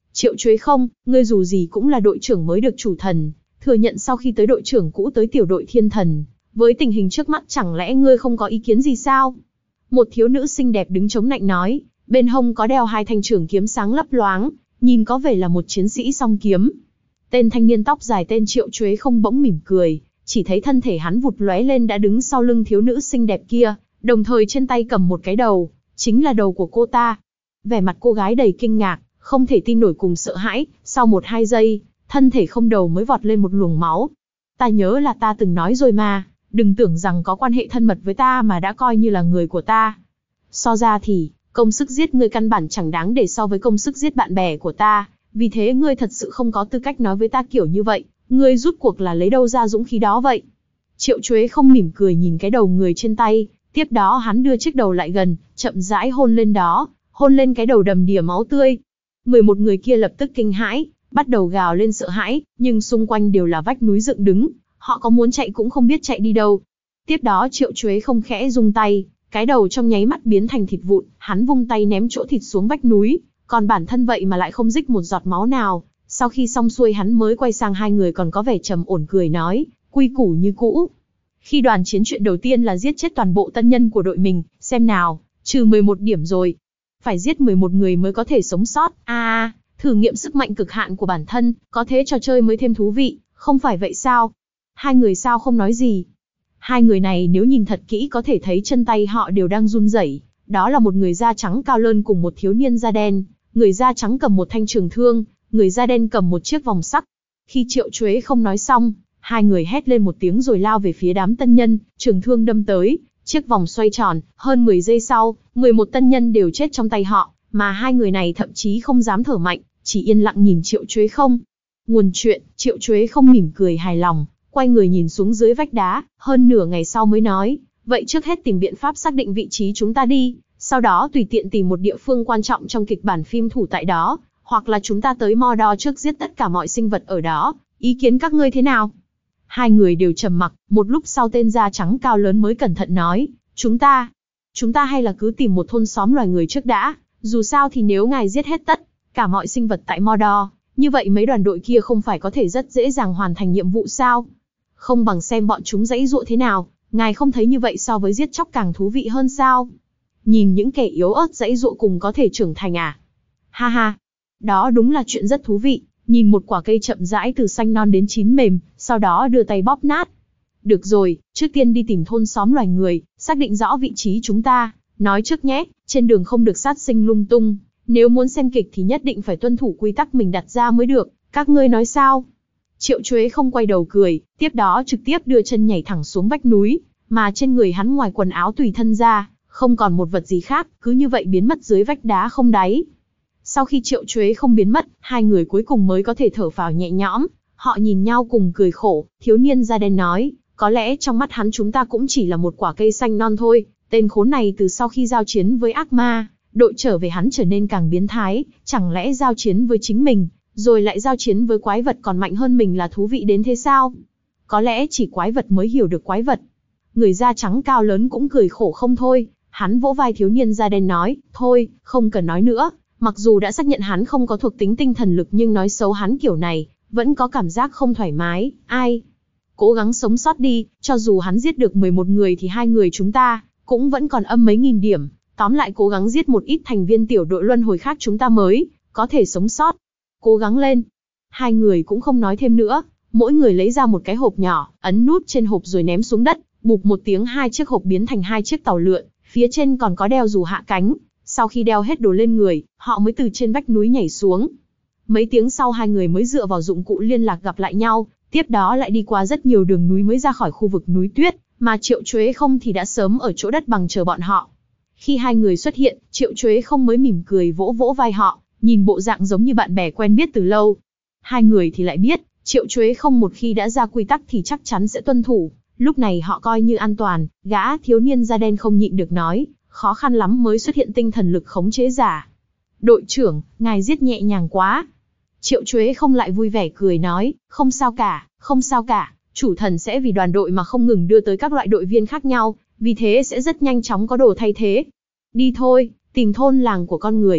Triệu Chuế không, ngươi dù gì cũng là đội trưởng mới được chủ thần, thừa nhận sau khi tới đội trưởng cũ tới tiểu đội thiên thần, với tình hình trước mắt chẳng lẽ ngươi không có ý kiến gì sao? Một thiếu nữ xinh đẹp đứng chống nạnh nói, bên hông có đeo hai thanh trường kiếm sáng lấp loáng, nhìn có vẻ là một chiến sĩ song kiếm. Tên thanh niên tóc dài tên Triệu Chuế không bỗng mỉm cười, chỉ thấy thân thể hắn vụt lóe lên đã đứng sau lưng thiếu nữ xinh đẹp kia, đồng thời trên tay cầm một cái đầu, chính là đầu của cô ta. Vẻ mặt cô gái đầy kinh ngạc, không thể tin nổi cùng sợ hãi, sau một hai giây, thân thể không đầu mới vọt lên một luồng máu. Ta nhớ là ta từng nói rồi mà, đừng tưởng rằng có quan hệ thân mật với ta mà đã coi như là người của ta. So ra thì, công sức giết ngươi căn bản chẳng đáng để so với công sức giết bạn bè của ta, vì thế ngươi thật sự không có tư cách nói với ta kiểu như vậy, ngươi rút cuộc là lấy đâu ra dũng khí đó vậy? Triệu Chuế không mỉm cười nhìn cái đầu người trên tay, tiếp đó hắn đưa chiếc đầu lại gần, chậm rãi hôn lên đó, hôn lên cái đầu đầm đìa máu tươi. mười một người kia lập tức kinh hãi, bắt đầu gào lên sợ hãi, nhưng xung quanh đều là vách núi dựng đứng, họ có muốn chạy cũng không biết chạy đi đâu. Tiếp đó Triệu Chuế không khẽ rung tay, cái đầu trong nháy mắt biến thành thịt vụn, hắn vung tay ném chỗ thịt xuống vách núi, còn bản thân vậy mà lại không rích một giọt máu nào. Sau khi xong xuôi hắn mới quay sang hai người còn có vẻ trầm ổn cười nói, quy củ như cũ. Khi đoàn chiến chuyện đầu tiên là giết chết toàn bộ tân nhân của đội mình, xem nào, trừ mười một điểm rồi. Phải giết mười một người mới có thể sống sót, a à, thử nghiệm sức mạnh cực hạn của bản thân, có thế trò chơi mới thêm thú vị, không phải vậy sao? Hai người sao không nói gì? Hai người này nếu nhìn thật kỹ có thể thấy chân tay họ đều đang run rẩy. Đó là một người da trắng cao lớn cùng một thiếu niên da đen, người da trắng cầm một thanh trường thương, người da đen cầm một chiếc vòng sắt. Khi Triệu Chuế không nói xong, hai người hét lên một tiếng rồi lao về phía đám tân nhân, trường thương đâm tới, chiếc vòng xoay tròn, hơn mười giây sau, mười một tân nhân đều chết trong tay họ, mà hai người này thậm chí không dám thở mạnh, chỉ yên lặng nhìn Triệu Chuế không. Nguồn chuyện, Triệu Chuế không mỉm cười hài lòng, quay người nhìn xuống dưới vách đá, hơn nửa ngày sau mới nói, vậy trước hết tìm biện pháp xác định vị trí chúng ta đi, sau đó tùy tiện tìm một địa phương quan trọng trong kịch bản phim thủ tại đó, hoặc là chúng ta tới Mordor trước giết tất cả mọi sinh vật ở đó, ý kiến các ngươi thế nào? Hai người đều trầm mặc, một lúc sau tên da trắng cao lớn mới cẩn thận nói, chúng ta, chúng ta hay là cứ tìm một thôn xóm loài người trước đã, dù sao thì nếu ngài giết hết tất cả mọi sinh vật tại Mordor, như vậy mấy đoàn đội kia không phải có thể rất dễ dàng hoàn thành nhiệm vụ sao? Không bằng xem bọn chúng giãy giụa thế nào, ngài không thấy như vậy so với giết chóc càng thú vị hơn sao? Nhìn những kẻ yếu ớt giãy giụa cùng có thể trưởng thành à? Ha ha, đó đúng là chuyện rất thú vị, nhìn một quả cây chậm rãi từ xanh non đến chín mềm, sau đó đưa tay bóp nát. Được rồi, trước tiên đi tìm thôn xóm loài người, xác định rõ vị trí chúng ta, nói trước nhé, trên đường không được sát sinh lung tung, nếu muốn xem kịch thì nhất định phải tuân thủ quy tắc mình đặt ra mới được, các ngươi nói sao? Triệu Chuế không quay đầu cười, tiếp đó trực tiếp đưa chân nhảy thẳng xuống vách núi, mà trên người hắn ngoài quần áo tùy thân ra, không còn một vật gì khác, cứ như vậy biến mất dưới vách đá không đáy. Sau khi Triệu Chuế không biến mất, hai người cuối cùng mới có thể thở phào nhẹ nhõm, họ nhìn nhau cùng cười khổ, thiếu niên da đen nói, có lẽ trong mắt hắn chúng ta cũng chỉ là một quả cây xanh non thôi, tên khốn này từ sau khi giao chiến với ác ma, đội trở về hắn trở nên càng biến thái, chẳng lẽ giao chiến với chính mình, rồi lại giao chiến với quái vật còn mạnh hơn mình là thú vị đến thế sao? Có lẽ chỉ quái vật mới hiểu được quái vật. Người da trắng cao lớn cũng cười khổ không thôi, hắn vỗ vai thiếu niên da đen nói, thôi, không cần nói nữa, mặc dù đã xác nhận hắn không có thuộc tính tinh thần lực nhưng nói xấu hắn kiểu này, vẫn có cảm giác không thoải mái, ai? Cố gắng sống sót đi, cho dù hắn giết được mười một người thì hai người chúng ta, cũng vẫn còn âm mấy nghìn điểm, tóm lại cố gắng giết một ít thành viên tiểu đội luân hồi khác chúng ta mới, có thể sống sót. Cố gắng lên. Hai người cũng không nói thêm nữa, mỗi người lấy ra một cái hộp nhỏ, ấn nút trên hộp rồi ném xuống đất, bụp một tiếng hai chiếc hộp biến thành hai chiếc tàu lượn, phía trên còn có đeo dù hạ cánh. Sau khi đeo hết đồ lên người, họ mới từ trên vách núi nhảy xuống. Mấy tiếng sau hai người mới dựa vào dụng cụ liên lạc gặp lại nhau, tiếp đó lại đi qua rất nhiều đường núi mới ra khỏi khu vực núi tuyết, mà Triệu Chuế không thì đã sớm ở chỗ đất bằng chờ bọn họ. Khi hai người xuất hiện, Triệu Chuế không mới mỉm cười vỗ vỗ vai họ, nhìn bộ dạng giống như bạn bè quen biết từ lâu. Hai người thì lại biết, Triệu Chuế không một khi đã ra quy tắc thì chắc chắn sẽ tuân thủ, lúc này họ coi như an toàn. Gã thiếu niên da đen không nhịn được nói, khó khăn lắm mới xuất hiện tinh thần lực khống chế giả. Đội trưởng, ngài giết nhẹ nhàng quá. Triệu Chuế không lại vui vẻ cười nói, không sao cả, không sao cả, chủ thần sẽ vì đoàn đội mà không ngừng đưa tới các loại đội viên khác nhau, vì thế sẽ rất nhanh chóng có đồ thay thế. Đi thôi, tìm thôn làng của con người.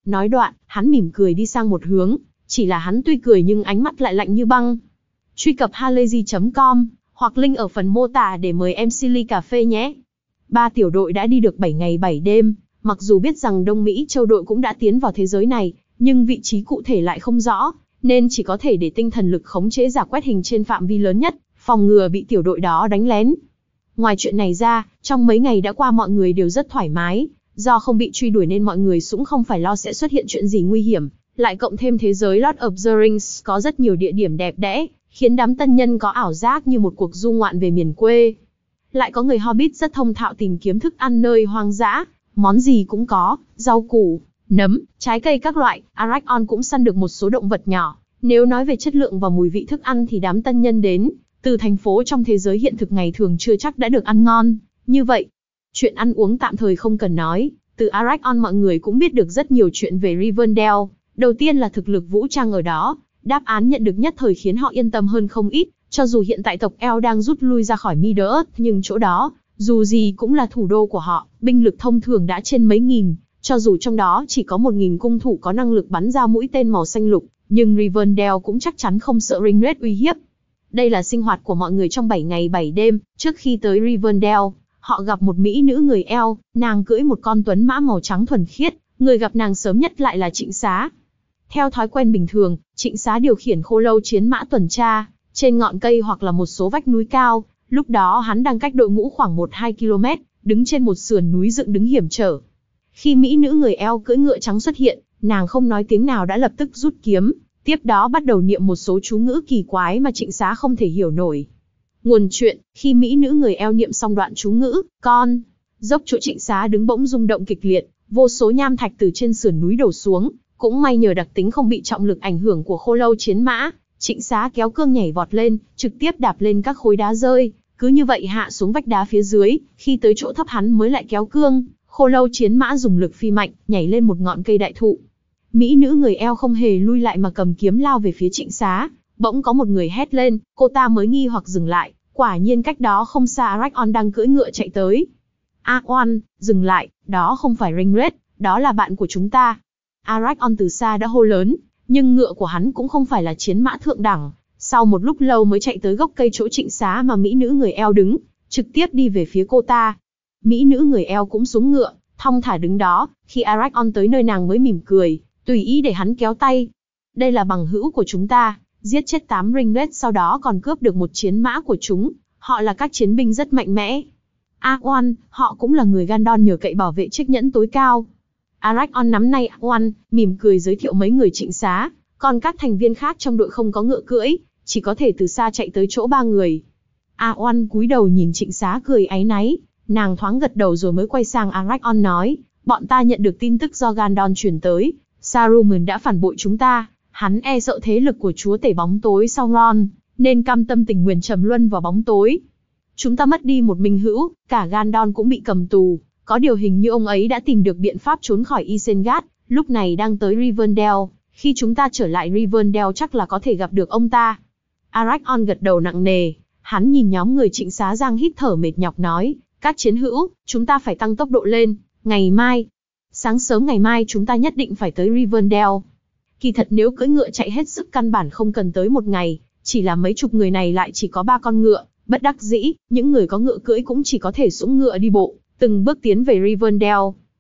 Nói đoạn, hắn mỉm cười đi sang một hướng, chỉ là hắn tuy cười nhưng ánh mắt lại lạnh như băng. Truy cập halayzi chấm com hoặc link ở phần mô tả để mời em xê ly cà phê nhé. Ba tiểu đội đã đi được bảy ngày bảy đêm, mặc dù biết rằng Đông Mỹ châu đội cũng đã tiến vào thế giới này, nhưng vị trí cụ thể lại không rõ, nên chỉ có thể để tinh thần lực khống chế giả quét hình trên phạm vi lớn nhất, phòng ngừa bị tiểu đội đó đánh lén. Ngoài chuyện này ra, trong mấy ngày đã qua mọi người đều rất thoải mái, do không bị truy đuổi nên mọi người cũng không phải lo sẽ xuất hiện chuyện gì nguy hiểm, lại cộng thêm thế giới Lord of the Rings có rất nhiều địa điểm đẹp đẽ, khiến đám tân nhân có ảo giác như một cuộc du ngoạn về miền quê. Lại có người Hobbit rất thông thạo tìm kiếm thức ăn nơi hoang dã, món gì cũng có, rau củ, nấm, trái cây các loại. Arachon cũng săn được một số động vật nhỏ. Nếu nói về chất lượng và mùi vị thức ăn thì đám tân nhân đến từ thành phố trong thế giới hiện thực ngày thường chưa chắc đã được ăn ngon như vậy. Chuyện ăn uống tạm thời không cần nói, từ Arachon mọi người cũng biết được rất nhiều chuyện về Rivendell. Đầu tiên là thực lực vũ trang ở đó, đáp án nhận được nhất thời khiến họ yên tâm hơn không ít. Cho dù hiện tại tộc Elf đang rút lui ra khỏi Middle-earth, nhưng chỗ đó, dù gì cũng là thủ đô của họ, binh lực thông thường đã trên mấy nghìn, cho dù trong đó chỉ có một nghìn cung thủ có năng lực bắn ra mũi tên màu xanh lục, nhưng Rivendell cũng chắc chắn không sợ Ringred uy hiếp. Đây là sinh hoạt của mọi người trong bảy ngày bảy đêm. Trước khi tới Rivendell, họ gặp một mỹ nữ người Elf, nàng cưỡi một con tuấn mã màu trắng thuần khiết, người gặp nàng sớm nhất lại là Trịnh Xá. Theo thói quen bình thường, Trịnh Xá điều khiển khô lâu chiến mã tuần tra trên ngọn cây hoặc là một số vách núi cao. Lúc đó hắn đang cách đội ngũ khoảng một đến hai ki lô mét, đứng trên một sườn núi dựng đứng hiểm trở. Khi mỹ nữ người Elf cưỡi ngựa trắng xuất hiện, nàng không nói tiếng nào đã lập tức rút kiếm, tiếp đó bắt đầu niệm một số chú ngữ kỳ quái mà Trịnh Xá không thể hiểu nổi. Nguồn chuyện, khi mỹ nữ người Elf niệm xong đoạn chú ngữ, con dốc chỗ Trịnh Xá đứng bỗng rung động kịch liệt, vô số nham thạch từ trên sườn núi đổ xuống, cũng may nhờ đặc tính không bị trọng lực ảnh hưởng của khô lâu chiến mã, Trịnh Xá kéo cương nhảy vọt lên, trực tiếp đạp lên các khối đá rơi, cứ như vậy hạ xuống vách đá phía dưới, khi tới chỗ thấp hắn mới lại kéo cương, khô lâu chiến mã dùng lực phi mạnh, nhảy lên một ngọn cây đại thụ. Mỹ nữ người Elf không hề lui lại mà cầm kiếm lao về phía Trịnh Xá, bỗng có một người hét lên, cô ta mới nghi hoặc dừng lại, quả nhiên cách đó không xa Arachon đang cưỡi ngựa chạy tới. A oan, dừng lại, đó không phải Ringred, đó là bạn của chúng ta. Arachon từ xa đã hô lớn, nhưng ngựa của hắn cũng không phải là chiến mã thượng đẳng, sau một lúc lâu mới chạy tới gốc cây chỗ Trịnh Xá mà mỹ nữ người Elf đứng, trực tiếp đi về phía cô ta. Mỹ nữ người Elf cũng xuống ngựa, thong thả đứng đó, khi Arachon tới nơi nàng mới mỉm cười, tùy ý để hắn kéo tay. Đây là bằng hữu của chúng ta, giết chết tám Ringred sau đó còn cướp được một chiến mã của chúng, họ là các chiến binh rất mạnh mẽ. A oan, họ cũng là người Gandon nhờ cậy bảo vệ chiếc nhẫn tối cao. Arachon nắm nay A oan, mỉm cười giới thiệu mấy người Trịnh Xá, còn các thành viên khác trong đội không có ngựa cưỡi, chỉ có thể từ xa chạy tới chỗ ba người. A oan cúi đầu nhìn Trịnh Xá cười áy náy, nàng thoáng gật đầu rồi mới quay sang Arachon nói, bọn ta nhận được tin tức do Gandon truyền tới, Saruman đã phản bội chúng ta, hắn e sợ thế lực của chúa tể bóng tối Sauron, nên cam tâm tình nguyện trầm luân vào bóng tối. Chúng ta mất đi một minh hữu, cả Gandon cũng bị cầm tù, có điều hình như ông ấy đã tìm được biện pháp trốn khỏi Isengard, lúc này đang tới Rivendell, khi chúng ta trở lại Rivendell chắc là có thể gặp được ông ta. Arachon gật đầu nặng nề, hắn nhìn nhóm người Trịnh Xá giang hít thở mệt nhọc nói, các chiến hữu, chúng ta phải tăng tốc độ lên, ngày mai, sáng sớm ngày mai chúng ta nhất định phải tới Rivendell. Kỳ thật nếu cưỡi ngựa chạy hết sức căn bản không cần tới một ngày, chỉ là mấy chục người này lại chỉ có ba con ngựa, bất đắc dĩ, những người có ngựa cưỡi cũng chỉ có thể sũng ngựa đi bộ, từng bước tiến về Rivendell.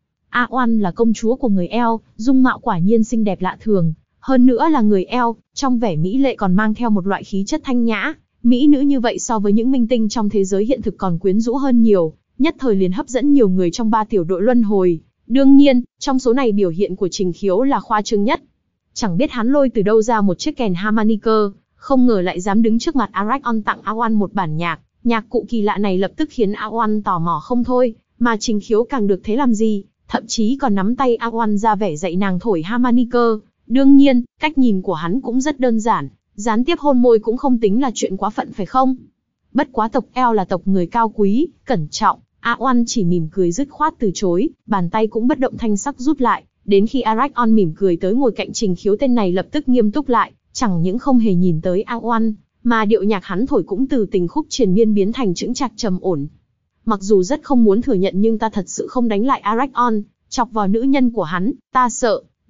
A oan là công chúa của người Elf, dung mạo quả nhiên xinh đẹp lạ thường, hơn nữa là người Elf, trong vẻ mỹ lệ còn mang theo một loại khí chất thanh nhã, mỹ nữ như vậy so với những minh tinh trong thế giới hiện thực còn quyến rũ hơn nhiều, nhất thời liền hấp dẫn nhiều người trong ba tiểu đội luân hồi. Đương nhiên, trong số này biểu hiện của Trình Khiếu là khoa trương nhất. Chẳng biết hắn lôi từ đâu ra một chiếc kèn harmonica, không ngờ lại dám đứng trước mặt Arachon tặng A oan một bản nhạc, nhạc cụ kỳ lạ này lập tức khiến A oan tò mò không thôi, mà Trình Khiếu càng được thế làm gì, thậm chí còn nắm tay A oan ra vẻ dạy nàng thổi harmonica. Đương nhiên, cách nhìn của hắn cũng rất đơn giản, gián tiếp hôn môi cũng không tính là chuyện quá phận phải không? Bất quá tộc Elf là tộc người cao quý, cẩn trọng, A oan chỉ mỉm cười dứt khoát từ chối, bàn tay cũng bất động thanh sắc rút lại, đến khi Arachon mỉm cười tới ngồi cạnh Trình Khiếu tên này lập tức nghiêm túc lại, chẳng những không hề nhìn tới A oan, mà điệu nhạc hắn thổi cũng từ tình khúc triền miên biến thành chững chạc trầm ổn. Mặc dù rất không muốn thừa nhận nhưng ta thật sự không đánh lại Arachon, chọc vào nữ nhân của hắn, ta sợ,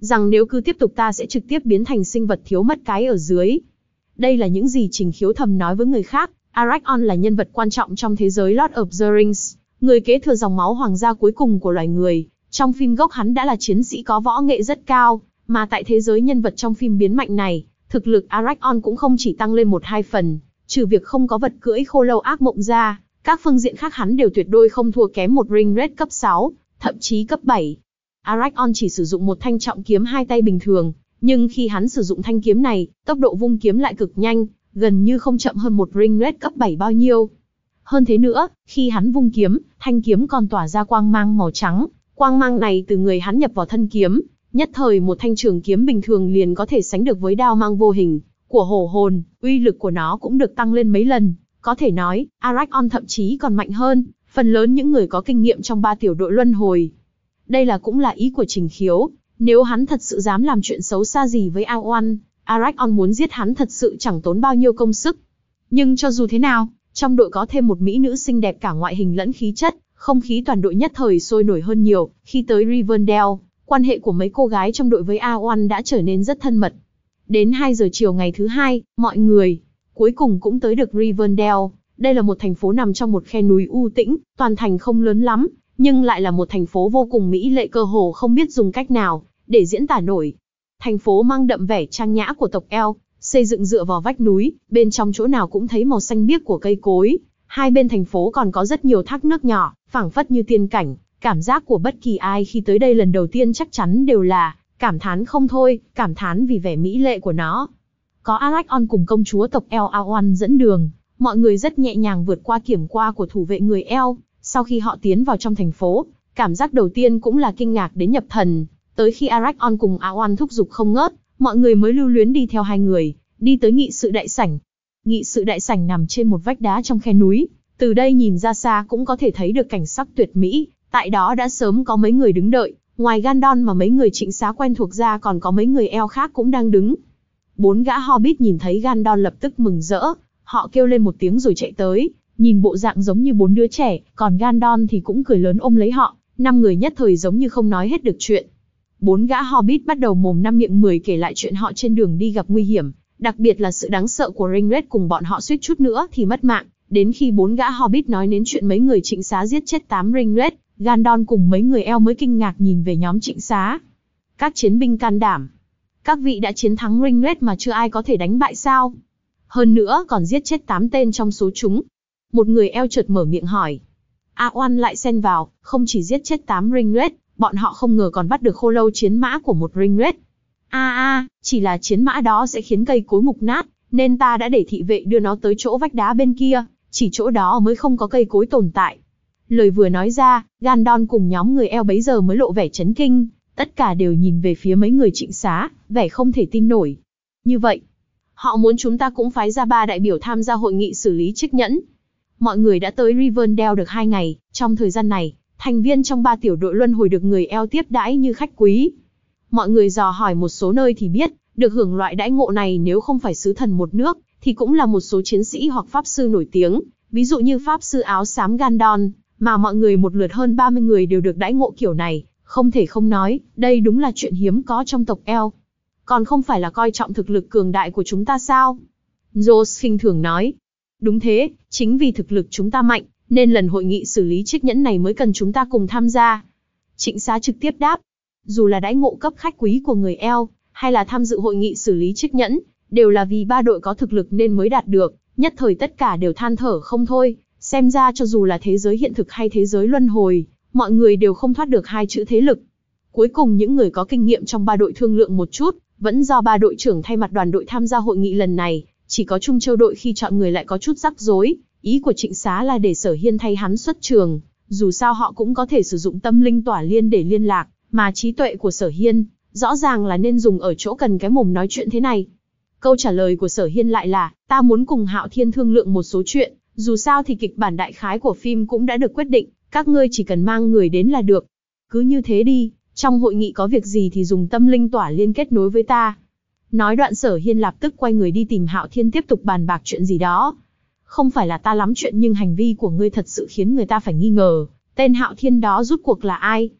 rằng nếu cứ tiếp tục ta sẽ trực tiếp biến thành sinh vật thiếu mất cái ở dưới. Đây là những gì Trình Khiếu thầm nói với người khác. Aragorn là nhân vật quan trọng trong thế giới Lord of the Rings, người kế thừa dòng máu hoàng gia cuối cùng của loài người. Trong phim gốc hắn đã là chiến sĩ có võ nghệ rất cao, mà tại thế giới nhân vật trong phim biến mạnh này, thực lực Aragorn cũng không chỉ tăng lên một hai phần, trừ việc không có vật cưỡi khô lâu ác mộng ra, các phương diện khác hắn đều tuyệt đối không thua kém một Ringwraith cấp sáu, thậm chí cấp bảy. Aragorn chỉ sử dụng một thanh trọng kiếm hai tay bình thường, nhưng khi hắn sử dụng thanh kiếm này, tốc độ vung kiếm lại cực nhanh, gần như không chậm hơn một Ringwraith cấp bảy bao nhiêu. Hơn thế nữa, khi hắn vung kiếm, thanh kiếm còn tỏa ra quang mang màu trắng, quang mang này từ người hắn nhập vào thân kiếm, nhất thời một thanh trường kiếm bình thường liền có thể sánh được với đao mang vô hình của hổ hồn, uy lực của nó cũng được tăng lên mấy lần, có thể nói, Aragorn thậm chí còn mạnh hơn phần lớn những người có kinh nghiệm trong ba tiểu đội luân hồi. Đây là cũng là ý của Trình Khiếu, nếu hắn thật sự dám làm chuyện xấu xa gì với Aragorn, Aragorn muốn giết hắn thật sự chẳng tốn bao nhiêu công sức. Nhưng cho dù thế nào, trong đội có thêm một mỹ nữ xinh đẹp cả ngoại hình lẫn khí chất, không khí toàn đội nhất thời sôi nổi hơn nhiều. Khi tới Rivendell, quan hệ của mấy cô gái trong đội với Aragorn đã trở nên rất thân mật. Đến hai giờ chiều ngày thứ hai, mọi người cuối cùng cũng tới được Rivendell. Đây là một thành phố nằm trong một khe núi u tĩnh, toàn thành không lớn lắm, nhưng lại là một thành phố vô cùng mỹ lệ, cơ hồ không biết dùng cách nào để diễn tả nổi. Thành phố mang đậm vẻ trang nhã của tộc Elf, xây dựng dựa vào vách núi, bên trong chỗ nào cũng thấy màu xanh biếc của cây cối. Hai bên thành phố còn có rất nhiều thác nước nhỏ, phảng phất như tiên cảnh. Cảm giác của bất kỳ ai khi tới đây lần đầu tiên chắc chắn đều là cảm thán không thôi, cảm thán vì vẻ mỹ lệ của nó. Có Aragorn cùng công chúa tộc Elf Aowen dẫn đường, mọi người rất nhẹ nhàng vượt qua kiểm qua của thủ vệ người Elf. Sau khi họ tiến vào trong thành phố, cảm giác đầu tiên cũng là kinh ngạc đến nhập thần. Tới khi Aragorn cùng Aowen thúc giục không ngớt, mọi người mới lưu luyến đi theo hai người, đi tới nghị sự đại sảnh. Nghị sự đại sảnh nằm trên một vách đá trong khe núi, từ đây nhìn ra xa cũng có thể thấy được cảnh sắc tuyệt mỹ. Tại đó đã sớm có mấy người đứng đợi, ngoài Gandalf mà mấy người trịnh xá quen thuộc ra còn có mấy người Elf khác cũng đang đứng. Bốn gã Hobbit nhìn thấy Gandalf lập tức mừng rỡ, họ kêu lên một tiếng rồi chạy tới, nhìn bộ dạng giống như bốn đứa trẻ, còn Gandalf thì cũng cười lớn ôm lấy họ, năm người nhất thời giống như không nói hết được chuyện. Bốn gã Hobbit bắt đầu mồm năm miệng mười kể lại chuyện họ trên đường đi gặp nguy hiểm, đặc biệt là sự đáng sợ của Ringwraith cùng bọn họ suýt chút nữa thì mất mạng. Đến khi bốn gã Hobbit nói đến chuyện mấy người trịnh xá giết chết tám Ringwraith, Gandalf cùng mấy người Elf mới kinh ngạc nhìn về nhóm trịnh xá. Các chiến binh can đảm. Các vị đã chiến thắng Ringwraith mà chưa ai có thể đánh bại sao? Hơn nữa còn giết chết tám tên trong số chúng. Một người Elf chợt mở miệng hỏi. Aowen lại xen vào, không chỉ giết chết tám Ringwraith, bọn họ không ngờ còn bắt được khô lâu chiến mã của một Ringwraith. A a, chỉ là chiến mã đó sẽ khiến cây cối mục nát, nên ta đã để thị vệ đưa nó tới chỗ vách đá bên kia, chỉ chỗ đó mới không có cây cối tồn tại. Lời vừa nói ra, Gandalf cùng nhóm người Elf bấy giờ mới lộ vẻ chấn kinh, tất cả đều nhìn về phía mấy người trịnh xá, vẻ không thể tin nổi. Như vậy, họ muốn chúng ta cũng phái ra ba đại biểu tham gia hội nghị xử lý trích nhẫn. Mọi người đã tới Rivendell được hai ngày, trong thời gian này, thành viên trong ba tiểu đội luân hồi được người Elf tiếp đãi như khách quý. Mọi người dò hỏi một số nơi thì biết, được hưởng loại đãi ngộ này nếu không phải sứ thần một nước, thì cũng là một số chiến sĩ hoặc pháp sư nổi tiếng, ví dụ như pháp sư áo xám Gandalf, mà mọi người một lượt hơn ba mươi người đều được đãi ngộ kiểu này, không thể không nói, đây đúng là chuyện hiếm có trong tộc Elf. Còn không phải là coi trọng thực lực cường đại của chúng ta sao? Joss khinh thường nói. Đúng thế, chính vì thực lực chúng ta mạnh, nên lần hội nghị xử lý trích nhẫn này mới cần chúng ta cùng tham gia. Trịnh xá trực tiếp đáp. Dù là đãi ngộ cấp khách quý của người Elf, hay là tham dự hội nghị xử lý trích nhẫn, đều là vì ba đội có thực lực nên mới đạt được, nhất thời tất cả đều than thở không thôi. Xem ra cho dù là thế giới hiện thực hay thế giới luân hồi, mọi người đều không thoát được hai chữ thế lực. Cuối cùng những người có kinh nghiệm trong ba đội thương lượng một chút, vẫn do ba đội trưởng thay mặt đoàn đội tham gia hội nghị lần này, chỉ có Trung Châu đội khi chọn người lại có chút rắc rối, ý của Trịnh Xá là để Sở Hiên thay hắn xuất trường, dù sao họ cũng có thể sử dụng tâm linh tỏa liên để liên lạc, mà trí tuệ của Sở Hiên, rõ ràng là nên dùng ở chỗ cần cái mồm nói chuyện thế này. Câu trả lời của Sở Hiên lại là, ta muốn cùng Hạo Thiên thương lượng một số chuyện, dù sao thì kịch bản đại khái của phim cũng đã được quyết định, các ngươi chỉ cần mang người đến là được. Cứ như thế đi, trong hội nghị có việc gì thì dùng tâm linh tỏa liên kết nối với ta. Nói đoạn Sở Hiên lập tức quay người đi tìm Hạo Thiên tiếp tục bàn bạc chuyện gì đó. Không phải là ta lắm chuyện nhưng hành vi của ngươi thật sự khiến người ta phải nghi ngờ, tên Hạo Thiên đó rút cuộc là ai?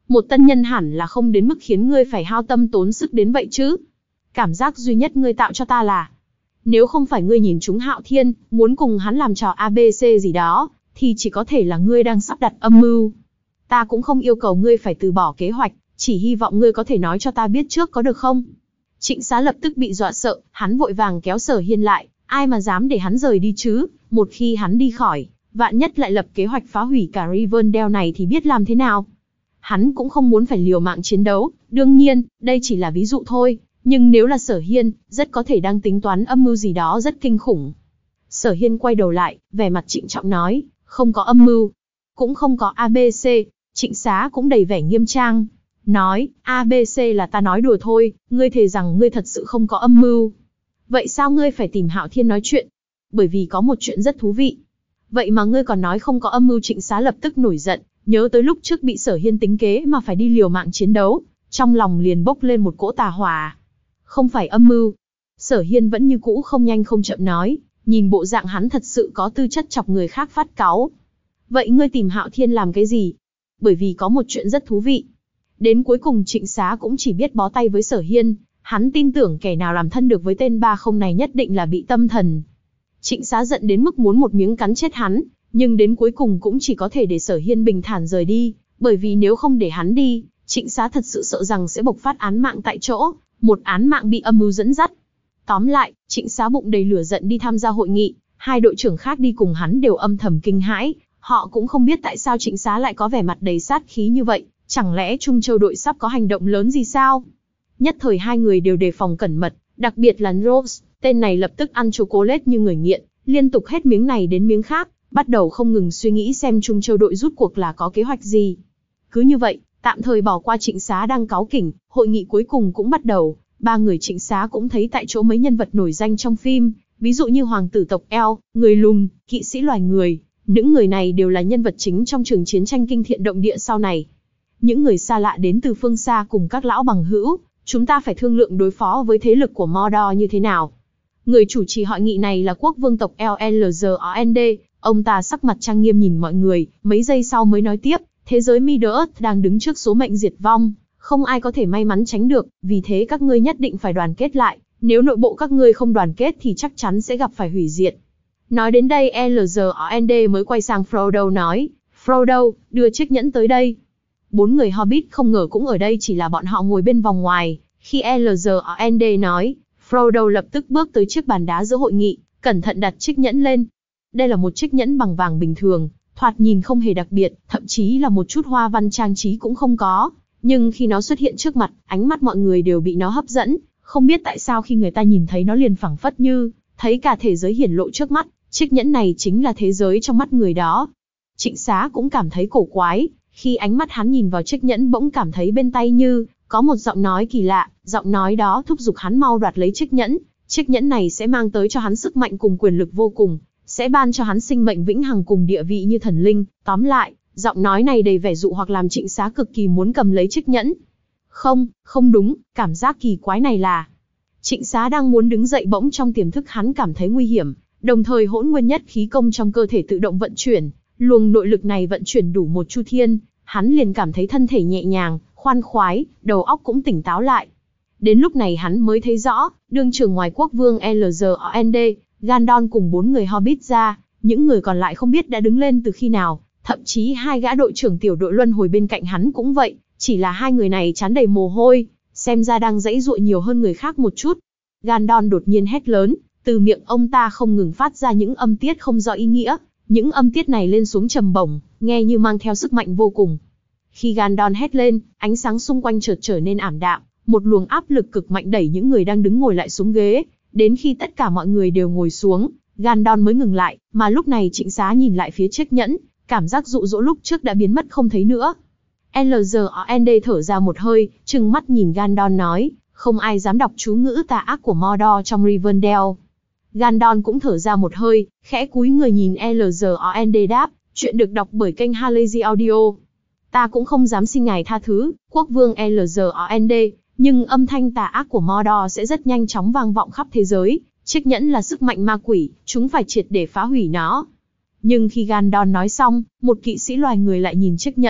Một tân nhân hẳn là không đến mức khiến ngươi phải hao tâm tốn sức đến vậy chứ. Cảm giác duy nhất ngươi tạo cho ta là, nếu không phải ngươi nhìn trúng Hạo Thiên, muốn cùng hắn làm trò a bê xê gì đó, thì chỉ có thể là ngươi đang sắp đặt âm mưu. Ta cũng không yêu cầu ngươi phải từ bỏ kế hoạch, chỉ hy vọng ngươi có thể nói cho ta biết trước có được không? Trịnh Xá lập tức bị dọa sợ, hắn vội vàng kéo Sở Hiên lại, ai mà dám để hắn rời đi chứ, một khi hắn đi khỏi, vạn nhất lại lập kế hoạch phá hủy cả Rivendell này thì biết làm thế nào. Hắn cũng không muốn phải liều mạng chiến đấu, đương nhiên, đây chỉ là ví dụ thôi, nhưng nếu là Sở Hiên, rất có thể đang tính toán âm mưu gì đó rất kinh khủng. Sở Hiên quay đầu lại, vẻ mặt trịnh trọng nói, không có âm mưu, cũng không có a bê xê. Trịnh Xá cũng đầy vẻ nghiêm trang, nói, a bê xê là ta nói đùa thôi, ngươi thề rằng ngươi thật sự không có âm mưu. Vậy sao ngươi phải tìm Hạo Thiên nói chuyện? Bởi vì có một chuyện rất thú vị. Vậy mà ngươi còn nói không có âm mưu. Trịnh Xá lập tức nổi giận, nhớ tới lúc trước bị Sở Hiên tính kế mà phải đi liều mạng chiến đấu, trong lòng liền bốc lên một cỗ tà hỏa. Không phải âm mưu. Sở Hiên vẫn như cũ không nhanh không chậm nói, nhìn bộ dạng hắn thật sự có tư chất chọc người khác phát cáu. Vậy ngươi tìm Hạo Thiên làm cái gì? Bởi vì có một chuyện rất thú vị. Đến cuối cùng Trịnh Xá cũng chỉ biết bó tay với Sở Hiên, hắn tin tưởng kẻ nào làm thân được với tên ba không này nhất định là bị tâm thần. Trịnh Xá giận đến mức muốn một miếng cắn chết hắn, nhưng đến cuối cùng cũng chỉ có thể để Sở Hiên bình thản rời đi, bởi vì nếu không để hắn đi, Trịnh Xá thật sự sợ rằng sẽ bộc phát án mạng tại chỗ, một án mạng bị âm mưu dẫn dắt. Tóm lại, Trịnh Xá bụng đầy lửa giận đi tham gia hội nghị, hai đội trưởng khác đi cùng hắn đều âm thầm kinh hãi, họ cũng không biết tại sao Trịnh Xá lại có vẻ mặt đầy sát khí như vậy, chẳng lẽ Trung Châu đội sắp có hành động lớn gì sao? Nhất thời hai người đều đề phòng cẩn mật, đặc biệt là Rose, tên này lập tức ăn chocolate như người nghiện, liên tục hết miếng này đến miếng khác, bắt đầu không ngừng suy nghĩ xem Trung Châu đội rút cuộc là có kế hoạch gì. Cứ như vậy, tạm thời bỏ qua Trịnh Xá đang cáu kỉnh, hội nghị cuối cùng cũng bắt đầu, ba người Trịnh Xá cũng thấy tại chỗ mấy nhân vật nổi danh trong phim, ví dụ như hoàng tử tộc eo, người lùn, kỵ sĩ loài người, những người này đều là nhân vật chính trong trường chiến tranh kinh thiện động địa sau này. Những người xa lạ đến từ phương xa cùng các lão bằng hữu, chúng ta phải thương lượng đối phó với thế lực của Mordor như thế nào. Người chủ trì hội nghị này là quốc vương tộc lờ giê o en đê, ông ta sắc mặt trang nghiêm nhìn mọi người, mấy giây sau mới nói tiếp, thế giới Middle-earth đang đứng trước số mệnh diệt vong, không ai có thể may mắn tránh được, vì thế các ngươi nhất định phải đoàn kết lại, nếu nội bộ các ngươi không đoàn kết thì chắc chắn sẽ gặp phải hủy diệt. Nói đến đây lờ giê o en đê mới quay sang Frodo nói, Frodo, đưa chiếc nhẫn tới đây. Bốn người Hobbit không ngờ cũng ở đây, chỉ là bọn họ ngồi bên vòng ngoài. Khi lờ giê o en đê nói, Frodo lập tức bước tới chiếc bàn đá giữa hội nghị, cẩn thận đặt chiếc nhẫn lên. Đây là một chiếc nhẫn bằng vàng bình thường, thoạt nhìn không hề đặc biệt, thậm chí là một chút hoa văn trang trí cũng không có. Nhưng khi nó xuất hiện trước mặt, ánh mắt mọi người đều bị nó hấp dẫn. Không biết tại sao khi người ta nhìn thấy nó liền phảng phất như thấy cả thế giới hiển lộ trước mắt. Chiếc nhẫn này chính là thế giới trong mắt người đó. Trịnh Xá cũng cảm thấy cổ quái, khi ánh mắt hắn nhìn vào chiếc nhẫn bỗng cảm thấy bên tay như có một giọng nói kỳ lạ, giọng nói đó thúc giục hắn mau đoạt lấy chiếc nhẫn. Chiếc nhẫn này sẽ mang tới cho hắn sức mạnh cùng quyền lực vô cùng, sẽ ban cho hắn sinh mệnh vĩnh hằng cùng địa vị như thần linh. Tóm lại, giọng nói này đầy vẻ dụ hoặc làm Trịnh Xá cực kỳ muốn cầm lấy chiếc nhẫn. Không, không đúng, cảm giác kỳ quái này là... Trịnh Xá đang muốn đứng dậy bỗng trong tiềm thức hắn cảm thấy nguy hiểm, đồng thời hỗn nguyên nhất khí công trong cơ thể tự động vận chuyển, luồng nội lực này vận chuyển đủ một chu thiên, hắn liền cảm thấy thân thể nhẹ nhàng, khoan khoái, đầu óc cũng tỉnh táo lại. Đến lúc này hắn mới thấy rõ, đương trường ngoài quốc vương lờ giê o en đê, Gandalf cùng bốn người Hobbit ra, những người còn lại không biết đã đứng lên từ khi nào, thậm chí hai gã đội trưởng tiểu đội luân hồi bên cạnh hắn cũng vậy, chỉ là hai người này trán đầy mồ hôi, xem ra đang giãy giụa nhiều hơn người khác một chút. Gandalf đột nhiên hét lớn, từ miệng ông ta không ngừng phát ra những âm tiết không rõ ý nghĩa, những âm tiết này lên xuống trầm bổng, nghe như mang theo sức mạnh vô cùng. Khi Gandalf hét lên, ánh sáng xung quanh chợt trở nên ảm đạm, một luồng áp lực cực mạnh đẩy những người đang đứng ngồi lại xuống ghế, đến khi tất cả mọi người đều ngồi xuống, Gandalf mới ngừng lại, mà lúc này Trịnh Xá nhìn lại phía chiếc nhẫn, cảm giác dụ dỗ lúc trước đã biến mất không thấy nữa. lờ giê o en đê thở ra một hơi, trừng mắt nhìn Gandalf nói, không ai dám đọc chú ngữ tà ác của Mordor trong Rivendell. Gandalf cũng thở ra một hơi, khẽ cúi người nhìn lờ giê o en đê đáp, chuyện được đọc bởi kênh Halazy Audio. Ta cũng không dám xin ngài tha thứ, quốc vương lờ giê o en đê, nhưng âm thanh tà ác của Mordor sẽ rất nhanh chóng vang vọng khắp thế giới. Chiếc nhẫn là sức mạnh ma quỷ, chúng phải triệt để phá hủy nó. Nhưng khi Gandalf nói xong, một kỵ sĩ loài người lại nhìn chiếc nhẫn,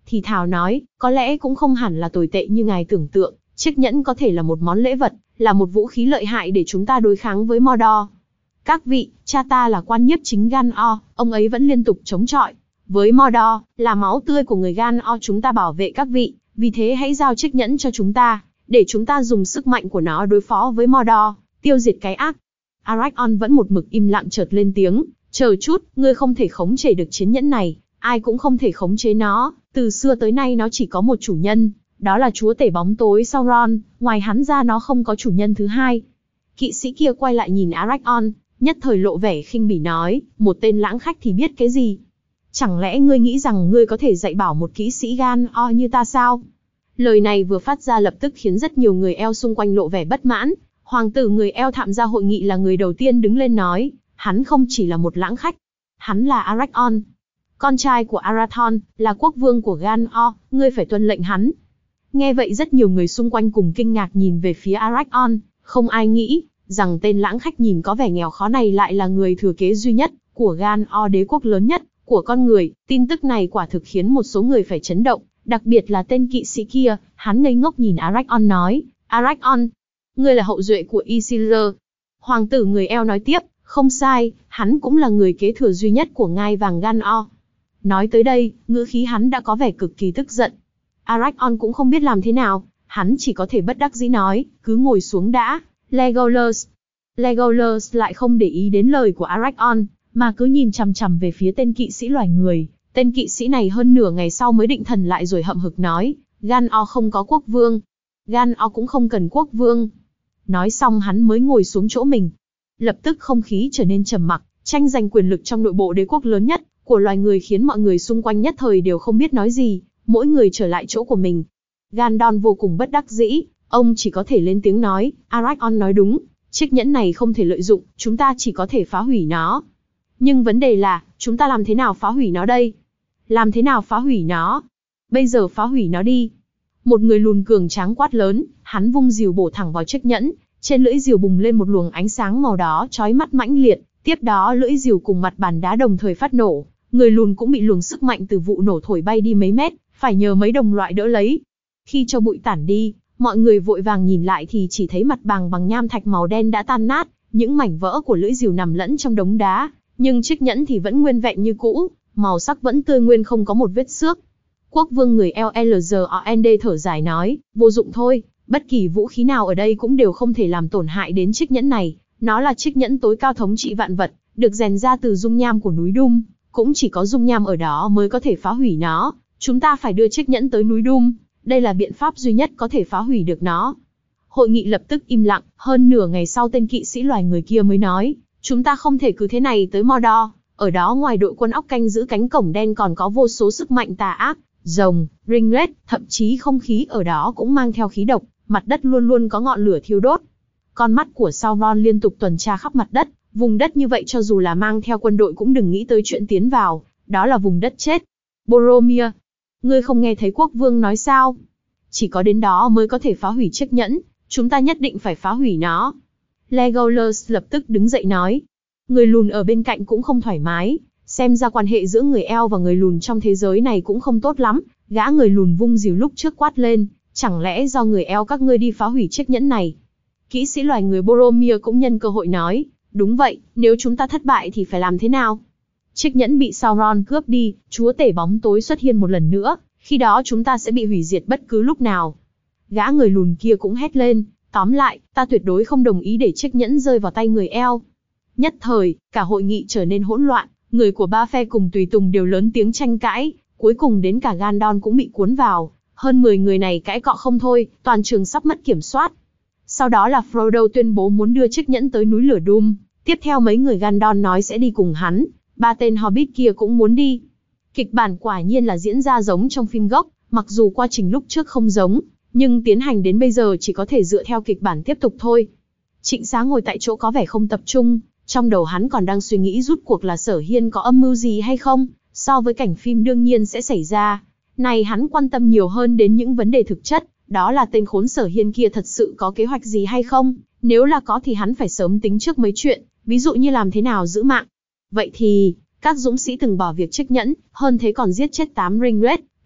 thì thào nói, có lẽ cũng không hẳn là tồi tệ như ngài tưởng tượng, chiếc nhẫn có thể là một món lễ vật, là một vũ khí lợi hại để chúng ta đối kháng với Mordor. Các vị, cha ta là quan nhiếp chính Gan-o, ông ấy vẫn liên tục chống chọi với Mordor, là máu tươi của người Gan-o chúng ta bảo vệ các vị, vì thế hãy giao chiếc nhẫn cho chúng ta, để chúng ta dùng sức mạnh của nó đối phó với Mordor, tiêu diệt cái ác. Aragorn vẫn một mực im lặng chợt lên tiếng, chờ chút, ngươi không thể khống chế được chiến nhẫn này, ai cũng không thể khống chế nó, từ xưa tới nay nó chỉ có một chủ nhân, đó là chúa tể bóng tối Sauron, ngoài hắn ra nó không có chủ nhân thứ hai. Kỵ sĩ kia quay lại nhìn Aragorn, nhất thời lộ vẻ khinh bỉ nói, một tên lãng khách thì biết cái gì? Chẳng lẽ ngươi nghĩ rằng ngươi có thể dạy bảo một kỵ sĩ Gan-o như ta sao? Lời này vừa phát ra lập tức khiến rất nhiều người eo xung quanh lộ vẻ bất mãn. Hoàng tử người eo tham gia hội nghị là người đầu tiên đứng lên nói, hắn không chỉ là một lãng khách, hắn là Aragorn, con trai của Arathorn, là quốc vương của Gan-o, ngươi phải tuân lệnh hắn. Nghe vậy rất nhiều người xung quanh cùng kinh ngạc nhìn về phía Aragorn, không ai nghĩ rằng tên lãng khách nhìn có vẻ nghèo khó này lại là người thừa kế duy nhất của Gan-o, đế quốc lớn nhất của con người. Tin tức này quả thực khiến một số người phải chấn động, đặc biệt là tên kỵ sĩ kia. Hắn ngây ngốc nhìn Aragorn nói, Aragorn, ngươi là hậu duệ của Isildur. Hoàng tử người eo nói tiếp, không sai, hắn cũng là người kế thừa duy nhất của ngai vàng Gan-o. Nói tới đây, ngữ khí hắn đã có vẻ cực kỳ tức giận. Aragorn cũng không biết làm thế nào, hắn chỉ có thể bất đắc dĩ nói, cứ ngồi xuống đã, Legolas. Legolas lại không để ý đến lời của Aragorn, mà cứ nhìn chằm chằm về phía tên kỵ sĩ loài người. Tên kỵ sĩ này hơn nửa ngày sau mới định thần lại rồi hậm hực nói, Gan-o không có quốc vương. Gan-o cũng không cần quốc vương. Nói xong hắn mới ngồi xuống chỗ mình. Lập tức không khí trở nên trầm mặc, tranh giành quyền lực trong nội bộ đế quốc lớn nhất của loài người khiến mọi người xung quanh nhất thời đều không biết nói gì, mỗi người trở lại chỗ của mình. Gandalf vô cùng bất đắc dĩ, ông chỉ có thể lên tiếng nói, Aragorn nói đúng, chiếc nhẫn này không thể lợi dụng, chúng ta chỉ có thể phá hủy nó. Nhưng vấn đề là, chúng ta làm thế nào phá hủy nó đây? Làm thế nào phá hủy nó? Bây giờ phá hủy nó đi. Một người lùn cường tráng quát lớn, hắn vung rìu bổ thẳng vào chiếc nhẫn, trên lưỡi rìu bùng lên một luồng ánh sáng màu đỏ chói mắt mãnh liệt, tiếp đó lưỡi rìu cùng mặt bàn đá đồng thời phát nổ, người lùn cũng bị luồng sức mạnh từ vụ nổ thổi bay đi mấy mét, phải nhờ mấy đồng loại đỡ lấy. Khi cho bụi tản đi, mọi người vội vàng nhìn lại thì chỉ thấy mặt bằng bằng nham thạch màu đen đã tan nát, những mảnh vỡ của lưỡi rìu nằm lẫn trong đống đá, nhưng chiếc nhẫn thì vẫn nguyên vẹn như cũ, màu sắc vẫn tươi nguyên không có một vết xước. Quốc vương người lờ giê o en đê thở dài nói, vô dụng thôi, bất kỳ vũ khí nào ở đây cũng đều không thể làm tổn hại đến chiếc nhẫn này, nó là chiếc nhẫn tối cao thống trị vạn vật, được rèn ra từ dung nham của núi Doom, cũng chỉ có dung nham ở đó mới có thể phá hủy nó, chúng ta phải đưa chiếc nhẫn tới núi Doom, đây là biện pháp duy nhất có thể phá hủy được nó. Hội nghị lập tức im lặng, hơn nửa ngày sau tên kỵ sĩ loài người kia mới nói, chúng ta không thể cứ thế này tới Mordor, ở đó ngoài đội quân óc canh giữ cánh cổng đen còn có vô số sức mạnh tà ác, rồng, ringlet, thậm chí không khí ở đó cũng mang theo khí độc, mặt đất luôn luôn có ngọn lửa thiêu đốt. Con mắt của Sauron liên tục tuần tra khắp mặt đất, vùng đất như vậy cho dù là mang theo quân đội cũng đừng nghĩ tới chuyện tiến vào, đó là vùng đất chết. Boromir, ngươi không nghe thấy quốc vương nói sao? Chỉ có đến đó mới có thể phá hủy chiếc nhẫn, chúng ta nhất định phải phá hủy nó. Legolas lập tức đứng dậy nói. Người lùn ở bên cạnh cũng không thoải mái, xem ra quan hệ giữa người eo và người lùn trong thế giới này cũng không tốt lắm. Gã người lùn vung rìu lúc trước quát lên, chẳng lẽ do người eo các ngươi đi phá hủy chiếc nhẫn này? Kỵ sĩ loài người Boromir cũng nhân cơ hội nói, đúng vậy, nếu chúng ta thất bại thì phải làm thế nào? Chiếc nhẫn bị Sauron cướp đi, chúa tể bóng tối xuất hiện một lần nữa, khi đó chúng ta sẽ bị hủy diệt bất cứ lúc nào. Gã người lùn kia cũng hét lên, tóm lại, ta tuyệt đối không đồng ý để chiếc nhẫn rơi vào tay người eo. Nhất thời, cả hội nghị trở nên hỗn loạn, người của ba phe cùng tùy tùng đều lớn tiếng tranh cãi, cuối cùng đến cả Gandalf cũng bị cuốn vào, hơn mười người này cãi cọ không thôi, toàn trường sắp mất kiểm soát. Sau đó là Frodo tuyên bố muốn đưa chiếc nhẫn tới núi lửa Doom, tiếp theo mấy người Gandalf nói sẽ đi cùng hắn, ba tên Hobbit kia cũng muốn đi. Kịch bản quả nhiên là diễn ra giống trong phim gốc, mặc dù quá trình lúc trước không giống, nhưng tiến hành đến bây giờ chỉ có thể dựa theo kịch bản tiếp tục thôi. Trịnh Xá ngồi tại chỗ có vẻ không tập trung, trong đầu hắn còn đang suy nghĩ rút cuộc là Sở Hiên có âm mưu gì hay không, so với cảnh phim đương nhiên sẽ xảy ra. Này hắn quan tâm nhiều hơn đến những vấn đề thực chất, đó là tên khốn Sở Hiên kia thật sự có kế hoạch gì hay không, nếu là có thì hắn phải sớm tính trước mấy chuyện, ví dụ như làm thế nào giữ mạng. Vậy thì, các dũng sĩ từng bỏ việc chiếc nhẫn, hơn thế còn giết chết tám Ringlet,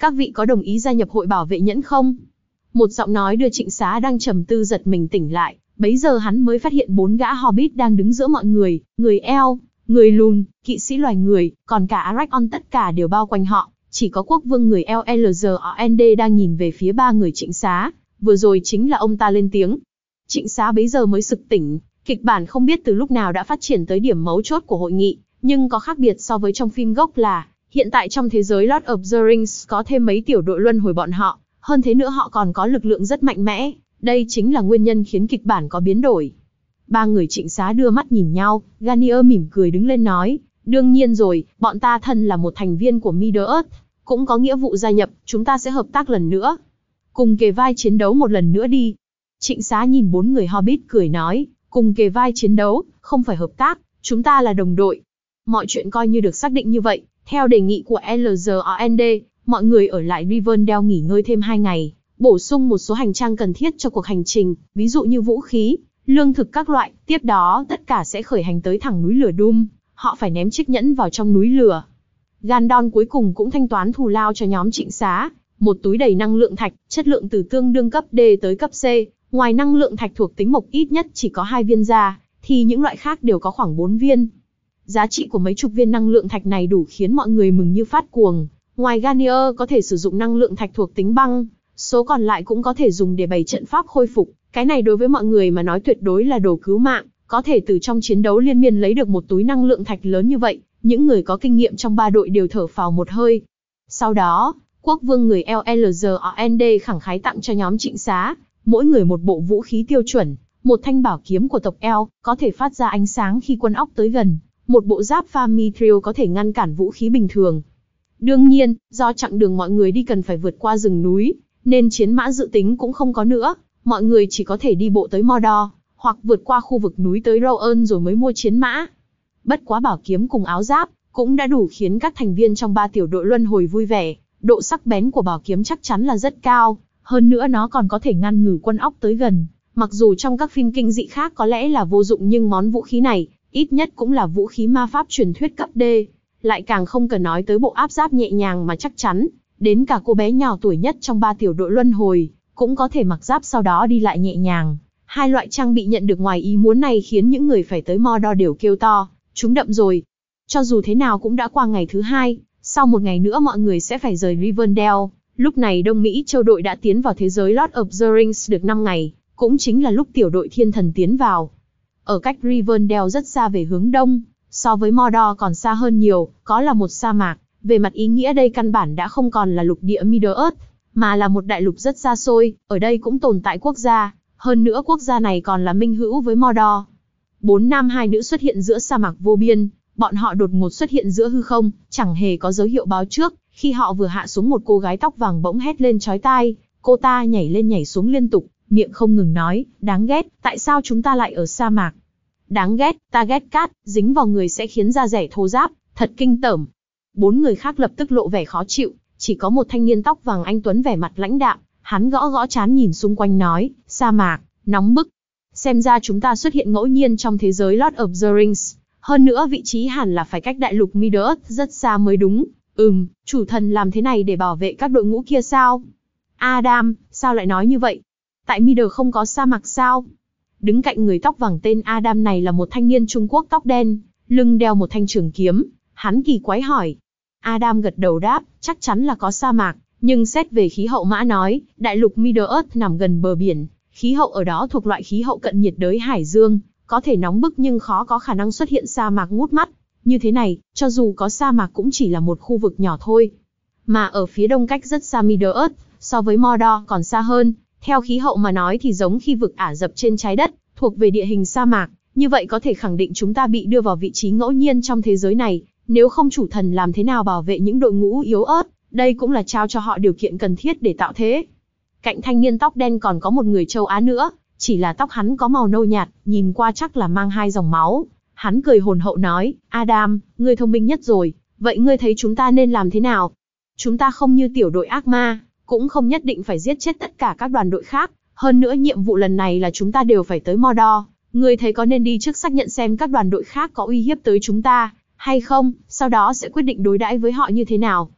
các vị có đồng ý gia nhập hội bảo vệ nhẫn không? Một giọng nói đưa Trịnh Xá đang trầm tư giật mình tỉnh lại, bấy giờ hắn mới phát hiện bốn gã Hobbit đang đứng giữa mọi người, người Elf, người lùn, kỵ sĩ loài người, còn cả Aragorn tất cả đều bao quanh họ, chỉ có quốc vương người Elf lờ giê o en đê đang nhìn về phía ba người Trịnh Xá, vừa rồi chính là ông ta lên tiếng. Trịnh Xá bấy giờ mới sực tỉnh, kịch bản không biết từ lúc nào đã phát triển tới điểm mấu chốt của hội nghị, nhưng có khác biệt so với trong phim gốc là, hiện tại trong thế giới Lord of the Rings có thêm mấy tiểu đội luân hồi bọn họ, hơn thế nữa họ còn có lực lượng rất mạnh mẽ, đây chính là nguyên nhân khiến kịch bản có biến đổi. Ba người Trịnh Xá đưa mắt nhìn nhau, Garnier mỉm cười đứng lên nói, đương nhiên rồi, bọn ta thân là một thành viên của Middle-earth, cũng có nghĩa vụ gia nhập, chúng ta sẽ hợp tác lần nữa. Cùng kề vai chiến đấu một lần nữa đi. Trịnh Xá nhìn bốn người Hobbit cười nói, cùng kề vai chiến đấu, không phải hợp tác, chúng ta là đồng đội. Mọi chuyện coi như được xác định như vậy, theo đề nghị của lờ giê o en đê, mọi người ở lại Rivendell nghỉ ngơi thêm hai ngày, bổ sung một số hành trang cần thiết cho cuộc hành trình, ví dụ như vũ khí, lương thực các loại, tiếp đó tất cả sẽ khởi hành tới thẳng núi lửa Doom, họ phải ném chiếc nhẫn vào trong núi lửa. Gandon cuối cùng cũng thanh toán thù lao cho nhóm Trịnh Xá, một túi đầy năng lượng thạch, chất lượng từ tương đương cấp D tới cấp C, ngoài năng lượng thạch thuộc tính mộc ít nhất chỉ có hai viên ra, thì những loại khác đều có khoảng bốn viên. Giá trị của mấy chục viên năng lượng thạch này đủ khiến mọi người mừng như phát cuồng. Ngoài Garnier có thể sử dụng năng lượng thạch thuộc tính băng, số còn lại cũng có thể dùng để bày trận pháp khôi phục. Cái này đối với mọi người mà nói tuyệt đối là đồ cứu mạng, có thể từ trong chiến đấu liên miên lấy được một túi năng lượng thạch lớn như vậy, những người có kinh nghiệm trong ba đội đều thở phào một hơi. Sau đó, quốc vương người lờ giê o en đê khẳng khái tặng cho nhóm Trịnh Xá, mỗi người một bộ vũ khí tiêu chuẩn, một thanh bảo kiếm của tộc Elf, có thể phát ra ánh sáng khi quân óc tới gần, một bộ giáp pha mithril có thể ngăn cản vũ khí bình thường. Đương nhiên, do chặng đường mọi người đi cần phải vượt qua rừng núi, nên chiến mã dự tính cũng không có nữa, mọi người chỉ có thể đi bộ tới Mordor, hoặc vượt qua khu vực núi tới Rohan rồi mới mua chiến mã. Bất quá bảo kiếm cùng áo giáp, cũng đã đủ khiến các thành viên trong ba tiểu đội luân hồi vui vẻ, độ sắc bén của bảo kiếm chắc chắn là rất cao, hơn nữa nó còn có thể ngăn ngừa quân óc tới gần. Mặc dù trong các phim kinh dị khác có lẽ là vô dụng nhưng món vũ khí này, ít nhất cũng là vũ khí ma pháp truyền thuyết cấp D. Lại càng không cần nói tới bộ áp giáp nhẹ nhàng mà chắc chắn, đến cả cô bé nhỏ tuổi nhất trong ba tiểu đội luân hồi, cũng có thể mặc giáp sau đó đi lại nhẹ nhàng. Hai loại trang bị nhận được ngoài ý muốn này khiến những người phải tới Mordor đều kêu to, chúng đậm rồi. Cho dù thế nào cũng đã qua ngày thứ hai, sau một ngày nữa mọi người sẽ phải rời Rivendell. Lúc này Đông Mỹ châu đội đã tiến vào thế giới Lord of the Rings được năm ngày, cũng chính là lúc tiểu đội thiên thần tiến vào. Ở cách Rivendell rất xa về hướng đông, so với Mordor còn xa hơn nhiều, có là một sa mạc. Về mặt ý nghĩa đây căn bản đã không còn là lục địa Middle-earth, mà là một đại lục rất xa xôi, ở đây cũng tồn tại quốc gia, hơn nữa quốc gia này còn là minh hữu với Mordor. Bốn nam hai nữ xuất hiện giữa sa mạc vô biên, bọn họ đột ngột xuất hiện giữa hư không, chẳng hề có dấu hiệu báo trước, khi họ vừa hạ xuống một cô gái tóc vàng bỗng hét lên chói tai, cô ta nhảy lên nhảy xuống liên tục, miệng không ngừng nói, đáng ghét, tại sao chúng ta lại ở sa mạc? Đáng ghét, ta ghét cát, dính vào người sẽ khiến da rẻ thô ráp, thật kinh tởm. Bốn người khác lập tức lộ vẻ khó chịu, chỉ có một thanh niên tóc vàng anh tuấn vẻ mặt lãnh đạm, hắn gõ gõ trán nhìn xung quanh nói, sa mạc, nóng bức. Xem ra chúng ta xuất hiện ngẫu nhiên trong thế giới Lord of the Rings, hơn nữa vị trí hẳn là phải cách đại lục Middle-earth rất xa mới đúng. Ừm, chủ thần làm thế này để bảo vệ các đội ngũ kia sao? Adam, sao lại nói như vậy? Tại Middle không có sa mạc sao? Đứng cạnh người tóc vàng tên Adam này là một thanh niên Trung Quốc tóc đen, lưng đeo một thanh trường kiếm, hắn kỳ quái hỏi. Adam gật đầu đáp, chắc chắn là có sa mạc, nhưng xét về khí hậu mã nói, đại lục Middle-earth nằm gần bờ biển, khí hậu ở đó thuộc loại khí hậu cận nhiệt đới hải dương, có thể nóng bức nhưng khó có khả năng xuất hiện sa mạc ngút mắt. Như thế này, cho dù có sa mạc cũng chỉ là một khu vực nhỏ thôi. Mà ở phía đông cách rất xa Middle-earth, so với Mordor còn xa hơn, theo khí hậu mà nói thì giống khi vực Ả Rập trên trái đất, thuộc về địa hình sa mạc, như vậy có thể khẳng định chúng ta bị đưa vào vị trí ngẫu nhiên trong thế giới này, nếu không chủ thần làm thế nào bảo vệ những đội ngũ yếu ớt, đây cũng là trao cho họ điều kiện cần thiết để tạo thế. Cạnh thanh niên tóc đen còn có một người châu Á nữa, chỉ là tóc hắn có màu nâu nhạt, nhìn qua chắc là mang hai dòng máu. Hắn cười hồn hậu nói, Adam, ngươi thông minh nhất rồi, vậy ngươi thấy chúng ta nên làm thế nào? Chúng ta không như tiểu đội ác ma, cũng không nhất định phải giết chết tất cả các đoàn đội khác, hơn nữa nhiệm vụ lần này là chúng ta đều phải tới Mordor, ngươi thấy có nên đi trước xác nhận xem các đoàn đội khác có uy hiếp tới chúng ta, hay không, sau đó sẽ quyết định đối đãi với họ như thế nào.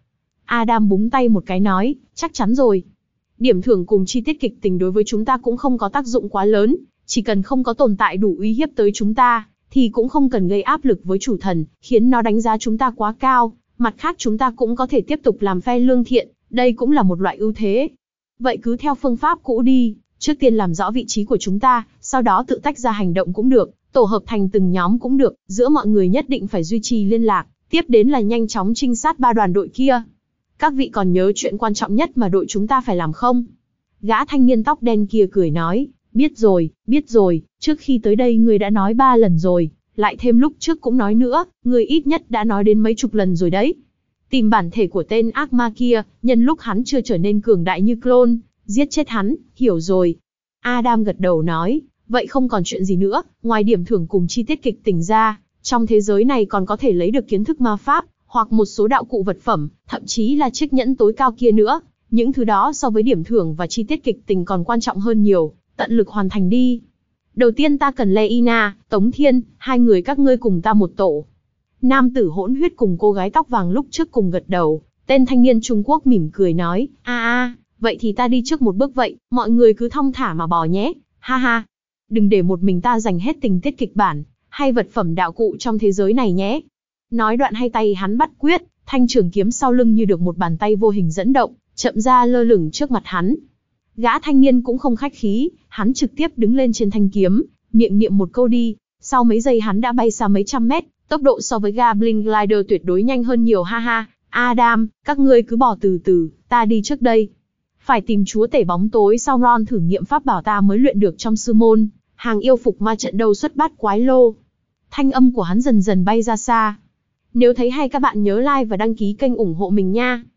Adam búng tay một cái nói, chắc chắn rồi. Điểm thưởng cùng chi tiết kịch tính đối với chúng ta cũng không có tác dụng quá lớn, chỉ cần không có tồn tại đủ uy hiếp tới chúng ta, thì cũng không cần gây áp lực với chủ thần, khiến nó đánh giá chúng ta quá cao. Mặt khác chúng ta cũng có thể tiếp tục làm phe lương thiện, đây cũng là một loại ưu thế. Vậy cứ theo phương pháp cũ đi, trước tiên làm rõ vị trí của chúng ta, sau đó tự tách ra hành động cũng được, tổ hợp thành từng nhóm cũng được, giữa mọi người nhất định phải duy trì liên lạc, tiếp đến là nhanh chóng trinh sát ba đoàn đội kia. Các vị còn nhớ chuyện quan trọng nhất mà đội chúng ta phải làm không? Gã thanh niên tóc đen kia cười nói, biết rồi, biết rồi, trước khi tới đây ngươi đã nói ba lần rồi, lại thêm lúc trước cũng nói nữa, ngươi ít nhất đã nói đến mấy chục lần rồi đấy. Tìm bản thể của tên ác ma kia, nhân lúc hắn chưa trở nên cường đại như clone, giết chết hắn, hiểu rồi. Adam gật đầu nói, vậy không còn chuyện gì nữa, ngoài điểm thưởng cùng chi tiết kịch tính ra, trong thế giới này còn có thể lấy được kiến thức ma pháp, hoặc một số đạo cụ vật phẩm, thậm chí là chiếc nhẫn tối cao kia nữa. Những thứ đó so với điểm thưởng và chi tiết kịch tình còn quan trọng hơn nhiều, tận lực hoàn thành đi. Đầu tiên ta cần Leina, Tống Thiên, hai người các ngươi cùng ta một tổ. Nam tử hỗn huyết cùng cô gái tóc vàng lúc trước cùng gật đầu, tên thanh niên Trung Quốc mỉm cười nói, a a, vậy thì ta đi trước một bước vậy, mọi người cứ thong thả mà bò nhé, ha ha. Đừng để một mình ta dành hết tình tiết kịch bản, hay vật phẩm đạo cụ trong thế giới này nhé. Nói đoạn hai tay hắn bắt quyết, thanh trường kiếm sau lưng như được một bàn tay vô hình dẫn động, chậm ra lơ lửng trước mặt hắn. Gã thanh niên cũng không khách khí, hắn trực tiếp đứng lên trên thanh kiếm, miệng niệm một câu đi, sau mấy giây hắn đã bay xa mấy trăm mét, tốc độ so với Goblin Glider tuyệt đối nhanh hơn nhiều ha ha. Adam, các ngươi cứ bỏ từ từ, ta đi trước đây. Phải tìm chúa tể bóng tối Sauron thử nghiệm pháp bảo ta mới luyện được trong sư môn, hàng yêu phục ma trận đâu xuất bát quái lô. Thanh âm của hắn dần dần bay ra xa. Nếu thấy hay các bạn nhớ like và đăng ký kênh ủng hộ mình nha.